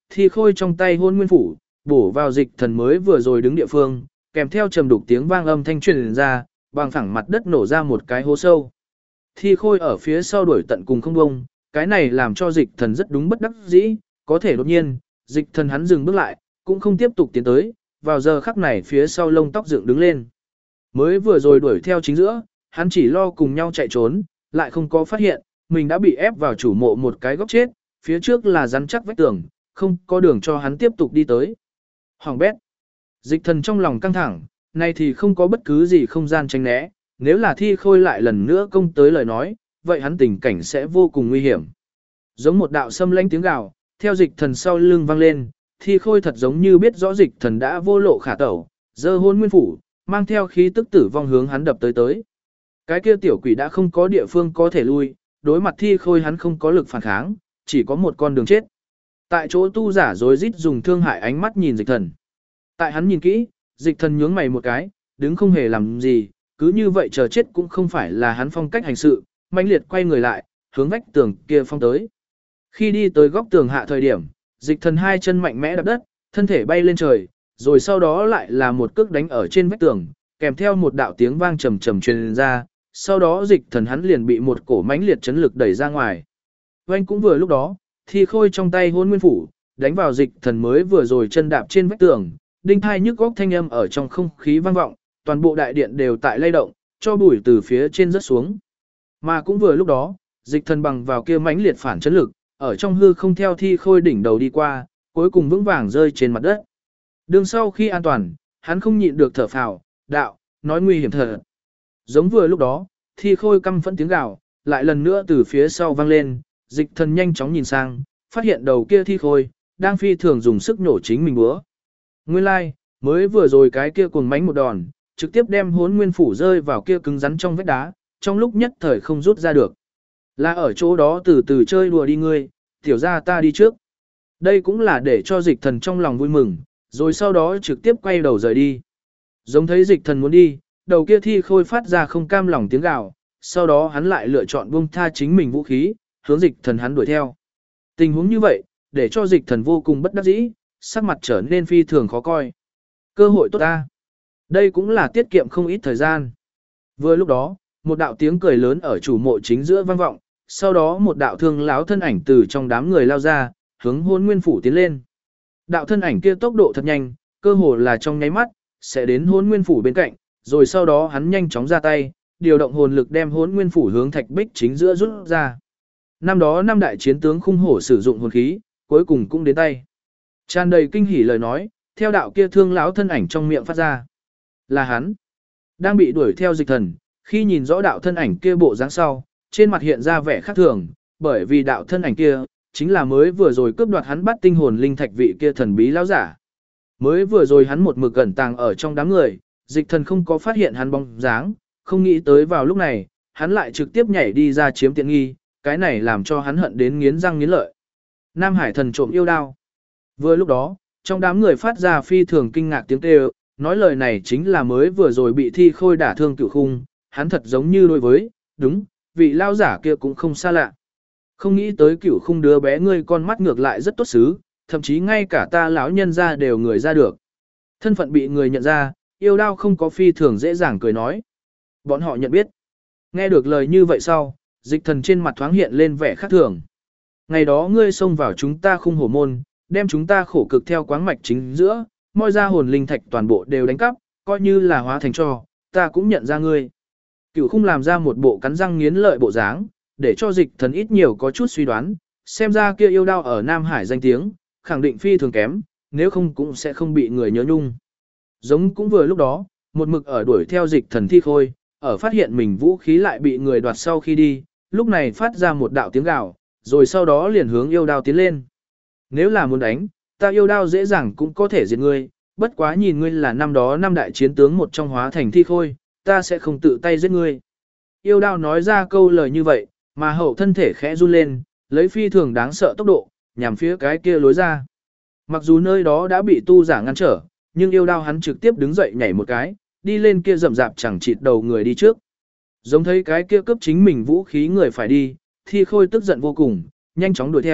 thi khôi trong tay hôn nguyên phủ, bổ vào dịch thần mới vừa rồi đứng địa phương, kèm theo trầm đục tiếng vang âm thanh truyền ra, bằng phẳng mặt đất nổ ra một cái hố sâu. Thi khôi ở phía sau đuổi tận cùng không bông, cái này làm cho dịch thần rất đúng bất đắc dĩ, có thể đột nhiên, dịch thần hắn dừng bước lại, cũng không tiếp tục tiến tới, vào giờ khắc này phía sau lông tóc dựng đứng lên. Mới vừa rồi đuổi theo chính giữa, hắn chỉ lo cùng nhau chạy trốn, lại không có phát hiện, mình đã bị ép vào chủ mộ một cái góc chết, phía trước là rắn chắc vách tường, không có đường cho hắn tiếp tục đi tới. Hoàng bét. Dịch thần trong lòng căng thẳng, nay thì không có bất cứ gì không gian tránh né, nếu là thi khôi lại lần nữa công tới lời nói, vậy hắn tình cảnh sẽ vô cùng nguy hiểm. Giống một đạo xâm lãnh tiếng gào, theo dịch thần sau lưng vang lên, thi khôi thật giống như biết rõ dịch thần đã vô lộ khả tẩu, giơ hôn nguyên phủ, mang theo khí tức tử vong hướng hắn đập tới. Cái kia tiểu quỷ đã không có địa phương có thể lui, đối mặt thi khôi hắn không có lực phản kháng, chỉ có một con đường chết. Tại chỗ tu giả rối rít dùng thương hại ánh mắt nhìn dịch thần. Tại hắn nhìn kỹ, dịch thần nhướng mày một cái, đứng không hề làm gì, cứ như vậy chờ chết cũng không phải là hắn phong cách hành sự, mãnh liệt quay người lại, hướng vách tường kia phong tới. Khi đi tới góc tường hạ thời điểm, dịch thần hai chân mạnh mẽ đạp đất, thân thể bay lên trời, rồi sau đó lại là một cước đánh ở trên vách tường, kèm theo một đạo tiếng vang trầm trầm truyền ra, sau đó dịch thần hắn liền bị một cổ mãnh liệt chấn lực đẩy ra ngoài. Oanh cũng vừa lúc đó, thi khôi trong tay hôn nguyên phủ, đánh vào dịch thần mới vừa rồi chân đạp trên vách tường, đinh thai nhức góc thanh âm ở trong không khí vang vọng, toàn bộ đại điện đều tại lay động, cho bụi từ phía trên rớt xuống. Mà cũng vừa lúc đó, dịch thần bằng vào kia mãnh liệt phản chấn lực, ở trong hư không theo thi khôi đỉnh đầu đi qua, cuối cùng vững vàng rơi trên mặt đất. Đường sau khi an toàn, hắn không nhịn được thở phào, đạo, nói nguy hiểm thật. Giống vừa lúc đó, thi khôi căm phẫn tiếng gào, lại lần nữa từ phía sau vang lên, dịch thần nhanh chóng nhìn sang, phát hiện đầu kia thi khôi, đang phi thường dùng sức nhổ chính mình búa. Nguyên lai, like, mới vừa rồi cái kia cuồng mánh một đòn, trực tiếp đem hốn nguyên phủ rơi vào kia cứng rắn trong vách đá, trong lúc nhất thời không rút ra được. Là ở chỗ đó từ từ chơi đùa đi ngươi, tiểu ra ta đi trước. Đây cũng là để cho dịch thần trong lòng vui mừng, rồi sau đó trực tiếp quay đầu rời đi. Giống thấy dịch thần muốn đi, đầu kia thi khôi phát ra không cam lòng tiếng gào, sau đó hắn lại lựa chọn buông tha chính mình vũ khí, hướng dịch thần hắn đuổi theo. Tình huống như vậy, để cho dịch thần vô cùng bất đắc dĩ, sắc mặt trở nên phi thường khó coi. Cơ hội tốt ta. Đây cũng là tiết kiệm không ít thời gian. Vừa lúc đó, một đạo tiếng cười lớn ở chủ mộ chính giữa vang vọng, sau đó một đạo thương láo thân ảnh từ trong đám người lao ra, hướng hôn nguyên phủ tiến lên. Đạo thân ảnh kia tốc độ thật nhanh, cơ hồ là trong nháy mắt, sẽ đến hôn nguyên phủ bên cạnh, rồi sau đó hắn nhanh chóng ra tay, điều động hồn lực đem hôn nguyên phủ hướng thạch bích chính giữa rút ra. Năm đó năm đại chiến tướng khung hổ sử dụng hồn khí, cuối cùng cũng đến tay. Tràn đầy kinh hỉ lời nói, theo đạo kia thương lão thân ảnh trong miệng phát ra. Là hắn. Đang bị đuổi theo dịch thần, khi nhìn rõ đạo thân ảnh kia bộ dáng sau, trên mặt hiện ra vẻ khác thường, bởi vì đạo thân ảnh kia, chính là mới vừa rồi cướp đoạt hắn bắt tinh hồn linh thạch vị kia thần bí lão giả. Mới vừa rồi hắn một mực ẩn tàng ở trong đám người, dịch thần không có phát hiện hắn bóng dáng, không nghĩ tới vào lúc này, hắn lại trực tiếp nhảy đi ra chiếm tiện nghi, cái này làm cho hắn hận đến nghiến răng nghiến lợi. Nam Hải thần trộm yêu đao. Vừa lúc đó, trong đám người phát ra phi thường kinh ngạc tiếng kêu, nói lời này chính là mới vừa rồi bị thi khôi đả thương Cửu Khung, hắn thật giống như đối với, đúng, vị lao giả kia cũng không xa lạ. Không nghĩ tới Cửu Khung đứa bé ngươi con mắt ngược lại rất tốt xứ, thậm chí ngay cả ta lão nhân ra đều người ra được. Thân phận bị người nhận ra, yêu đao không có phi thường dễ dàng cười nói. Bọn họ nhận biết. Nghe được lời như vậy sau, dịch thần trên mặt thoáng hiện lên vẻ khác thường. Ngày đó ngươi xông vào chúng ta khung hổ môn, đem chúng ta khổ cực theo quáng mạch chính giữa, moi ra hồn linh thạch toàn bộ đều đánh cắp, coi như là hóa thành cho, ta cũng nhận ra ngươi. Cửu Khung làm ra một bộ cắn răng nghiến lợi bộ dáng, để cho dịch thần ít nhiều có chút suy đoán, xem ra kia yêu đao ở Nam Hải danh tiếng, khẳng định phi thường kém, nếu không cũng sẽ không bị người nhớ nhung. Giống cũng vừa lúc đó, một mực ở đuổi theo dịch thần thi khôi, ở phát hiện mình vũ khí lại bị người đoạt sau khi đi, lúc này phát ra một đạo tiếng gào, rồi sau đó liền hướng yêu đao tiến lên. Nếu là muốn đánh, ta yêu đao dễ dàng cũng có thể diệt ngươi, bất quá nhìn ngươi là năm đó năm đại chiến tướng một trong hóa thành thi khôi, ta sẽ không tự tay giết ngươi. Yêu đao nói ra câu lời như vậy, mà hậu thân thể khẽ run lên, lấy phi thường đáng sợ tốc độ, nhằm phía cái kia lối ra. Mặc dù nơi đó đã bị tu giả ngăn trở, nhưng yêu đao hắn trực tiếp đứng dậy nhảy một cái, đi lên kia rậm rạp chẳng chịt đầu người đi trước. Giống thấy cái kia cướp chính mình vũ khí người phải đi, thi khôi tức giận vô cùng, nhanh chóng đuổi theo,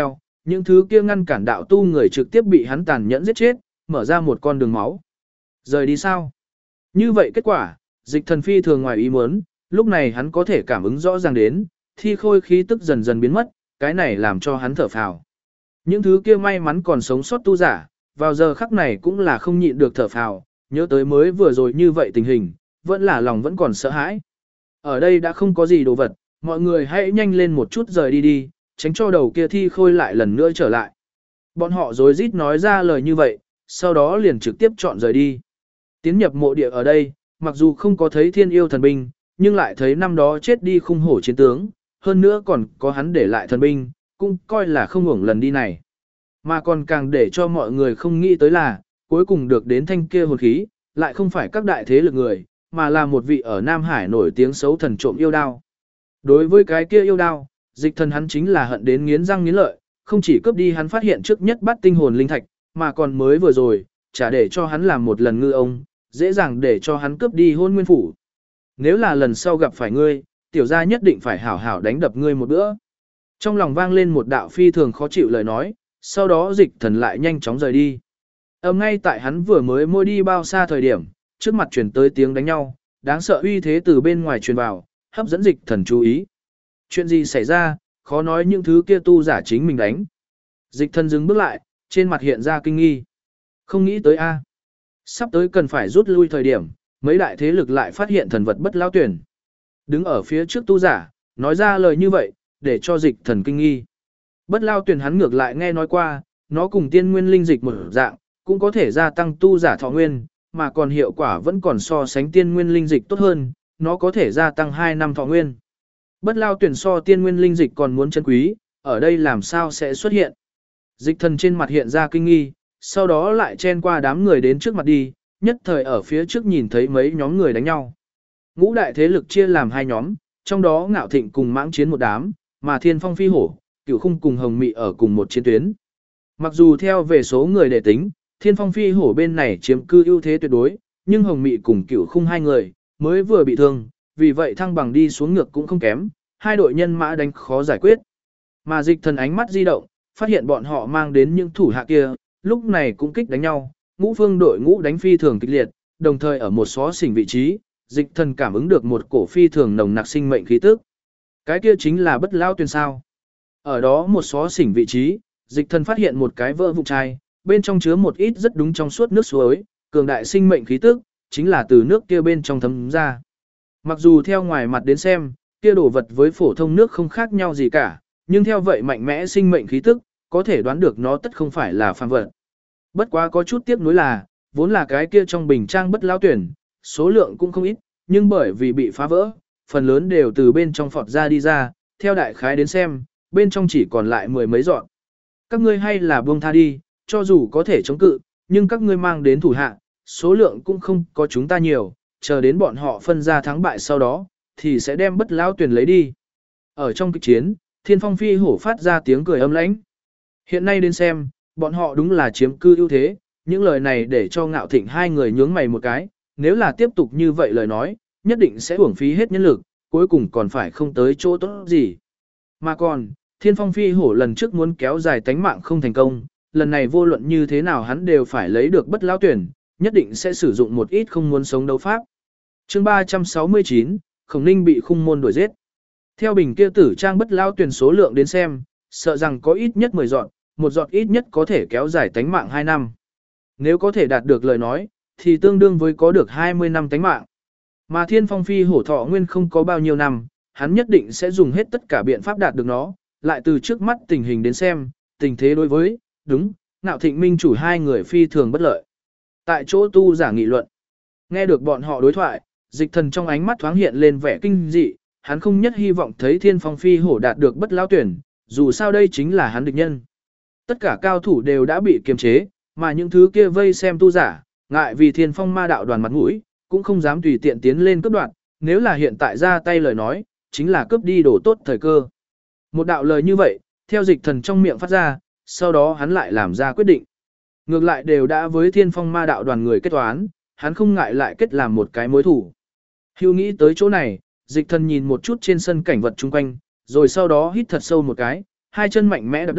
những thứ kia ngăn cản đạo tu người trực tiếp bị hắn tàn nhẫn giết chết, mở ra một con đường máu. Rời đi sao? Như vậy kết quả, Dịch Thần phi thường ngoài ý muốn, lúc này hắn có thể cảm ứng rõ ràng đến, thi khôi khí tức dần dần biến mất, cái này làm cho hắn thở phào. Những thứ kia may mắn còn sống sót tu giả, vào giờ khắc này cũng là không nhịn được thở phào, nhớ tới mới vừa rồi như vậy tình hình, vẫn là lòng vẫn còn sợ hãi. Ở đây đã không có gì đồ vật, mọi người hãy nhanh lên một chút rời đi đi, tránh cho đầu kia thi khôi lại lần nữa trở lại. Bọn họ rối rít nói ra lời như vậy, sau đó liền trực tiếp chọn rời đi. Tiến nhập mộ địa ở đây, mặc dù không có thấy thiên yêu thần binh, nhưng lại thấy năm đó chết đi khung hổ chiến tướng, hơn nữa còn có hắn để lại thần binh, cũng coi là không hưởng lần đi này. Mà còn càng để cho mọi người không nghĩ tới là, cuối cùng được đến thanh kia hồn khí, lại không phải các đại thế lực người, mà là một vị ở Nam Hải nổi tiếng xấu thần trộm yêu đao. Đối với cái kia yêu đao, Dịch Thần hắn chính là hận đến nghiến răng nghiến lợi, không chỉ cướp đi hắn phát hiện trước nhất bắt tinh hồn linh thạch, mà còn mới vừa rồi, trả để cho hắn làm một lần ngư ông, dễ dàng để cho hắn cướp đi Hôn Nguyên phủ. Nếu là lần sau gặp phải ngươi, tiểu gia nhất định phải hảo hảo đánh đập ngươi một bữa. Trong lòng vang lên một đạo phi thường khó chịu lời nói, sau đó Dịch Thần lại nhanh chóng rời đi. Ngay tại hắn vừa mới môi đi bao xa thời điểm, trước mặt truyền tới tiếng đánh nhau, đáng sợ uy thế từ bên ngoài truyền vào, hấp dẫn Dịch Thần chú ý. Chuyện gì xảy ra, khó nói những thứ kia tu giả chính mình đánh. Dịch Thần dừng bước lại, trên mặt hiện ra kinh nghi. Không nghĩ tới a, sắp tới cần phải rút lui thời điểm, mấy đại thế lực lại phát hiện thần vật bất lao tuyển. Đứng ở phía trước tu giả, nói ra lời như vậy, để cho Dịch Thần kinh nghi. Bất lao tuyển hắn ngược lại nghe nói qua, nó cùng tiên nguyên linh dịch một dạng, cũng có thể gia tăng tu giả thọ nguyên, mà còn hiệu quả vẫn còn so sánh tiên nguyên linh dịch tốt hơn, nó có thể gia tăng 2 năm thọ nguyên. Bất lao tuyển so tiên nguyên linh dịch còn muốn chân quý, ở đây làm sao sẽ xuất hiện. Dịch Thần trên mặt hiện ra kinh nghi, sau đó lại chen qua đám người đến trước mặt đi, nhất thời ở phía trước nhìn thấy mấy nhóm người đánh nhau. Ngũ đại thế lực chia làm 2 nhóm, trong đó Ngạo Thịnh cùng Mãng Chiến một đám, mà Thiên Phong Phi Hổ, Cửu Khung cùng Hồng Mị ở cùng một chiến tuyến. Mặc dù theo về số người để tính, Thiên Phong Phi Hổ bên này chiếm cư ưu thế tuyệt đối, nhưng Hồng Mị cùng Cửu Khung hai người mới vừa bị thương, vì vậy thăng bằng đi xuống ngược cũng không kém, hai đội nhân mã đánh khó giải quyết. Mà Dịch Thần ánh mắt di động, phát hiện bọn họ mang đến những thủ hạ kia, lúc này cũng kích đánh nhau, ngũ phương đội ngũ đánh phi thường kịch liệt, đồng thời ở một xó xỉnh vị trí, Dịch Thần cảm ứng được một cổ phi thường nồng nặc sinh mệnh khí tức. Cái kia chính là bất lao tuyển sao. Ở đó một xó xỉnh vị trí, Dịch Thần phát hiện một cái vỡ vụn chai, bên trong chứa một ít rất đúng trong suốt nước suối, cường đại sinh mệnh khí tức, chính là từ nước kia bên trong thấm ra. Mặc dù theo ngoài mặt đến xem, kia đồ vật với phổ thông nước không khác nhau gì cả, nhưng theo vậy mạnh mẽ sinh mệnh khí tức, có thể đoán được nó tất không phải là phàm vật. Bất quá có chút tiếc nuối là, vốn là cái kia trong bình trang bất lao tuyển, số lượng cũng không ít, nhưng bởi vì bị phá vỡ, phần lớn đều từ bên trong phọt ra đi ra, theo đại khái đến xem, bên trong chỉ còn lại 10 mấy giọt. Các ngươi hay là buông tha đi, cho dù có thể chống cự, nhưng các ngươi mang đến thủ hạ, số lượng cũng không có chúng ta nhiều, chờ đến bọn họ phân ra thắng bại sau đó, thì sẽ đem bất lao tuyển lấy đi. Ở trong kịch chiến, Thiên Phong Phi Hổ phát ra tiếng cười âm lãnh. Hiện nay đến xem, bọn họ đúng là chiếm cư ưu thế, những lời này để cho Ngạo Thịnh hai người nhướng mày một cái, nếu là tiếp tục như vậy lời nói, nhất định sẽ uổng phí hết nhân lực, cuối cùng còn phải không tới chỗ tốt gì. Mà còn, Thiên Phong Phi Hổ lần trước muốn kéo dài tánh mạng không thành công, lần này vô luận như thế nào hắn đều phải lấy được bất lao tuyển, nhất định sẽ sử dụng một ít không muốn sống đấu pháp. Chương 369, Khổng Ninh bị khung môn đuổi giết. Theo bình kia tử trang bất lao tuyển số lượng đến xem, sợ rằng có ít nhất 10 giọt, một giọt ít nhất có thể kéo dài tánh mạng 2 năm. Nếu có thể đạt được lời nói, thì tương đương với có được 20 năm tánh mạng. Mà Thiên Phong Phi Hổ thọ nguyên không có bao nhiêu năm, hắn nhất định sẽ dùng hết tất cả biện pháp đạt được nó, lại từ trước mắt tình hình đến xem, tình thế đối với, đúng, Ngạo Thịnh Minh chủ hai người phi thường bất lợi. Tại chỗ tu giả nghị luận, nghe được bọn họ đối thoại, Dịch Thần trong ánh mắt thoáng hiện lên vẻ kinh dị, hắn không nhất hy vọng thấy Thiên Phong Phi Hổ đạt được bất lao tuyển, dù sao đây chính là hắn địch nhân. Tất cả cao thủ đều đã bị kiềm chế, mà những thứ kia vây xem tu giả, ngại vì Thiên Phong ma đạo đoàn mặt mũi, cũng không dám tùy tiện tiến lên cướp đoạt, nếu là hiện tại ra tay lời nói, chính là cướp đi đồ tốt thời cơ. Một đạo lời như vậy, theo Dịch Thần trong miệng phát ra, sau đó hắn lại làm ra quyết định. Ngược lại đều đã với Thiên Phong ma đạo đoàn người kết toán, hắn không ngại lại kết làm một cái mối thủ. Hưu nghĩ tới chỗ này, Dịch Thần nhìn một chút trên sân cảnh vật chung quanh, rồi sau đó hít thật sâu một cái, hai chân mạnh mẽ đập đất,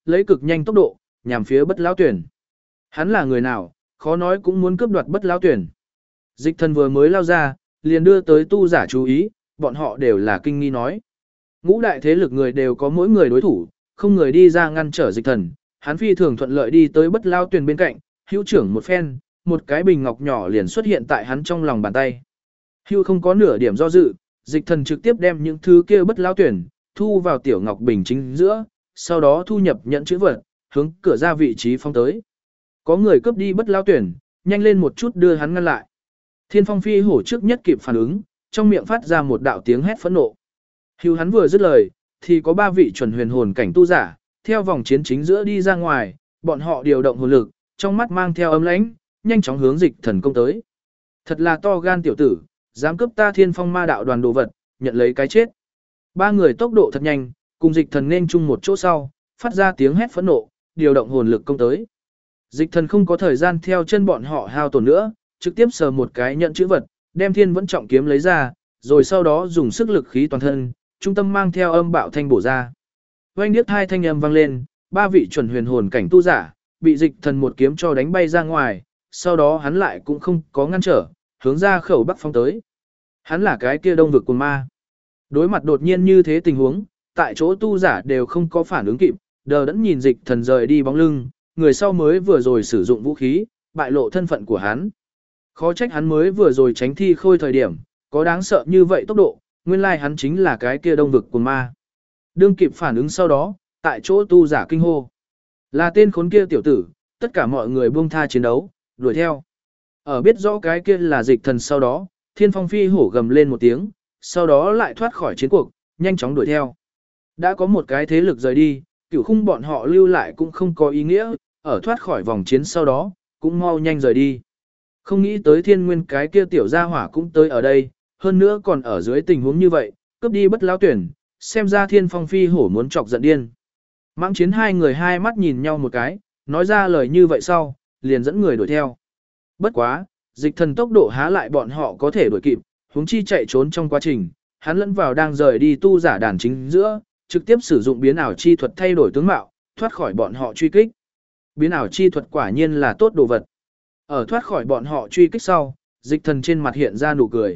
lấy cực nhanh tốc độ, nhằm phía Bất Lão Tuyển. Hắn là người nào, khó nói cũng muốn cướp đoạt Bất Lão Tuyển. Dịch thần vừa mới lao ra, liền đưa tới tu giả chú ý, bọn họ đều là kinh nghi nói. Ngũ đại thế lực người đều có mỗi người đối thủ, không người đi ra ngăn trở dịch thần, hắn phi thường thuận lợi đi tới Bất Lão Tuyển bên cạnh, hữu trưởng một phen, một cái bình ngọc nhỏ liền xuất hiện tại hắn trong lòng bàn tay. Hữu không có nửa điểm do dự, dịch thần trực tiếp đem những thứ kia Bất Lão Tuyển thu vào tiểu ngọc bình chính giữa, sau đó thu nhập nhận chữ vật, hướng cửa ra vị trí phong tới. Có người cướp đi Bất Lão Tuyển, nhanh lên một chút đưa hắn ngăn lại. Thiên Phong Phi Hổ trước nhất kịp phản ứng, trong miệng phát ra một đạo tiếng hét phẫn nộ. Hưu hắn vừa dứt lời, thì có 3 vị chuẩn huyền hồn cảnh tu giả, theo vòng chiến chính giữa đi ra ngoài, bọn họ điều động hồn lực, trong mắt mang theo ấm lãnh, nhanh chóng hướng dịch thần công tới. Thật là to gan tiểu tử, dám cướp ta Thiên Phong Ma đạo đoàn đồ vật, nhận lấy cái chết. 3 người tốc độ thật nhanh, cùng dịch thần nên chung một chỗ sau, phát ra tiếng hét phẫn nộ, điều động hồn lực công tới. Dịch thần không có thời gian theo chân bọn họ hao tổn nữa, trực tiếp sờ một cái nhận chữ vật, đem Thiên Vẫn Trọng kiếm lấy ra, rồi sau đó dùng sức lực khí toàn thân, trung tâm mang theo âm bạo thanh bổ ra. Oanh điếc hai thanh âm vang lên, 3 vị chuẩn huyền hồn cảnh tu giả, bị dịch thần một kiếm cho đánh bay ra ngoài, sau đó hắn lại cũng không có ngăn trở, hướng ra khẩu bắc phong tới. Hắn là cái kia đông vực của ma. Đối mặt đột nhiên như thế tình huống, tại chỗ tu giả đều không có phản ứng kịp, đờ đẫn nhìn dịch thần rời đi bóng lưng, người sau mới vừa rồi sử dụng vũ khí, bại lộ thân phận của hắn. Khó trách hắn mới vừa rồi tránh thi khôi thời điểm, có đáng sợ như vậy tốc độ, nguyên lai hắn chính là cái kia đông vực của ma. Đương kịp phản ứng sau đó, tại chỗ tu giả kinh hô. Là tên khốn kia tiểu tử, tất cả mọi người buông tha chiến đấu, đuổi theo. Ở biết rõ cái kia là dịch thần sau đó, Thiên Phong Phi Hổ gầm lên một tiếng, sau đó lại thoát khỏi chiến cuộc, nhanh chóng đuổi theo. Đã có một cái thế lực rời đi, cửu khung bọn họ lưu lại cũng không có ý nghĩa, ở thoát khỏi vòng chiến sau đó, cũng mau nhanh rời đi. Không nghĩ tới Thiên Nguyên cái kia tiểu gia hỏa cũng tới ở đây, hơn nữa còn ở dưới tình huống như vậy, cướp đi Bất Lão Tuyển, xem ra Thiên Phong Phi Hổ muốn chọc giận điên. Mãng Chiến hai người hai mắt nhìn nhau một cái, nói ra lời như vậy sau, liền dẫn người đuổi theo. Bất quá, dịch thần tốc độ há lại bọn họ có thể đuổi kịp, huống chi chạy trốn trong quá trình, hắn lẫn vào đang rời đi tu giả đàn chính giữa, trực tiếp sử dụng biến ảo chi thuật thay đổi tướng mạo, thoát khỏi bọn họ truy kích. Biến ảo chi thuật quả nhiên là tốt đồ vật. Ở thoát khỏi bọn họ truy kích sau, dịch thần trên mặt hiện ra nụ cười.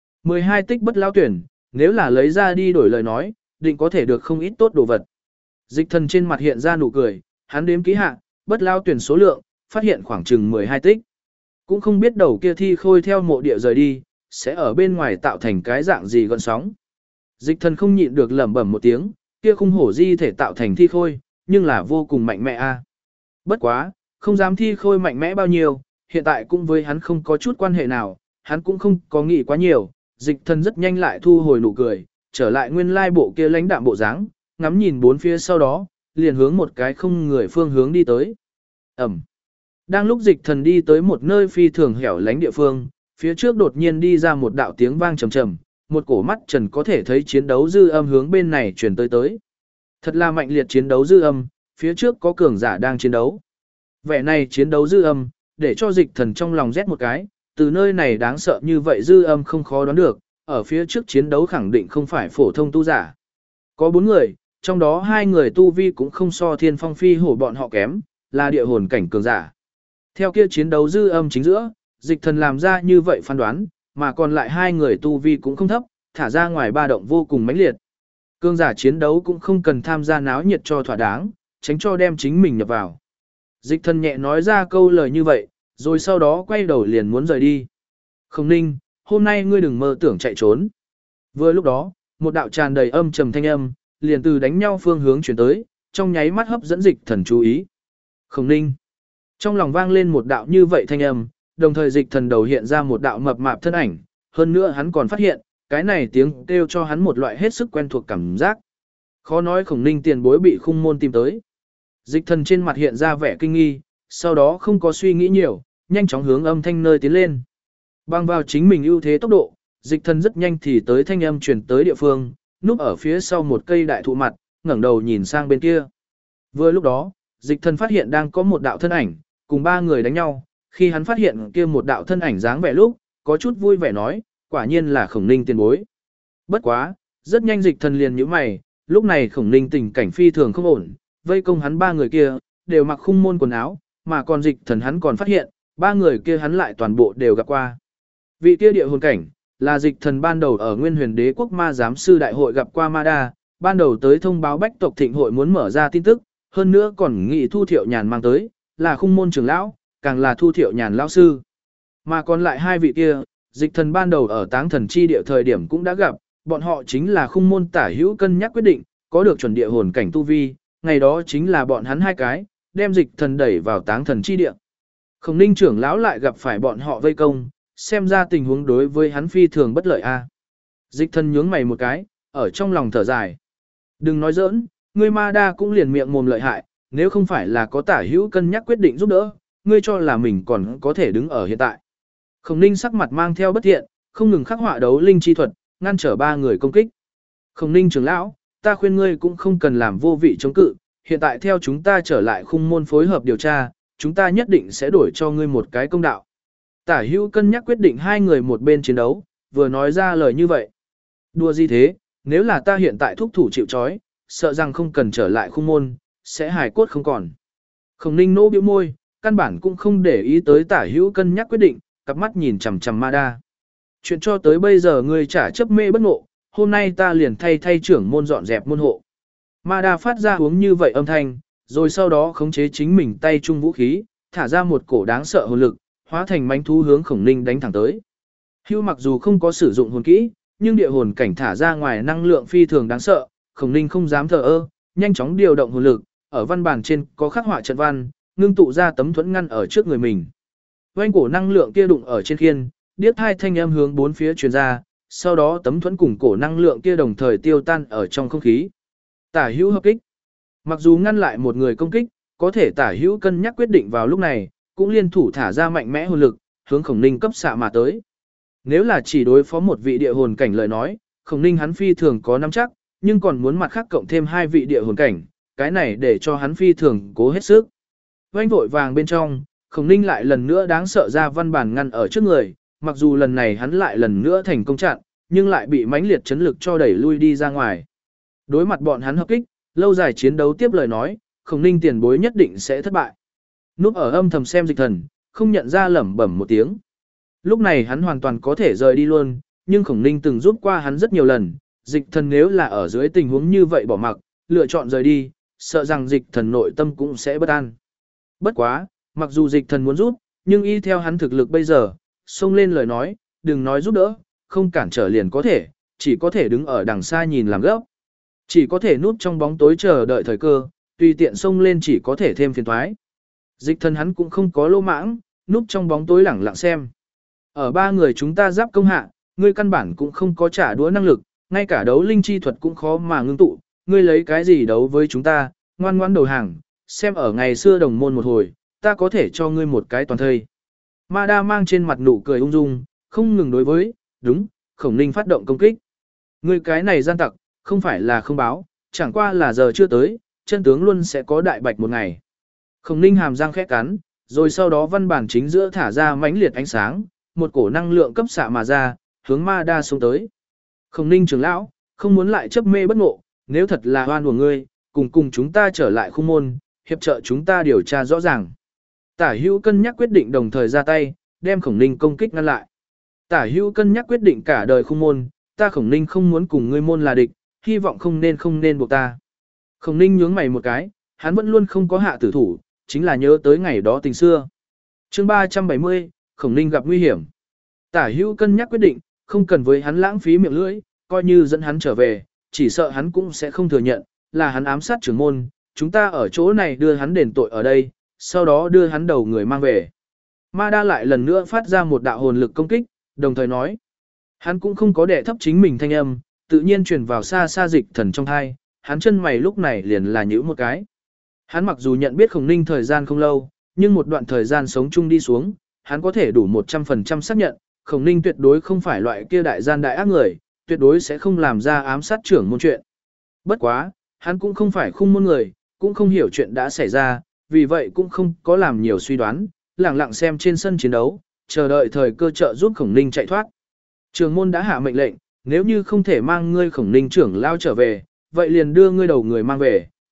12 tích Bất Lão Tuyển, nếu là lấy ra đi đổi lời nói, định có thể được không ít tốt đồ vật. Dịch thần trên mặt hiện ra nụ cười, hắn đếm kỹ hạ, Bất Lão Tuyển số lượng, phát hiện khoảng chừng 12 tích. Cũng không biết đầu kia thi khôi theo mộ địa rời đi, sẽ ở bên ngoài tạo thành cái dạng gì gọn sóng. Dịch thần không nhịn được lẩm bẩm một tiếng, kia khung hổ di thể tạo thành thi khôi, nhưng là vô cùng mạnh mẽ a. Bất quá, không dám thi khôi mạnh mẽ bao nhiêu, hiện tại cũng với hắn không có chút quan hệ nào, hắn cũng không có nghĩ quá nhiều, dịch thần rất nhanh lại thu hồi nụ cười, trở lại nguyên lai bộ kia lãnh đạm bộ dáng, ngắm nhìn bốn phía sau đó, liền hướng một cái không người phương hướng đi tới. Ẩm. Đang lúc dịch thần đi tới một nơi phi thường hẻo lánh địa phương, phía trước đột nhiên đi ra một đạo tiếng vang trầm trầm, một cổ mắt trần có thể thấy chiến đấu dư âm hướng bên này truyền tới tới. Thật là mạnh liệt chiến đấu dư âm, phía trước có cường giả đang chiến đấu. Vẻ này chiến đấu dư âm, để cho dịch thần trong lòng rét một cái, từ nơi này đáng sợ như vậy dư âm không khó đoán được, ở phía trước chiến đấu khẳng định không phải phổ thông tu giả. Có 4 người, trong đó 2 người tu vi cũng không so Thiên Phong Phi Hổ bọn họ kém, là địa hồn cảnh cường giả. Theo kia chiến đấu dư âm chính giữa, dịch thần làm ra như vậy phán đoán, mà còn lại 2 người tu vi cũng không thấp, thả ra ngoài ba động vô cùng mãnh liệt. Cường giả chiến đấu cũng không cần tham gia náo nhiệt cho thỏa đáng, tránh cho đem chính mình nhập vào. Dịch thần nhẹ nói ra câu lời như vậy, rồi sau đó quay đầu liền muốn rời đi. Không Ninh, hôm nay ngươi đừng mơ tưởng chạy trốn. Vừa lúc đó, một đạo tràn đầy âm trầm thanh âm, liền từ đánh nhau phương hướng chuyển tới, trong nháy mắt hấp dẫn dịch thần chú ý. Không Ninh. Trong lòng vang lên một đạo như vậy thanh âm, đồng thời dịch thần đầu hiện ra một đạo mập mạp thân ảnh, hơn nữa hắn còn phát hiện, cái này tiếng kêu cho hắn một loại hết sức quen thuộc cảm giác. Khó nói Khổng Ninh tiền bối bị khung môn tìm tới. Dịch thần trên mặt hiện ra vẻ kinh nghi, sau đó không có suy nghĩ nhiều, nhanh chóng hướng âm thanh nơi tiến lên. Bằng vào chính mình ưu thế tốc độ, dịch thần rất nhanh thì tới thanh âm chuyển tới địa phương, núp ở phía sau một cây đại thụ mặt, ngẩng đầu nhìn sang bên kia. Vừa lúc đó, dịch thần phát hiện đang có một đạo thân ảnh, cùng 3 người đánh nhau, khi hắn phát hiện kia một đạo thân ảnh dáng vẻ lúc, có chút vui vẻ nói, quả nhiên là Khổng Ninh tiền bối. Bất quá, rất nhanh dịch thần liền nhíu mày, lúc này Khổng Ninh tình cảnh phi thường không ổn, vây công hắn ba người kia, đều mặc khung môn quần áo, mà còn dịch thần hắn còn phát hiện, ba người kia hắn lại toàn bộ đều gặp qua. Vị kia địa hồn cảnh, là dịch thần ban đầu ở Nguyên Huyền Đế quốc ma giám sư đại hội gặp qua Ma Đa, ban đầu tới thông báo bách tộc thịnh hội muốn mở ra tin tức, hơn nữa còn nghị Thu Thiệu Nhàn mang tới, là khung môn trưởng lão, càng là Thu Thiệu Nhàn lão sư. Mà còn lại hai vị kia, dịch thần ban đầu ở Táng Thần Chi địa thời điểm cũng đã gặp, bọn họ chính là khung môn tả hữu cân nhắc quyết định, có được chuẩn địa hồn cảnh tu vi, ngày đó chính là bọn hắn hai cái, đem dịch thần đẩy vào Táng Thần Chi địa. Khổng Ninh trưởng lão lại gặp phải bọn họ vây công, xem ra tình huống đối với hắn phi thường bất lợi a. Dịch thần nhướng mày một cái, ở trong lòng thở dài. Đừng nói giỡn, ngươi Ma Đa cũng liền miệng mồm lợi hại, nếu không phải là có tả hữu cân nhắc quyết định giúp đỡ, ngươi cho là mình còn có thể đứng ở hiện tại. Khổng Ninh sắc mặt mang theo bất thiện, không ngừng khắc họa đấu linh chi thuật, ngăn trở ba người công kích. Khổng Ninh trưởng lão, ta khuyên ngươi cũng không cần làm vô vị chống cự, hiện tại theo chúng ta trở lại khung môn phối hợp điều tra, chúng ta nhất định sẽ đổi cho ngươi một cái công đạo. Tả hữu cân nhắc quyết định hai người một bên chiến đấu, vừa nói ra lời như vậy. Đùa gì thế, nếu là ta hiện tại thúc thủ chịu trói, sợ rằng không cần trở lại khung môn, sẽ hài cốt không còn. Khổng Ninh nỗ bĩu môi, căn bản cũng không để ý tới tả hữu cân nhắc quyết định, cặp mắt nhìn chằm chằm Ma Đa. Chuyện cho tới bây giờ ngươi trả chấp mê bất ngộ, hôm nay ta liền thay trưởng môn dọn dẹp môn hộ. Ma Đa phát ra uống như vậy âm thanh, rồi sau đó khống chế chính mình tay chung vũ khí, thả ra một cổ đáng sợ hồn lực, hóa thành mãnh thú hướng Khổng Ninh đánh thẳng tới. Hưu mặc dù không có sử dụng hồn kỹ, nhưng địa hồn cảnh thả ra ngoài năng lượng phi thường đáng sợ, Khổng Ninh không dám thờ ơ, nhanh chóng điều động hồn lực, ở văn bản trên có khắc họa trận văn, ngưng tụ ra tấm thuẫn ngăn ở trước người mình. Oanh cổ năng lượng kia đụng ở trên khiên, điếc hai thanh âm hướng bốn phía truyền ra, sau đó tấm thuẫn cùng cổ năng lượng kia đồng thời tiêu tan ở trong không khí. Tả hữu hợp kích. Mặc dù ngăn lại một người công kích, có thể tả hữu cân nhắc quyết định vào lúc này, cũng liên thủ thả ra mạnh mẽ hồn lực, hướng Khổng Ninh cấp xạ mà tới. Nếu là chỉ đối phó một vị địa hồn cảnh lời nói, Khổng Ninh hắn phi thường có nắm chắc, nhưng còn muốn mặt khác cộng thêm hai vị địa hồn cảnh, cái này để cho hắn phi thường cố hết sức. Oanh vội vàng bên trong, Khổng Ninh lại lần nữa đáng sợ ra văn bản ngăn ở trước người, mặc dù lần này hắn lại lần nữa thành công chặn, nhưng lại bị mãnh liệt chấn lực cho đẩy lui đi ra ngoài. Đối mặt bọn hắn hợp kích, lâu dài chiến đấu tiếp lời nói, Khổng Ninh tiền bối nhất định sẽ thất bại. Núp ở âm thầm xem dịch thần, không nhận ra lẩm bẩm một tiếng. Lúc này hắn hoàn toàn có thể rời đi luôn, nhưng Khổng Ninh từng giúp qua hắn rất nhiều lần, dịch thần nếu là ở dưới tình huống như vậy bỏ mặc, lựa chọn rời đi, sợ rằng dịch thần nội tâm cũng sẽ bất an. Bất quá, mặc dù dịch thần muốn giúp, nhưng y theo hắn thực lực bây giờ, xông lên lời nói, đừng nói giúp đỡ, không cản trở liền có thể, chỉ có thể đứng ở đằng xa nhìn làm gấp. Chỉ có thể núp trong bóng tối chờ đợi thời cơ, tùy tiện xông lên chỉ có thể thêm phiền toái. Dịch thần hắn cũng không có lô mãng, núp trong bóng tối lẳng lặng xem. Ở ba người chúng ta giáp công hạ, ngươi căn bản cũng không có trả đũa năng lực, ngay cả đấu linh chi thuật cũng khó mà ngưng tụ, ngươi lấy cái gì đấu với chúng ta, ngoan ngoãn đầu hàng, xem ở ngày xưa đồng môn một hồi, ta có thể cho ngươi một cái toàn thây. Ma Đa mang trên mặt nụ cười ung dung, không ngừng đối với, đúng, Khổng Ninh phát động công kích. Ngươi cái này gian tặc, không phải là không báo, chẳng qua là giờ chưa tới, chân tướng luôn sẽ có đại bạch một ngày. Khổng Ninh hàm răng khẽ cắn, rồi sau đó văn bản chính giữa thả ra mãnh liệt ánh sáng, một cổ năng lượng cấp xạ mà ra, hướng Ma Đa xông tới. Khổng Ninh trưởng lão, không muốn lại chấp mê bất ngộ, nếu thật là oan của ngươi, cùng chúng ta trở lại khung môn, hiệp trợ chúng ta điều tra rõ ràng. Tả hữu cân nhắc quyết định đồng thời ra tay, đem Khổng Ninh công kích ngăn lại. Tả hữu cân nhắc quyết định cả đời khung môn, ta Khổng Ninh không muốn cùng ngươi môn là địch, hy vọng không nên buộc ta. Khổng Ninh nhướng mày một cái, hắn vẫn luôn không có hạ tử thủ, chính là nhớ tới ngày đó tình xưa. Chương 370, Khổng Ninh gặp nguy hiểm. Tả hữu cân nhắc quyết định, không cần với hắn lãng phí miệng lưỡi, coi như dẫn hắn trở về, chỉ sợ hắn cũng sẽ không thừa nhận, là hắn ám sát trưởng môn, chúng ta ở chỗ này đưa hắn đền tội ở đây, sau đó đưa hắn đầu người mang về. Ma Đa lại lần nữa phát ra một đạo hồn lực công kích, đồng thời nói, hắn cũng không có đệ thấp chính mình thanh âm, tự nhiên truyền vào xa xa dịch thần trong thai, hắn chân mày lúc này liền là nhíu một cái. Hắn mặc dù nhận biết Khổng Ninh thời gian không lâu, nhưng một đoạn thời gian sống chung đi xuống, hắn có thể đủ 100% xác nhận, Khổng Ninh tuyệt đối không phải loại kia đại gian đại ác người, tuyệt đối sẽ không làm ra ám sát trưởng môn chuyện. Bất quá, hắn cũng không phải khung môn người, cũng không hiểu chuyện đã xảy ra, vì vậy cũng không có làm nhiều suy đoán, lặng lặng xem trên sân chiến đấu, chờ đợi thời cơ trợ giúp Khổng Ninh chạy thoát. Trưởng môn đã hạ mệnh lệnh, nếu như không thể mang ngươi Khổng Ninh trưởng lao trở về, vậy liền đưa ngươi đầu người mang về,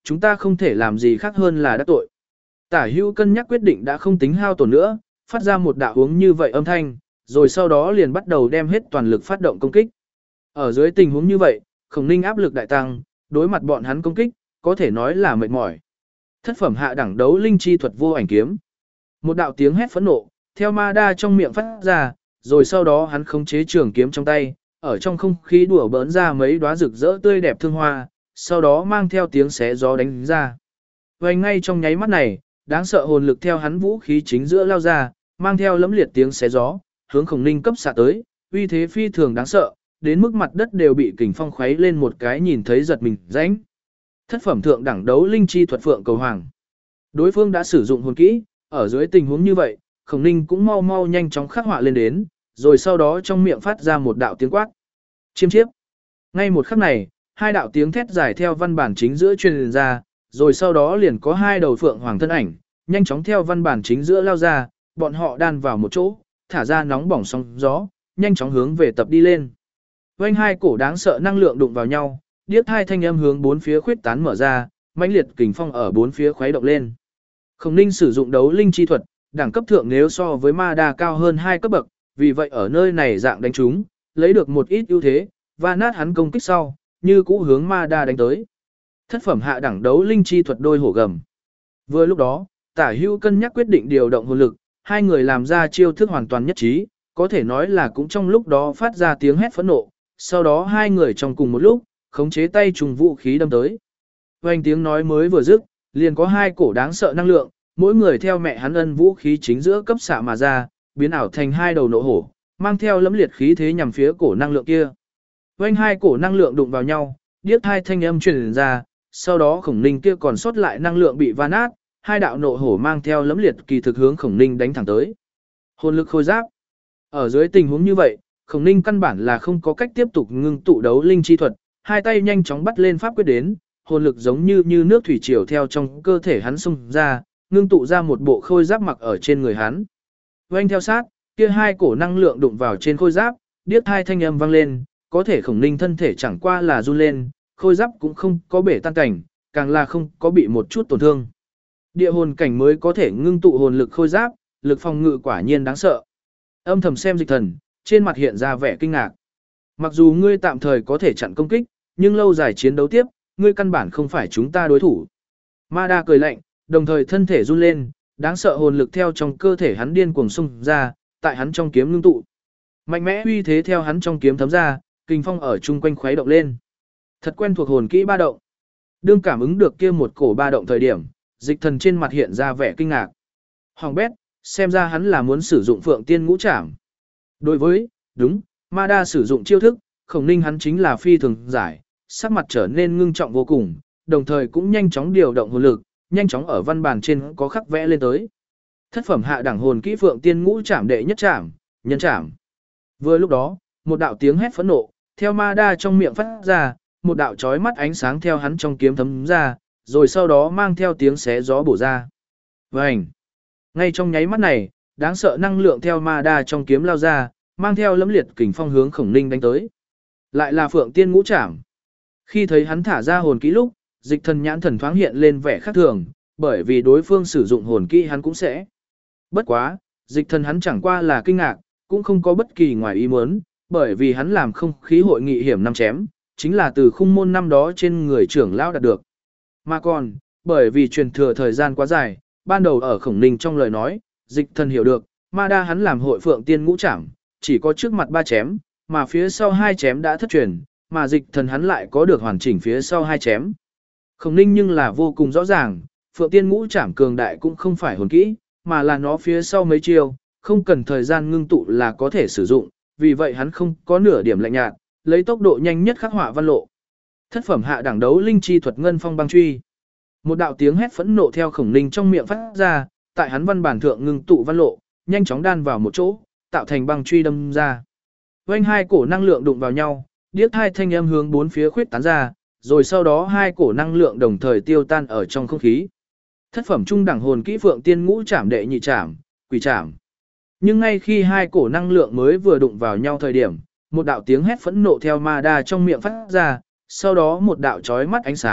chúng ta không thể làm gì khác hơn là đắc tội. Tả hữu cân nhắc quyết định đã không tính hao tổn nữa, phát ra một đạo huống như vậy âm thanh, rồi sau đó liền bắt đầu đem hết toàn lực phát động công kích. Ở dưới tình huống như vậy, Khổng Ninh áp lực đại tăng, đối mặt bọn hắn công kích, có thể nói là mệt mỏi. Thất phẩm hạ đẳng đấu linh chi thuật vô ảnh kiếm. Một đạo tiếng hét phẫn nộ, theo ma đa trong miệng phát ra, rồi sau đó hắn khống chế trường kiếm trong tay, ở trong không khí đùa bỡn ra mấy đóa rực rỡ tươi đẹp thương hoa, sau đó mang theo tiếng xé gió đánh ra. Và ngay trong nháy mắt này, đáng sợ hồn lực theo hắn vũ khí chính giữa lao ra, mang theo lẫm liệt tiếng xé gió, hướng Khổng Ninh cấp xạ tới, uy thế phi thường đáng sợ, đến mức mặt đất đều bị kình phong khuấy lên một cái nhìn thấy giật mình rãnh. Thất phẩm thượng đẳng đấu linh chi thuật phượng cầu hoàng. Đối phương đã sử dụng hồn kỹ, ở dưới tình huống như vậy, Khổng Ninh cũng mau mau nhanh chóng khắc họa lên đến, rồi sau đó trong miệng phát ra một đạo tiếng quát. Chiêm chiếp. Ngay một khắc này, hai đạo tiếng thét dài theo văn bản chính giữa truyền ra, rồi sau đó liền có hai đầu phượng hoàng thân ảnh, nhanh chóng theo văn bản chính giữa lao ra, bọn họ đan vào một chỗ, thả ra nóng bỏng sóng gió, nhanh chóng hướng về tập đi lên. Vành hai cổ đáng sợ năng lượng đụng vào nhau, điếc hai thanh âm hướng bốn phía khuyết tán mở ra, mãnh liệt kình phong ở bốn phía khuấy động lên. Khổng Ninh sử dụng đấu linh chi thuật, đẳng cấp thượng nếu so với ma đa cao hơn 2 cấp bậc, vì vậy ở nơi này dạng đánh trúng, lấy được một ít ưu thế, và nát hắn công kích sau, như cũ hướng ma đa đánh tới. Thất phẩm hạ đẳng đấu linh chi thuật đôi hổ gầm. Vừa lúc đó, Tả Hữu cân nhắc quyết định điều động hồn lực, hai người làm ra chiêu thức hoàn toàn nhất trí, có thể nói là cũng trong lúc đó phát ra tiếng hét phẫn nộ, sau đó hai người trong cùng một lúc, khống chế tay trùng vũ khí đâm tới. Vành tiếng nói mới vừa dứt, liền có hai cổ đáng sợ năng lượng, mỗi người theo mẹ hắn ân vũ khí chính giữa cấp xạ mà ra, biến ảo thành hai đầu nộ hổ, mang theo lẫm liệt khí thế nhằm phía cổ năng lượng kia. Vành hai cổ năng lượng đụng vào nhau, điếc hai thanh âm truyền ra, sau đó Khổng Ninh kia còn sót lại năng lượng bị va nát, hai đạo nộ hổ mang theo lẫm liệt kỳ thực hướng Khổng Ninh đánh thẳng tới. Hồn lực khôi giáp. Ở dưới tình huống như vậy, Khổng Ninh căn bản là không có cách tiếp tục ngưng tụ đấu linh chi thuật, hai tay nhanh chóng bắt lên pháp quyết đến, hồn lực giống như nước thủy triều theo trong cơ thể hắn xung ra, ngưng tụ ra một bộ khôi giáp mặc ở trên người hắn. Oanh theo sát, kia hai cổ năng lượng đụng vào trên khôi giáp, điếc hai thanh âm vang lên, có thể Khổng Ninh thân thể chẳng qua là run lên, khôi giáp cũng không có bể tan cảnh, càng là không có bị một chút tổn thương. Địa hồn cảnh mới có thể ngưng tụ hồn lực khôi giáp, lực phòng ngự quả nhiên đáng sợ. Âm thầm xem Dịch Thần, trên mặt hiện ra vẻ kinh ngạc. Mặc dù ngươi tạm thời có thể chặn công kích, nhưng lâu dài chiến đấu tiếp, ngươi căn bản không phải chúng ta đối thủ. Ma đa cười lạnh, đồng thời thân thể run lên, đáng sợ hồn lực theo trong cơ thể hắn điên cuồng xung ra, tại hắn trong kiếm ngưng tụ. Mạnh mẽ uy thế theo hắn trong kiếm thấm ra, kình phong ở chung quanh khuấy động lên. Thật quen thuộc hồn kỹ ba động. Đương cảm ứng được kia một cổ ba động thời điểm, Dịch Thần trên mặt hiện ra vẻ kinh ngạc. Hoàng bét, xem ra hắn là muốn sử dụng Phượng Tiên Ngũ Trảm. Đối với, đúng, ma đa sử dụng chiêu thức, Khổng Ninh hắn chính là phi thường giải, sắc mặt trở nên ngưng trọng vô cùng, đồng thời cũng nhanh chóng điều động hồn lực, nhanh chóng ở văn bản trên có khắc vẽ lên tới. Thất phẩm hạ đẳng hồn kỹ Phượng Tiên Ngũ Trảm đệ nhất trảm, nhân trảm. Vừa lúc đó, một đạo tiếng hét phẫn nộ, theo ma đa trong miệng phát ra, một đạo chói mắt ánh sáng theo hắn trong kiếm thấm ra, rồi sau đó mang theo tiếng xé gió bổ ra. Vành! Ngay trong nháy mắt này, đáng sợ năng lượng theo ma đa trong kiếm lao ra, mang theo lẫm liệt kình phong hướng Khổng Ninh đánh tới. Lại là Phượng Tiên Ngũ Trảm. Khi thấy hắn thả ra hồn kỹ lúc, Dịch Thần nhãn thần thoáng hiện lên vẻ khác thường, bởi vì đối phương sử dụng hồn kỹ hắn cũng sẽ. Bất quá, Dịch Thần hắn chẳng qua là kinh ngạc, cũng không có bất kỳ ngoài ý muốn, bởi vì hắn làm không khí hội nghị hiểm năm chém, chính là từ khung môn năm đó trên người trưởng lão đạt được. Mà còn, bởi vì truyền thừa thời gian quá dài, ban đầu ở Khổng Ninh trong lời nói, Dịch Thần hiểu được, ma đa hắn làm hội Phượng Tiên Ngũ Trảm, chỉ có trước mặt 3 chém, mà phía sau 2 chém đã thất truyền, mà Dịch Thần hắn lại có được hoàn chỉnh phía sau 2 chém. Khổng Ninh nhưng là vô cùng rõ ràng, Phượng Tiên Ngũ Trảm cường đại cũng không phải hồn kỹ, mà là nó phía sau mấy chiêu, không cần thời gian ngưng tụ là có thể sử dụng, vì vậy hắn không có nửa điểm lạnh nhạt, lấy tốc độ nhanh nhất khắc họa văn lộ. Thất phẩm hạ đẳng đấu linh chi thuật ngân phong băng truy. Một đạo tiếng hét phẫn nộ theo Khổng Ninh trong miệng phát ra, tại hắn văn bản thượng ngưng tụ văn lộ, nhanh chóng đan vào một chỗ, tạo thành băng truy đâm ra. Vành hai cổ năng lượng đụng vào nhau, điếc hai thanh âm hướng bốn phía khuyết tán ra, rồi sau đó hai cổ năng lượng đồng thời tiêu tan ở trong không khí. Thất phẩm trung đẳng hồn kỹ Phượng Tiên Ngũ Trảm đệ nhị trảm, quỷ trảm. Nhưng ngay khi hai cổ năng lượng mới vừa đụng vào nhau thời điểm, một đạo tiếng hét phẫn nộ theo ma đa trong miệng phát ra, sau đó một đạo chói mắt ánh sáng,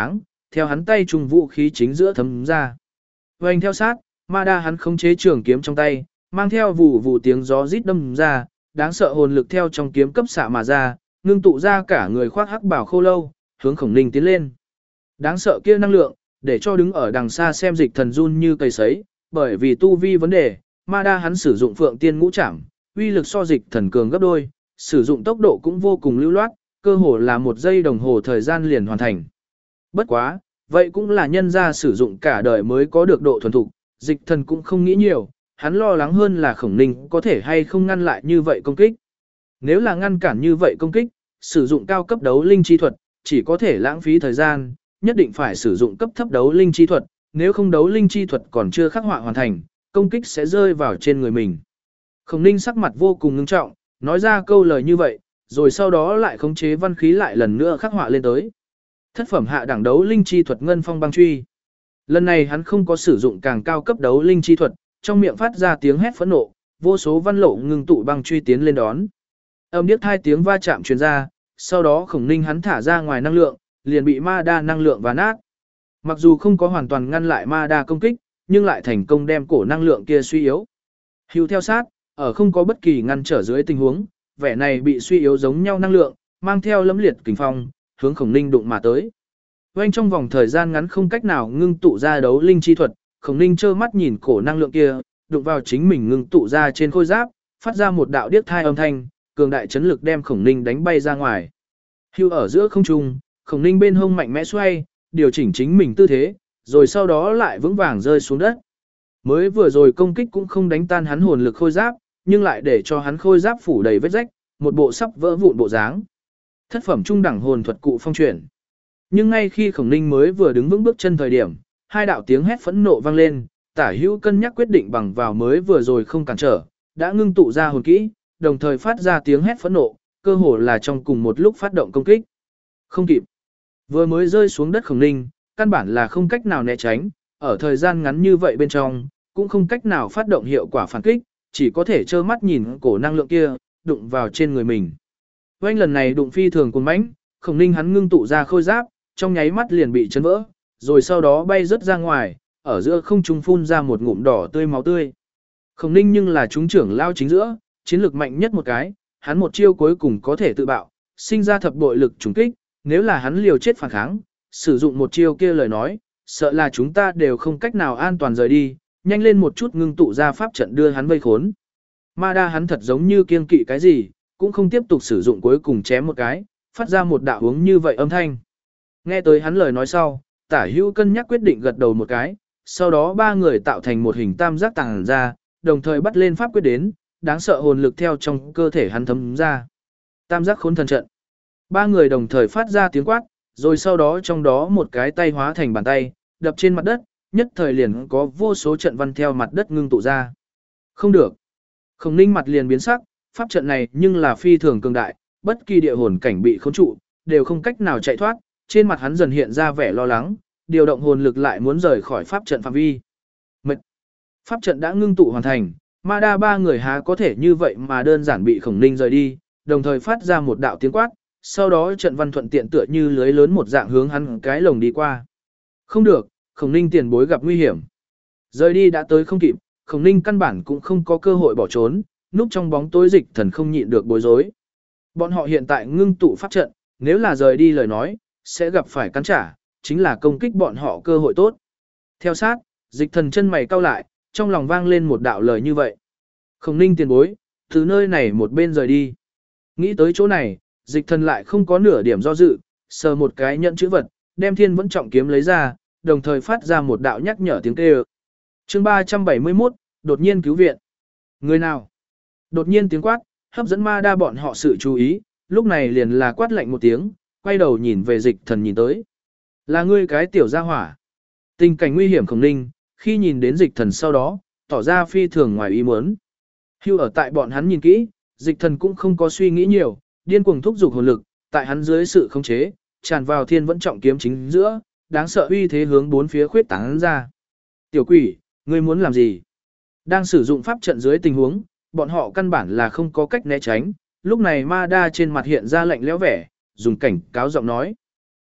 theo hắn tay trùng vũ khí chính giữa thấm ra. Vành theo sát, ma đa hắn khống chế trường kiếm trong tay, mang theo vụ vụ tiếng gió rít đâm ra, đáng sợ hồn lực theo trong kiếm cấp xạ mà ra, ngưng tụ ra cả người khoác hắc bảo khô lâu, hướng Khổng Ninh tiến lên. Đáng sợ kia năng lượng, để cho đứng ở đằng xa xem Dịch Thần run như cây sấy, bởi vì tu vi vấn đề, ma đa hắn sử dụng Phượng Tiên Ngũ Trảm, uy lực so Dịch Thần cường gấp đôi, sử dụng tốc độ cũng vô cùng lưu loát, cơ hồ là 1 giây đồng hồ thời gian liền hoàn thành. Bất quá, vậy cũng là nhân ra sử dụng cả đời mới có được độ thuần thục, Dịch Thần cũng không nghĩ nhiều, hắn lo lắng hơn là Khổng Ninh có thể hay không ngăn lại như vậy công kích. Nếu là ngăn cản như vậy công kích, sử dụng cao cấp đấu linh chi thuật, chỉ có thể lãng phí thời gian, nhất định phải sử dụng cấp thấp đấu linh chi thuật, nếu không đấu linh chi thuật còn chưa khắc họa hoàn thành, công kích sẽ rơi vào trên người mình. Khổng Ninh sắc mặt vô cùng ngưng trọng, nói ra câu lời như vậy, rồi sau đó lại khống chế văn khí lại lần nữa khắc họa lên tới. Thất phẩm hạ đẳng đấu linh chi thuật Ngân Phong Băng Truy. Lần này hắn không có sử dụng càng cao cấp đấu linh chi thuật, trong miệng phát ra tiếng hét phẫn nộ, vô số văn lộ ngưng tụ băng truy tiến lên đón. Âm điếc hai tiếng va chạm truyền ra, sau đó Khổng Ninh hắn thả ra ngoài năng lượng, liền bị ma đa năng lượng và nát. Mặc dù không có hoàn toàn ngăn lại ma đa công kích, nhưng lại thành công đem cổ năng lượng kia suy yếu. Hưu theo sát, ở không có bất kỳ ngăn trở dưới tình huống, vẻ này bị suy yếu giống nhau năng lượng, mang theo lẫm liệt kình phong, hướng Khổng Ninh đụng mà tới. Quanh trong vòng thời gian ngắn không cách nào ngưng tụ ra đấu linh chi thuật, Khổng Ninh trơ mắt nhìn cổ năng lượng kia, đụng vào chính mình ngưng tụ ra trên khôi giáp, phát ra một đạo điếc thai âm thanh, cường đại chấn lực đem Khổng Ninh đánh bay ra ngoài. Hưu ở giữa không trung, Khổng Ninh bên hông mạnh mẽ xoay, điều chỉnh chính mình tư thế, rồi sau đó lại vững vàng rơi xuống đất. Mới vừa rồi công kích cũng không đánh tan hắn hồn lực khôi giáp, nhưng lại để cho hắn khôi giáp phủ đầy vết rách, một bộ sắp vỡ vụn bộ dáng. Thất phẩm trung đẳng hồn thuật cụ phong chuyển. Nhưng ngay khi Khổng Ninh mới vừa đứng vững bước chân thời điểm, hai đạo tiếng hét phẫn nộ vang lên, Tả Hữu cân nhắc quyết định bằng vào mới vừa rồi không cản trở, đã ngưng tụ ra hồn kỹ, đồng thời phát ra tiếng hét phẫn nộ, cơ hồ là trong cùng một lúc phát động công kích. Không kịp. Vừa mới rơi xuống đất Khổng Ninh, căn bản là không cách nào né tránh, ở thời gian ngắn như vậy bên trong, cũng không cách nào phát động hiệu quả phản kích, chỉ có thể trơ mắt nhìn cổ năng lượng kia đụng vào trên người mình. Oanh lần này đụng phi thường cuồng mãnh, Khổng Ninh hắn ngưng tụ ra khôi giáp, trong nháy mắt liền bị chấn vỡ, rồi sau đó bay rớt ra ngoài, ở giữa không trung phun ra một ngụm đỏ tươi máu tươi. Khổng Ninh nhưng là chúng trưởng lao chính giữa, chiến lược mạnh nhất một cái, hắn một chiêu cuối cùng có thể tự bạo, sinh ra thập bội lực trùng kích, nếu là hắn liều chết phản kháng, sử dụng một chiêu kia lời nói, sợ là chúng ta đều không cách nào an toàn rời đi, nhanh lên một chút ngưng tụ ra pháp trận đưa hắn vây khốn. Ma đa hắn thật giống như kiêng kỵ cái gì, cũng không tiếp tục sử dụng cuối cùng chém một cái, phát ra một đạo hướng như vậy âm thanh. Nghe tới hắn lời nói sau, Tả Hữu cân nhắc quyết định gật đầu một cái, sau đó ba người tạo thành một hình tam giác tàng ra, đồng thời bắt lên pháp quyết đến, đáng sợ hồn lực theo trong cơ thể hắn thấm ra. Tam giác khốn thần trận. Ba người đồng thời phát ra tiếng quát, rồi sau đó trong đó một cái tay hóa thành bàn tay, đập trên mặt đất, nhất thời liền có vô số trận văn theo mặt đất ngưng tụ ra. Không được. Khổng Ninh mặt liền biến sắc, pháp trận này nhưng là phi thường cường đại, bất kỳ địa hồn cảnh bị khống trụ, đều không cách nào chạy thoát, trên mặt hắn dần hiện ra vẻ lo lắng, điều động hồn lực lại muốn rời khỏi pháp trận phạm vi. Mệt. Pháp trận đã ngưng tụ hoàn thành, ma đa ba người há có thể như vậy mà đơn giản bị Khổng Ninh rời đi, đồng thời phát ra một đạo tiếng quát, sau đó trận văn thuận tiện tựa như lưới lớn một dạng hướng hắn cái lồng đi qua. Không được, Khổng Ninh tiền bối gặp nguy hiểm. Rời đi đã tới không kịp, Khổng Ninh căn bản cũng không có cơ hội bỏ trốn, núp trong bóng tối Dịch Thần không nhịn được bối rối. Bọn họ hiện tại ngưng tụ pháp trận, nếu là rời đi lời nói, sẽ gặp phải cắn trả, chính là công kích bọn họ cơ hội tốt. Theo sát, Dịch Thần chân mày cau lại, trong lòng vang lên một đạo lời như vậy. Khổng Ninh tiền bối, từ nơi này một bên rời đi. Nghĩ tới chỗ này, Dịch Thần lại không có nửa điểm do dự, sờ một cái nhận chữ vật, đem Thiên Vẫn Trọng kiếm lấy ra, đồng thời phát ra một đạo nhắc nhở tiếng kêu. Chương 371, đột nhiên cứu viện. Người nào? Đột nhiên tiếng quát, hấp dẫn ma đa bọn họ sự chú ý, lúc này liền là quát lạnh một tiếng, quay đầu nhìn về Dịch Thần nhìn tới. Là ngươi cái tiểu gia hỏa. Tình cảnh nguy hiểm Khổng Ninh, khi nhìn đến Dịch Thần sau đó, tỏ ra phi thường ngoài ý muốn. Hưu ở tại bọn hắn nhìn kỹ, Dịch Thần cũng không có suy nghĩ nhiều, điên cuồng thúc giục hồn lực, tại hắn dưới sự khống chế, tràn vào Thiên Vẫn Trọng kiếm chính giữa, đáng sợ uy thế hướng bốn phía khuyết tán ra. Tiểu quỷ, ngươi muốn làm gì? Đang sử dụng pháp trận dưới tình huống, bọn họ căn bản là không có cách né tránh, lúc này ma đa trên mặt hiện ra lạnh lẽo vẻ, dùng cảnh cáo giọng nói.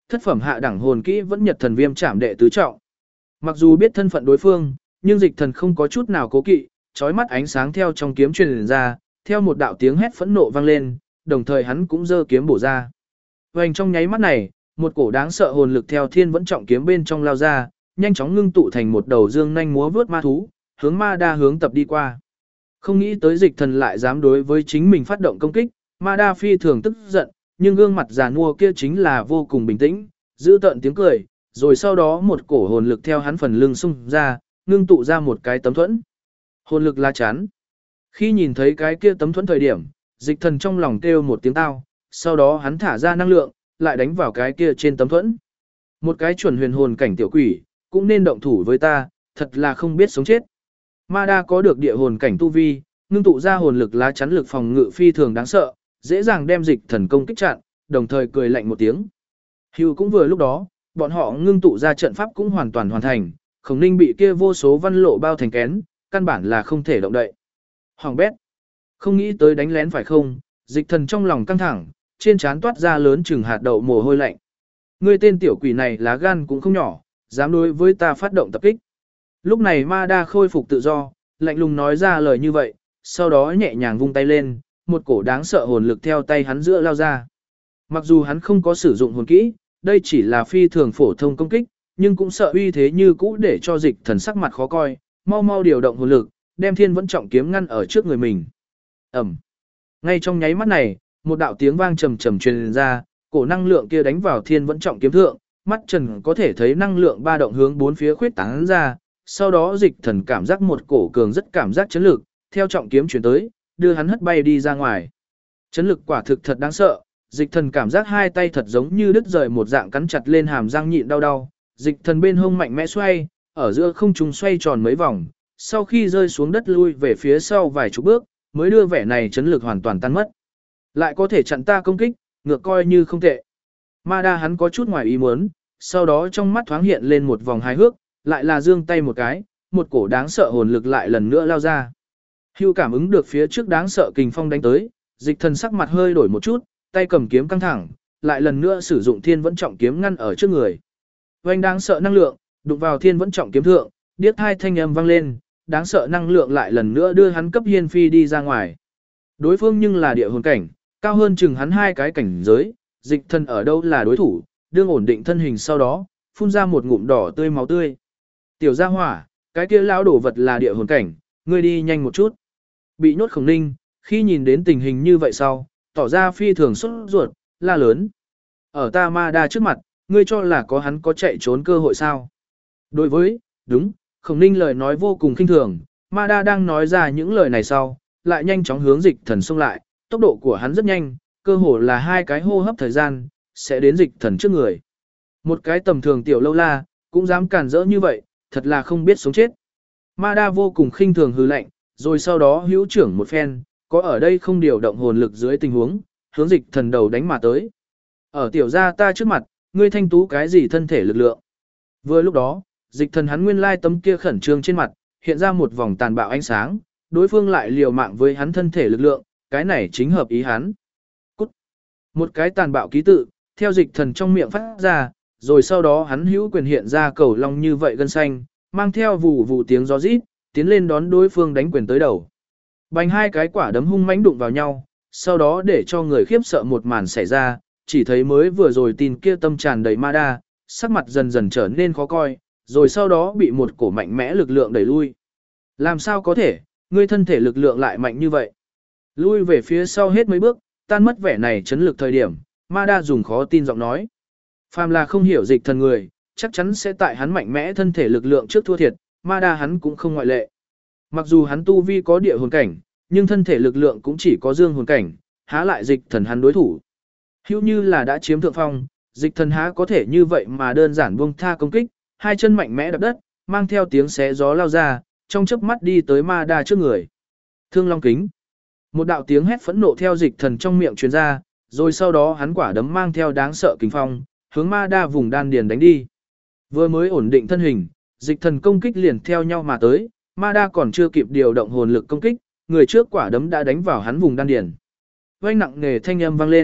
thất phẩm hạ đẳng hồn kỹ vẫn Nhật Thần Viêm Trảm đệ tứ trọng. Mặc dù biết thân phận đối phương, nhưng Dịch Thần không có chút nào cố kỵ, chói mắt ánh sáng theo trong kiếm truyền ra, theo một đạo tiếng hét phẫn nộ vang lên, đồng thời hắn cũng giơ kiếm bổ ra. Vành trong nháy mắt này, một cổ đáng sợ hồn lực theo Thiên Vẫn Trọng kiếm bên trong lao ra, nhanh chóng ngưng tụ thành một đầu dương nhanh múa vướt ma thú, hướng Ma Đa hướng tập đi qua. Không nghĩ tới Dịch Thần lại dám đối với chính mình phát động công kích, Ma Đa phi thường tức giận, nhưng gương mặt già nua kia chính là vô cùng bình tĩnh, giữ tợn tiếng cười, rồi sau đó một cổ hồn lực theo hắn phần lưng xung ra, ngưng tụ ra một cái tấm thuẫn. Hồn lực lá chắn. Khi nhìn thấy cái kia tấm thuẫn thời điểm, Dịch Thần trong lòng kêu một tiếng tao, sau đó hắn thả ra năng lượng, lại đánh vào cái kia trên tấm thuẫn. Một cái chuẩn huyền hồn cảnh tiểu quỷ, cũng nên động thủ với ta, thật là không biết sống chết. Ma Đa có được địa hồn cảnh tu vi, ngưng tụ ra hồn lực lá chắn lực phòng ngự phi thường đáng sợ, dễ dàng đem Dịch Thần công kích chặn, đồng thời cười lạnh một tiếng. Hưu cũng vừa lúc đó, bọn họ ngưng tụ ra trận pháp cũng hoàn toàn hoàn thành, Khổng Ninh bị kia vô số văn lộ bao thành kén, căn bản là không thể động đậy. Hoàng bét. Không nghĩ tới đánh lén phải không, Dịch Thần trong lòng căng thẳng, trên trán toát ra lớn chừng hạt đậu mồ hôi lạnh. Ngươi tên tiểu quỷ này lá gan cũng không nhỏ, dám đối với ta phát động tập kích. Lúc này Ma Đa khôi phục tự do, lạnh lùng nói ra lời như vậy, sau đó nhẹ nhàng vung tay lên, một cổ đáng sợ hồn lực theo tay hắn giữa lao ra. Mặc dù hắn không có sử dụng hồn kỹ, đây chỉ là phi thường phổ thông công kích, nhưng cũng sợ uy thế như cũ để cho Dịch Thần sắc mặt khó coi, mau mau điều động hồn lực, đem Thiên Vẫn Trọng kiếm ngăn ở trước người mình. Ầm. Ngay trong nháy mắt này, một đạo tiếng vang trầm trầm truyền ra, cổ năng lượng kia đánh vào Thiên Vẫn Trọng kiếm thượng, mắt Trần có thể thấy năng lượng ba động hướng bốn phía khuyết tán ra, sau đó Dịch Thần cảm giác một cổ cường rất cảm giác chấn lực, theo trọng kiếm truyền tới, đưa hắn hất bay đi ra ngoài. Chấn lực quả thực thật đáng sợ, Dịch Thần cảm giác hai tay thật giống như đứt rời một dạng cắn chặt lên hàm răng nhịn đau đau, Dịch Thần bên hông mạnh mẽ xoay, ở giữa không trung xoay tròn mấy vòng, sau khi rơi xuống đất lui về phía sau vài chục bước, mới đưa vẻ này chấn lực hoàn toàn tan mất. Lại có thể chặn ta công kích, ngược coi như không tệ. Ma Đa hắn có chút ngoài ý muốn, sau đó trong mắt thoáng hiện lên một vòng hài hước, lại là giương tay một cái, một cổ đáng sợ hồn lực lại lần nữa lao ra. Hưu cảm ứng được phía trước đáng sợ kình phong đánh tới, Dịch Thần sắc mặt hơi đổi một chút, tay cầm kiếm căng thẳng, lại lần nữa sử dụng Thiên Vẫn Trọng kiếm ngăn ở trước người. Oanh đáng sợ năng lượng, đụng vào Thiên Vẫn Trọng kiếm thượng, điếc hai thanh âm vang lên, đáng sợ năng lượng lại lần nữa đưa hắn cấp hiên phi đi ra ngoài. Đối phương nhưng là địa hồn cảnh, cao hơn chừng hắn hai cái cảnh giới, Dịch Thần ở đâu là đối thủ, đương ổn định thân hình sau đó, phun ra một ngụm đỏ tươi máu tươi. Tiểu gia hỏa, cái kia lão đổ vật là địa hồn cảnh, ngươi đi nhanh một chút. Bị nhốt Khổng Ninh, khi nhìn đến tình hình như vậy sau, tỏ ra phi thường sốt ruột, la lớn. Ở ta Ma Đa trước mặt, ngươi cho là có hắn có chạy trốn cơ hội sao? Đối với, đúng, Khổng Ninh lời nói vô cùng khinh thường, Ma Đa đang nói ra những lời này sau, lại nhanh chóng hướng Dịch Thần xông lại, tốc độ của hắn rất nhanh, cơ hồ là hai cái hô hấp thời gian, sẽ đến Dịch Thần trước người. Một cái tầm thường tiểu lâu la, cũng dám cản rỡ như vậy, thật là không biết sống chết. Ma Đa vô cùng khinh thường hừ lạnh, rồi sau đó hữu trưởng một phen, có ở đây không điều động hồn lực dưới tình huống, hướng Dịch Thần đầu đánh mà tới. Ở tiểu gia ta trước mặt, ngươi thanh tú cái gì thân thể lực lượng? Vừa lúc đó, Dịch Thần hắn nguyên lai tấm kia khẩn trương trên mặt, hiện ra một vòng tàn bạo ánh sáng, đối phương lại liều mạng với hắn thân thể lực lượng, cái này chính hợp ý hắn. Cút. Một cái tàn bạo ký tự, theo Dịch Thần trong miệng phát ra, rồi sau đó hắn hữu quyền hiện ra cầu long như vậy gân xanh, mang theo vụ vụ tiếng gió rít, tiến lên đón đối phương đánh quyền tới đầu. Bành hai cái quả đấm hung mãnh đụng vào nhau, sau đó để cho người khiếp sợ một màn xảy ra, chỉ thấy mới vừa rồi tin kia tâm tràn đầy Ma Đa, sắc mặt dần dần trở nên khó coi, rồi sau đó bị một cổ mạnh mẽ lực lượng đẩy lui. Làm sao có thể, ngươi thân thể lực lượng lại mạnh như vậy? Lui về phía sau hết mấy bước, tan mất vẻ này chấn lực thời điểm, Ma Đa dùng khó tin giọng nói. Phàm là không hiểu Dịch Thần người, chắc chắn sẽ tại hắn mạnh mẽ thân thể lực lượng trước thua thiệt, Ma Đa hắn cũng không ngoại lệ. Mặc dù hắn tu vi có địa hồn cảnh, nhưng thân thể lực lượng cũng chỉ có dương hồn cảnh, há lại Dịch Thần hắn đối thủ. Hữu như là đã chiếm thượng phong, Dịch Thần há có thể như vậy mà đơn giản buông tha công kích, hai chân mạnh mẽ đập đất, mang theo tiếng xé gió lao ra, trong chớp mắt đi tới Ma Đa trước người. Thương Long Kính. Một đạo tiếng hét phẫn nộ theo Dịch Thần trong miệng truyền ra, rồi sau đó hắn quả đấm mang theo đáng sợ kình phong, hướng Ma Đa vùng đan điền đánh đi. Vừa mới ổn định thân hình, Dịch Thần công kích liền theo nhau mà tới, Ma Đa còn chưa kịp điều động hồn lực công kích, người trước quả đấm đã đánh vào hắn vùng đan điền. Vang nặng nề thanh âm vang lên,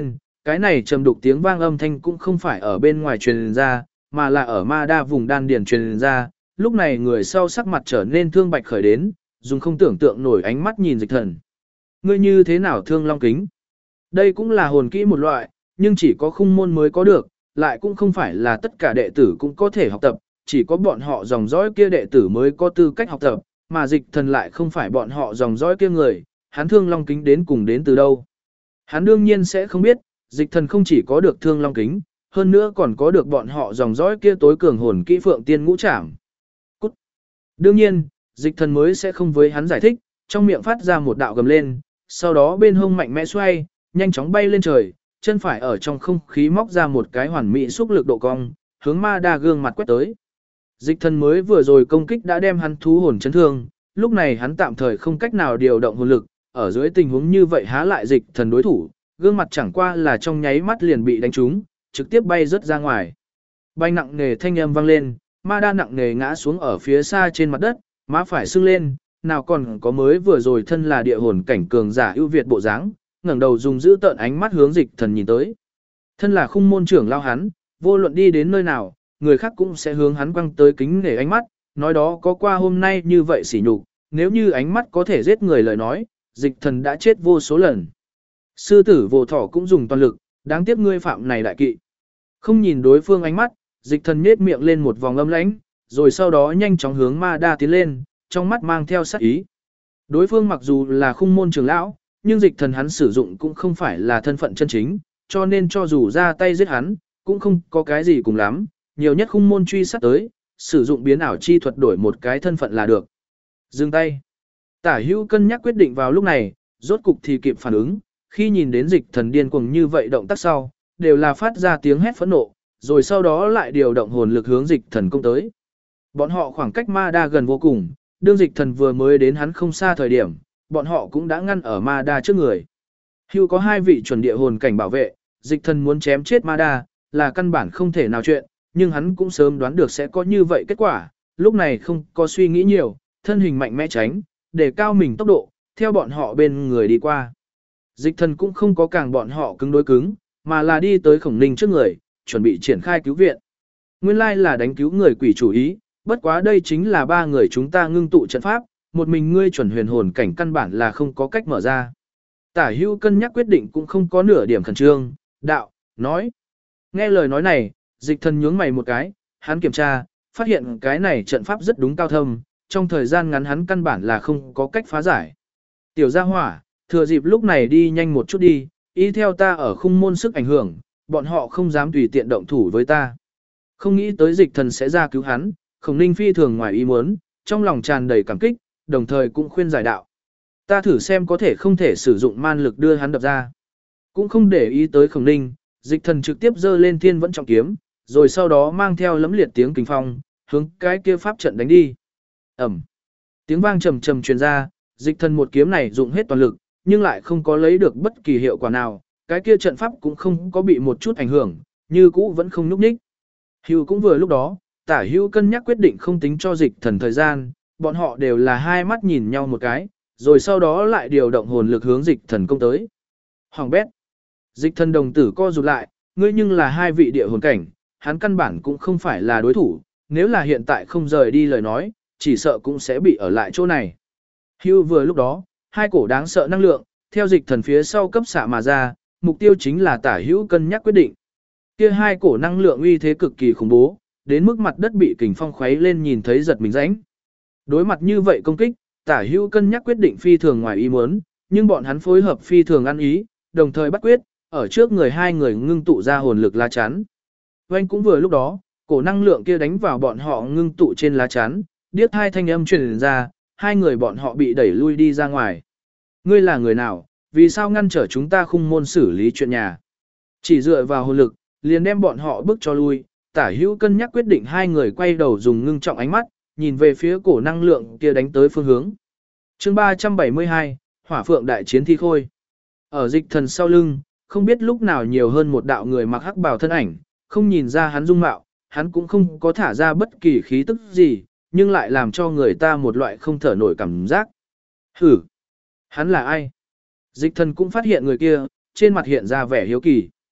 Cái này trầm đục tiếng vang âm thanh cũng không phải ở bên ngoài truyền ra, mà là ở ma đa vùng đan điền truyền ra. Lúc này người sau sắc mặt trở nên thương bạch khởi đến, dùng không tưởng tượng nổi ánh mắt nhìn Dịch Thần. Ngươi như thế nào thương long kính? Đây cũng là hồn kỹ một loại, nhưng chỉ có khung môn mới có được, lại cũng không phải là tất cả đệ tử cũng có thể học tập, chỉ có bọn họ dòng dõi kia đệ tử mới có tư cách học tập, mà Dịch Thần lại không phải bọn họ dòng dõi kia người, hắn thương long kính đến cùng đến từ đâu. Hắn đương nhiên sẽ không biết, Dịch Thần không chỉ có được thương long kính, hơn nữa còn có được bọn họ dòng dõi kia tối cường hồn kỹ Phượng Tiên Ngũ Trảm. Cút. Đương nhiên, Dịch Thần mới sẽ không với hắn giải thích, trong miệng phát ra một đạo gầm lên, sau đó bên hông mạnh mẽ xoay, nhanh chóng bay lên trời, chân phải ở trong không khí móc ra một cái hoàn mỹ xúc lực độ cong, hướng ma đa gương mặt quét tới. Dịch Thần mới vừa rồi công kích đã đem hắn thú hồn chấn thương, lúc này hắn tạm thời không cách nào điều động hồn lực, ở dưới tình huống như vậy há lại Dịch Thần đối thủ, gương mặt chẳng qua là trong nháy mắt liền bị đánh trúng, trực tiếp bay rớt ra ngoài. Bay nặng nề thanh âm vang lên, ma đa nặng nề ngã xuống ở phía xa trên mặt đất, má phải sưng lên, nào còn có mới vừa rồi thân là địa hồn cảnh cường giả ưu việt bộ dáng, ngẩng đầu dùng giữ tợn ánh mắt hướng Dịch Thần nhìn tới. Thân là khung môn trưởng lao hắn, vô luận đi đến nơi nào, người khác cũng sẽ hướng hắn quăng tới kính nể ánh mắt, nói đó có qua hôm nay như vậy sỉ nhục, nếu như ánh mắt có thể giết người lời nói, Dịch Thần đã chết vô số lần. Sư tử vô thỏ cũng dùng toàn lực, đáng tiếc ngươi phạm này đại kỵ. Không nhìn đối phương ánh mắt, Dịch Thần nhếch miệng lên một vòng âm lãnh, rồi sau đó nhanh chóng hướng ma đa tiến lên, trong mắt mang theo sát ý. Đối phương mặc dù là khung môn trưởng lão, nhưng Dịch Thần hắn sử dụng cũng không phải là thân phận chân chính, cho nên cho dù ra tay giết hắn, cũng không có cái gì cùng lắm, nhiều nhất khung môn truy sát tới, sử dụng biến ảo chi thuật đổi một cái thân phận là được. Dừng tay. Tả Hữu cân nhắc quyết định vào lúc này, rốt cục thì kịp phản ứng, khi nhìn đến Dịch Thần điên cuồng như vậy động tác sau, đều là phát ra tiếng hét phẫn nộ, rồi sau đó lại điều động hồn lực hướng Dịch Thần công tới. Bọn họ khoảng cách ma đa gần vô cùng, đương Dịch Thần vừa mới đến hắn không xa thời điểm, bọn họ cũng đã ngăn ở ma đa trước người. Hưu có 2 vị chuẩn địa hồn cảnh bảo vệ, Dịch Thần muốn chém chết ma đa, là căn bản không thể nào chuyện, nhưng hắn cũng sớm đoán được sẽ có như vậy kết quả, lúc này không có suy nghĩ nhiều, thân hình mạnh mẽ tránh, để cao mình tốc độ, theo bọn họ bên người đi qua. Dịch Thần cũng không có càng bọn họ cứng đối cứng, mà là đi tới Khổng Ninh trước người, chuẩn bị triển khai cứu viện. Nguyên lai là đánh cứu người quỷ chủ ý, bất quá đây chính là 3 người chúng ta ngưng tụ trận pháp, một mình ngươi chuẩn huyền hồn cảnh căn bản là không có cách mở ra. Tả Hữu cân nhắc quyết định cũng không có nửa điểm khẩn trương, đạo, nói. Nghe lời nói này, Dịch Thần nhướng mày một cái, hắn kiểm tra, phát hiện cái này trận pháp rất đúng cao thâm, trong thời gian ngắn hắn căn bản là không có cách phá giải. Tiểu gia hỏa, thừa dịp lúc này đi nhanh một chút đi, y theo ta ở khung môn sức ảnh hưởng, bọn họ không dám tùy tiện động thủ với ta. Không nghĩ tới Dịch Thần sẽ ra cứu hắn, Khổng Ninh phi thường ngoài ý muốn, trong lòng tràn đầy cảm kích, đồng thời cũng khuyên giải đạo. Ta thử xem có thể không thể sử dụng man lực đưa hắn đập ra. Cũng không để ý tới Khổng Ninh, Dịch Thần trực tiếp giơ lên thiên vẫn trọng kiếm, rồi sau đó mang theo lấm liệt tiếng kình phong, hướng cái kia pháp trận đánh đi. Ẩm. Tiếng vang trầm trầm truyền ra, Dịch Thần một kiếm này dụng hết toàn lực, nhưng lại không có lấy được bất kỳ hiệu quả nào, cái kia trận pháp cũng không có bị một chút ảnh hưởng, như cũ vẫn không nhúc nhích. Hưu cũng vừa lúc đó, Tả Hữu cân nhắc quyết định không tính cho Dịch Thần thời gian, bọn họ đều là hai mắt nhìn nhau một cái, rồi sau đó lại điều động hồn lực hướng Dịch Thần công tới. Hoàng bét. Dịch Thần đồng tử co rụt lại, ngươi nhưng là 2 vị địa hồn cảnh, hắn căn bản cũng không phải là đối thủ, nếu là hiện tại không rời đi lời nói, chỉ sợ cũng sẽ bị ở lại chỗ này. Hưu vừa lúc đó, 2 cổ đáng sợ năng lượng, theo Dịch Thần phía sau cấp xạ mà ra, mục tiêu chính là Tả Hữu cân nhắc quyết định. Kia 2 cổ năng lượng uy thế cực kỳ khủng bố, đến mức mặt đất bị kình phong khuấy lên nhìn thấy giật mình rãnh. Đối mặt như vậy công kích, Tả Hữu cân nhắc quyết định phi thường ngoài ý muốn, nhưng bọn hắn phối hợp phi thường ăn ý, đồng thời bắt quyết, ở trước người 2 người ngưng tụ ra hồn lực lá chắn. Oanh cũng vừa lúc đó, cổ năng lượng kia đánh vào bọn họ ngưng tụ trên lá chắn, điếc 2 thanh âm truyền ra, 2 người bọn họ bị đẩy lui đi ra ngoài. Ngươi là người nào, vì sao ngăn trở chúng ta khung môn xử lý chuyện nhà? Chỉ dựa vào hồn lực, liền đem bọn họ bước cho lui, Tả Hữu cân nhắc quyết định 2 người quay đầu dùng ngưng trọng ánh mắt, nhìn về phía cổ năng lượng kia đánh tới phương hướng. Chương 372, Hỏa Phượng đại chiến thi khôi. Ở Dịch Thần sau lưng, không biết lúc nào nhiều hơn một đạo người mặc hắc bào thân ảnh, không nhìn ra hắn dung mạo, hắn cũng không có thả ra bất kỳ khí tức gì, nhưng lại làm cho người ta một loại không thở nổi cảm giác. Hử! Hắn là ai? Dịch Thần cũng phát hiện người kia, trên mặt hiện ra vẻ hiếu kỳ.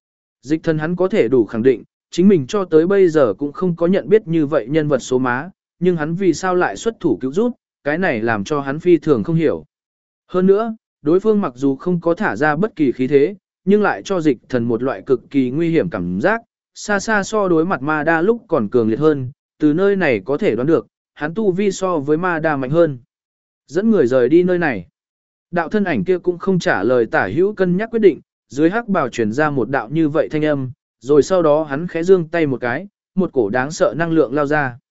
Dịch thần hắn có thể đủ khẳng định, chính mình cho tới bây giờ cũng không có nhận biết như vậy nhân vật số má, nhưng hắn vì sao lại xuất thủ cứu giúp, cái này làm cho hắn phi thường không hiểu. Hơn nữa, đối phương mặc dù không có thả ra bất kỳ khí thế, nhưng lại cho dịch thần một loại cực kỳ nguy hiểm cảm giác, xa xa so đối mặt ma đa lúc còn cường liệt hơn, từ nơi này có thể đoán được, hắn tu vi so với ma đa mạnh hơn. Dẫn người rời đi nơi này. Đạo thân ảnh kia cũng không trả lời Tả Hữu cân nhắc quyết định, dưới hắc bào truyền ra một đạo như vậy thanh âm, rồi sau đó hắn khẽ giương tay một cái, một cổ đáng sợ năng lượng lao ra.